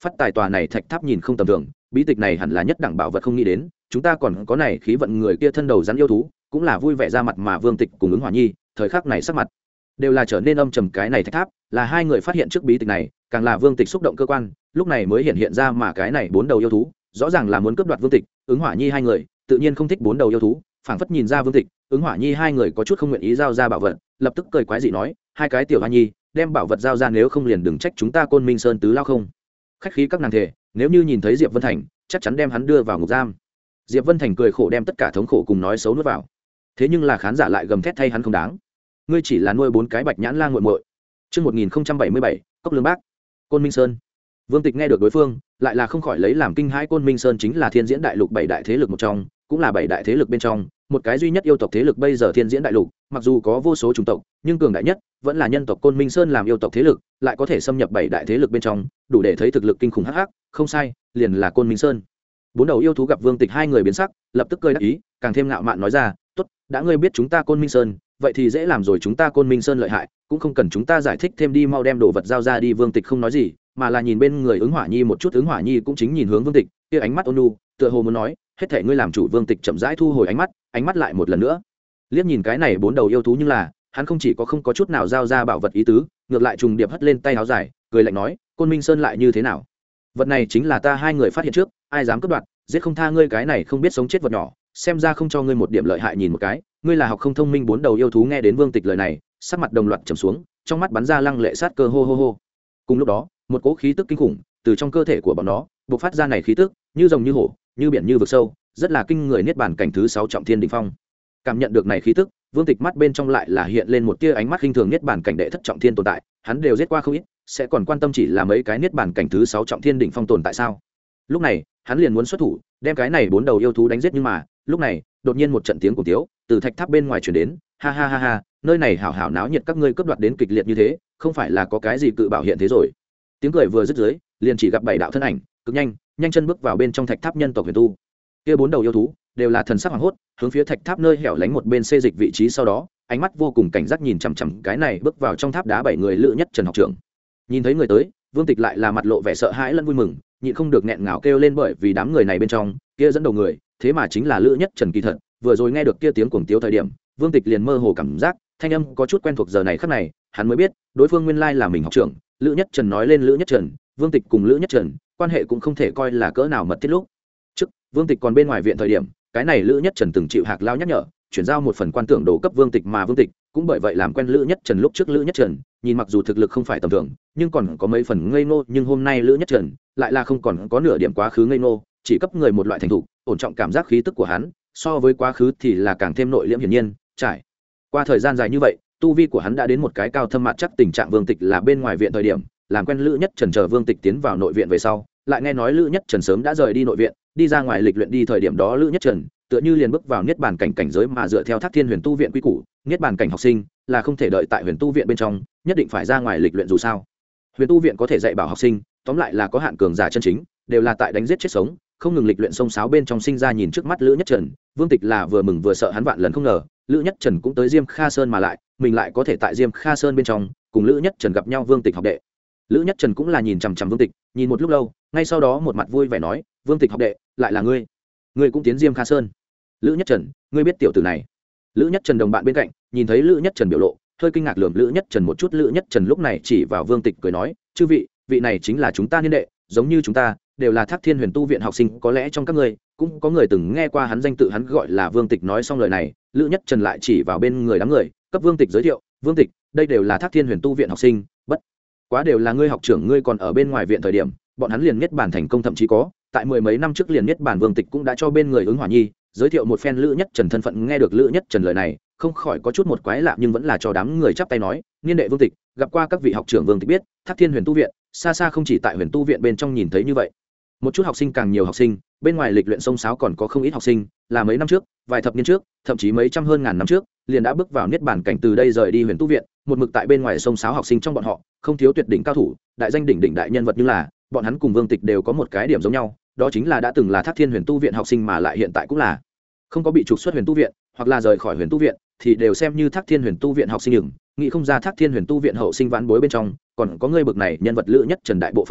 phát tài tòa này thạch tháp nhìn không tầm thường, bí tịch này hẳn là nhất đẳng bảo vật, không nghĩ đến chúng ta còn có này khí vận người kia thân đầu rắn yêu thú, cũng là vui vẻ ra mặt. Mà Vương Tịch cùng Ứng Hỏa Nhi thời khắc này sắc mặt đều là trở nên âm trầm. cái này thạch tháp là hai người phát hiện trước bí tịch này, càng là Vương Tịch xúc động cơ quan, lúc này mới hiện ra. Mà cái này 4 đầu yêu thú rõ ràng là muốn cướp đoạt Vương Tịch, Ứng Hỏa Nhi hai người tự nhiên không thích 4 đầu yêu thú, phảng phất nhìn ra Vương Tịch, Ứng Hỏa Nhi hai người có chút không nguyện ý giao ra bảo vật, lập tức cười quái dị nói: hai cái tiểu hoa nhi, đem bảo vật giao ra, nếu không liền đừng trách chúng ta Côn Minh Sơn tứ lao không khách khí. các nàng thề nếu như nhìn thấy Diệp Vân Thành chắc chắn đem hắn đưa vào ngục giam. Diệp Vân Thành cười khổ đem tất cả thống khổ cùng nói xấu nuốt vào, thế nhưng là khán giả lại gầm thét thay hắn không đáng. Ngươi chỉ là nuôi 4 cái bạch nhãn lang muội muội. Chương 1077, Cốc Lương Bác, Côn Minh Sơn. Vương Tịch nghe được đối phương, lại là không khỏi lấy làm kinh hãi. Côn Minh Sơn chính là Thiên Diễn Đại Lục 7 đại thế lực một trong, cũng là 7 đại thế lực bên trong một cái duy nhất yêu tộc thế lực. Bây giờ Thiên Diễn Đại Lục mặc dù có vô số chủng tộc, nhưng cường đại nhất vẫn là nhân tộc Côn Minh Sơn làm yêu tộc thế lực, lại có thể xâm nhập 7 đại thế lực bên trong, đủ để thấy thực lực kinh khủng. hắc hắc, không sai, liền là Côn Minh Sơn. 4 đầu yêu thú gặp Vương Tịch hai người biến sắc, lập tức cười đắc ý, càng thêm ngạo mạn nói ra: tốt, đã ngươi biết chúng ta Côn Minh Sơn, vậy thì dễ làm rồi, chúng ta Côn Minh Sơn lợi hại, cũng không cần chúng ta giải thích thêm, đi mau đem đồ vật giao ra đi. Vương Tịch không nói gì, mà là nhìn bên người Ứng Hỏa Nhi một chút. Ứng Hỏa Nhi cũng chính nhìn hướng Vương Tịch, kia ánh mắt ôn nhu, tựa hồ muốn nói: hết thể ngươi làm chủ. Vương Tịch chậm rãi thu hồi ánh mắt lại một lần nữa liếc nhìn cái này 4 đầu yêu thú, nhưng là hắn không chỉ có không có chút nào giao ra bảo vật ý tứ, ngược lại trùng điệp hất lên tay áo dài, cười lạnh nói: Côn Minh Sơn lại như thế nào? Vật này chính là ta hai người phát hiện trước, ai dám cướp đoạt, giết không tha. ngươi cái này không biết sống chết vật nhỏ, xem ra không cho ngươi một điểm lợi hại nhìn một cái, ngươi là học không thông minh. 4 đầu yêu thú nghe đến Vương Tịch lời này, sắc mặt đồng loạt trầm xuống, trong mắt bắn ra lăng lệ sát cơ. Hô hô hô. Cùng lúc đó, một cỗ khí tức kinh khủng từ trong cơ thể của bọn nó bộc phát ra. Này khí tức như rồng như hổ, như biển như vực sâu, rất là kinh người. Niết bàn cảnh thứ 6 trọng thiên đỉnh phong. Cảm nhận được này khí tức, Vương Tịch mắt bên trong lại là hiện lên một tia ánh mắt khinh thường. Niết bàn cảnh đệ thất trọng thiên tồn tại, hắn đều giết qua không ít, sẽ còn quan tâm chỉ là mấy cái niết bàn cảnh thứ 6 trọng thiên đỉnh phong tồn tại sao? Lúc này, hắn liền muốn xuất thủ, đem cái này 4 đầu yêu thú đánh giết. Nhưng mà, lúc này, đột nhiên một trận tiếng cuồng tiếu từ thạch tháp bên ngoài truyền đến: ha ha ha ha, nơi này hảo hảo náo nhiệt, các ngươi cướp đoạt đến kịch liệt như thế, không phải là có cái gì cự bảo hiện thế rồi? Tiếng cười vừa dứt dưới, liền chỉ gặp 7 đạo thân ảnh, cực nhanh chân bước vào bên trong thạch tháp nhân tộc Huyền Tu. Kia 4 đầu yêu thú đều là thần sắc hoảng hốt, hướng phía thạch tháp nơi hẻo lánh một bên xê dịch vị trí, sau đó ánh mắt vô cùng cảnh giác nhìn chằm chằm cái này bước vào trong tháp đá 7 người Lữ Nhất Trần học trưởng. Nhìn thấy người tới, Vương Tịch lại là mặt lộ vẻ sợ hãi lẫn vui mừng, nhịn không được nghẹn ngào kêu lên, bởi vì đám người này bên trong kia dẫn đầu người thế mà chính là Lữ Nhất Trần. Kỳ thật vừa rồi nghe được kia tiếng cuồng tiếu thời điểm, Vương Tịch liền mơ hồ cảm giác thanh âm có chút quen thuộc. Giờ này khắc này hắn mới biết đối phương nguyên lai là mình học trưởng Lữ Nhất Trần. Nói lên Lữ Nhất Trần, Vương Tịch cùng Lữ Nhất Trần quan hệ cũng không thể coi là cỡ nào mật thiết. Lúc trước Vương Tịch còn bên ngoài viện thời điểm, cái này Lữ Nhất Trần từng chịu Hạc Lao nhắc nhở chuyển giao một phần quan tưởng đồ cấp Vương Tịch, mà Vương Tịch cũng bởi vậy làm quen Lữ Nhất Trần. Lúc trước Lữ Nhất Trần nhìn mặc dù thực lực không phải tầm thường, nhưng còn có mấy phần ngây ngô, nhưng hôm nay Lữ Nhất Trần lại là không còn có nửa điểm quá khứ ngây ngô, chỉ cấp người một loại thành thục ổn trọng cảm giác. Khí tức của hắn so với quá khứ thì là càng thêm nội liễm. Hiển nhiên trải qua thời gian dài như vậy, tu vi của hắn đã đến một cái cao thâm mặt chắc tình trạng. Vương Tịch là bên ngoài viện thời điểm làm quen Lữ Nhất Trần, chờ Vương Tịch tiến vào nội viện về sau, lại nghe nói Lữ Nhất Trần sớm đã rời đi nội viện, đi ra ngoài lịch luyện. Đi thời điểm đó Lữ Nhất Trần tựa như liền bước vào niết bàn cảnh cảnh giới, mà dựa theo Thác Thiên Huyền Tu viện quy củ, niết bàn cảnh học sinh là không thể đợi tại Huyền Tu viện bên trong, nhất định phải ra ngoài lịch luyện. Dù sao Huyền Tu viện có thể dạy bảo học sinh, tóm lại là có hạn cường giả chân chính, đều là tại đánh giết chết sống, không ngừng lịch luyện sông sáo bên trong sinh ra. Nhìn trước mắt Lữ Nhất Trần, Vương Tịch là vừa mừng vừa sợ, hắn vạn lần không ngờ Lữ Nhất Trần cũng tới Diêm Kha Sơn, mà lại mình lại có thể tại Diêm Kha Sơn bên trong cùng Lữ Nhất Trần gặp nhau. Vương Tịch học đệ. Lữ Nhất Trần cũng là nhìn chằm chằm Vương Tịch, nhìn một lúc lâu, ngay sau đó một mặt vui vẻ nói: Vương Tịch học đệ, lại là ngươi cũng tiến Diêm Kha Sơn? Lữ Nhất Trần, ngươi biết tiểu tử này? Lữ Nhất Trần đồng bạn bên cạnh nhìn thấy Lữ Nhất Trần biểu lộ, hơi kinh ngạc lườm Lữ Nhất Trần một chút. Lữ Nhất Trần lúc này chỉ vào Vương Tịch cười nói: chư vị này chính là chúng ta niên đệ, giống như chúng ta đều là Thác Thiên Huyền Tu viện học sinh, có lẽ trong các ngươi cũng có người từng nghe qua hắn danh tự, hắn gọi là Vương Tịch. Nói xong lời này, Lữ Nhất Trần lại chỉ vào bên người đám người, cấp Vương Tịch giới thiệu: Vương Tịch, đây đều là Thác Thiên Huyền Tu viện học sinh, bất quá đều là ngươi học trưởng, ngươi còn ở bên ngoài viện thời điểm, bọn hắn liền niết bàn thành công, thậm chí có tại 10 mấy năm trước liền niết bàn. Vương Tịch cũng đã cho bên người Ứng Hỏa Nhi giới thiệu một phen Lữ Nhất Trần thân phận. Nghe được Lữ Nhất Trần lời này, không khỏi có chút một quái lạ, nhưng vẫn là cho đám người chắp tay nói: niên đệ Vương Tịch, gặp qua các vị học trưởng. Vương Tịch biết Thác Thiên Huyền Tu viện xa xa không chỉ tại Huyền Tu viện bên trong nhìn thấy như vậy một chút học sinh, càng nhiều học sinh, bên ngoài lịch luyện sông sáo còn có không ít học sinh là mấy năm trước, vài thập niên trước, thậm chí mấy trăm hơn ngàn năm trước liền đã bước vào niết bàn cảnh, từ đây rời đi Huyền Tu viện, một mực tại bên ngoài sông sáo học sinh. Trong bọn họ không thiếu tuyệt đỉnh cao thủ, đại danh đỉnh đỉnh đại nhân vật, nhưng là bọn hắn cùng Vương Tịch đều có một cái điểm giống nhau, đó chính là đã từng là Thác Thiên Huyền Tu viện học sinh, mà lại hiện tại cũng là không có bị trục xuất Huyền Tu viện hoặc là rời khỏi Huyền Tu viện, thì đều xem như Thác Thiên Huyền Tu viện học sinh. Nghĩ không ra Thác Thiên Huyền Tu viện hậu sinh vãn bối bên trong còn có người bực này nhân vật. Lữ Nhất Trần đại bộ phận đồng bạn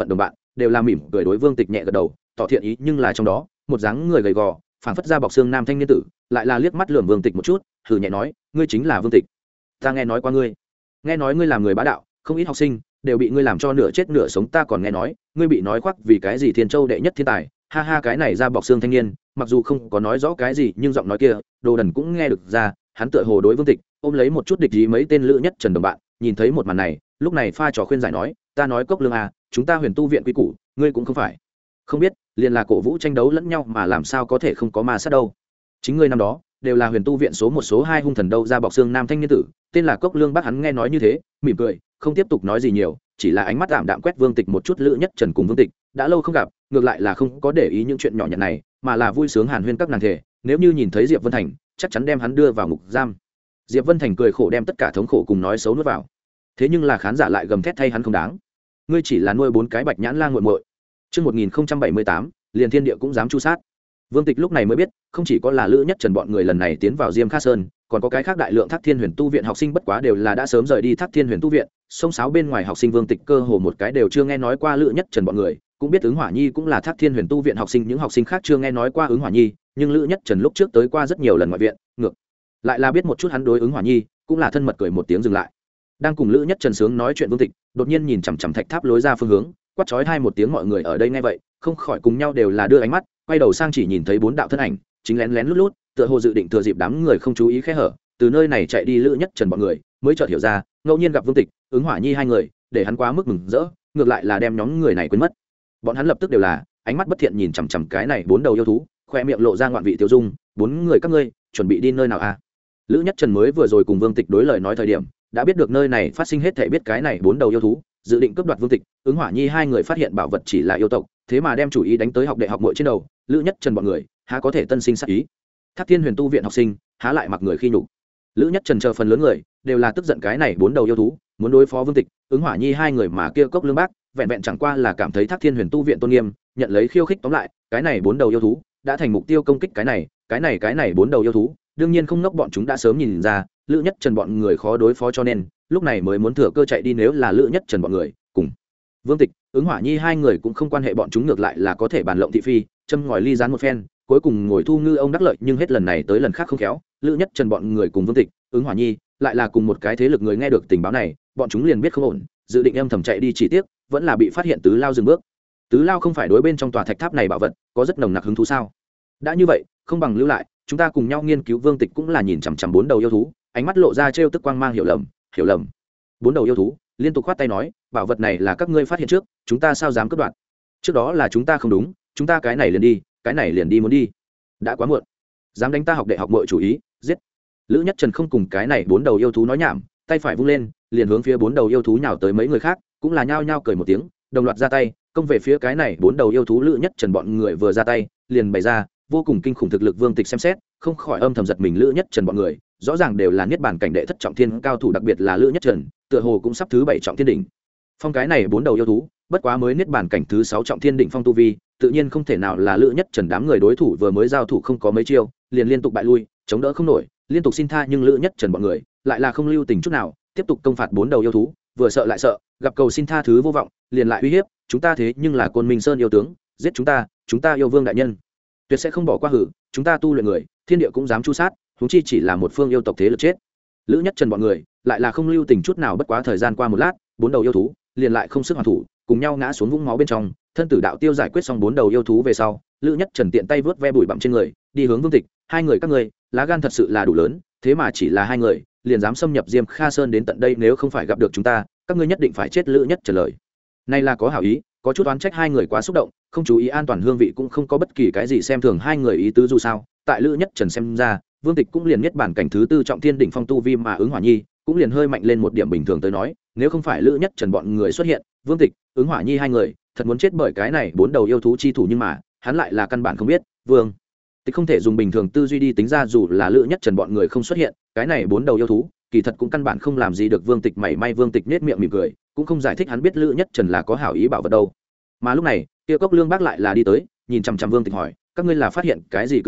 đều là mỉm cười đối Vương Tịch nhẹ gật đầu tỏ thiện ý, nhưng là trong đó một dáng người gầy gò phảng phất ra bọc xương nam thanh niên tử lại là liếc mắt lườm Vương Tịch một chút, hừ nhẹ nói, ngươi chính là Vương Tịch. Ta nghe nói qua ngươi, nghe nói ngươi làm người bá đạo, không ít học sinh đều bị ngươi làm cho nửa chết nửa sống, ta còn nghe nói ngươi bị nói khoác vì cái gì Thiên Châu đệ nhất thiên tài, ha ha. Cái này ra bọc xương thanh niên mặc dù không có nói rõ cái gì, nhưng giọng nói kia Đồ Đần cũng nghe được ra, hắn tựa hồ đối Vương Tịch ôm lấy một chút địch ý. Mấy tên Lữ Nhất Trần đồng bạn nhìn thấy một màn này, lúc này pha trò khuyên giải nói, ta nói Cốc Lương à, chúng ta Huyền Tu viện quy củ ngươi cũng không phải không biết, liền là cổ vũ tranh đấu lẫn nhau mà làm sao có thể không có ma sát đâu. Chính ngươi năm đó đều là Huyền Tu viện số một số hai hung thần đâu ra bọc xương nam thanh niên tử, tên là Cốc Lương Bác. Hắn nghe nói như thế mỉm cười, không tiếp tục nói gì nhiều, chỉ là ánh mắt tạm đạm quét Vương Tịch một chút. Lữ Nhất Trần cùng Vương Tịch đã lâu không gặp, ngược lại là không có để ý những chuyện nhỏ nhặt này, mà là vui sướng hàn huyên các nàng thể, nếu như nhìn thấy Diệp Vân Thành chắc chắn đem hắn đưa vào ngục giam. Diệp Vân Thành cười khổ đem tất cả thống khổ cùng nói xấu nuốt vào, thế nhưng là khán giả lại gầm thét thay hắn không đáng, ngươi chỉ là nuôi 4 cái bạch nhãn lang muội muội. Chương 1078, liền thiên địa cũng dám chu sát. Vương Tịch lúc này mới biết, không chỉ có là Lữ Nhất Trần bọn người lần này tiến vào Diêm Kha Sơn, còn có cái khác đại lượng Thác Thiên Huyền Tu viện học sinh, bất quá đều là đã sớm rời đi Thác Thiên Huyền Tu viện. Sông sáo bên ngoài học sinh Vương Tịch cơ hồ một cái đều chưa nghe nói qua Lữ Nhất Trần bọn người, cũng biết Ứng Hỏa Nhi cũng là Thác Thiên Huyền Tu viện học sinh, những học sinh khác chưa nghe nói qua Ứng Hỏa Nhi, nhưng Lữ Nhất Trần lúc trước tới qua rất nhiều lần ngoại viện, ngược lại là biết một chút. Hắn đối Ứng Hỏa Nhi cũng là thân mật cười một tiếng dừng lại. Đang cùng Lữ Nhất Trần sướng nói chuyện Vương Tịch, đột nhiên nhìn chằm chằm thạch tháp lối ra phương hướng, quát chói hai một tiếng. Mọi người ở đây nghe vậy, không khỏi cùng nhau đều là đưa ánh mắt quay đầu sang, chỉ nhìn thấy 4 đạo thân ảnh chính lén lén lút lút, tựa hồ dự định thừa dịp đám người không chú ý khe hở từ nơi này chạy đi. Lữ Nhất Trần bọn người mới chợt hiểu ra, ngẫu nhiên gặp Vương Tịch, Ứng Hỏa Nhi hai người, để hắn quá mức mừng rỡ, ngược lại là đem nhóm người này quên mất. Bọn hắn lập tức đều là ánh mắt bất thiện nhìn chằm chằm cái này 4 đầu yêu thú, khoe miệng lộ ra ngoạn vị tiêu dung. 4 người các ngươi chuẩn bị đi nơi nào à? Lữ Nhất Trần mới vừa rồi cùng Vương Tịch đối lời nói thời điểm đã biết được nơi này phát sinh hết thảy, biết cái này 4 đầu yêu thú dự định cướp đoạt Vương Tịch, Ứng Hỏa Nhi hai người phát hiện bảo vật chỉ là yêu tộc, thế mà đem chủ ý đánh tới học đệ học muội trên đầu. Lữ Nhất Trần bọn người há có thể tân sinh sát ý? Thác Thiên Huyền Tu viện học sinh há lại mặc người khi nhục? Lữ Nhất Trần chờ phần lớn người đều là tức giận cái này 4 đầu yêu thú muốn đối phó Vương Tịch, Ứng Hỏa Nhi hai người, mà kia Cốc Lương Bác vẹn vẹn chẳng qua là cảm thấy Thác Thiên Huyền Tu viện tôn nghiêm, nhận lấy khiêu khích. Tóm lại, cái này 4 đầu yêu thú đã thành mục tiêu công kích. Cái này 4 đầu yêu thú đương nhiên không nốc, bọn chúng đã sớm nhìn ra Lữ Nhất Trần bọn người khó đối phó, cho nên lúc này mới muốn thừa cơ chạy đi. Nếu là Lữ Nhất Trần bọn người cùng Vương Tịch, Ứng Hỏa Nhi hai người cũng không quan hệ, bọn chúng ngược lại là có thể bàn lộng thị phi, châm ngòi ly gián một phen, cuối cùng ngồi thu ngư ông đắc lợi. Nhưng hết lần này tới lần khác không khéo, Lữ Nhất Trần bọn người cùng Vương Tịch, Ứng Hỏa Nhi lại là cùng một cái thế lực người, nghe được tình báo này bọn chúng liền biết không ổn, dự định âm thầm chạy đi, chỉ tiếc vẫn là bị phát hiện. Tứ Lao dừng bước. Tứ Lao không phải đối bên trong tòa thạch tháp này bảo vật có rất nồng nặc hứng thú sao? Đã như vậy không bằng lưu lại, chúng ta cùng nhau nghiên cứu. Vương Tịch cũng là nhìn chằm chằm 4 đầu yêu thú, ánh mắt lộ ra trêu tức quang mang. Hiểu lầm. 4 đầu yêu thú liên tục khoát tay nói, bảo vật này là các ngươi phát hiện trước, chúng ta sao dám cướp đoạt? Trước đó là chúng ta không đúng, chúng ta cái này liền đi muốn đi, đã quá muộn, dám đánh ta học đệ học muội chủ ý, giết. Lữ Nhất Trần không cùng cái này 4 đầu yêu thú nói nhảm, tay phải vung lên liền hướng phía 4 đầu yêu thú nhào tới. Mấy người khác cũng là nhao nhao cười một tiếng, đồng loạt ra tay công về phía cái này 4 đầu yêu thú. Lữ Nhất Trần bọn người vừa ra tay liền bày ra vô cùng kinh khủng thực lực. Vương Tịch xem xét không khỏi âm thầm giật mình, Lữ Nhất Trần bọn người rõ ràng đều là niết bàn cảnh đệ thất trọng thiên cao thủ, đặc biệt là Lữ Nhất Trần tựa hồ cũng sắp thứ 7 trọng thiên đỉnh phong. Cái này 4 đầu yêu thú bất quá mới niết bàn cảnh thứ 6 trọng thiên đỉnh phong tu vi, tự nhiên không thể nào là Lữ Nhất Trần đám người đối thủ. Vừa mới giao thủ không có mấy chiêu liền liên tục bại lui, chống đỡ không nổi, liên tục xin tha, nhưng Lữ Nhất Trần bọn người lại là không lưu tình chút nào, tiếp tục công phạt 4 đầu yêu thú. Vừa sợ lại sợ, gặp cầu xin tha thứ vô vọng, liền lại uy hiếp, chúng ta thế nhưng là Côn Minh Sơn yêu tướng, giết chúng ta yêu vương đại nhân tuyệt sẽ không bỏ qua, hử, chúng ta tu luyện người thiên địa cũng dám chu sát, huống chi chỉ là một phương yêu tộc thế lực chết. Lữ Nhất Trần bọn người lại là không lưu tình chút nào. Bất quá thời gian qua một lát, 4 đầu yêu thú liền lại không sức hoàn thủ, cùng nhau ngã xuống vũng máu bên trong. Thân tử đạo tiêu giải quyết xong 4 đầu yêu thú về sau, Lữ Nhất Trần tiện tay vớt ve bụi bặm trên người, đi hướng Vương Tịch. Hai người các ngươi lá gan thật sự là đủ lớn, thế mà chỉ là 2 người liền dám xâm nhập Diêm Kha Sơn đến tận đây, nếu không phải gặp được chúng ta, các ngươi nhất định phải chết. Lữ Nhất Trần lời này là có hảo ý, có chút oán trách 2 người quá xúc động, không chú ý an toàn hương vị, cũng không có bất kỳ cái gì xem thường 2 người ý tứ. Dù sao tại Lữ Nhất Trần xem ra, Vương Tịch cũng liền niết bản cảnh thứ 4 trọng thiên đỉnh phong tu vi, mà Ứng Hỏa Nhi cũng liền hơi mạnh lên một điểm. Bình thường tới nói, nếu không phải Lữ Nhất Trần bọn người xuất hiện, Vương Tịch, Ứng Hỏa Nhi 2 người thật muốn chết bởi cái này 4 đầu yêu thú chi thủ. Nhưng mà hắn lại là căn bản không biết, Vương Tịch không thể dùng bình thường tư duy đi tính ra, dù là Lữ Nhất Trần bọn người không xuất hiện, cái này 4 đầu yêu thú kỳ thật cũng căn bản không làm gì được Vương Tịch mảy may. Vương Tịch nết miệng mỉm cười, cũng không giải thích hắn biết Lữ Nhất Trần là có hảo ý bảo vật đâu. Mà lúc này kia Cốc Lương Bác lại là đi tới, nhìn chằm chằm Vương Tịch hỏi, các ngươi là phát hiện cái gì cự bảo,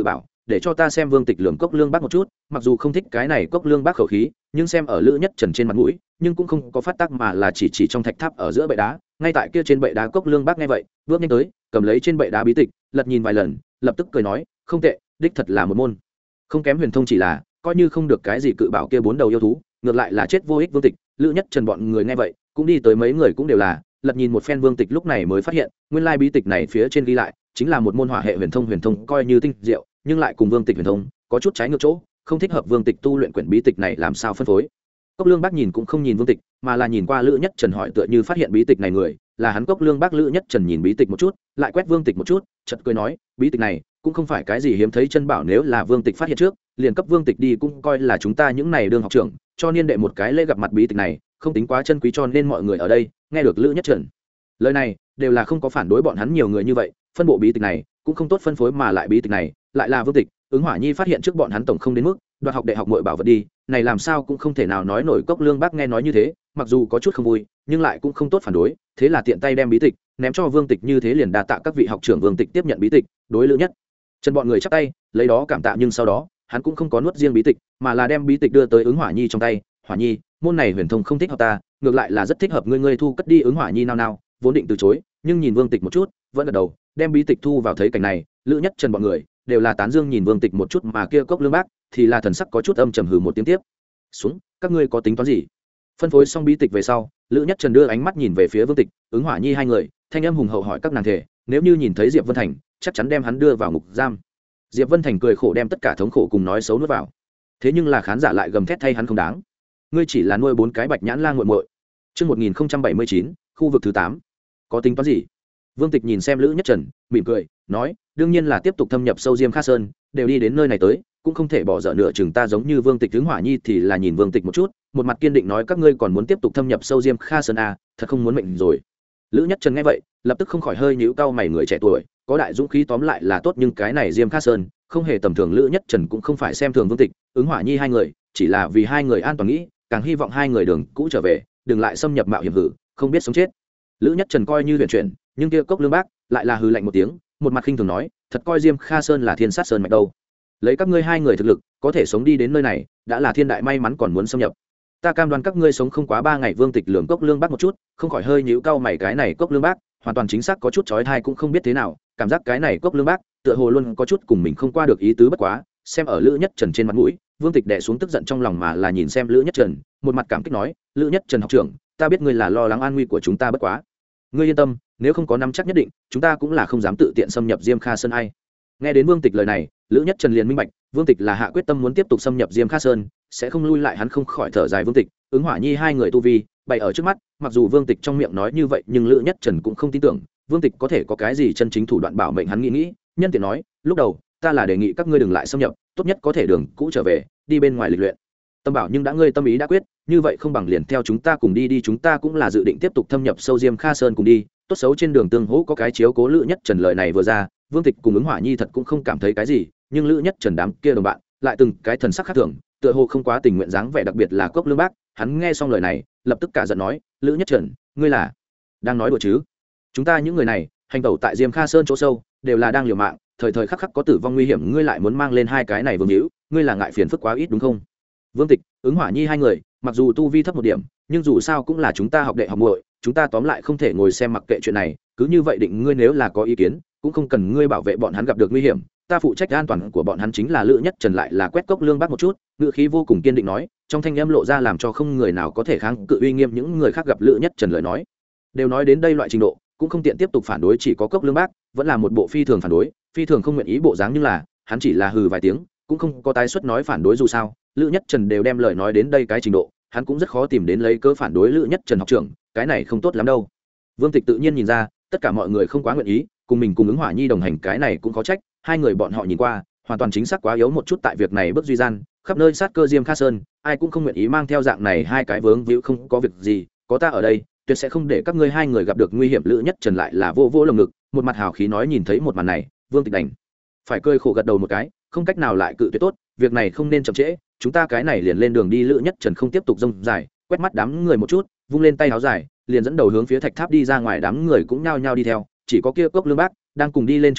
để cho ta xem Vương Tịch lường Cốc Lương Bác một chút, mặc dù không thích cái này Cốc Lương Bác khẩu khí, nhưng xem ở Lữ Nhất Trần trên mặt mũi, nhưng cũng không có phát tác mà là chỉ trong thạch tháp ở giữa bệ đá, ngay tại kia trên bệ đá Cốc Lương Bác nghe vậy, bước nhanh tới, cầm lấy trên bệ đá bí tịch, lật nhìn vài lần, lập tức cười nói, không tệ, đích thật là một môn không kém huyền thông, chỉ là coi như không được cái gì cự bảo kia 4 đầu yêu thú, ngược lại là chết vô ích. Vương Tịch, Lữ Nhất Trần bọn người nghe vậy, cũng đi tới, mấy người cũng đều là lật nhìn một phen. Vương Tịch lúc này mới phát hiện, nguyên lai bí tịch này phía trên ghi lại chính là một môn hỏa hệ huyền thông coi như tinh diệu, nhưng lại cùng Vương Tịch huyền thông có chút trái ngược chỗ, không thích hợp Vương Tịch tu luyện quyển bí tịch này làm sao phân phối. Cốc Lương Bác nhìn cũng không nhìn Vương Tịch, mà là nhìn qua Lữ Nhất Trần, hỏi tựa như phát hiện bí tịch này người là hắn. Cốc Lương Bác Lữ Nhất Trần nhìn bí tịch một chút, lại quét Vương Tịch một chút, chợt cười nói, bí tịch này cũng không phải cái gì hiếm thấy chân bảo, nếu là Vương Tịch phát hiện trước, liền cấp Vương Tịch đi, cũng coi là chúng ta những này đương học trưởng cho niên đệ một cái lễ gặp mặt. Bí tịch này không tính quá chân quý, cho nên mọi người ở đây nghe được Lữ Nhất Trần lời này đều là không có phản đối bọn hắn. Nhiều người như vậy phân bộ bí tịch này cũng không tốt phân phối, mà lại bí tịch này lại là Vương Tịch Ứng Hỏa Nhi phát hiện trước bọn hắn tổng không đến mức đoạt học đệ học mọi bảo vật đi, này làm sao cũng không thể nào nói nổi. Cốc Lương Bác nghe nói như thế, mặc dù có chút không vui, nhưng lại cũng không tốt phản đối, thế là tiện tay đem bí tịch ném cho Vương Tịch. Như thế liền đa tạ các vị học trưởng. Vương Tịch tiếp nhận bí tịch, đối Lữ Nhất Trần bọn người chắp tay lấy đó cảm tạ, nhưng sau đó hắn cũng không có nuốt riêng bí tịch, mà là đem bí tịch đưa tới Ứng Hỏa Nhi trong tay. Hỏa Nhi, môn này huyền thông không thích hợp ta, ngược lại là rất thích hợp ngươi, ngươi thu cất đi. Ứng Hỏa Nhi nao nao, vốn định từ chối, nhưng nhìn Vương Tịch một chút, vẫn gật đầu, đem bí tịch thu vào. Thấy cảnh này, Lữ Nhất Trần bọn người đều là tán dương nhìn Vương Tịch một chút, mà kia Cốc Lương Bác thì là thần sắc có chút âm trầm, hừ một tiếng tiếp xuống, các ngươi có tính toán gì? Phân phối xong bí tịch về sau, Lữ Nhất Trần đưa ánh mắt nhìn về phía Vương Tịch, Ứng Hỏa Nhi hai người, thanh âm hùng hậu hỏi các nàng thể, nếu như nhìn thấy Diệp Vân Thành, chắc chắn đem hắn đưa vào ngục giam. Diệp Vân Thành cười khổ, đem tất cả thống khổ cùng nói xấu nuốt vào. Thế nhưng là khán giả lại gầm thét thay hắn không đáng. Ngươi chỉ là nuôi 4 cái bạch nhãn lang muội muội. Chương 1079, khu vực thứ 8. Có tính toán gì? Vương Tịch nhìn xem Lữ Nhất Trần, mỉm cười, nói, đương nhiên là tiếp tục thâm nhập sâu Diêm Kha Sơn, đều đi đến nơi này tới, cũng không thể bỏ dở nửa chừng. Ta giống như Vương Tịch. Ứng Hỏa Nhi thì là nhìn Vương Tịch một chút, một mặt kiên định nói, các ngươi còn muốn tiếp tục thâm nhập sâu Diêm Kha Sơn à, thật không muốn mệnh rồi. Lữ Nhất Trần nghe vậy, lập tức không khỏi hơi nhíu cau mày, người trẻ tuổi có đại dũng khí tóm lại là tốt, nhưng cái này Diêm Kha Sơn không hề tầm thường. Lữ Nhất Trần cũng không phải xem thường Vương Tịch, Ứng Hỏa Nhi hai người, chỉ là vì hai người an toàn nghĩ, càng hy vọng hai người đường cũ trở về, đừng lại xâm nhập mạo hiểm hử, không biết sống chết. Lữ Nhất Trần coi như huyền chuyển, nhưng kia Cốc Lương Bác lại là hừ lạnh một tiếng, một mặt khinh thường nói, thật coi Diêm Kha Sơn là thiên sát sơn mạch đâu. Lấy các ngươi hai người thực lực có thể sống đi đến nơi này đã là thiên đại may mắn, còn muốn xâm nhập, ta cam đoan các ngươi sống không quá 3 ngày. Vương Tịch lường Cốc Lương Bác một chút, không khỏi hơi nhíu cau mày, cái này Cốc Lương Bác hoàn toàn chính xác có chút chói tai, cũng không biết thế nào, cảm giác cái này Cốc Lương Bác tựa hồ luôn có chút cùng mình không qua được ý tứ. Bất quá xem ở Lữ Nhất Trần trên mặt mũi, Vương Tịch đè xuống tức giận trong lòng, mà là nhìn xem Lữ Nhất Trần, một mặt cảm kích nói, Lữ Nhất Trần học trưởng, ta biết ngươi là lo lắng an nguy của chúng ta, bất quá ngươi yên tâm, nếu không có nắm chắc nhất định, chúng ta cũng là không dám tự tiện xâm nhập Diêm Kha Sơn. Ai nghe đến Vương Tịch lời này, Lữ Nhất Trần liền minh bạch, Vương Tịch là hạ quyết tâm muốn tiếp tục xâm nhập Diêm Kha Sơn, sẽ không lui lại. Hắn không khỏi thở dài. Vương Tịch, Ứng Hỏa Nhi hai người tu vi bày ở trước mắt, mặc dù Vương Tịch trong miệng nói như vậy, nhưng Lữ Nhất Trần cũng không tin tưởng Vương Tịch có thể có cái gì chân chính thủ đoạn bảo mệnh. Hắn nghĩ, nhân tiện nói, lúc đầu ta là đề nghị các ngươi đừng lại xâm nhập, tốt nhất có thể đường cũ trở về, đi bên ngoài lịch luyện. Tâm bảo, nhưng đã ngươi tâm ý đã quyết, như vậy không bằng liền theo chúng ta cùng đi. Chúng ta cũng là dự định tiếp tục thâm nhập sâu Diêm Kha Sơn cùng đi, tốt xấu trên đường tương hỗ có cái chiếu cố. Lữ Nhất Trần lời này vừa ra, Vương Tịch cùng Ứng Hỏa Nhi thật cũng không cảm thấy cái gì, nhưng Lữ Nhất Trần đám kia đồng bạn lại từng cái thần sắc khác thường, tựa hồ không quá tình nguyện dáng vẻ, đặc biệt là Cốc Lương Bác. Hắn nghe xong lời này, lập tức cả giận nói, Lữ Nhất Trần, ngươi là đang nói đùa chứ? Chúng ta những người này hành tẩu tại Diêm Kha Sơn chỗ sâu, đều là đang liều mạng, thời thời khắc khắc có tử vong nguy hiểm, ngươi lại muốn mang lên hai cái này vương hữu, ngươi là ngại phiền phức quá ít đúng không? Vương Tịch, Ứng Hỏa Nhi hai người mặc dù tu vi thấp một điểm, nhưng dù sao cũng là chúng ta học đệ học muội, chúng ta tóm lại không thể ngồi xem mặc kệ chuyện này, cứ như vậy định. Ngươi nếu là có ý kiến, cũng không cần ngươi bảo vệ bọn hắn gặp được nguy hiểm, ta phụ trách an toàn của bọn hắn chính là. Lữ Nhất Trần lại là quét Cốc Lương Bác một chút, ngữ khí vô cùng kiên định nói, trong thanh âm lộ ra làm cho không người nào có thể kháng cự uy nghiêm. Những người khác gặp Lữ Nhất Trần lời nói đều nói đến đây loại trình độ, cũng không tiện tiếp tục phản đối, chỉ có Cốc Lương Bác vẫn là một bộ phi thường phản đối, phi thường không nguyện ý bộ dáng, nhưng là hắn chỉ là hừ vài tiếng, cũng không có tái xuất nói phản đối. Dù sao Lữ Nhất Trần đều đem lời nói đến đây cái trình độ, hắn cũng rất khó tìm đến lấy cớ phản đối. Lữ Nhất Trần học trưởng, cái này không tốt lắm đâu. Vương Tịch tự nhiên nhìn ra tất cả mọi người không quá nguyện ý cùng mình cùng Ứng Hỏa Nhi đồng hành, cái này cũng có trách, hai người bọn họ nhìn qua hoàn toàn chính xác quá yếu một chút tại việc này. Bước duy gian khắp nơi sát cơ Diêm Kha Sơn, ai cũng không nguyện ý mang theo dạng này hai cái vướng víu. Không có việc gì, có ta ở đây, tuyệt sẽ không để các ngươi hai người gặp được nguy hiểm. Lữ Nhất Trần lại là vô vô lồng ngực, một mặt hào khí nói. Nhìn thấy một màn này, Vương Tịch đành phải cười khổ gật đầu một cái, không cách nào lại cự tuyệt. Tốt, việc này không nên chậm trễ, chúng ta cái này liền lên đường đi. Lữ Nhất Trần không tiếp tục rông dài, quét mắt đám người một chút, vung lên tay áo dài, liền dẫn đầu hướng phía thạch tháp đi ra ngoài. Đám người cũng nhao nhao đi theo, chỉ có kia Cốc Lương Bác đang cùng đi lên trước đó,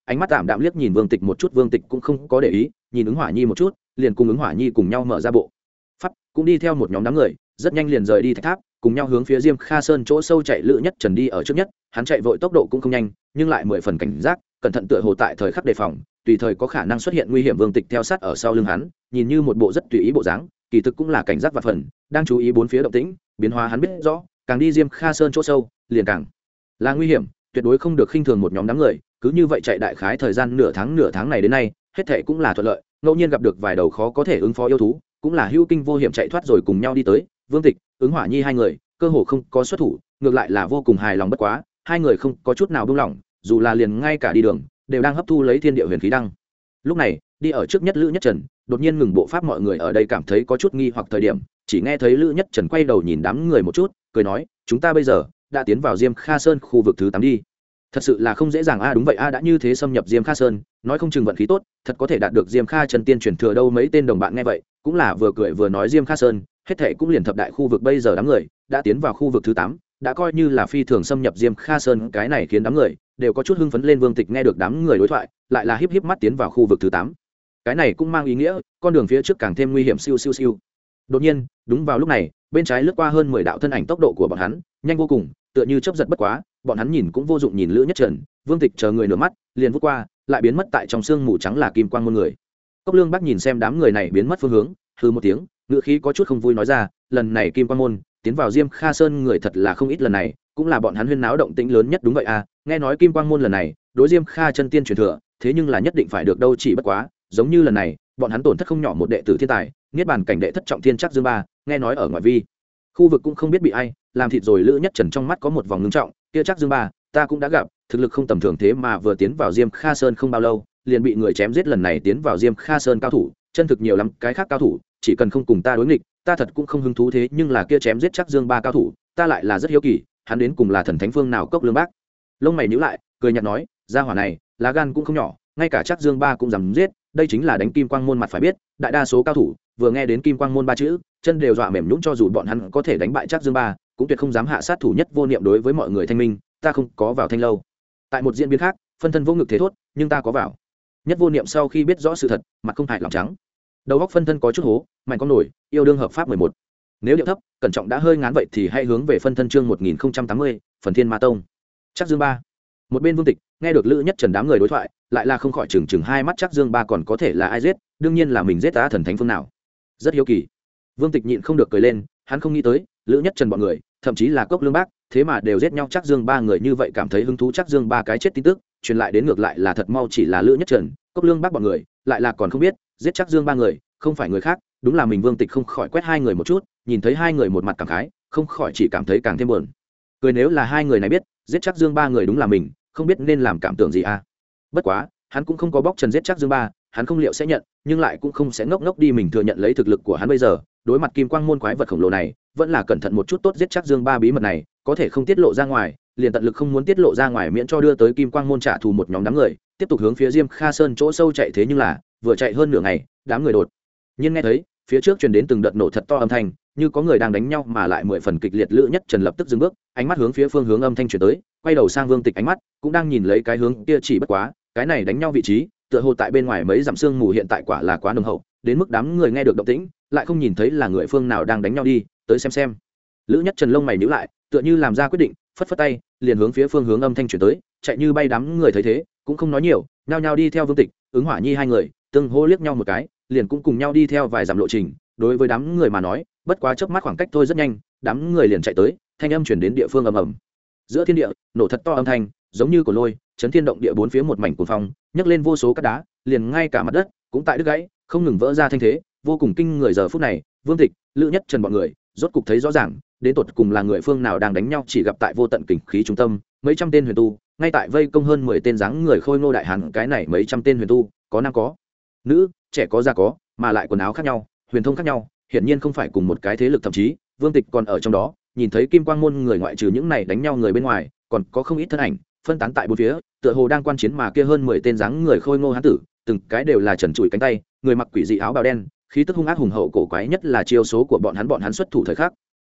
ánh mắt tạm đạm liếc nhìn Vương Tịch một chút. Vương Tịch cũng không có để ý, nhìn ứng hỏa nhi một chút, liền cùng ứng hỏa nhi cùng nhau mở ra bộ pháp, cũng đi theo một nhóm đám người, rất nhanh liền rời đi thạch tháp, cùng nhau hướng phía Diêm Kha Sơn chỗ sâu chạy. Lữ Nhất Trần đi ở trước nhất, hắn chạy vội tốc độ cũng không nhanh, nhưng lại 10 phần cảnh giác, cẩn thận tựa hồ tại thời khắc đề phòng, tùy thời có khả năng xuất hiện nguy hiểm. Vương Tịch theo sát ở sau lưng hắn, nhìn như một bộ rất tùy ý bộ dáng, kỳ thực cũng là cảnh giác và phần, đang chú ý bốn phía động tĩnh, biến hóa hắn biết rõ, càng đi Diêm Kha Sơn chỗ sâu, liền càng là nguy hiểm, tuyệt đối không được khinh thường một nhóm đám người. Cứ như vậy chạy đại khái thời gian nửa tháng này đến nay, hết thảy cũng là thuận lợi, ngẫu nhiên gặp được vài đầu khó có thể ứng phó yêu thú, cũng là hữu kinh vô hiểm chạy thoát rồi cùng nhau đi tới. Vương Tịch, ứng hỏa nhi hai người cơ hồ không có xuất thủ, ngược lại là vô cùng hài lòng. Bất quá hai người không có chút nào buông lỏng, dù là liền ngay cả đi đường đều đang hấp thu lấy thiên địa huyền khí đăng. Lúc này đi ở trước nhất Lữ Nhất Trần đột nhiên ngừng bộ pháp, mọi người ở đây cảm thấy có chút nghi hoặc thời điểm, chỉ nghe thấy Lữ Nhất Trần quay đầu nhìn đám người một chút, cười nói, chúng ta bây giờ đã tiến vào Diêm Kha Sơn khu vực thứ 8 đi. Thật sự là không dễ dàng a. Đúng vậy a, đã như thế xâm nhập Diêm Kha Sơn, nói không chừng vận khí tốt, thật có thể đạt được Diêm Kha chân tiên truyền thừa đâu. Mấy tên đồng bạn nghe vậy cũng là vừa cười vừa nói, Diêm Kha Sơn hết thảy cũng liền thập đại khu vực, bây giờ đám người đã tiến vào khu vực thứ 8, đã coi như là phi thường xâm nhập Diêm Kha Sơn, cái này khiến đám người đều có chút hưng phấn lên. Vương Tịch nghe được đám người đối thoại, lại là híp híp mắt tiến vào khu vực thứ 8. Cái này cũng mang ý nghĩa con đường phía trước càng thêm nguy hiểm. Siêu siêu siêu. Đột nhiên, đúng vào lúc này, bên trái lướt qua hơn 10 đạo thân ảnh, tốc độ của bọn hắn nhanh vô cùng, tựa như chớp giật. Bất quá bọn hắn nhìn cũng vô dụng, nhìn Lữ Nhất Trần, Vương Tịch chờ người nửa mắt liền vút qua, lại biến mất tại trong sương mù trắng là kim quang môn người. Cốc Lương Bắc nhìn xem đám người này biến mất phương hướng, hừ một tiếng, ngữ khí có chút không vui nói ra, lần này kim quang môn tiến vào Diêm Kha Sơn người thật là không ít, lần này cũng là bọn hắn huyên náo động tĩnh lớn nhất. Đúng vậy à, nghe nói kim quang môn lần này đối Diêm Kha chân tiên truyền thừa, thế nhưng là nhất định phải được đâu. Chỉ bất quá giống như lần này bọn hắn tổn thất không nhỏ một đệ tử thiên tài, niết bàn cảnh đệ thất trọng thiên Trác Dương Ba, nghe nói ở ngoại vi khu vực cũng không biết bị ai làm thịt rồi. Lữ Nhất Trần trong mắt có một vòng ngưng trọng, kia Trác Dương Ba ta cũng đã gặp, thực lực không tầm thường, thế mà vừa tiến vào Diêm Kha Sơn không bao lâu liền bị người chém giết. Lần này tiến vào Diêm Kha Sơn cao thủ chân thực nhiều lắm, cái khác cao thủ chỉ cần không cùng ta đối nghịch, ta thật cũng không hứng thú. Thế nhưng là kia chém giết Trác Dương Ba cao thủ, ta lại là rất hiếu kỳ, hắn đến cùng là thần thánh phương nào? Cốc Lương Bác lông mày nhíu lại, cười nhạt nói, gia hỏa này lá gan cũng không nhỏ, ngay cả Trác Dương Ba cũng dám giết, đây chính là đánh kim quang môn mặt. Phải biết đại đa số cao thủ vừa nghe đến kim quang môn ba chữ, chân đều dọa mềm nhũn, cho dù bọn hắn có thể đánh bại Trác Dương Ba, cũng tuyệt không dám hạ sát thủ. Nhất Vô Niệm đối với mọi người thanh minh, ta không có vào Thanh lâu. Tại một diễn biến khác, phân thân vô ngực thế thốt, nhưng ta có vào. Nhất Vô Niệm sau khi biết rõ sự thật, mặt không hại lòng trắng, đầu góc phân thân có chút hố, mạnh con nổi, yêu đương hợp pháp 11. Nếu điệu thấp cẩn trọng đã hơi ngán vậy thì hãy hướng về phân thân chương 1080, phần Thiên Ma Tông. Trác Dương Ba. Một bên Vương Tịch nghe được Lữ Nhất Trần đám người đối thoại, lại là không khỏi chừng hai mắt. Trác Dương Ba còn có thể là ai giết? Đương nhiên là mình giết, ta thần thánh phương nào? Rất hiếu kỳ. Vương Tịch nhịn không được cười lên, hắn không nghĩ tới Lữ Nhất Trần bọn người, thậm chí là Cốc Lương Bác, thế mà đều giết nhau. Trác Dương Ba người như vậy cảm thấy hứng thú. Trác Dương Ba cái chết tin tức truyền lại đến ngược lại là thật mau, chỉ là Lữ Nhất Trần, Cốc Lương Bác bọn người lại là còn không biết giết Trác Dương Ba người không phải người khác, đúng là mình. Vương Tịch không khỏi quét hai người một chút, nhìn thấy hai người một mặt cảm khái, không khỏi chỉ cảm thấy càng thêm buồn cười. Nếu là hai người này biết giết Trác Dương Ba người đúng là mình, không biết nên làm cảm tưởng gì à. Bất quá hắn cũng không có bóc trần giết Trác Dương Ba, hắn không liệu sẽ nhận, nhưng lại cũng không sẽ ngốc ngốc đi. Mình thừa nhận lấy thực lực của hắn bây giờ, đối mặt kim quang môn quái vật khổng lồ này, vẫn là cẩn thận một chút tốt. Giết Trác Dương Ba bí mật này có thể không tiết lộ ra ngoài, liền tận lực không muốn tiết lộ ra ngoài, miễn cho đưa tới kim quang môn trả thù. Một nhóm đám người tiếp tục hướng phía Diêm Kha Sơn chỗ sâu chạy, thế nhưng là vừa chạy hơn nửa ngày, đám người đột nhiên nghe thấy phía trước truyền đến từng đợt nổ thật to âm thanh, như có người đang đánh nhau, mà lại 10 phần kịch liệt. Lữ Nhất Trần lập tức dừng bước, ánh mắt hướng phía phương hướng âm thanh truyền tới, quay đầu sang Vương Tịch, ánh mắt cũng đang nhìn lấy cái hướng kia. Chỉ bất quá cái này đánh nhau vị trí tựa hồ tại bên ngoài mấy dặm, sương mù hiện tại quả là quá nồng hậu, đến mức đám người nghe được động tĩnh lại không nhìn thấy là người phương nào đang đánh nhau. đi tới xem. Lữ Nhất Trần lông mày nhíu lại, tựa như làm ra quyết định, phất phất tay liền hướng phía phương hướng âm thanh truyền tới chạy như bay. Đám người thấy thế cũng không nói nhiều, nhao nhao đi theo Vương Tịch, ứng hỏa nhi hai người tương hô liếc nhau một cái, liền cũng cùng nhau đi theo vài dặm lộ trình. Đối với đám người mà nói bất quá chớp mắt khoảng cách thôi, rất nhanh đám người liền chạy tới, thanh âm chuyển đến địa phương ầm ầm, giữa thiên địa nổ thật to âm thanh giống như của lôi chấn thiên động địa, bốn phía một mảnh cuồng phong nhấc lên vô số cát đá, liền ngay cả mặt đất cũng tại đứt gãy không ngừng vỡ ra, thanh thế vô cùng kinh người. Giờ phút này Vương Tịch, Lữ Nhất Trần bọn người rốt cục thấy rõ ràng đến tột cùng là người phương nào đang đánh nhau. Chỉ gặp tại vô tận kình khí trung tâm, mấy trăm tên huyền tu ngay tại vây công hơn 10 tên dáng người khôi ngô đại hán. Cái này mấy trăm tên huyền tu có nam có nữ, trẻ có già có, mà lại quần áo khác nhau, huyền thông khác nhau, hiển nhiên không phải cùng một cái thế lực. Thậm chí Vương Tịch còn ở trong đó nhìn thấy kim quang môn người ngoại trừ những này đánh nhau người bên ngoài, còn có không ít thân ảnh phân tán tại bốn phía, tựa hồ đang quan chiến. Mà kia hơn 10 tên dáng người khôi ngô hán tử, từng cái đều là trần trụi cánh tay, người mặc quỷ dị áo bào đen, khí tức hung ác hùng hậu cổ quái, nhất là chiêu số của bọn hắn xuất thủ thời khắc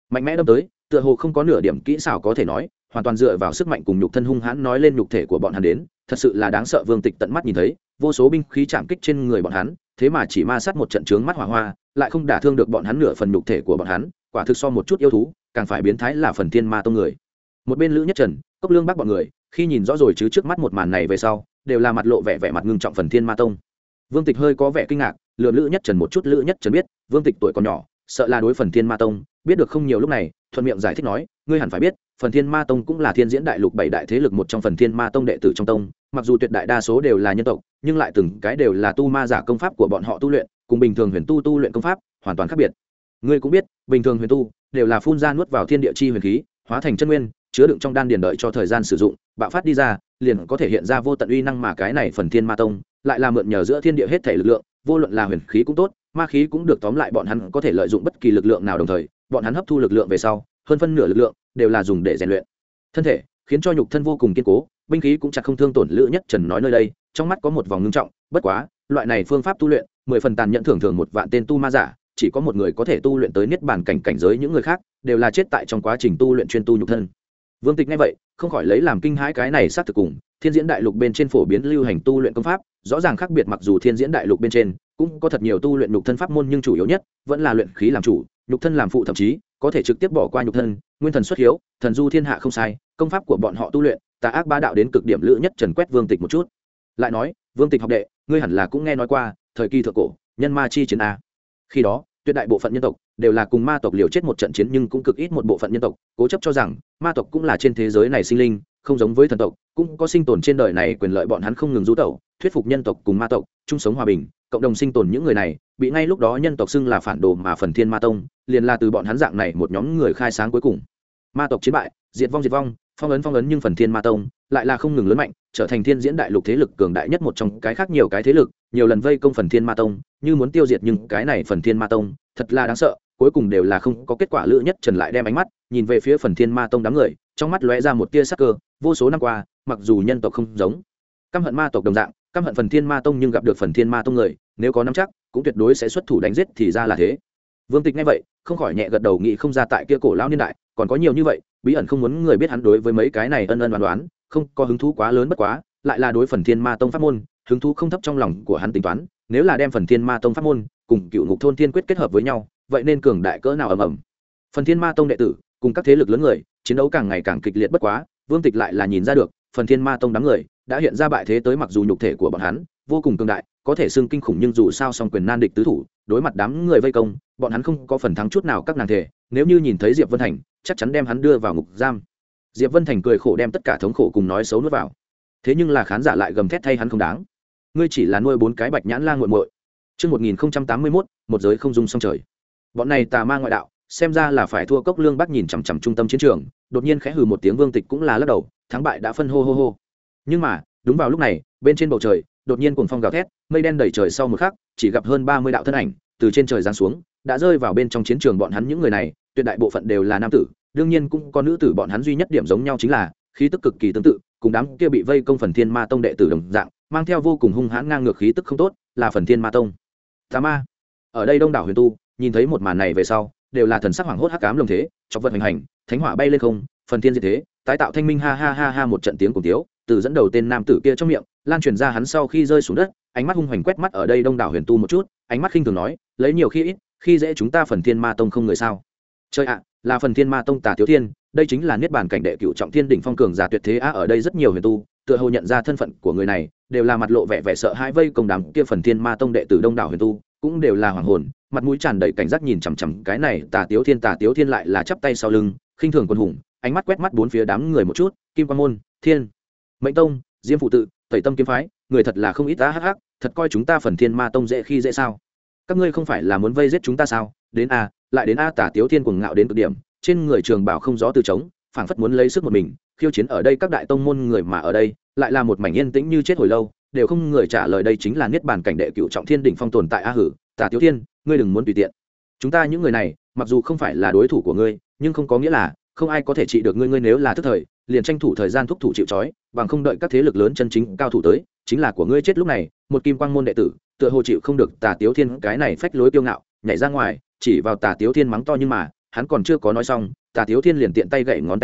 mạnh mẽ đâm tới, tựa hồ không có nửa điểm kỹ xảo có thể nói, hoàn toàn dựa vào sức mạnh cùng nhục thân hung hãn nói lên nhục thể của bọn hắn đến, thật sự là đáng sợ. Vương Tịch tận mắt nhìn thấy vô số binh khí chạm kích trên người bọn hắn, thế mà chỉ ma sát một trận trướng mắt hỏa hoa, lại không đả thương được bọn hắn nửa phần nhục thể của bọn hắn, quả thực so một chút yêu thú càng phải biến thái là phần thiên ma tông người. Một bên Lữ Nhất Trần, Cốc Lương Bắc bọn người, khi nhìn rõ rồi chứ trước mắt một màn này về sau, đều là mặt lộ vẻ mặt ngưng trọng phần thiên ma tông. Vương Tịch hơi có vẻ kinh ngạc, lườm Lữ Nhất Trần một chút. Lữ Nhất Trần biết Vương Tịch tuổi còn nhỏ, sợ là đối phần thiên ma tông biết được không nhiều, lúc này thuận miệng giải thích nói, ngươi hẳn phải biết phần thiên ma tông cũng là thiên diễn đại lục 7 đại thế lực một trong. Phần thiên ma tông đệ tử trong tông, mặc dù tuyệt đại đa số đều là nhân tộc, nhưng lại từng cái đều là tu ma giả, công pháp của bọn họ tu luyện cùng bình thường huyền tu luyện công pháp hoàn toàn khác biệt. Ngươi cũng biết bình thường huyền tu đều là phun ra nuốt vào thiên địa chi huyền khí, hóa thành chân nguyên chứa đựng trong đan điền, đợi cho thời gian sử dụng bạo phát đi ra, liền có thể hiện ra vô tận uy năng. Mà cái này phần thiên ma tông lại là mượn nhờ giữa thiên địa hết thể lực lượng, vô luận là huyền khí cũng tốt, ma khí cũng được, tóm lại bọn hắn có thể lợi dụng bất kỳ lực lượng nào, đồng thời bọn hắn hấp thu lực lượng về sau, hơn phân nửa lực lượng đều là dùng để rèn luyện thân thể, khiến cho nhục thân vô cùng kiên cố, binh khí cũng chặt không thương tổn. Lữ Nhất Trần nói nơi đây trong mắt có một vòng ngưng trọng, bất quá loại này phương pháp tu luyện 10 phần tàn nhẫn, thường thường 1 vạn tên tu ma giả chỉ có một người có thể tu luyện tới niết bàn cảnh giới, những người khác đều là chết tại trong quá trình tu luyện chuyên tu nhục thân. Vương Tịch nghe vậy không khỏi lấy làm kinh hãi, cái này xác thực cùng thiên diễn đại lục bên trên phổ biến lưu hành tu luyện công pháp rõ ràng khác biệt. Mặc dù thiên diễn đại lục bên trên cũng có thật nhiều tu luyện nhục thân pháp môn, nhưng chủ yếu nhất vẫn là luyện khí làm chủ, nhục thân làm phụ, thậm chí có thể trực tiếp bỏ qua nhục thân, nguyên thần xuất hiếu, thần du thiên hạ không sai. Công pháp của bọn họ tu luyện tà ác bá đạo đến cực điểm. Lữ Nhất Trần quét Vương Tịch một chút, lại nói, Vương Tịch học đệ, ngươi hẳn là cũng nghe nói qua thời kỳ thượng cổ nhân ma chi chiến a. Khi đó tuyệt đại bộ phận nhân tộc đều là cùng ma tộc liều chết một trận chiến, nhưng cũng cực ít một bộ phận nhân tộc cố chấp cho rằng ma tộc cũng là trên thế giới này sinh linh, không giống với thần tộc, cũng có sinh tồn trên đời này quyền lợi. Bọn hắn không ngừng du tẩu, thuyết phục nhân tộc cùng ma tộc chung sống hòa bình, cộng đồng sinh tồn. Những người này bị ngay lúc đó nhân tộc xưng là phản đồ, mà phần thiên ma tông liền là từ bọn hắn dạng này một nhóm người khai sáng. Cuối cùng ma tộc chiến bại, diệt vong, phong ấn, nhưng phần thiên ma tông lại là không ngừng lớn mạnh, trở thành thiên diễn đại lục thế lực cường đại nhất một trong. Cái khác nhiều cái thế lực nhiều lần vây công phần thiên ma tông, như muốn tiêu diệt, nhưng cái này phần thiên ma tông thật là đáng sợ, cuối cùng đều là không có kết quả. Lữ Nhất Trần lại đem ánh mắt nhìn về phía phần thiên ma tông đám người, trong mắt lóe ra một tia sắc cơ. Vô số năm qua, mặc dù nhân tộc không giống căm hận ma tộc đồng dạng căm hận phần thiên ma tông, nhưng gặp được phần thiên ma tông người, nếu có nắm chắc cũng tuyệt đối sẽ xuất thủ đánh giết. Thì ra là thế. Vương Tịch nghe vậy không khỏi nhẹ gật đầu, nghĩ không ra tại kia cổ lão niên đại còn có nhiều như vậy bí ẩn không muốn người biết. Hắn đối với mấy cái này ân đoán không có hứng thú quá lớn, bất quá lại là đối phần thiên ma tông pháp môn hứng thú không thấp. Trong lòng của hắn tính toán, nếu là đem phần thiên ma tông pháp môn cùng Cựu Ngục Thôn Thiên Quyết kết hợp với nhau, vậy nên cường đại cỡ nào ầm ầm. Phần thiên ma tông đệ tử cùng các thế lực lớn người chiến đấu càng ngày càng kịch liệt, bất quá Vương Tịch lại là nhìn ra được phần thiên ma tông đám người đã hiện ra bại thế tới. Mặc dù nhục thể của bọn hắn vô cùng cường đại, có thể xưng kinh khủng, nhưng dù sao song quyền nan địch tứ thủ, đối mặt đám người vây công, bọn hắn không có phần thắng chút nào. Các nàng thể nếu như nhìn thấy Diệp Vân Thành, chắc chắn đem hắn đưa vào ngục giam. Diệp Vân Thành cười khổ đem tất cả thống khổ cùng nói xấu nuốt vào, thế nhưng là khán giả lại gầm thét thay hắn không đáng. Ngươi chỉ là nuôi 4 cái bạch nhãn lang muội muội. Chương 1081, một giới không dung song trời. Bọn này tà ma ngoại đạo, xem ra là phải thua. Cốc Lương Bắc nhìn chằm chằm trung tâm chiến trường, đột nhiên khẽ hừ một tiếng. Vương Tịch cũng là lắc đầu, thắng bại đã phân hô. Nhưng mà đúng vào lúc này, bên trên bầu trời đột nhiên cuồng phong gào thét, mây đen đầy trời. Sau một khắc, chỉ gặp hơn 30 đạo thân ảnh từ trên trời giáng xuống, đã rơi vào bên trong chiến trường. Bọn hắn những người này tuyệt đại bộ phận đều là nam tử, đương nhiên cũng có nữ tử. Bọn hắn duy nhất điểm giống nhau chính là khí tức cực kỳ tương tự, cùng đám kia bị vây công phần thiên ma tông đệ tử đồng dạng, mang theo vô cùng hung hãn ngang ngược khí tức không tốt, là phần thiên ma tông tà ma. Ở đây đông đảo huyền tu nhìn thấy một màn này về sau, đều là thần sắc hoảng hốt, hắc ám lồng thế, chọc vật hành, thánh hỏa bay lên không, phần thiên diệt thế, tái tạo thanh minh. Ha, một trận tiếng cùng tiếu từ dẫn đầu tên nam tử kia trong miệng lan truyền ra. Hắn sau khi rơi xuống đất, ánh mắt hung hoành quét mắt ở đây đông đảo huyền tu một chút, ánh mắt khinh thường nói, lấy nhiều khi ít, khi dễ chúng ta phần thiên ma tông không người sao? Trời ạ, là phần thiên ma tông Tà Tiếu Thiên, đây chính là niết bàn cảnh đệ cửu trọng thiên đỉnh phong cường giả tuyệt thế a. Ở đây rất nhiều huyền tu tựa hồ nhận ra thân phận của người này, đều là mặt lộ vẻ sợ hãi. Vây công đám kia phần thiên ma tông đệ tử đông đảo huyền tu cũng đều là hoàng hồn, mặt mũi tràn đầy cảnh giác nhìn chằm chằm cái này Tà Tiếu Thiên. Tà Tiếu Thiên lại là chắp tay sau lưng, khinh thường quân hùng, ánh mắt quét mắt bốn phía đám người một chút, Kim Quan môn, Thiên Mệnh tông, Diêm phụ tự, Tẩy Tâm kiếm phái, người thật là không ít á. Hắc, thật coi chúng ta phần thiên ma tông dễ khi dễ sao? Các ngươi không phải là muốn vây giết chúng ta sao? Đến a, lại đến a. Tà Tiếu Thiên cuồng ngạo đến cực điểm, trên người trường bảo không gió từ trống, phảng phất muốn lấy sức một mình khiêu chiến ở đây các đại tông môn người, mà ở đây lại là một mảnh yên tĩnh như chết hồi lâu, đều không người trả lời. Đây chính là niết bàn cảnh đệ cửu trọng thiên đỉnh phong tồn tại a. Hử, Tà Tiếu Thiên, ngươi đừng muốn tùy tiện. Chúng ta những người này mặc dù không phải là đối thủ của ngươi, nhưng không có nghĩa là không ai có thể trị được ngươi. Ngươi nếu là thức thời, liền tranh thủ thời gian thúc thủ chịu trói, bằng không đợi các thế lực lớn chân chính cao thủ tới, chính là của ngươi chết. Lúc này một Kim Quang môn đệ tử tựa hồ chịu không được Tà Tiếu Thiên cái này phách lối kiêu ngạo, nhảy ra ngoài chỉ vào Tà Tiếu Thiên mắng to, nhưng mà hắn còn chưa có nói xong Tà Tiếu Thiên liền tiện tay gậy ngón tay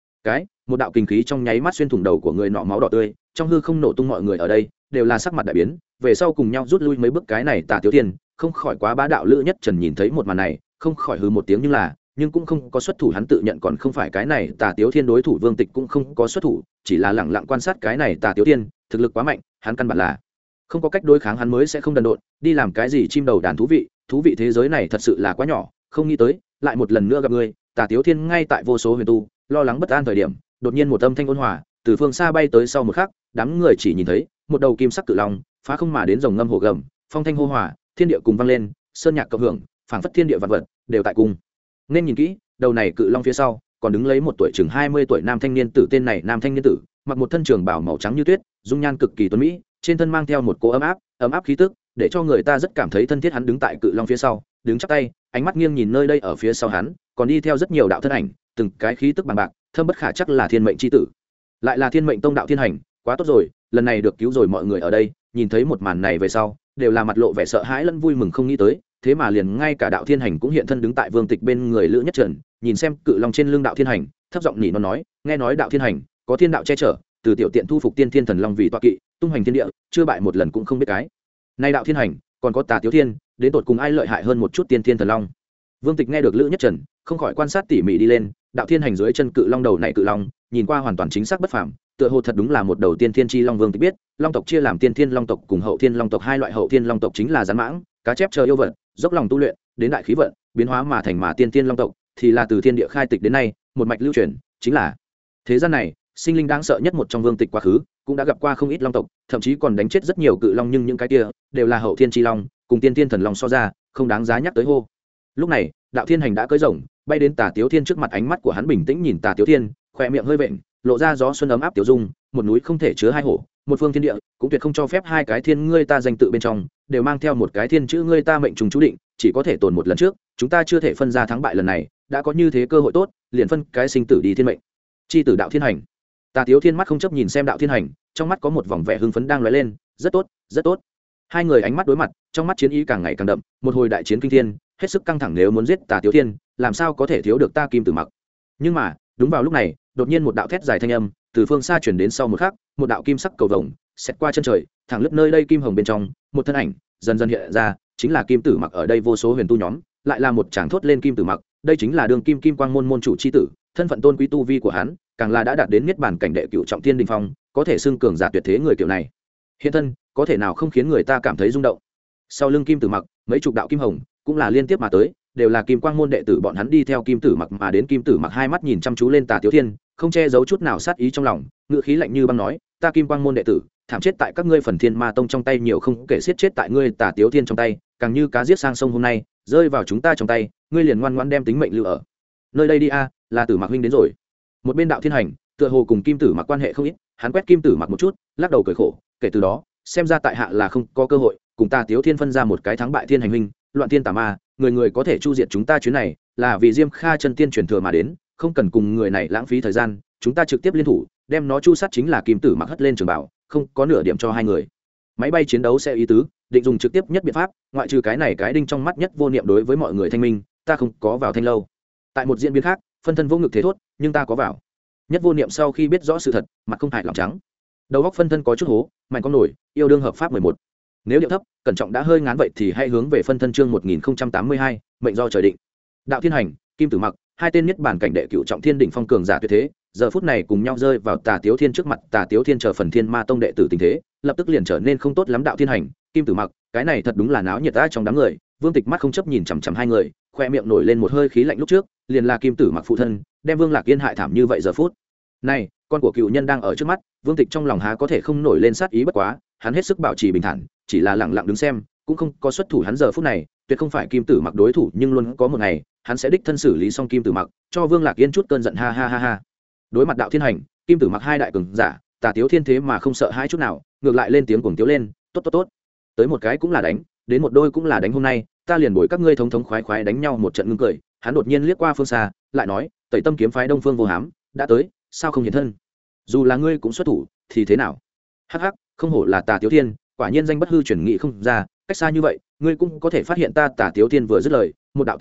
một đạo kinh khí trong nháy mắt xuyên thủng đầu của người nọ, máu đỏ tươi trong hư không nổ tung. Mọi người ở đây đều là sắc mặt đại biến, về sau cùng nhau rút lui mấy bước. Cái này Tà Tiếu Thiên không khỏi quá bá đạo. Lữ Nhất Trần nhìn thấy một màn này không khỏi hừ một tiếng, nhưng cũng không có xuất thủ. Hắn tự nhận còn không phải cái này Tà Tiếu Thiên đối thủ, Vương Tịch cũng không có xuất thủ, chỉ là lẳng lặng quan sát cái này Tà Tiếu Thiên thực lực quá mạnh, hắn căn bản là không có cách đối kháng, hắn mới sẽ không đần độn đi làm cái gì chim đầu đàn. Thú vị thế giới này thật sự là quá nhỏ, không nghĩ tới lại một lần nữa gặp ngươi. Tà Tiếu Thiên ngay tại vô số huyền tu lo lắng bất an thời điểm, đột nhiên một âm thanh ôn hòa từ phương xa bay tới. Sau một khắc, đám người chỉ nhìn thấy một đầu kim sắc cự long phá không mà đến, rồng ngâm hồ gầm, phong thanh hô hòa, thiên địa cùng vang lên, sơn nhạc cộng hưởng, phảng phất thiên địa vạn vật đều tại cung. Nên nhìn kỹ, đầu này cự long phía sau còn đứng lấy một tuổi chừng 20 tuổi nam thanh niên tử. Tên này nam thanh niên tử mặc một thân trường bào màu trắng như tuyết, dung nhan cực kỳ tuấn mỹ, trên thân mang theo một cỗ ấm áp khí tức, để cho người ta rất cảm thấy thân thiết. Hắn đứng tại cự long phía sau, đứng chắp tay, ánh mắt nghiêng nhìn nơi đây. Ở phía sau hắn còn đi theo rất nhiều đạo thân ảnh, từng cái khí tức bằng bạc, thâm bất khả chắc, là thiên mệnh c h i tử, lại là thiên mệnh tông đạo thiên hành. Quá tốt rồi, lần này được cứu rồi. Mọi người ở đây nhìn thấy một màn này về sau đều là mặt lộ vẻ sợ hãi lẫn vui mừng, không nghĩ tới thế mà liền ngay cả đạo thiên hành cũng hiện thân đứng tại Vương Tịch bên người. Lữ Nhất Trần nhìn xem cự long trên lưng đạo thiên hành, thấp giọng nhỉ nó nói, nghe nói đạo thiên hành có thiên đạo che chở, từ tiểu tiện thu phục tiên thiên thần long vì toa kỵ, tung hoành thiên địa, chưa bại một lần, cũng không biết cái nay đạo thiên hành còn có Tà Tiếu Thiên đến tột cùng ai lợi hại hơn một chút tiên thiên thần long. Vương Tịch nghe được Lữ Nhất Trần không khỏi quan sát tỉ mỉ đi lên đạo thiên hành dưới chân cự long. Đầu này cự long nhìn qua hoàn toàn chính xác bất phàm, tựa hồ thật đúng là một đầu tiên thiên chi long. Vương Tịch biết long tộc chia làm tiên thiên long tộc cùng hậu thiên long tộc hai loại. Hậu thiên long tộc chính là rắn mãng, cá chép chờ yêu vật, dốc lòng tu luyện đến đại khí vận biến hóa mà thành, mà tiên thiên long tộc thì là từ thiên địa khai tịch đến nay một mạch lưu truyền, chính là thế gian này sinh linh đáng sợ nhất một trong. Vương Tịch quá khứ cũng đã gặp qua không ít long tộc, thậm chí còn đánh chết rất nhiều cự long, nhưng những cái kia đều là hậu thiên chi long, cùng tiên thiên thần long so ra không đáng giá nhắc tới hô. Lúc này đạo thiên hành đã cưỡi rồng bay đến Tà Tiếu Thiên trước mặt, ánh mắt của hắn bình tĩnh nhìn Tà Tiếu Thiên, khỏe miệng hơi vện lộ ra gió xuân ấm áp tiểu dung. Một núi không thể chứa hai hổ, một phương thiên địa cũng tuyệt không cho phép hai cái thiên ngươi ta danh tự bên trong đều mang theo một cái thiên chữ ngươi ta mệnh trùng chú định, chỉ có thể tồn một lần trước, chúng ta chưa thể phân ra thắng bại. Lần này đã có như thế cơ hội tốt, liền phân cái sinh tử đi thiên mệnh chi tử đạo thiên hành. Tà Tiếu Thiên mắt không chấp nhìn xem đạo thiên hành, trong mắt có một vòng vẻ hưng phấn đang lóe lên. Rất tốt, rất tốt. Hai người ánh mắt đối mặt, trong mắt chiến ý càng ngày càng đậm, một hồi đại chiến kinh thiên, hết sức căng thẳng. Nếu muốn giết Tà Tiếu Thiên, làm sao có thể thiếu được ta Kim Tử Mặc. Nhưng mà đúng vào lúc này, đột nhiên một đạo thét dài thanh âm từ phương xa chuyển đến. Sau một khắc, một đạo kim sắc cầu vồng xẹt qua chân trời, thẳng lướt nơi đây kim hồng bên trong, một thân ảnh dần dần hiện ra, chính là Kim Tử Mặc. Ở đây vô số huyền tu nhóm lại là một tràng thốt lên Kim Tử Mặc, đây chính là đường kim kim quang môn môn chủ chi tử, thân phận tôn quý tu vi của hắn càng là đã đạt đến niết bàn cảnh đệ cửu trọng thiên đình phong, có thể xưng cường giả tuyệt thế. Người kiểu này hiện thân có thể nào không khiến người ta cảm thấy rung động. Sau lưng Kim Tử Mặc mấy chục đạo kim hồng cũng là liên tiếp mà tới, đều là kim quang môn đệ tử, bọn hắn đi theo Kim Tử Mặc mà đến. Kim Tử Mặc hai mắt nhìn chăm chú lên Tà Tiếu Thiên, không che giấu chút nào sát ý trong lòng, ngữ khí lạnh như băng nói, ta kim quang môn đệ tử thảm chết tại các ngươi Phần Thiên Ma Tông trong tay nhiều không kể xiết, chết tại ngươi Tà Tiếu Thiên trong tay càng như cá giết sang sông, hôm nay rơi vào chúng ta trong tay, ngươi liền ngoan ngoãn đem tính mệnh lưu ở nơi đây đi a. Là Tử Mặc huynh đến rồi. Một bên đạo thiên hành tựa hồ cùng Kim Tử Mặc quan hệ không ít, hắn quét Kim Tử Mặc một chút, lắc đầu cười khổ, kể từ đó xem ra tại hạ là không có cơ hội cùng Tà Tiếu Thiên phân ra một cái thắng bại. Thiên hành huynh, loạn thiên tà ma, người người có thể chu diệt chúng ta, chuyến này là vì Diêm Kha chân tiên truyền thừa mà đến, không cần cùng người này lãng phí thời gian, chúng ta trực tiếp liên thủ đem nó chu sát. chính là Kim Tử Mặc hất lên trường bảo, không có nửa điểm cho hai người máy bay chiến đấu sẽ ý tứ, định dùng trực tiếp nhất biện pháp, ngoại trừ cái này cái đinh trong mắt nhất vô niệm đối với mọi người thanh minh, ta không có vào thanh lâu. Tại một diễn biến khác, phân thân vô ngực thế thốt, nhưng ta có vào. Nhất vô niệm sau khi biết rõ sự thật, mặt không hại lòng trắng, đầu góc phân thân có chút hố, mạnh con nổi, yêu đương hợp pháp 11. Nếu điệu thấp cẩn trọng đã hơi ngán vậy thì hãy hướng về phân thân chương 1082, mệnh do trời định. Đạo thiên hành, Kim Tử Mặc, hai tên nhất bản cảnh đệ cửu trọng thiên đỉnh phong cường giả tuyệt thế, giờ phút này cùng nhau rơi vào Tà Tiếu Thiên trước mặt. Tà Tiếu Thiên chờ Phần Thiên Ma Tông đệ tử tình thế lập tức liền trở nên không tốt lắm. Đạo thiên hành, Kim Tử Mặc, cái này thật đúng là náo nhiệt ta trong đám người. Vương Tịch mắt không chấp nhìn chằm chằm hai người, khoe miệng nổi lên một hơi khí lạnh. Lúc trước liền là Kim Tử Mặc phụ thân đem Vương Lạc Yên hại thảm như vậy, giờ phút này con của cựu nhân đang ở trước mắt, Vương Tịch trong lòng há có thể không nổi lên sát ý. Bất quá hắn hết sức bảo trì bình thản, chỉ là lặng lặng đứng xem, cũng không có xuất thủ. Hắn giờ phút này tuyệt không phải Kim Tử Mặc đối thủ, nhưng luôn có một ngày hắn sẽ đích thân xử lý xong Kim Tử Mặc, cho Vương Lạc Yên chút cơn giận. Ha ha ha ha. Đối mặt đạo thiên hành, Kim Tử Mặc hai đại cường giả, Tà Tiếu Thiên thế mà không sợ hai chút nào, ngược lại lên tiếng cuồng tiếu lên, tốt tốt tốt, tới một cái cũng là đánh, đến một đôi cũng là đánh, hôm nay ta liền bồi các ngươi thống thống khoái khoái đánh nhau một trận. Ngưng cười, hắn đột nhiên liếc qua phương xa, lại nói, Tẩy Tâm kiếm phái Đông Phương Vô Hám đã tới, sao không hiện thân? Dù là ngươi cũng xuất thủ thì thế nào? Hắc hắc, không hổ là Tà Tiếu Thiên, quả nhiên danh bất hư truyền nghị không ra, cách xa như vậy ngươi cũng có thể phát hiện ta. Tà Tiếu Thiên vừa dứt lời, một đạo tiếng cười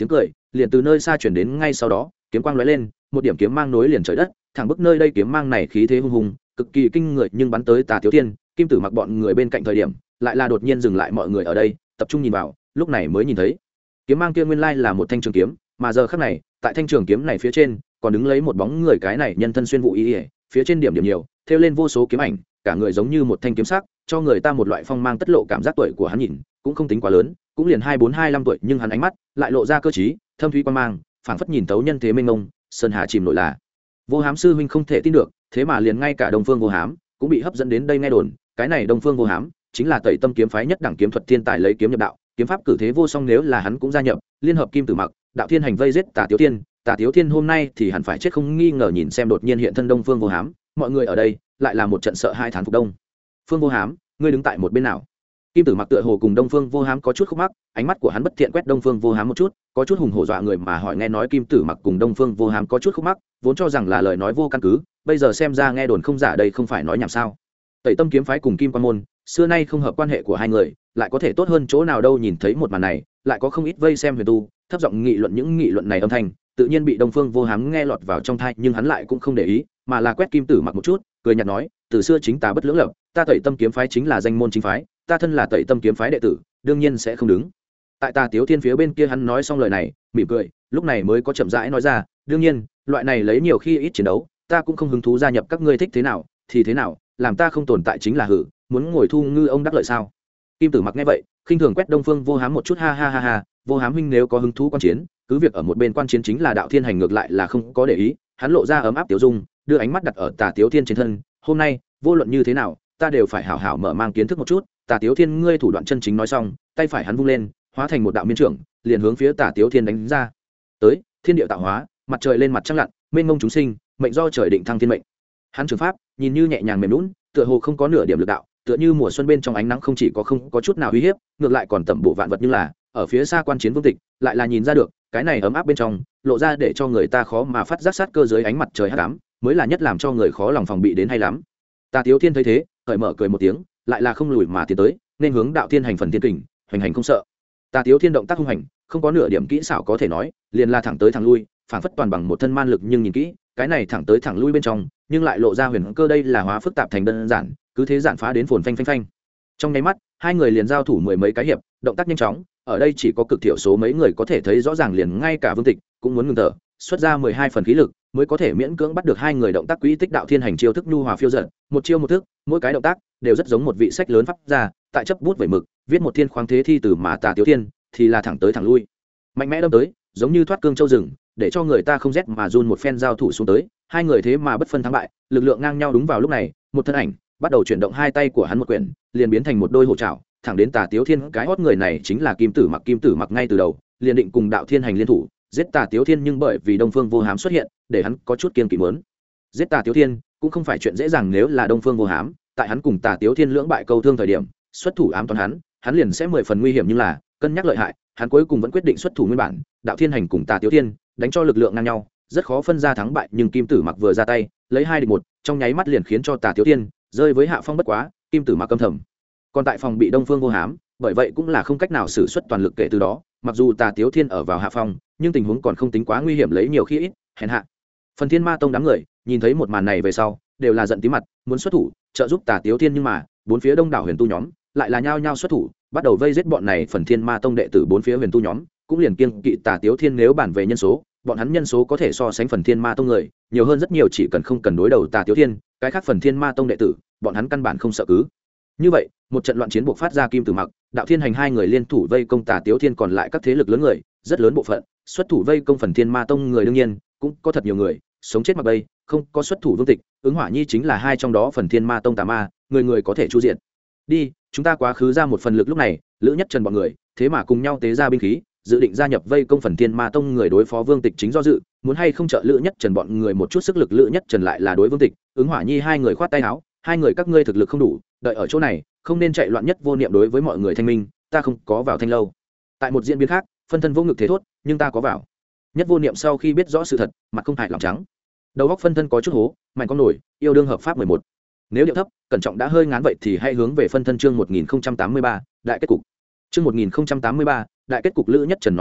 liền từ nơi xa chuyển đến. ngay sau đó kiếm quang lóe lên, một điểm kiếm mang nối liền trời đất, thẳng bức nơi đây kiếm mang này khí thế hung hùng cực kỳ kinh người, nhưng bắn tới Tà Tiếu Thiên, Kim Tử Mặc bọn người bên cạnh thời điểm lại là đột nhiên dừng lại. mọi người ở đây tập trung nhìn vào, lúc này mới nhìn thấy kiếm mang kia nguyên lai là một thanh trường kiếm, mà giờ khắc này tại thanh trường kiếm này phía trên còn đứng lấy một bóng người. cái này nhân thân xuyên vụ y, phía trên điểm nhiều thêu lên vô số kiếm ảnh, cả người giống như một thanh kiếm sắc, cho người ta một loại phong mang tất lộ cảm giác. tuổi của hắn nhìn cũng không tính quá lớn, cũng liền 24-25 tuổi, nhưng hắn ánh mắt lại lộ ra cơ trí thâm thúy quan mang, phảng phất nhìn tấu nhân thế mênh mông, sơn hà chìm nổi. là Vô Hám sư huynh không thể tin được, thế mà liền ngay cả Đông Phương Vô Hám cũng bị hấp dẫn đến đây nghe đồn. cái này Đông Phương Vô Hám chính là Tẩy Tâm kiếm phái nhất đẳng kiếm thuật thiên tài, lấy kiếm nhập đạo, kiếm pháp cử thế vô song. nếu là hắn cũng gia nhập liên hợp Kim Tử Mặc, Đạo Thiên Hành vây giết Tà Tiếu Thiên, Tà Tiếu Thiên hôm nay thì hẳn phải chết không nghi ngờ. nhìn xem đột nhiên hiện thân Đông Phương Vô Hám, mọi người ở đây lại là một trận sợ hai thán phục. Đông Phương Vô Hám, ngươi đứng tại một bên nào? Kim Tử Mặc tựa hồ cùng Đông Phương Vô Hám có chút khúc mắc, ánh mắt của hắn bất thiện quét Đông Phương Vô Hám một chút, có chút hùng hổ dọa người mà hỏi. nghe nói Kim Tử Mặc cùng Đông Phương Vô Hám có chút khúc mắc, vốn cho rằng là lời nói vô căn cứ, bây giờ xem ra nghe đồn không giả, đây không phải nói nhảm sao? Tẩy Tâm kiếm phái cùng Kim Quan môn xưa nay không hợp, quan hệ của hai người lại có thể tốt hơn chỗ nào đâu? nhìn thấy một màn này, lại có không ít vây xem huyền tu thấp giọng nghị luận. những nghị luận này âm thanh tự nhiên bị Đông Phương Vô Hám nghe lọt vào trong tai, nhưng hắn lại cũng không để ý, mà là quét Kim Tử Mặc một chút, cười nhạt nói: từ xưa chính tà bất lưỡng lập, ta Tẩy Tâm kiếm phái chính là danh môn chính phái, ta thân là Tẩy Tâm kiếm phái đệ tử, đương nhiên sẽ không đứng tại Tà Tiếu Thiên phía bên kia. hắn nói xong lời này mỉm cười, lúc này mới có chậm rãi nói ra: đương nhiên loại này lấy nhiều khi ít chiến đấu, ta cũng không hứng thú gia nhập, các ngươi thích thế nào thì thế nào, làm ta không tồn tại chính là hử, muốn ngồi thu ngư ông đắc lợi sao? Kim Tử Mặc nghe vậy khinh thường quét Đông Phương Vô Hám một chút: ha ha ha ha, Vô Hám huynh nếu có hứng thú quan chiến, cứ việc ở một bên quan chiến chính là. Đạo Thiên Hành ngược lại là không có để ý, hắn lộ ra ấm áp tiểu dung, đưa ánh mắt đặt ở Tà Tiếu Thiên trên thân. hôm nay vô luận như thế nào, ta đều phải hảo hảo mở mang kiến thức một chút Tà Tiếu Thiên ngươi thủ đoạn chân chính. nói xong, tay phải hắn vung lên, hóa thành một đạo miên trưởng, liền hướng phía Tà Tiếu Thiên đánh ra. tới thiên địa tạo hóa, mặt trời lên mặt trăng lặn, mênh mông chúng sinh, mệnh do trời định thăng thiên mệnh. hắn trường pháp nhìn như nhẹ nhàng mềm lún, tựa hồ không có nửa điểm lực đạo, tựa như mùa xuân bên trong ánh nắng, không chỉ có không có chút nào uy hiếp, ngược lại còn tẩm bổ vạn vật. nhưng là ở phía xa quan chiến Vương Tịch lại là nhìn ra được, cái này ấm áp bên trong lộ ra để cho người ta khó mà phát giác sát cơ. dưới ánh mặt trời hắc ám mới là nhất làm cho người khó lòng phòng bị đến hay lắm. Tà Tiếu Thiên thấy thế cởi mở cười một tiếng, lại là không lùi mà tiến tới, nên hướng Đạo Thiên Hành phần thiên kình, hoành hành không sợ. Tà Tiếu Thiên động tác hung hành, không có nửa điểm kỹ xảo có thể nói, liền là thẳng tới thẳng lui, phảng phất toàn bằng một thân man lực. nhưng nhìn kỹ, cái này thẳng tới thẳng lui bên trong nhưng lại lộ ra huyền cơ, đây là hóa phức tạp thành đơn giản, cứ thế giản phá đến phồn phanh phanh phanh. trong nháy mắt hai người liền giao thủ mười mấy cái hiệp, động tác nhanh chóng, ở đây chỉ có cực thiểu số mấy người có thể thấy rõ ràng, liền ngay cả Vương Tịch cũng muốn ngừng thở, xuất ra 12 phần khí lực mới có thể miễn cưỡng bắt được hai người động tác. quỹ tích Đạo Thiên Hành chiêu thức nhu hòa phiêu dật, một chiêu một thức, mỗi cái động tác đều rất giống một vị sách lớn pháp ra, tại chấp bút vẩy mực viết một thiên khoáng thế thi từ, mà Tà Tiếu Thiên thì là thẳng tới thẳng lui, mạnh mẽ đâm tới, giống như thoát cương châu rừng, để cho người ta không rét mà run. một phen giao thủ xuống tới, hai người thế mà bất phân thắng bại, lực lượng ngang nhau. đúng vào lúc này, một thân ảnh bắt đầu chuyển động, hai tay của hắn một quyển liền biến thành một đôi hổ trảo, thẳng đến Tà Tiếu Thiên. cái hót người này chính là Kim Tử Mặc. Kim Tử Mặc ngay từ đầu liền định cùng Đạo Thiên Hành liên thủ giết Tà Tiếu Thiên, nhưng bởi vì Đông Phương Vô Hám xuất hiện, để hắn có chút kiên kỵ mớn. giết Tà Tiếu Thiên cũng không phải chuyện dễ dàng, nếu là Đông Phương Vô Hám tại hắn cùng Tà Tiếu Thiên lưỡng bại câu thương thời điểm xuất thủ ám toán hắn liền sẽ 10 phần nguy hiểm. nhưng là cân nhắc lợi hại, hắn cuối cùng vẫn quyết định xuất thủ nguyên bản. Đạo Thiên Hành cùng Tà Tiếu Thiên đánh cho lực lượng ngang nhau, rất khó phân ra thắng bại, nhưng Kim Tử Mặc vừa ra tay lấy 2 địch 1, trong nháy mắt liền khiến cho Tà Tiếu Thiên rơi với hạ phong. bất quá Kim Tử Mặc căm thầm, còn tại phòng bị Đông Phương Vô Hám, bởi vậy cũng là không cách nào sử xuất toàn lực. kể từ đó, mặc dù Tà Tiếu Thiên ở vào hạ phong, nhưng tình huống còn không tính quá nguy hiểm, lấy nhiều khi ít, hèn hạ. Phần Thiên Ma Tông đám người nhìn thấy một màn này về sau, đều là giận tí mặt, muốn xuất thủ trợ giúp Tà Tiếu Thiên, nhưng mà bốn phía đông đảo huyền tu nhóm lại là nhao nhao xuất thủ, bắt đầu vây giết bọn này Phần Thiên Ma Tông đệ tử. bốn phía huyền tu nhóm cũng liền kiêng kỵ Tà Tiếu Thiên, nếu bản về nhân số, bọn hắn nhân số có thể so sánh Phần Thiên Ma Tông người nhiều hơn rất nhiều, chỉ cần không cần đối đầu Tà Tiếu Thiên, cái khác Phần Thiên Ma Tông đệ tử bọn hắn căn bản không sợ. cứ như vậy, một trận loạn chiến buộc phát ra, Kim Tử Mặc, Đạo Thiên Hành hai người liên thủ vây công Tà Tiếu Thiên, còn lại các thế lực lớn người rất lớn bộ phận xuất thủ vây công Phần Thiên Ma Tông người. đương nhiên cũng có thật nhiều người sống chết mặc bay, không có xuất thủ. Vương Tịch, Ứng Hỏa Nhi chính là hai trong đó. Phần Thiên Ma Tông tà ma, người người có thể chu diện. đi, chúng ta quá khứ ra một phần lực. lúc này Lữ Nhất Trần bọn người thế mà cùng nhau tế ra binh khí, dự định gia nhập vây công Phần Thiên Ma Tông người, đối phó Vương Tịch. chính do dự muốn hay không trợ Lữ Nhất Trần bọn người một chút sức lực. Lữ Nhất Trần lại là đối Vương Tịch, Ứng Hỏa Nhi hai người khoát tay áo: hai người các ngươi thực lực không đủ, đợi ở chỗ này, không nên chạy loạn. Nhất Vô Niệm đối với mọi người thanh minh: ta không có vào Thanh lâu. Tại một diễn biến khác, Phân Thân vô ngực thế thốt: nhưng ta có vào. Nhất Vô Niệm sau khi biết rõ sự thật, mặt không hại lòng trắng, đầu góc Phân Thân có chút hố, mạnh con nổi, yêu đương hợp pháp 11. Nếu điệu thấp, cẩn trọng đã hơi ngán, vậy thì hãy hướng về Phân Thân chương 1083, đại kết cục. Chương 1083, đại kết cục. Lữ Nhất Trần nói xong,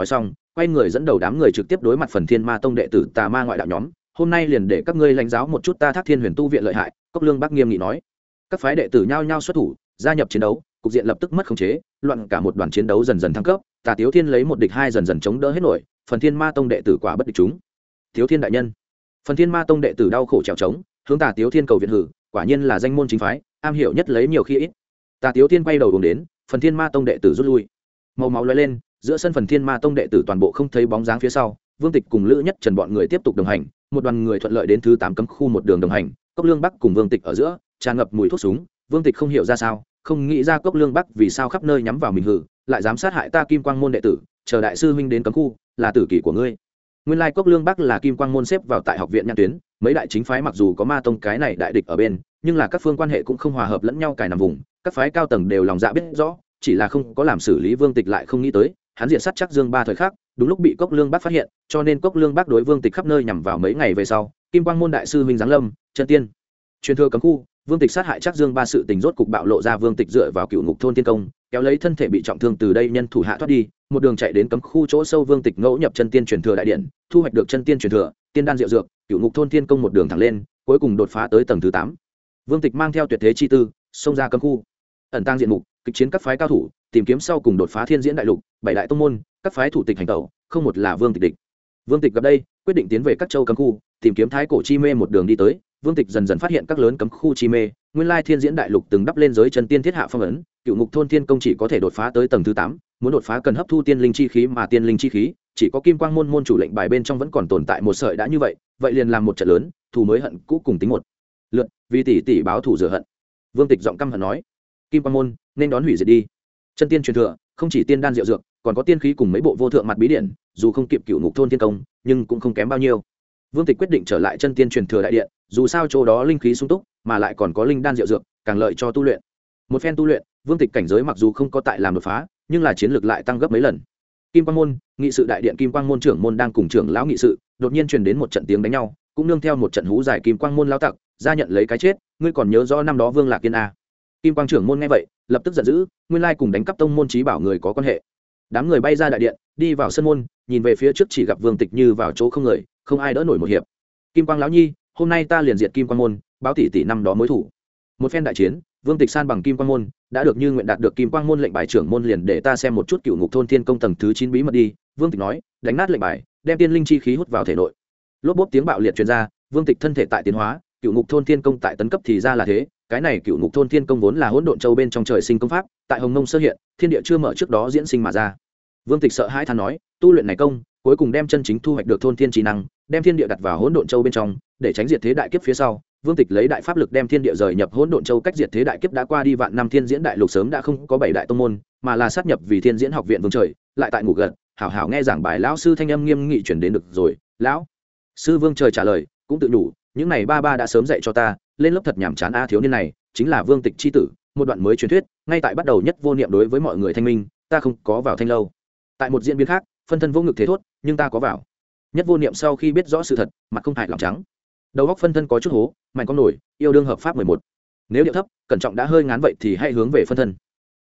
quay người dẫn đầu đám người trực tiếp đối mặt phần thiên ma tông đệ tử tà ma ngoại đạo nhóm. Hôm nay liền để các ngươi lãnh giáo một chút ta Thác Thiên Huyền tu viện lợi hại. Cốc Lương Bắc nghiêm nghị nói. Các phái đệ tử nhao nhao xuất thủ, gia nhập chiến đấu, cục diện lập tức mất khống chế, loạn cả một đoàn chiến đấu dần dần thăng cấp. Tà Tiếu Thiên lấy một địch hai dần dần chống đỡ hết nổi, phần thiên ma tông đệ tử quả bất địch chúng. Tiếu Thiên đại nhân, phần thiên ma tông đệ tử đau khổ trèo trống, hướng Tà Tiếu Thiên cầu viện hử, quả nhiên là danh môn chính phái, am hiểu nhất lấy nhiều khi ít. Tà Tiếu Thiên quay đầu hướng đến, phần thiên ma tông đệ tử rút lui. Màu máu lóe lên, giữa sân phần thiên ma tông đệ tử toàn bộ không thấy bóng dáng phía sau. Vương Tịch cùng Lữ Nhất Trần bọn người tiếp tục đồng hành, một đoàn người thuận lợi đến thứ 8 cấm khu một đường đồng hành. Cốc Lương Bắc cùng Vương Tịch ở giữa tràn ngập mùi thuốc súng. Vương Tịch không hiểu ra sao, không nghĩ ra Cốc Lương Bắc vì sao khắp nơi nhắm vào mình hử, lại dám sát hại ta Kim Quang môn đệ tử, chờ đại sư huynh đến cấm khu, là tử kỷ của ngươi. Nguyên lai Cốc Lương Bắc là Kim Quang môn xếp vào tại học viện nhãn tuyến, mấy đại chính phái mặc dù có ma tông cái này đại địch ở bên, nhưng là các phương quan hệ cũng không hòa hợp lẫn nhau cài nằm vùng, các phái cao tầng đều lòng dạ biết rõ, chỉ là không có làm xử lý. Vương Tịch lại không nghĩ tới, hắn diện sát chắc Dương Ba thời khắc, đúng lúc bị Cốc Lương Bắc phát hiện, cho nên Cốc Lương Bắc đối Vương Tịch khắp nơi nhằm vào. Mấy ngày về sau, Kim Quang môn đại sư huynh giáng lâm, chân tiên truyền thừa cấm khu, Vương Tịch sát hại chắc Dương Ba sự tình rốt cục bạo lộ ra. Vương Tịch dựa vào Cựu Ngục thôn tiên công, kéo lấy thân thể bị trọng thương từ đây nhân thủ hạ thoát đi, một đường chạy đến cấm khu chỗ sâu. Vương Tịch ngẫu nhập chân tiên truyền thừa đại điện, thu hoạch được chân tiên truyền thừa, tiên đan diệu dược, Cựu Ngục thôn tiên công một đường thẳng lên, cuối cùng đột phá tới tầng thứ 8. Vương Tịch mang theo tuyệt thế chi tư, xông ra cấm khu, ẩn tang diện mục, kịch chiến các phái cao thủ, tìm kiếm sau cùng đột phá thiên diễn đại lục, 7 đại tông môn, các phái thủ tịch hành tẩu, không một là Vương Tịch địch. Vương Tịch gặp đây, quyết định tiến về các châu cấm khu, tìm kiếm thái cổ chi mê. một đường đi tới, Vương Tịch dần dần phát hiện các lớn cấm khu chi mê, nguyên lai thiên diễn đại lục từng đắp lên giới chân tiên thiết hạ phong ấn, Cựu Ngục thôn thiên công chỉ có thể đột phá tới tầng thứ 8, muốn đột phá cần hấp thu tiên linh chi khí, mà tiên linh chi khí chỉ có Kim Quang môn môn chủ lệnh bài bên trong vẫn còn tồn tại một sợi. đã như vậy, vậy liền làm một trận lớn, thù mới hận cũ cùng tính một lượt, vì tỷ tỷ báo thù rửa hận. Vương Tịch giọng căm hận nói. Kim Quang môn nên đón hủy diệt đi. Chân tiên truyền thừa không chỉ tiên đan diệu dược, còn có tiên khí cùng mấy bộ vô thượng mặt bí điển, dù không kịp Cựu Ngục thôn thiên công, nhưng cũng không kém bao nhiêu. Vương Tịch quyết định trở lại chân tiên truyền thừa đại điện, dù sao chỗ đó linh khí sung túc, mà lại còn có linh đan diệu dược, càng lợi cho tu luyện. Một phen tu luyện, Vương Tịch cảnh giới mặc dù không có tại làm đột phá, nhưng là chiến lược lại tăng gấp mấy lần. Kim Quang môn nghị sự đại điện, Kim Quang môn trưởng môn đang cùng trưởng lão nghị sự, đột nhiên truyền đến một trận tiếng đánh nhau, cũng nương theo một trận hú dài. Kim Quang môn lão tặc ra nhận lấy cái chết, ngươi còn nhớ rõ năm đó Vương Lạc Kiên a? Kim Quang trưởng môn nghe vậy, lập tức giận dữ, nguyên lai cùng đánh cắp tông môn chí bảo người có quan hệ. Đám người bay ra đại điện, đi vào sân môn, nhìn về phía trước chỉ gặp Vương Tịch như vào chỗ không người, không ai đỡ nổi một hiệp. Kim Quang lão nhi, hôm nay ta liền diệt Kim Quang môn, báo tỷ tỷ năm đó mối thủ. Một phen đại chiến, Vương Tịch san bằng Kim Quang môn, đã được như nguyện đạt được Kim Quang môn lệnh bài trưởng môn. Liền để ta xem một chút Cựu Ngục thôn thiên công tầng thứ 9 bí mật đi. Vương Tịch nói, đánh nát lệnh bài, đem tiên linh chi khí hút vào thể nội. Lốp bốp tiếng bạo liệt truyền ra, Vương Tịch thân thể tại tiến hóa, Cựu Ngục thôn thiên công tại tấn cấp. Thì ra là thế, cái này Cựu Ngục thôn thiên công vốn là hỗn độn châu bên trong trời sinh công pháp, tại Hồng Nông sơ hiện, thiên địa chưa mở trước đó diễn sinh mà ra. Vương Tịch sợ hãi than nói, tu luyện này công, cuối cùng đem chân chính thu hoạch được thôn thiên trí năng, đem thiên địa đặt vào hỗn độn châu bên trong, để tránh diệt thế đại kiếp phía sau. Vương Tịch lấy đại pháp lực đem thiên địa rời nhập hỗn độn châu. Cách diệt thế đại kiếp đã qua đi vạn năm, thiên diễn đại lục sớm đã không có 7 đại tông môn, mà là sát nhập vì thiên diễn học viện vương trời. Lại tại ngủ gật, hảo hảo nghe giảng bài. Lão sư thanh âm nghiêm nghị chuyển đến. được rồi, lão sư. Vương trời trả lời, cũng tự nhủ, những này ba đã sớm dạy cho ta, lên lớp thật nhàm chán a. Thiếu niên này chính là Vương Tịch chi tử. Một đoạn mới truyền thuyết, ngay tại bắt đầu nhất vô niệm đối với mọi người thanh minh, ta không có vào thanh lâu. Tại một diễn biến khác, phân thân vô ngực thế thốt, nhưng ta có vào. Nhất vô niệm sau khi biết rõ sự thật, mặt không hại lòng trắng, đầu góc phân thân có chút hố, mạnh con nổi, yêu đương hợp pháp 11. Nếu điệu thấp, cẩn trọng đã hơi ngán vậy thì hãy hướng về phân thân.